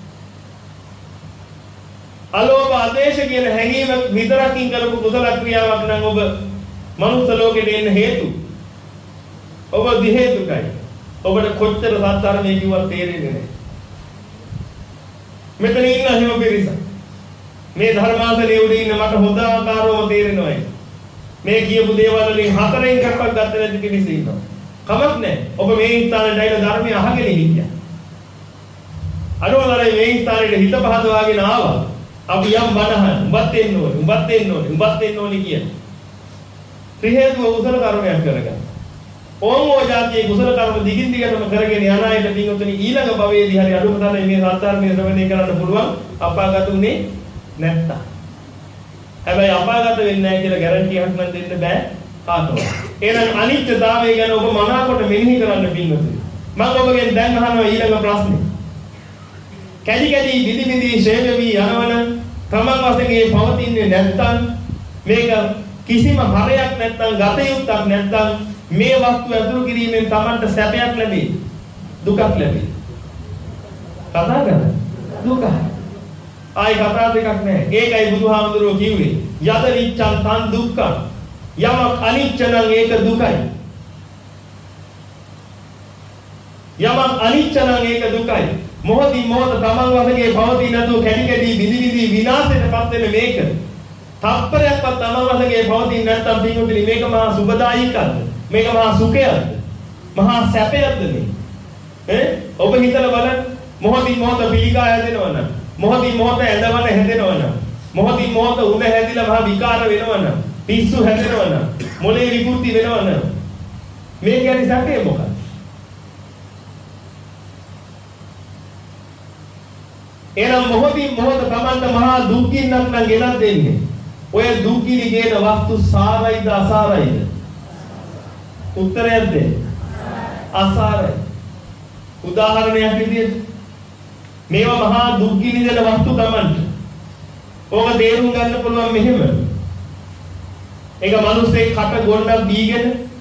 අලෝභ අද්වේෂ කියන හැඟීම විතරකින් කරපු කුසල ක්‍රියාවක් නම් ඔබ මනුස්ස ලෝකෙට එන්න හේතු. ඔබ ද්වි හේතුකයි. ඔබට කොච්චර සත්‍ධර්මයේ කිව්වත් තේරෙන්නේ නැහැ. මෙතන ඉන්න හැම පිරිසක් මේ ධර්මාසනේ උඩ ඉන්න මට හොඳ ආකාරව තේරෙනවා. මේ කියපු දේවල් වලින් හතරෙන් එකක් ගන්න නැති කෙනෙක් ඉන්නවා. කමක් නැහැ. ඔබ මේ ස්ථානයට ඇවිල්ලා ධර්මය අහගෙන හිටියා. අනුවලයි මේ ස්ථානෙට හිත පහදවාගෙන ආවා. අපි යම් බණහන් උඹත් එන්න ඕනේ, උඹත් එන්න ඕනේ, උඹත් එන්න ඕනේ කියන. ත්‍රි හේතුව කුසල කර්මයක් කරගන්න. ඕම් ඕ જાතියේ කුසල කර්ම දිගින් දිගටම කරගෙන යන අයට පින්වතුනි ඊළඟ භවයේදී හරි අඩුම තරමේ මේ සත්‍යාර්මයේ ශ්‍රවණය කරන්න පුළුවන් අපාගත උනේ නැත්තම්. හැබැයි අපාගත වෙන්නේ නැහැ කියලා ගැරන්ටි එකක් නම් දෙන්න බෑ කාටවත්. එහෙනම් අනිත්‍යතාවය ගැන ඔබ මනාකොට මෙනෙහි කරන්න පින්වතුනි. මම ඔබගෙන් දැන් අහනවා ඊළඟ ප්‍රශ්නේ. කැඩි කැඩි විදි විදි ශේෂ වී යනවන තමන් වශයෙන් පවතින්නේ නැත්තම් මේක කිසිම හරයක් නැත්තම් ගත යුත්තක් නැත්තම් මේ වස්තු ඇතුළු කිරීමෙන් තමන්ට සැපයක් ලැබේ දුකක් ලැබේ. කතා කරන්නේ දුක. ආයි කතා දෙකක් නැහැ. ඒකයි බුදුහාමුදුරුවෝ කිව්වේ යද නිච්ඡං තං දුක්ඛං. යමක් අනිච්ච නම් ඒක දුකයි. යමක් අනිච්ච නම් ඒක දුකයි. මොහොතින් මොහොත තමන් වශයෙන් පවතින නැතුව කැඩි කැඩි විදි විදි විනාශයටපත් වෙන මේක. තප්පරයක්වත් තමන් වශයෙන් පවතින නැත්නම් පින්වතුනි මේක මහා සුබදායිකද? මේක මහා සුඛයක්ද? මහා සැපයක්ද මේ? ඈ ඔබ හිතලා බලන්න මොහොතින් මොහොත පිළිකා හැදෙනවනම් මොහොතින් මොහොත ඇඳවන හැදෙනවනම් මොහොතින් මොහොත උණ හැදිලා මහා විකාර වෙනවනම් පිස්සු හැදෙනවනම් මොලේ විකෘති වෙනවනම් මේ කියන්නේ සැපේ මොකක්ද? එනම් මොහොතින් මොහොත තමන්ට මහා දුක්ඛින්නක් නම් ගෙනත් දෙන්නේ. ඔය දුක්ඛිනි කියන වස්තු සාරයිද අසාරයිද? උත්තරයක් දෙන්න. අසාරයි. උදාහරණයක් විදිහට මේවා මහා දුක්ඛිනි දෙන වස්තු තමන්ට. ඕක තේරුම් ගන්න පුළුවන් මෙහෙම. ඒක මිනිස්සේ කට ගොන්නක් දීගෙන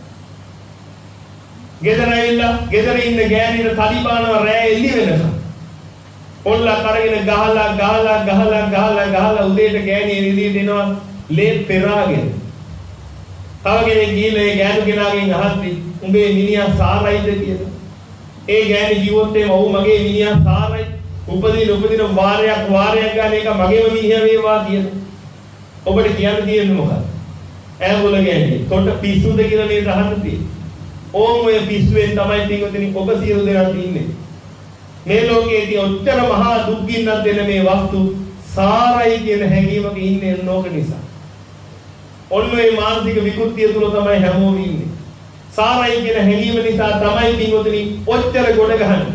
ගෙදර ඇවිල්ලා ගෙදර ඉන්න ගෑණිට තලිබානවා රෑ එළි වෙනකම්. ඔල්ලා කරගෙන ගහලා ගහලා ගහලා ගහලා ගහලා උදේට ගෑණි එළියට එනවා ලේ පෙරාගෙන. තව කෙනෙක් ගිහලා ඒ ගෑනු කෙනාගෙන් අහද්දි උඹේ මිනිහා සාරයිද කියලා. ඒ ගෑණි කිව්වොත් එහෙම ඔව් මගේ මිනිහා සාරයි. උපදින උපදින වාරයක් වාරයක් ගන්න එක මගේම මිනිහා වේවා කියලා. ඔබට කියන්න තියෙන්නේ මොකක්ද? ඈගොල්ල ගෑණි තොට පිස්සුද කියලා නේද අහන්න තියෙන්නේ. ඕම් ඔය පිස්සුවෙන් තමයි පිටුදින ඔබ සියලු දෙනා තින්නේ. මේ ලෝකයේදී ඔච්චර මහා දුක්ගින්නක් දෙන මේ වස්තු සාරයි කියන හැඟීමක ඉන්නේ නෝක නිසා. ඔන්න ඔය මානසික විකෘතිය තුල තමයි හැමෝම ඉන්නේ. සාරයි කියන හැඟීම නිසා තමයි පින්වතුනි ඔච්චර ගොඩ ගහන්නේ.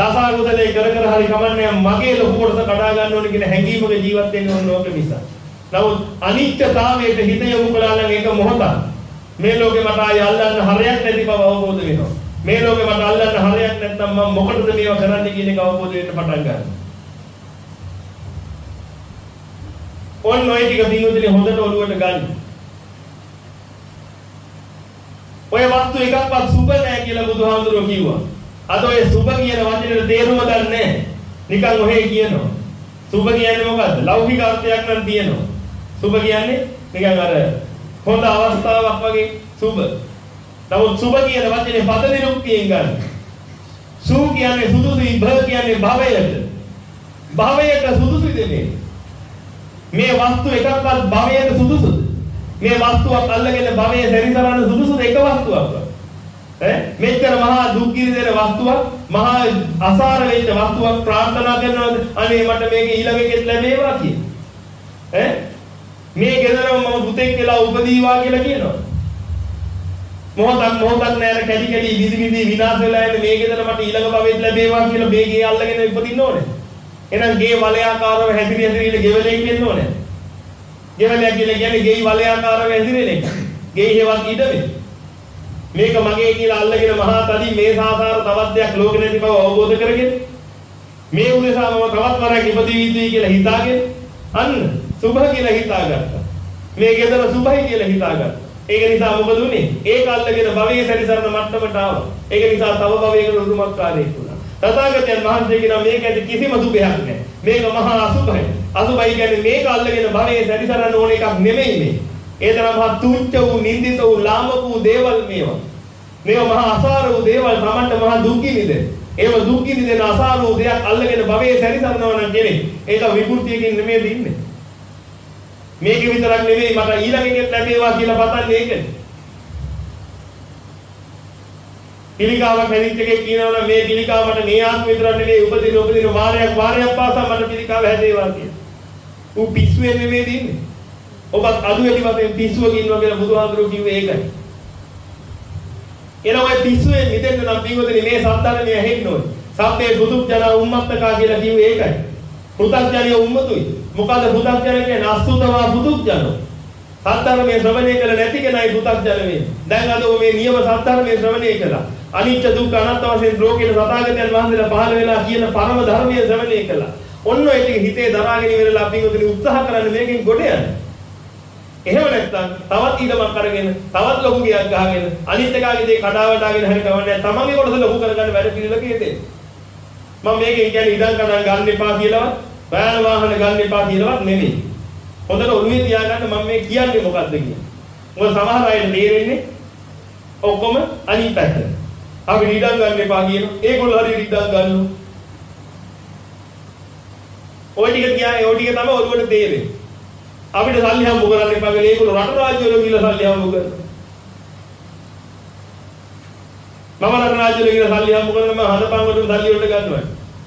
දසාකුසලේ කර කර හරි කමන්නේ මගේ ලොකු කොටස කඩා ගන්න ඕනේ කියන හැඟීමක ජීවත් වෙන්නේ ඕන නෝක නිසා. නමුත් අනිත්‍යතාවයට හිත යොමු කළා නම් ඒක මොහොතක්. මේ ලෝකේ මට ආය අල්ලන්න හරයක් නැති බව අවබෝධ වෙනවා. මේ ලෝකේ මට අල්ලන්න හරයක් නැත්නම් මම මොකටද මේවා කරන්නේ කියන එක අවබෝධ වෙන්න පටන් ගන්නවා. ඔන්න ඔය ටික පින්වතුනි හොඳට ඔළුවට ගන්න. ඔය වස්තු එකක්වත් සුබ නැහැ කියලා බුදුහාමුදුරුවෝ කිව්වා. අද ඔය සුබ කියන වචනේ තේරුම දන්නේ නැහැ. නිකන් ඔහේ කියනවා. සුබ කියන්නේ මොකද්ද? ලෞකික අර්ථයක් නම් තියෙනවා. සුබ කියන්නේ නිකන් අර හොඳ අවස්ථාවක් වගේ සුබ. නමුත් සුබ කියන වචනේ පද නිරුක්තියෙන් ගන්න. සු කියන්නේ සුදුසුයි, භ කියන්නේ භවයට. භවයට සුදුසුයි දෙන්නේ. මේ වස්තු එකක්වත් භවයට සුදුසුද? මේ වස්තුවක් අල්ලගෙන භවයේ සැරිසරන සුදුසුද එක වස්තුවක්? ඈ මෙච්චර මහා දුක් කිරි දෙන වස්තුවක්, මහා අසාර වෙච්ච වස්තුවක් ප්‍රාර්ථනා කරනවද? අනේ මට මේක ඊළඟකෙත් ලැබේවා කිය. ඈ මේ ගෙදරම මම පුතෙක් කියලා උපදීවා කියලා කියනවා. මොහොතක් මොහොතක් නෑර කැඩි කැඩි විදි විදි විනාශ වෙලා යන මේ ගෙදර මට ඊළඟ භවෙත් ලැබේවා කියලා මේ ගේ අල්ලගෙන උපදින්න ඕනේ. එහෙනම් ගේ වලයාකාරව හැදිරි හැදිරිල ගෙවලෙක් වෙන්න ඕනේ. ගෙවලයක් කියලා කියන්නේ ගේ වලයාකාරව හැදිරෙන එක. ගේ හේවත් ඉඩමේ. මේක මගේ කියලා අල්ලගෙන මහා තදි මේ සාසාර තවත් දෙයක් ලෝකෙ නැති බව අවබෝධ කරගෙන මේ උදෙසා මම තවත් වරක් ඉපදී විදී කියලා හිතාගෙන අන්න සුභ කියලා හිතාගත්තා. මේ ගෙදර සුභයි කියලා හිතාගත්තා. ඒක නිසා මොකද උනේ? ඒක අල්ලගෙන භවයේ සැරිසරන මට්ටමට ආවා. ඒක නිසා තව භවයකට උරුමකාරයෙක් වුණා. තථාගතයන් වහන්සේ කියනවා මේක ඇති කිසිම සුභයක් නැහැ. මේක මහා අසුභයි. අසුභයි කියන්නේ මේක අල්ලගෙන භවයේ සැරිසරන්න ඕන එකක් නෙමෙයි මේ. ඒ තරම් මහා තුච්ච වූ, නින්දිත වූ, ලාමක වූ දේවල් මේවා. මේවා මහා අසාර වූ දේවල් තමන්ට මහා දුක්ඛිනිද. ඒව දුක්ඛිනිද අසාර වූ දෙයක් අල්ලගෙන භවයේ සැරිසරනවා නම් කෙනෙක් ඒක විකෘතියකින් නෙමෙයි ඉන්නේ. මේක විතරක් නෙවෙයි මට ඊළඟ එකක් ලැබේවා කියලා පතන්නේ ඒකනේ. පිළිකාවක් හැදිච්ච එකේ කියනවනම් මේ පිළිකාව මට මේ ආත්ම විතරක් නෙවෙයි උපදින උපදින වාරයක් වාරයක් පාසා මට පිළිකාව හැදේවා කියලා. ඌ පිස්සුවේ නෙවෙයි ඉන්නේ. ඔබත් අදු වැඩි වශයෙන් පිස්සුවක ඉන්නවා කියලා බුදුහාමුදුරුවෝ කිව්වේ ඒකයි. එනවා ඒ පිස්සුවේ මිදෙන්න නම් පින්වතුනි මේ සත්‍යන්නේ ඇහෙන්න ඕනේ. සත්‍යයේ බුදුජන උම්මත්තකා කියලා කිව්වේ ඒකයි. පුතග්ජනිය උම්මතුයි. මොකද පුතග්ජන කියන්නේ අසුතවා පුදුජනෝ. සත්‍යර්මයේ ශ්‍රවණය කළ නැති කෙනයි පුතග්ජන වෙන්නේ. දැන් අද මේ නියම සත්‍යර්මයේ ශ්‍රවණය කළා. අනිත්‍ය දුක්ඛ අනාත්ම වශයෙන් ලෝකේ සතාගතයන් වහන්සේලා පහළ වෙලා කියන පරම ධර්මයේ ශ්‍රවණය කළා. ඔන්න ඔය ටික හිතේ දරාගෙන ඉවරලා පින්වතුනි උත්සාහ කරන්න මේකෙන් ගොඩ යන්න. එහෙම නැත්නම් තවත් ඊටමක් අරගෙන තවත් ලොකු ගියක් ගහගෙන අනිත් එකාගේ දේ කඩා වඩාගෙන හරි කවන්නේ තමන්ගේ කොටස ලොකු කරගන්න වැඩ පිළිවෙලක යෙදෙන්න. මම මේකෙන් කියන්නේ ඉඩම් කඩම් ගන්න එපා කියලාවත් වෑන වාහන ගන්න එපා කියලාවත් නෙමෙයි. හොඳට ඔළුවේ තියාගන්න මම මේ කියන්නේ මොකද්ද කියන්නේ. මොකද සමහර අය තේරෙන්නේ ඔක්කොම අනිත් පැත්ත. අපි ඉඩම් ගන්න එපා කියන ඒගොල්ලෝ හරි ඉඩම් ගන්නවා. ඔය ටික කියන්නේ ඔය ටික තමයි ඔළුවට තේරෙන්නේ. අපිට සල්ලි හම්බ කරන්න එපා කියලා ඒගොල්ලෝ රට රාජ්‍ය වල ගිහලා සල්ලි හම්බ කරනවා. මම රට රාජ්‍ය වල ගිහලා සල්ලි හම්බ කරනවා මම හදපන්වලට සල්ලි වලට ගන්නවා.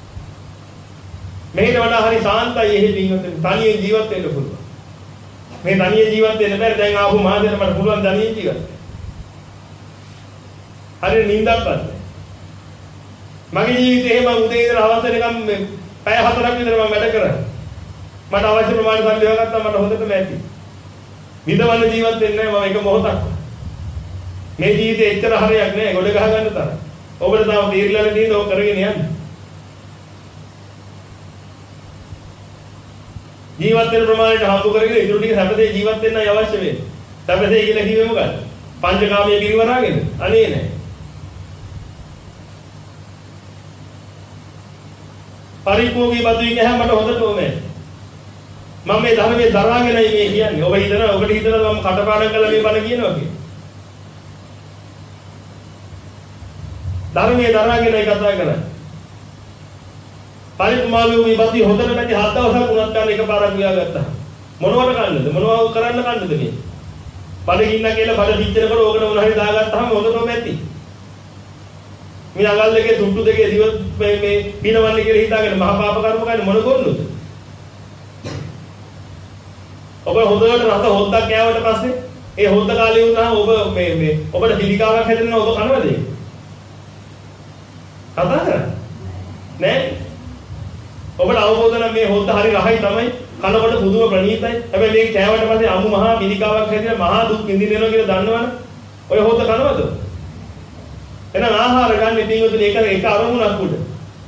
මේකට වඩා හරි සාන්තයි එහෙ පින්වතුනි තනියෙන් ජීවත් වෙන්න පුළුවන්. මේ තනියෙන් ජීවත් වෙන්න බැරි දැන් ආපු මාසෙට මට පුළුවන් තනියෙන් ජීවත්. හරිය නිින්දක් ගන්න. මගේ ජීවිතේ එහෙම උදේ ඉඳලා හවස වෙනකම් පැය හතරක් විතර මම වැඩ කරා. මට අවශ්‍ය ප්‍රමාණය සල්ලි හොයාගත්තා මට හොඳටම ඇති. විඳවන ජීවත් වෙන්නේ නැහැ මම එක මොහොතක්. මේ ජීවිතේ එච්චර හරියක් නෑ ගොඩ ගහ ගන්න තරම්. ඔබට තාම තීරලානේ තියෙන ඕක කරගෙන යන්න. ජීවත් වෙන ප්‍රමාණයට හම්බ කරගෙන ඉතුරු ටික සැපසේ ජීවත් වෙන්නයි අවශ්‍ය වෙන්නේ. සැපසේ කියලා කිව්වේ මොකක්ද? පංචකාමයේ පිරිවරාගෙන. අනේ නෑ. පරිපෝගී බදුයි කැහැ මට හොඳට ඕනේ. මම මේ ධර්මයේ දරාගෙනයි මේ කියන්නේ. ඔබ හිතනවා ඔබට හිතනවා මම කටපාඩම් කරලා මේ බණ කියනවා කියලා. ධර්මයේ දරාගෙනයි කතා කරන්නේ. පරිපමාලු මේ බද්දි හොඳට නැති හත් දවසක් උනත් ගන්න එකපාරක් ගියාගත්තා. මොනවට කන්නද? මොනව කරන්න කන්නද මේ? බඩ ගින්න කියලා බඩ පිච්චෙනකොට ඕකට මොන හරි දාගත්තාම හොඳටම ඇති. මේ අගල් දෙකේ තුට්ටු දෙකේ දිව මේ මේ පිනවන්නේ කියලා හිතාගෙන මහා පාප කර්ම කරන්නේ මොන කොන්නද? ඔබ හොඳට රස හොද්දක් කෑවට පස්සේ ඒ හොද්ද කාලේ වුණාම ඔබ මේ මේ ඔබට පිළිකාවක් හැදෙනවා ඔබ කනවද ඒක? කතා කරන්නේ නෑ. ඔබට අවබෝධ නම් මේ හොද්ද හරි රහයි තමයි. කනකොට පුදුම ප්‍රණීතයි. හැබැයි මේක කෑවට පස්සේ අමු මහා පිළිකාවක් හැදිලා මහා දුක් විඳින්න වෙනවා කියලා දන්නවනේ. ඔය හොත කනවද? එහෙනම් ආහාර ගන්න පිටුතුනි එක එක අරමුණක් උඩ.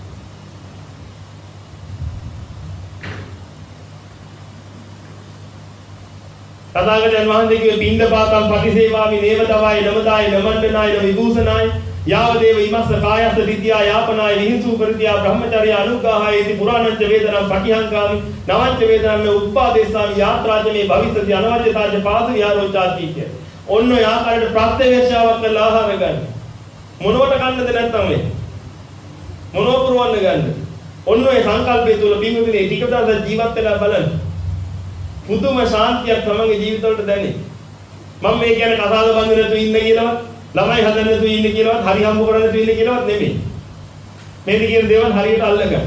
තථාගතයන් වහන්සේ කිව්වේ පින්ද පාතම් පටිසේවාමි නේවතවායි නමදායි නමණ්ඩනායි විභූෂනායි යාවදේව ඉමස්ස කායස්ස විද්‍යා යාපනායි විහිංසු පරිත්‍යා බ්‍රහ්මචර්ය අනුග්‍රහයේති පුරාණංච වේදනම් පටිහංකාමි නවංච වේදනම් උප්පාදේශාමි යාත්‍රාච මේ භවිෂ්‍යති අනවජ්‍යතාච පාදු යාරෝචාති කිය. ඔන්න ඔය ආකාරයට ප්‍රත්‍යවේක්ෂාවක් කරලා ආහාර ගන්න. මොනවට ගන්නද නැත්තම් මේ? මොනව පුරවන්න ගන්නද? ඔන්න ඔය සංකල්පය තුල පින්විතනේ ටික දවසක් ජීවත් වෙලා බලන්න. පුදුම ශාන්තියක් තමන්ගේ ජීවිතවලට දැනේ. මම මේ කියන්නේ කසාද බඳින්න නැතුව ඉන්න කියලාවත්, ළමයි හදන්න නැතුව ඉන්න කියලාවත්, හරි හම්බ කරන්න නැතුව ඉන්න කියලාවත් නෙමෙයි. මේ කියන දේවල් හරියට අල්ලගන්න.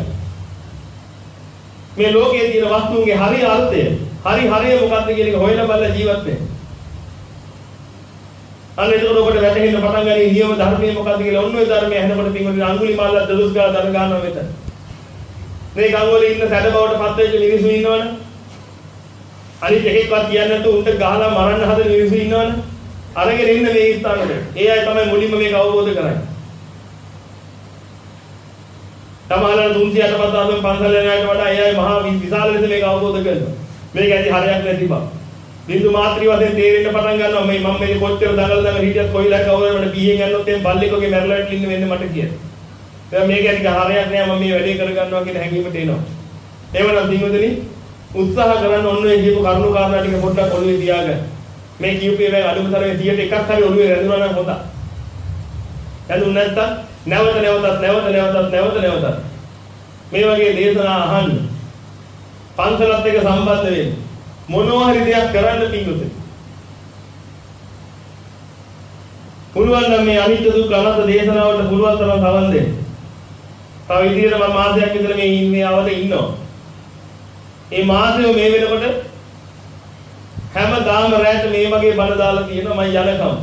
මේ ලෝකයේ තියෙන වස්තුන්ගේ හරි අර්ථය, හරි හරිය මොකක්ද කියන එක හොයලා බලලා ජීවත් වෙන්න. අන්න ඒක ඔබට වැටහෙන්න පටන් ගන්නේ නියම ධර්මයේ මොකක්ද කියලා. ඔන්න ඔය ධර්මයේ ඇහෙනකොට පින්වතුනි අඟුලිමාලලා දොස් ගාලා දන ගන්නවා මෙතන. මේ ගංගවල ඉන්න සැඩ බවට පත් වෙච්ච මිනිස්සු ඉන්නවනේ. අනිත් එකෙක්වත් කියන්නේ නැතුව උන්ට ගහලා මරන්න හදන මිනිස්සු ඉන්නවනේ. අරගෙන ඉන්න මේ ස්ථානෙට. ඒ අය තමයි මුලින්ම මේක අවබෝධ කරන්නේ. තමහලන තුන්සිය අටපත් ආසම පන්සල් යන අයට වඩා ඒ අය මහා විශාල ලෙස මේක අවබෝධ කරනවා. මේක ඇති හරයක් නැති බව. බින්දු මාත්‍රි වශයෙන් තේරෙන්න පටන් ගන්නවා මේ මම මේ කොච්චර දඟල දඟල හිටියත් කොයිලක් කවුරුද මට පීයෙන් යන්නොත් එම් බල්ලෙක්ගේ මැරලා ඉන්න වෙන්නේ මට කියලා. දැන් මේක ඇති හරයක් නෑ මම මේ වැඩේ කර ගන්නවා කියන හැඟීමට එනවා. එවනම් දිනුවදනි උත්සාහ කරන්න ඔන්න ඔය කියපු කරුණු කාරණා ටික පොඩ්ඩක් ඔළුවේ තියාගන්න. මේ කියපු ඒවා අනුතරේ සියයට එකක් හරි ඔළුවේ රැඳුණා නම් හොඳයි. රැඳුණ නැත්තම් නැවත නැවතත් නැවත නැවතත් නැවත නැවතත් මේ වගේ දේශනා අහන්න. පන්සලත් එක්ක සම්බන්ධ වෙන්න. මොනවා හරි දෙයක් කරන්න පිංගුතේ. පුළුවන් නම් මේ අනිත්‍ය දුක්ඛ අනාත්ම දේශනාවට පුළුවන් තරම් සවන් දෙන්න. තව ඉදිරියට මම මාසයක් විතර මේ ඉන්නේ අවද ඉන්නවා. මේ මාසෙම මේ වෙනකොට හැමදාම රැට මේ වගේ බණ දාලා තියෙනවා මම යනකම්.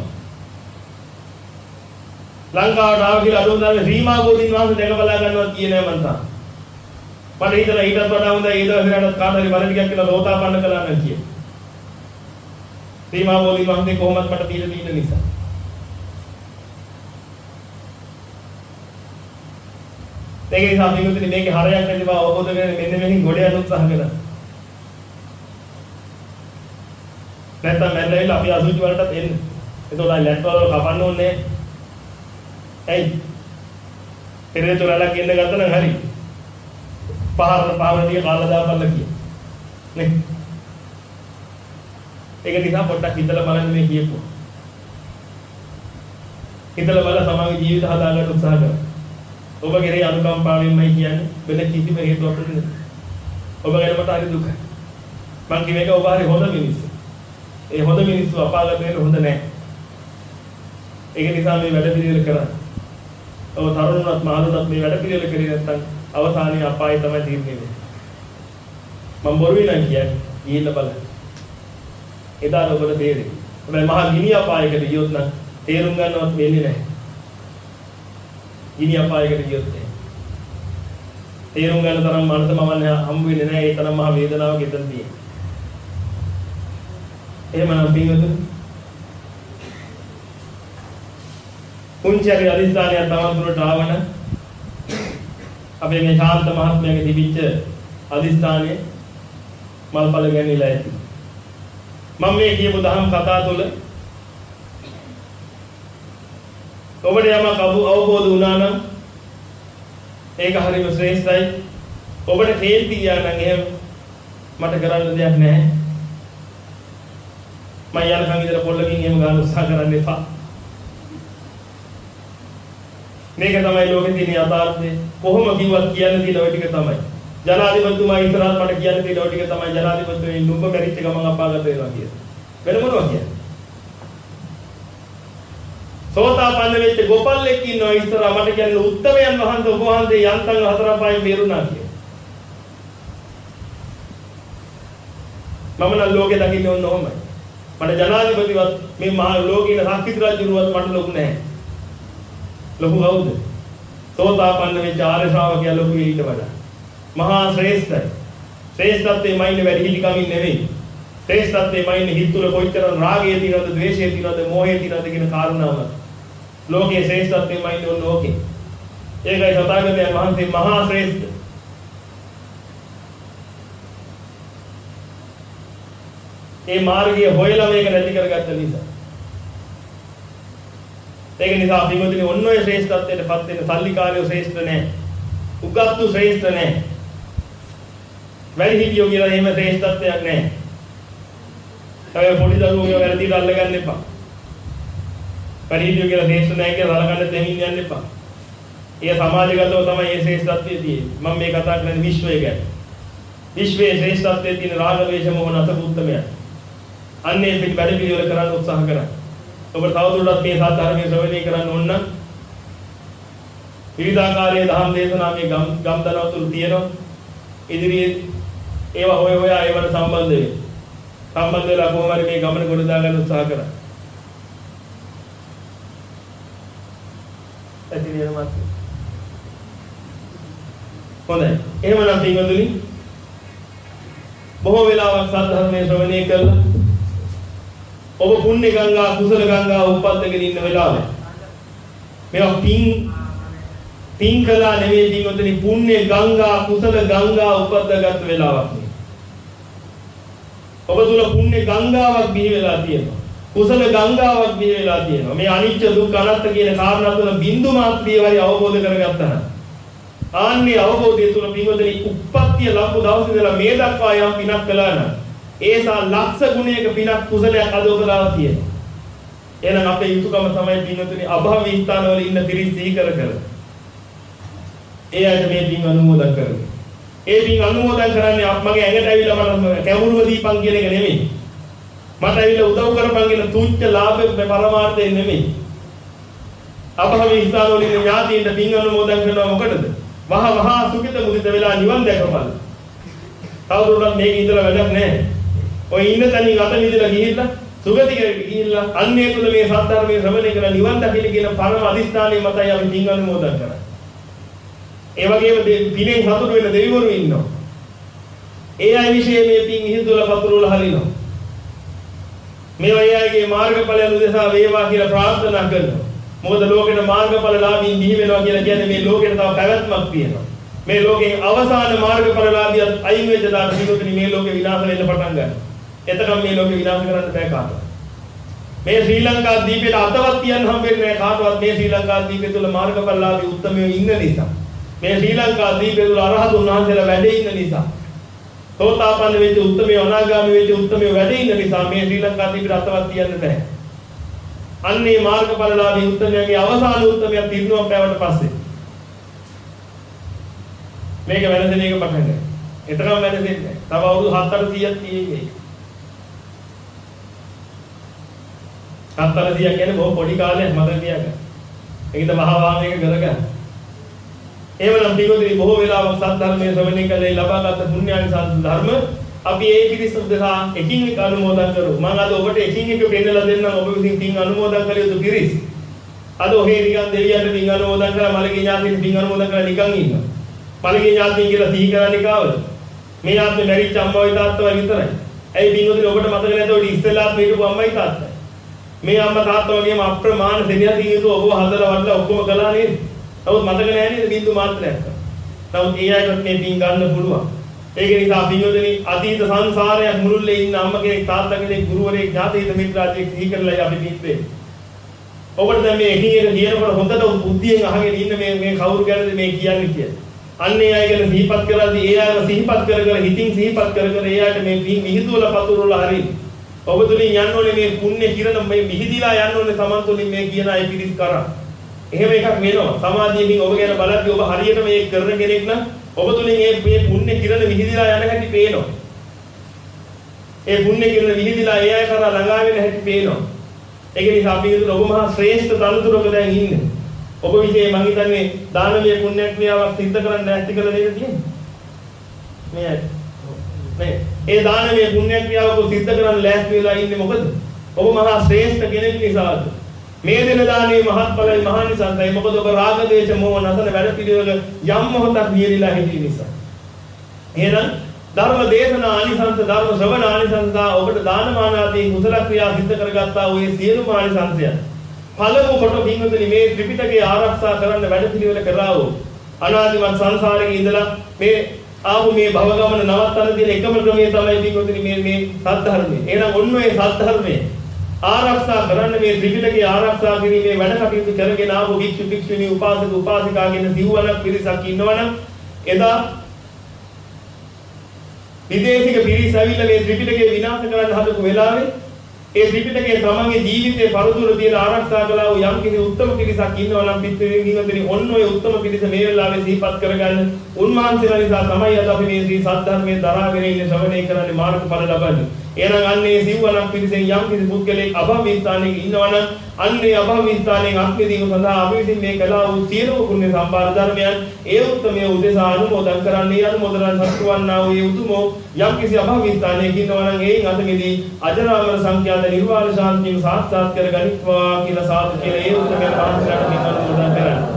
ලංකාවට ආව කියලා අදෝ දාන්නේ රීමා ගෝධින් වහන්සේ දැක බලා ගන්නවා කියන්නේ මම තා. මට හිතලා ඊටත් වඩා හොඳයි ඒ දවස්වලට කාට හරි බණ ටිකක් කියලා රෝතාපන්න කළා නම් කිය. රීමා ගෝධින් වහන්සේ කොහොමද මට දීලා තියෙන නිසා. ඒක නිසා පිටුතුනි මේකේ හරයක් නැති බව අවබෝධ කරගෙන මෙන්න මෙහින් ගොඩ යන්න උත්සාහ කළා. නැත්නම් මැරෙලා අපි අසුචි වලටත් එන්න. ඒතකොට ආ ලැට් වල කපන්න ඕනේ. ඇයි? පෙරේතොරලක් ඉන්න ගත්තා නම් හරි. පහර පහර ටික කාලා දාපල්ලා කිය. නේ? ඒක නිසා පොඩ්ඩක් හිතලා බලන්න මේ කියපුවා. හිතලා බලලා තමන්ගේ ජීවිත හදාගන්න උත්සාහ කරන්න. ඔබ කෙරෙහි අනුකම්පාවෙන්මයි කියන්නේ වෙන කිසිම හේතුවක් නෙවෙයි. ඔබ ගැන මට හරි දුකයි. මං කිව්ව එක ඔබ හරි හොඳ මිනිස්සු. ඒ හොඳ මිනිස්සු අපාගත වෙන්න හොඳ නැහැ. ඒක නිසා මේ වැඩ පිළිවෙල කරන්න. ඔබ තරුණුණත් මහලුණත් මේ වැඩ පිළිවෙල කරේ නැත්නම් අවසානයේ අපාය තමයි තීරණය වෙන්නේ. මම බොරුවේ නම් කියන්නේ ගිහිල්ලා බලන්න. එදා ඔබට තේරෙයි. හැබැයි මහා ගිනි අපායකට ගියොත් නම් තේරුම් ගන්නවත් වෙන්නේ නැහැ. ගිනි අපායකට ගියොත් තේරුම් ගන්න තරම් මනස මමන්න හම්බ වෙන්නේ නැහැ. ඒ තරම් මහ වේදනාවක් එතන තියෙනවා. එහෙමනම් පින්වතුනි පුංචි හරි අදිස්ථානයක් තමන් දුරට ආවන අපේ මේ ශාන්ත මහත්මයාගේ තිබිච්ච අදිස්ථානයේ මල්පල ගැනීමලා ඇති. මම මේ කියපු දහම් කතා තුළ ඔබට යමක් අවබෝධ වුණා නම් ඒක හරිම ශ්‍රේෂ්ඨයි. ඔබට කේන්ති ගියා නම් එහෙම මට කරන්න දෙයක් නැහැ. මම යනකම් ඉතල පොල්ලකින් එහෙම ගන්න උත්සාහ කරන්න එපා. මේක තමයි ලෝකේ තියෙන යථාර්ථය. කොහොම කිව්වත් කියන්න තියෙන ඔය ටික තමයි. ජනාධිපතිතුමා ඉස්සරහට මට කියන්න තියෙන ඔය ටික තමයි ජනාධිපතිතුමනි නුඹ මැරිච්ච ගමන් අපාගත වෙනවා කියන්නේ. වෙන මොනවා කියන්නේ? සෝතාපන්න වෙච්ච ගෝපල්ලෙක් ඉන්නවා ඉස්සරහ මට කියන්නේ උත්තමයන් වහන්සේ ඔබ වහන්සේ යන්තම් හතර පහෙන් බේරුණා කියලා. මම නම් ලෝකේ දකින්නේ ඕන ඔහොමයි. මට ජනාධිපතිවත් මේ මහා ලෝකීන සාක්කිත රජුරුවත් මට ලොකු නැහැ. ලොකු කවුද? සෝතාපන්න වෙච්ච ආර්ය ශ්‍රාවකයා ලොකු ඊට වඩා. මහා ශ්‍රේෂ්ඨයි. ශ්‍රේෂ්ඨත්වයේ මයින්නේ වැඩි හිටිකමින් නෙවෙයි. ශ්‍රේෂ්ඨත්වයේ මයින්නේ හිත තුළ කොච්චර රාගය තියෙනවද, ද්වේෂය තියෙනවද, මෝහය තියෙනවද කියන කාරණාව. ලෝකයේ ශ්‍රේෂ්ඨත්වයේ මයින්නේ ඔන්න ඕකේ. ඒකයි තථාගතයන් වහන්සේ මහා ශ්‍රේෂ්ඨ. ඒ මාර්ගය හොයලා මේක නැති කරගත්ත නිසා. ඒක නිසා පින්වතුනි ඔන්න ඔය ශ්‍රේෂ්ඨත්වයටපත් වෙන සල්ලිකාරයෝ ශ්‍රේෂ්ඨ නැහැ. උගත්තු ශ්‍රේෂ්ඨ නැහැ. වැඩි හිටියෝ කියලා එහෙම ශ්‍රේෂ්ඨත්වයක් නැහැ. ඔය පොඩි දරුවෝ වැරදිට අල්ලගන්න එපා. වැඩි හිටියෝ කියලා ශ්‍රේෂ්ඨ නැහැ කියලා අල්ලගන්න දෙමින් යන්න එපා. ඒ සමාජගතව තමයි මේ ශ්‍රේෂ්ඨත්වය තියෙන්නේ. මම මේ කතා කරන්නේ විශ්වය ගැන. විශ්වයේ ශ්‍රේෂ්ඨත්වයේ තියෙන රාග ද්වේෂ මොහ නැත උත්තමයන්. අන්නේ පිට වැඩ පිළිවෙල කරන්න උත්සාහ කරන්න. ඔබ තවදුරටත් මේ සත්‍ය ධර්මයේ ශ්‍රවණය කරන්න ඕන නම් විවිධාකාරයේ දහම් දේශනා මේ ගම් ගම් දනව තුල තියෙනවා. ඉදිරියේ ඒවා හොය හොයා ඒවට සම්බන්ධ වෙයි. සම්බන්ධ වෙලා කොහොම හරි මේ ගමන ගොඩ දා ගන්න උත්සාහ කරන්න. ඇතිරියන මාත්. හොඳයි. එහෙමනම් පින්වතුනි බොහෝ වෙලාවක් සත්‍ය ධර්මයේ ශ්‍රවණය කළා ඔබ පුණ්‍ය ගංගා කුසල ගංගා උප්පත්තිගෙන ඉන්න වෙලාවේ මේවා පින් පින් කළා නෙවෙයි පින්වතුනි පුණ්‍ය ගංගා කුසල ගංගා උපද්දගත් වෙලාවක් නේ. ඔබ තුල පුණ්‍ය ගංගාවක් බිහි වෙලා තියෙනවා. කුසල ගංගාවක් බිහි වෙලා තියෙනවා. මේ අනිත්‍ය දුක්ඛ අනාත්ම කියන කාරණා තුන බින්දු මාත්‍රිය වරි අවබෝධ කරගත්තා නම් ආන්නේ අවබෝධය තුල පින්වතුනි උප්පත්තිය ලබපු දවසේ ඉඳලා මේ දක්වා යම් පිනක් කළා නම් ඒසා ලක්ෂ ගුණයක පිනක් කුසලයක් අද ඔබලා තියෙනවා. එහෙනම් අපේ යුතුයකම තමයි පින්වතුනි අභාවී ස්ථානවල ඉන්න පිරිස් සිහි කර කර ඒ අයට මේ පින් අනුමෝදන් කරන්නේ. ඒ පින් අනුමෝදන් කරන්නේ මගේ ඇඟට ඇවිල්ලා මම කැමුරුව දීපන් කියන එක නෙමෙයි. මට ඇවිල්ලා උදව් කරපන් කියන තුච්ච ලාභේ පරමාර්ථයෙන් නෙමෙයි. අභාවී ස්ථානවල ඉන්න ඥාතීන්ට පින් අනුමෝදන් කරනවා මොකටද? මහ මහා සුඛිත මුදිත වෙලා නිවන් දැකපන්. තවදුරටත් මේක ඉඳලා වැඩක් නැහැ. ඔය ඉන්න තැනින් අත මිදලා ගිහිල්ලා සුගතියට ගිහිල්ලා අන්නේ තුල මේ සත්‍ය ධර්මයේ ශ්‍රවණය කරලා නිවන් දකින්න කියන පරම අදිස්ථානයේ මතයි අපි පින් අනුමෝදන් කරන්නේ. ඒ වගේම පිනෙන් සතුටු වෙන දෙවිවරු ඉන්නවා. ඒ අය විශ්ේ මේ පින් හිඳුලා පතුරවලා හරිනවා. මේ අයගේ මාර්ගඵලයන් උදෙසා වේවා කියලා ප්‍රාර්ථනා කරනවා. මොකද ලෝකෙට මාර්ගඵලලාභීන් බිහි වෙනවා කියලා කියන්නේ මේ ලෝකෙට තව පැවැත්මක් තියෙනවා. මේ ලෝකේ අවසාන මාර්ගඵලලාභියත් අයින් වෙච්ච දාට පිටුතුනි මේ ලෝකේ විනාශ වෙන්න පටන් ගන්නවා. එතකම් මේ ලෝකේ විනාශ කරන්න බෑ කාටවත්. මේ ශ්‍රී ලංකා දීපේට අතවත් තියන්න හම්බෙන්නේ නැහැ කාටවත්. මේ ශ්‍රී ලංකා දීපේ තුල මාර්ගඵලලාභී උත්තමයෝ ඉන්න නිසා. මේ ශ්‍රී ලංකා දීපේ තුල අරහතුන් වහන්සේලා වැඩ ඉන්න නිසා. සෝතාපන්න වෙච්ච උත්තමයෝ අනාගාමී වෙච්ච උත්තමයෝ වැඩ ඉන්න නිසා මේ ශ්‍රී ලංකා දීපේට අතවත් තියන්න බෑ. අන්නේ මාර්ගඵලලාභී උත්තමයන්ගේ අවසාන උත්තමයක් තිරනවා පැවට පස්සේ මේක වෙනසෙන එක පටන් ගන්නවා. එතරම් වෙනසෙන්නේ නැහැ. තව අවුරුදු හත් අට තිහක් තියෙන්නේ. හත් අට තිහක් කියන්නේ බොහොම පොඩි කාලයක් මතක තියාගන්න. ඒකද මහා වාමයක කරගන්න. එහෙමනම් පිටුදී බොහෝ වෙලාවක් සත්‍ය ධර්මයේ ශ්‍රවණය කළේ ලබාගත් පුණ්‍යානිසංස ධර්ම අපි ඒ පිරිස උදෙසා එකින් එක අනුමෝදන් කරමු. මම අද ඔබට එකින් එක පෙන්නලා දෙන්නම් ඔබ විසින් පින් අනුමෝදන් කළ යුතු පිරිස්. අද ඔහේ නිකන් දෙවියන්ට පින් අනුමෝදන් කරලා මලගේ ඥාතින් පින් අනුමෝදන් කරලා නිකන් ඉන්නවා. මලගේ ඥාතින් කියලා සිහි කරන්නේ කාවද? මේ ආත්මේ මැරිච්ච අම්මවයි තාත්තවයි විතරයි. ඇයි පින්වතුනි ඔබට මතක නැද්ද ඔය ඉස්සෙල්ලාත් මේකපු අම්මයි තාත්තයි. මේ අම්මා තාත්තා වගේම අප්‍රමාණ සෙනෙහසින් යුතුව ඔබ හදලා වඩලා ඔක්කොම කළා නේද? නමුත් මතක නැහැ නේද බින්දු මාත්‍රයක්. නමුත් ඒ අයටත් මේ පින් ගන්න පුළුවන්. ඒක නිසා පින්වතුනි අතීත සංසාරයක් මුළුල්ලේ ඉන්න අම්ම කෙනෙක් තාත්තා කෙනෙක් ගුරුවරයෙක් ඥාතීත මිත්‍රාදීක් සිහි කරලා අපි පින්පේ. ඔබට දැන් මේ එකින් එක කියනකොට හොඳට බුද්ධියෙන් අහගෙන ඉන්න මේ මේ කවුරු ගැනද මේ කියන්නේ කියලා. අන්නේ අය ගැන සිහිපත් කරද්දී ඒ අයව සිහිපත් කර කර හිතින් සිහිපත් කර කර ඒ අයට මේ මිහිදුවල පතුරවලා හරියි. ඔබ තුලින් යන්න ඕනේ මේ පුණ්‍ය කිරණ මේ මිහිදිලා යන්න ඕනේ Taman තුලින් මේ කියන අය පිරිස් කරා. එහෙම එකක් වෙනවා. සමාධියකින් ඔබ ගැන බලද්දී ඔබ හරියට මේක කරන කෙනෙක් නම් ඔබ තුලින් මේ මේ පුණ්‍ය කිරණ මිහිදිලා යන හැටි පේනවා. ඒ පුණ්‍ය කිරණ මිහිදිලා ඒ අය කරා ළඟා වෙන හැටි පේනවා. ඒක නිසා අපි හිතුව ඔබ මහා ශ්‍රේෂ්ඨ තනතුරක දැන් ඉන්නේ. ඔබ විශ්ේ මං හිතන්නේ දානමය පුණ්‍ය ක්‍රියාවක් සිද්ධ කරන්න ඇති කියලා නේද තියෙන්නේ. මේ මේ ඒ දානමය පුණ්‍ය ක්‍රියාවක සිද්ධ කරන්න ලෑස්ති වෙලා ඉන්නේ මොකද? ඔබ මහා ශ්‍රේෂ්ඨ කෙනෙක් නිසාද? මේ දෙන දානයේ මහත්ඵලයි මහානිසංසයි මොකද ඔබ රාග දේශ මොහ නැසන වැඩ පිළිවෙල යම් මොහොතක් නියලිලා හිටිය නිසා. එහෙනම් ධර්ම දේශනා ආනිසංස ධර්ම ශ්‍රවණ ආනිසංස ඔබට දානමාන ආදී කුසල ක්‍රියා සිද්ධ කරගත්තා ඔය සියලුම ආනිසංසයන් පළමු කොට පින්වතුනි මේ ත්‍රිපිටකය ආරක්ෂා කරන්න වැඩ පිළිවෙල කරා වූ අනාදිමත් සංසාරයේ ඉඳලා මේ ආපු මේ භව ගමන නවත්තන්න තියෙන එකම ක්‍රමය තමයි පින්වතුනි මේ මේ සත්‍ය එහෙනම් ඔන්න ඔය සත්‍ය ආරක්ෂා කරන්න මේ ත්‍රිපිටකය ආරක්ෂා කිරීමේ වැඩ කටයුතු කරගෙන ආපු භික්ෂු භික්ෂුණී උපාසක උපාසිකා කියන සිව්වනක් පිරිසක් ඉන්නවනම් එදා විදේශික පිරිස ඇවිල්ලා මේ ත්‍රිපිටකය විනාශ කරන්න හදපු වෙලාවේ ඒ ත්‍රිපිටකයේ තමන්ගේ ජීවිතේ පරදුර තියලා ආරක්ෂා කළා වූ යම් කිසි උත්තම පිරිසක් ඉන්නවා නම් පිටුවේ ගිහින් ඔන්න ඔය උත්තම පිරිස මේ වෙලාවේ සිහිපත් කරගන්න උන්වහන්සේලා නිසා තමයි අද අපි මේ ශ්‍රී සද්ධර්මයේ දරාගෙන ඉන්නේ ශ්‍රවණය කරන්නේ මාර්ගඵල ලබන්නේ. එහෙනම් අන්නේ සිව්වනක් පිරිසෙන් යම් කිසි පුද්ගලෙක් අභවී ස්ථානයක ඉන්නවනම් අන්නේ අභවී ස්ථානයෙන් අත්මිදීම සඳහා අපි විසින් මේ කළා වූ සියලුම පුණ්‍ය සම්පාද ධර්මයන් ඒ උත්තමයේ උදෙසා අනුමෝදන් කරන්නේ අනුමෝදන සත්වන්නා වූ උතුමෝ යම් කිසි අභවී ස්ථානයක ඉන්නවනම් ඒන් අතමිදී අජරාමර සංඛ්‍යාත නිර්වාණ ශාන්තිය සාක්ෂාත් කරගනිත්වා කියලා සාදු කියලා ඒ උත්තමයන් වහන්සේලාට මේ අනුමෝදන් කරන්නේ.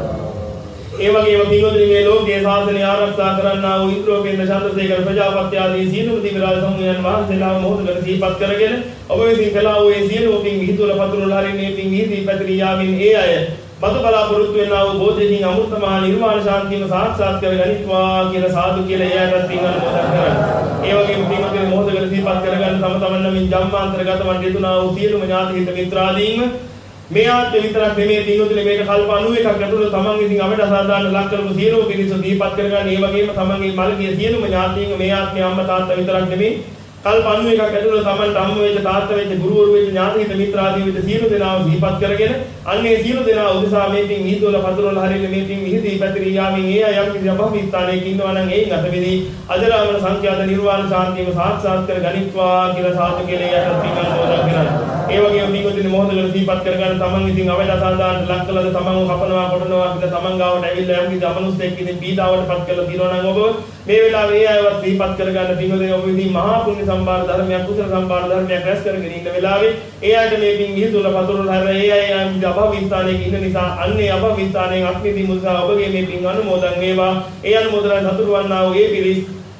ඒ වගේම පින්වතුනි මේ ලෝකයේ ශාසනය ආරක්ෂා කරන්නා වූ ඉන්ද්‍රෝපේන්ද්‍ර චන්ද්‍රසේකර ප්‍රජාපති ආදී සියලුම දිව්‍යරාජ සමූහයන් වහන්සේලා මොහොතකට සිහිපත් කරගෙන ඔබ විසින් කළා වූ ඒ සියලුම පින් විහිදුවල පතුරවල හරින්නේ පින් විහිදී පැතිරී යාමින් ඒ අය මතු බලාපොරොත්තු වෙනා වූ බෝධිකින් අමෘත මහා නිර්වාණ ශාන්තියම සාක්ෂාත් කරගනිත්වා කියලා සාදු කියලා ඒ අයටත් පින් අනුමෝදන් කරන්නේ. ඒ වගේම පින්වතුනි මොහොතකට සිහිපත් කරගන්න තම තමන් නමින් ජම්මාන්තරගත වන් දෙතුනා වූ සියලුම ඥාති හිත මිත්‍රාදීන්ම මේ ආත්ම විතරක් නෙමෙයි පින්වතුනි මේක කල්ප අනූ එකක් ඇතුළත තමන් විසින් අපිට අසාධාරණ ලක් කරපු සියලුම පිරිස දීපත් කරගන්න. ඒ වගේම තමන්ගේ මළගිය සියලුම ඥාතීන් මේ ආත්මේ අම්මා තාත්තා විතරක් නෙමෙයි කල්ප අනූ එකක් ඇතුළත තමන්ට අම්ම වෙච්ච තාත්තා වෙච්ච ගුරුවරු වෙච්ච ඥාති හිත මිත්‍රාදී වෙච්ච සියලු දෙනාව දීපත් කරගෙන අන්නේ සියලු දෙනා උදෙසා මේ පින් විහිදුවල පතරවල හරින්නේ මේ පින් විහිදී පැතිරී යාමින් ඒ අය යම් කිසි අභවී ස්ථානයක ඉන්නවා නම් ඒන් අතවිදී අජරාමර සංඛ්‍යාත නිර්වාණ ශාන්තියම සාක්ෂාත් කරගනිත්වා කියලා සාදු කියලා එයාට පින් අනුමෝදන් කරනවා. ඒ වගේම පින්වතුනි මොහොතකට දීපත් කරගන්න තමන් ඉතින් අවඩ අසාධාරණ ලක් කළාද තමන්ව කපනවා කොටනවා කියලා තමන් ගාවට ඇවිල්ලා යම් කිසි අමනුස්සයෙක් ඉතින් පීඩාවටපත් කරලා දිනනවා නම් ඔබ මේ වෙලාවේ ඒ අයවත් දීපත් කරගන්න පින්වතුනි ඔබ ඉතින් මහා පුණ්‍ය සම්භාර ධර්මයක් කුසල සම්භාර ධර්මයක් රැස් කරගෙන ඉන්න වෙලාවේ ඒ අයට මේ පින් විහිදුවල පතරවල හරින ඒ අය යම් කිසි අභවී ස්ථානයක ඉන්න නිසා අන්නේ අභවී ස්ථානයෙන් අත්මිදී මුසා ඔබගේ මේ පින් අනුමෝදන් වේවා. ඒ අනුමෝදන සතුරු වන්නා වූ ඒ පිරිස්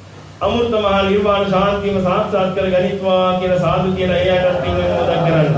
අමෘත මහා නිර්වාණ ශාන්තියම සාක්ෂාත් කරගනිත්වා කියලා සාදු කියලා ඒ අයටත් පින් අනුමෝදන් කරන්න.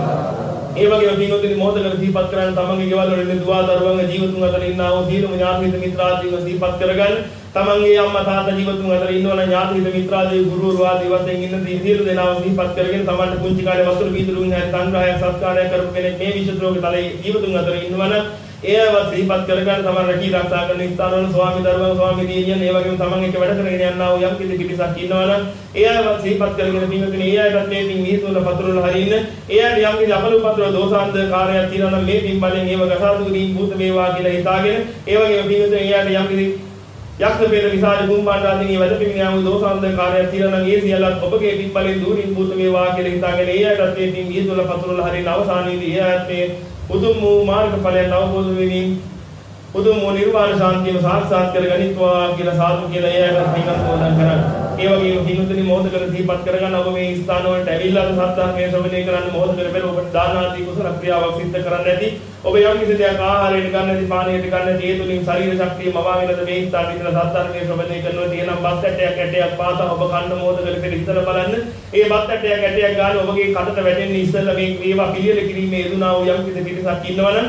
ඒ වගේම පින්වතුනි මොහොතකට දීපත් කරන්න තමන්ගේ ගෙවල් වල ඉන්න දුවා දරුවන්ගේ ජීවිතුන් අතර ඉන්නා වූ සියලුම ඥාති මිත්‍රාදීව දීපත් කරගන්න. තමන්ගේ අම්මා තාත්තා ජීවිතුන් අතර ඉන්නවනම් ඥාති මිත්‍රාදී ගුරුවරු ආදී වශයෙන් ඉන්න සියලු දෙනාව දීපත් කරගෙන තමන්ට පුංචි කාලේ වතුර බීදුරුන් හැර සංග්‍රහයක් සත්කාරයක් කරපු කෙනෙක් මේ විශ්වද්‍රෝගේ තලයේ ජීවිතුන් අතර ඉන්නවනම් ඒවත් දීපත් කරගන්න තමන් රැකී ආරක්ෂා කරන ස්ථානවල ස්වාමි දරුවන් ස්වාමි දියණියන් ඒ වගේම තමන් එක්ක වැඩ කරගෙන යනවා වූ යම් කිසි පිරිසක් ඉන්නවනම් ඒවත් දීපත් කරගෙන පින්වතුනි ඒ අයටත් මේ පින් විහිදුවල පතරවල හරින්න ඒ අයට යම් කිසි අපලුපත්‍ර දෝෂාන්ත කාර්යයක් තියෙනවා නම් මේ පින් බලෙන් ඒව ගසාදුරින් භූත වේවා කියලා හිතාගෙන ඒ වගේම පින්වතුනි ඒ අයට යම් කිසි යක්ෂ පෙර විසාර කුම්බාණ්ඩ ආදී වැඩ පිළිගියාම දෝෂාන්ත කාර්යයක් තියෙනවා නම් ඒ සියල්ලත් ඔබගේ පින් බලෙන් දුරින් භූත වේවා කියලා හිතාගෙන ඒ අයටත් මේ පින් විහිදුවල පතරවල හරින්න අවසානයේදී ඒ අයත් මේ උතුම් වූ මාර්ගඵලයන් අවබෝධ වෙමින් උතුම් වූ නිර්වාණ ශාන්තියම සාක්ෂාත් කරගනිත්වා කියලා සාදු කියලා ඒ අයට පින් අනුමෝදන් කරන්න. ඒ වගේම පින්වතුනි මොහොතකට දීපත් කරගන්න ඔබ මේ ස්ථාන වලට ඇවිල්ලා සත්‍යර්මයේ ශ්‍රවණය කරන්න මොහොතකට පෙර ඔබට දාන ආදී කුසල ක්‍රියාවක් සිද්ධ කරන්න ඇති. ඔබ යම් කිසි දෙයක් ආහාරයට ගන්න ඇති පානීයට ගන්න ඇති ඒ තුලින් ශරීර ශක්තිය මවාගෙනද මේ ස්ථාන විතර සත්‍යර්මයේ ශ්‍රවණය කරනවා තියෙනම් බත් ඇටයක් ඇටයක් පාසා ඔබ කන්න මොහොතකට පෙර ඉතල බලන්න. ඒ බත් ඇටයක් ඇටයක් ගන්න ඔබගේ කටට වැටෙන්නේ ඉස්සෙල්ලා මේ මේවා පිළියෙල කිරීමේ යෙදුනා වූ යම් කිසි පිටසක් ඉන්නවනම්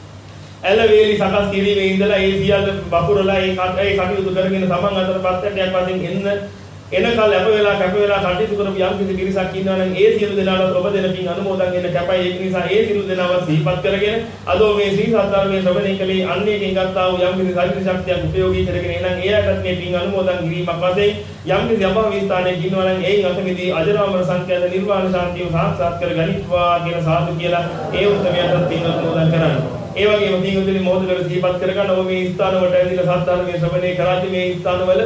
ඇල වේලි සකස් කිරීමේ ඉඳලා ඒ සියල්ල වපුරලා ඒ කට ඒ කටයුතු කරගෙන තමන් අතර බත් ඇටයක් වශයෙන් එන්න එනකල් අප වෙලා කැප වෙලා කටයුතු කරපු යම් කිසි පිරිසක් ඉන්නවනම් ඒ සියලු දෙනාට ඔබ දෙන පින් අනුමෝදන් වෙන්න කැපයි. ඒක නිසා ඒ සියලු දෙනාව සිහිපත් කරගෙන අද මේ ශ්‍රී සද්ධර්මයේ ශ්‍රවණය කළේ අන්නේකින් ගත්තා වූ යම් කිසි ශරීර ශක්තියක් උපයෝගී කරගෙන එනනම් එයාටත් මේ පින් අනුමෝදන් කිරීමක් වශයෙන් යම් කිසි අභවී ස්ථානයක ඉන්නවනම් ඒන් අතමිදී අජරාමර සංඛ්‍යාත නිර්වාණ ශාන්තිය සාක්ෂාත් කරගනිත්වා කියලා සාදු කියලා ඒ උත්තරයට පින් අනුමෝදන් කරන්නේ. ඒ වගේම පින්වතුනි මොහොතකට දීපත් කරගන්න ඔබ මේ ස්ථාන වලට ඇවිල්ලා සත්‍ධර්මයේ ශ්‍රවණය කරාදී මේ ස්ථානවල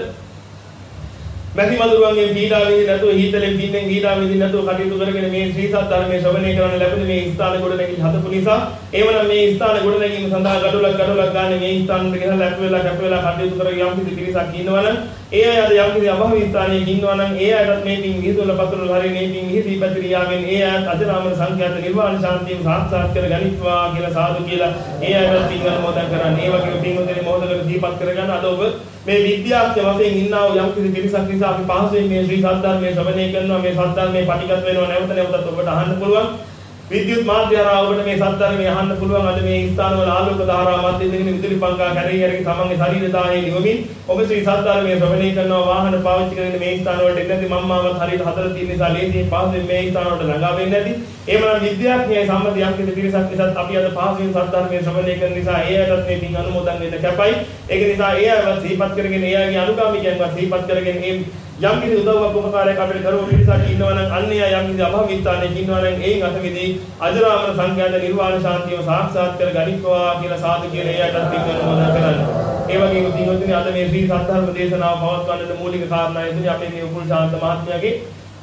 මැසි මදුරුවන්ගේ පීඩා විඳින්න නැතුව හිතලෙන් පින්නෙන් පීඩා විඳින්න නැතුව කටයුතු කරගෙන මේ ශ්‍රී සත්‍ධර්මයේ ශ්‍රවණය කරන්න ලැබෙන මේ ස්ථාන ගොඩ නැගිලි හදපු නිසා එහෙමනම් මේ ස්ථාන ගොඩනැගීම සඳහා ගඩොලක් ගඩොලක් ගන්න මේ ස්ථානෙට ගෙනලා ලැප් වෙලා කැප වෙලා කටයුතු කර යම් කිසි පිරිසක් ඉන්නවනම් ඒ අය අද යම් කිසි අභාවී ස්ථානයක ඉන්නවනම් ඒ අයටත් මේ පින් විහිදුවල පතුරවල හරි මේ පින් විහිදී පැතිරියාගෙන ඒ අයත් අජරාමර සංඛ්‍යාත නිර්වාණ ශාන්තිය සාක්ෂාත් කර ගනිත්වා කියලා සාදු කියලා ඒ අයටත් පින් අනුමෝදන් කරන්නේ. ඒ වගේම පින් උදේ මොහොතකට දීපත් කරගන්න අද ඔබ මේ විද්‍යාඥ වශයෙන් ඉන්නා වූ යම් කිසි පිරිසක් නිසා අපි පහසුවෙන් මේ ශ්‍රී සද්ධර්මයේ ශ්‍රවණය කරනවා මේ සද්ධර්මයේ පටිගත වෙනවා නැවත නැවතත් ඔබට අහන්න පුළුවන්. විද්‍යුත් මාධ්‍ය හරහා ඔබට මේ සද්ධර්මය අහන්න පුළුවන්. අද මේ ස්ථානවල ආලෝක ධාරා මැද දෙගෙන විදුලි පංකා කැරේ කැරේ තමන්ගේ ශරීර දාහේ නිවමින් ඔබ ශ්‍රී සද්ධර්මයේ ශ්‍රවණය කරනවා. වාහන පාවිච්චි කරගෙන මේ ස්ථානවලට එන්නේ නැති මම්මාවත් හරියට හදලා තියෙන නිසා ලේසියෙන් පහසුවෙන් මේ ස්ථානවලට ළඟා වෙන්නේ නැති. එහෙමනම් විද්‍යාඥයයි සම්මත යම් කිසි පිරිසක් නිසාත් අපි අද පහසුවෙන් සද්ධර්මයේ ශ්‍රවණය කරන නිසා ඒ අයටත් මේ පින් අනුමෝදන් වෙන්න කැපයි. ඒක නිසා ඒ අයවත් සිහිපත් කරගෙන ඒ අයගේ අනුගාමිකයන්වත් සිහිපත් කරගෙන මේ යම් කිසි උදව්වක් උපකාරයක් අපිට කරව පිරිසක් ඉන්නවා නම් අන්නේ අය යම් කිසි අභාවී ස්ථානයක ඉන්නවා නම් ඒන් අතමිදී අජරාමර සංඛ්‍යාත නිර්වාණ ශාන්තිය සාක්ෂාත් කර ගනිත්වා කියලා සාදු කියලා එයාට පින් අනුමෝදන් කරන්න. ඒ වගේම පින්වත්නි අද මේ ශ්‍රී සද්ධර්ම දේශනාව පවත්වන්නට මූලික කාරණා එතුණි අපේ මේ උපුල් ශාන්ත මහත්මයාගේ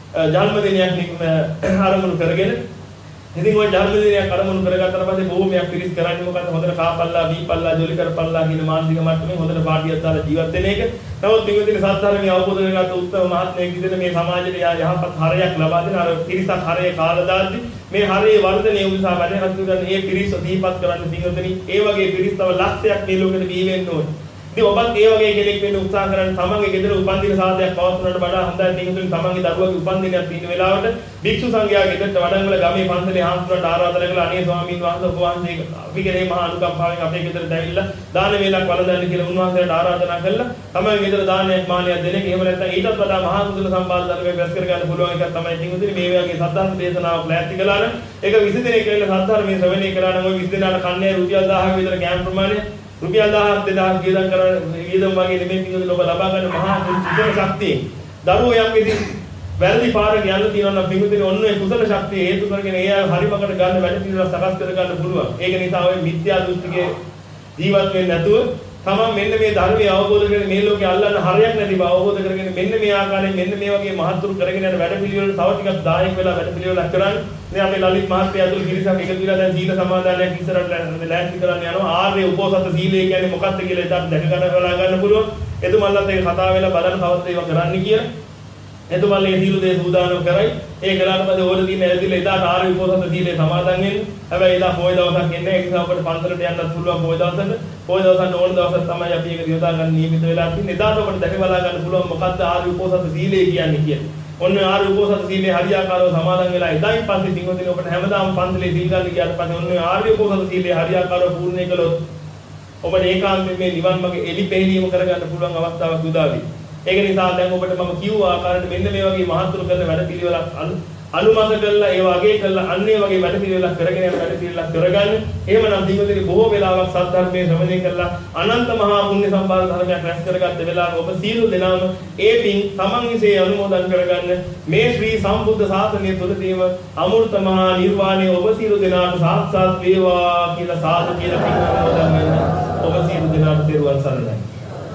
ජන්මදිනයක් ආරම්භ කරගෙන ඉතින් ওই ජන්මදිනයක් ආරම්භ කරගත්තාට පස්සේ බොහෝමයක් පිරිස් කරන්නේ මොකද හොඳට කාපල්ලා බීපල්ලා ජොලි කරපල්ලා කියන මානසික මට්ටමේ හොඳට පාටියක් දාලා ජීවත් වෙන එක. නමුත් පින්වත්නි සද්ධර්මයේ අවබෝධ කරගත්ත උත්තම මහත්මයෙක් විදිහට මේ සමාජයට යහපත් හරයක් ලබා දෙන අර පිරිසක් හරයේ කාලා දාද්දි මේ හරයේ වර්ධනය උදෙසා වැඩ කටයුතු කරන මේ පිරිස දීපත් කරන්න පින්වත්නි ඒ වගේ පිරිස් තව ලක්ෂයක් මේ ලෝකෙට බිහි වෙන්න ඕනේ. ඉතින් ඔබත් ඒ වගේ කෙනෙක් වෙන්න උත්සාහ කරන්න තමන්ගේ ගෙදර උපන්දින සාදයක් පවත්වන්නට වඩා හොඳයි පින්වත්නි තමන්ගේ දරුවගේ උපන්දිනයක් තියෙන වෙලාවට භික්ෂු සංඝයා ගෙදරට වඩංගල ගමේ පන්සලේ හාමුදුරන්ට ආරාධනා කළා අනේ ස්වාමීන් වහන්සේ ඔබ වහන්සේ අපි කෙරේ මහා අනුකම්පාවෙන් අපේ ගෙදරට ඇවිල්ලා දාන වේලක් වළඳන්න කියලා උන්වහන්සේට ආරාධනා කළා. තමන්ගේ ගෙදර දානයක් මානයක් දෙන එක එහෙම නැත්නම් ඊටත් වඩා මහා කුසල සම්පාද ධර්මයක් රැස් කර ගන්න පුළුවන් එකක් තමයි පින්වත්නි මේ වගේ සද්ධර්ම දේශනාවක් ලෑස්ති කළා නම් ඒක විසි දිනක කියලා සද්ධර්මයේ ශ්‍රවණය කළා නම් ওই විසි දිනාට කන්නේ රුපියල් දහයක් විතර ගෑම් ප්‍රමාණය රුපියල් දහයක් දෙදහක් ගියදම් කරන වියදම් වගේ නෙමෙයි පින්වත්නි ඔබ ලබා ගන්න මහා කුසල ශක්තිය. දරුවෝ යම් කිසි වැරදි පාරක යන්න තියෙනවා නම් පින්වත්නි ඔන්න ඒ කුසල ශක්තිය හේතු කරගෙන ඒ අය හරිමකට ගන්න වැඩ පිළිවෙල සකස් කර ගන්න පුළුවන්. ඒක නිසා ඔය මිත්‍යා දෘෂ්ටිකේ ජීවත් වෙන්නේ නැතුව තමන් මෙන්න මේ ධර්මය අවබෝධ කරගෙන මේ ලෝකේ අල්ලන්න හරියක් නැති බව අවබෝධ කරගෙන මෙන්න මේ ආකාරයෙන් මෙන්න මේ වගේ මහත්තුරු කරගෙන යන වැඩ පිළිවෙල තව ටිකක් දායක වෙලා වැඩ පිළිවෙලක් කරන්න. මේ අපේ ලලිත් මහත්මයා ඇතුළු පිරිසක් එකතු වෙලා දැන් සීල සමාදානයක් ඉස්සරහට ලෑස්ති කරන්න යනවා. ආර්ය උපෝසත සීලය කියන්නේ මොකක්ද කියලා එදාට දැක ගන්න බලා ගන්න පුළුවන්. එතුමන්ලත් ඒක කතා වෙලා බලන්න තවත් ඒවා කරන්න කියලා. එතුමන්ලා මේ සීල දේ සූදානම් කරයි. ඒ කළාට පස්සේ ඕන දින ඇවිල්ලා එදාට ආර්ය උපෝසත සීලේ සමාදන් වෙන්න. හැබැයි එදා පොය දවසක් එන්නේ. ඒ නිසා ඔබට පන්සලට යන්නත් පුළුවන් පොය දවසට. පොය දවසට ඕන දවසක් තමයි අපි ඒක යොදා ගන්න නියමිත වෙලා තියෙන්නේ. එදාට ඔබට දැක බලා ගන්න පුළුවන් මොකක්ද ආර්ය උපෝසත සීලය කියන්නේ කියලා. ඔන්න ආර්ය උපෝසත සීලේ හරියාකාරව සමාදන් වෙලා එදායින් පස්සේ පින්වත්නි ඔබට හැමදාම පන්සලේ සීල් ගන්න ගියාට පස්සේ ඔන්න ආර්ය උපෝසත සීලේ හරියාකාරව පූර්ණේ කළොත් ඔබට ඒකාන්තයෙන් මේ නිවන් මාර්ගයේ එලිපෙහෙලියම කරගන්න පුළුවන් අවස්ථාවක් උදා වෙයි. ඒක නිසා දැන් ඔබට මම කිව්ව ආකාරයට මෙන්න මේ වගේ මහත්තුරු කරන වැඩ පිළිවෙලක් අනුමත කරලා ඒ වගේ කරලා අන්නේ වගේ වැඩ පිළිවෙලක් කරගෙන යන වැඩ පිළිවෙලක් කරගන්න. එහෙමනම් දීගොතේ බොහෝ වෙලාවක් සත්‍ධර්මයේ ශ්‍රවණය කරලා අනන්ත මහා පුණ්‍ය සම්පාද ධර්මයක් රැස් කරගත්ත වෙලාවක ඔබ සීල දෙනාම ඒ පින් තමන් විසේ අනුමෝදන් කරගන්න. මේ ශ්‍රී සම්බුද්ධ ශාසනය තුළදීම අමෘත මහා නිර්වාණය ඔබ සීල දෙනාට සාක්ෂාත් වේවා කියලා සාදු කියලා පින් අනුමෝදන් වෙන්න. ඔබ සීල දෙනාට තෙරුවන් සරණයි.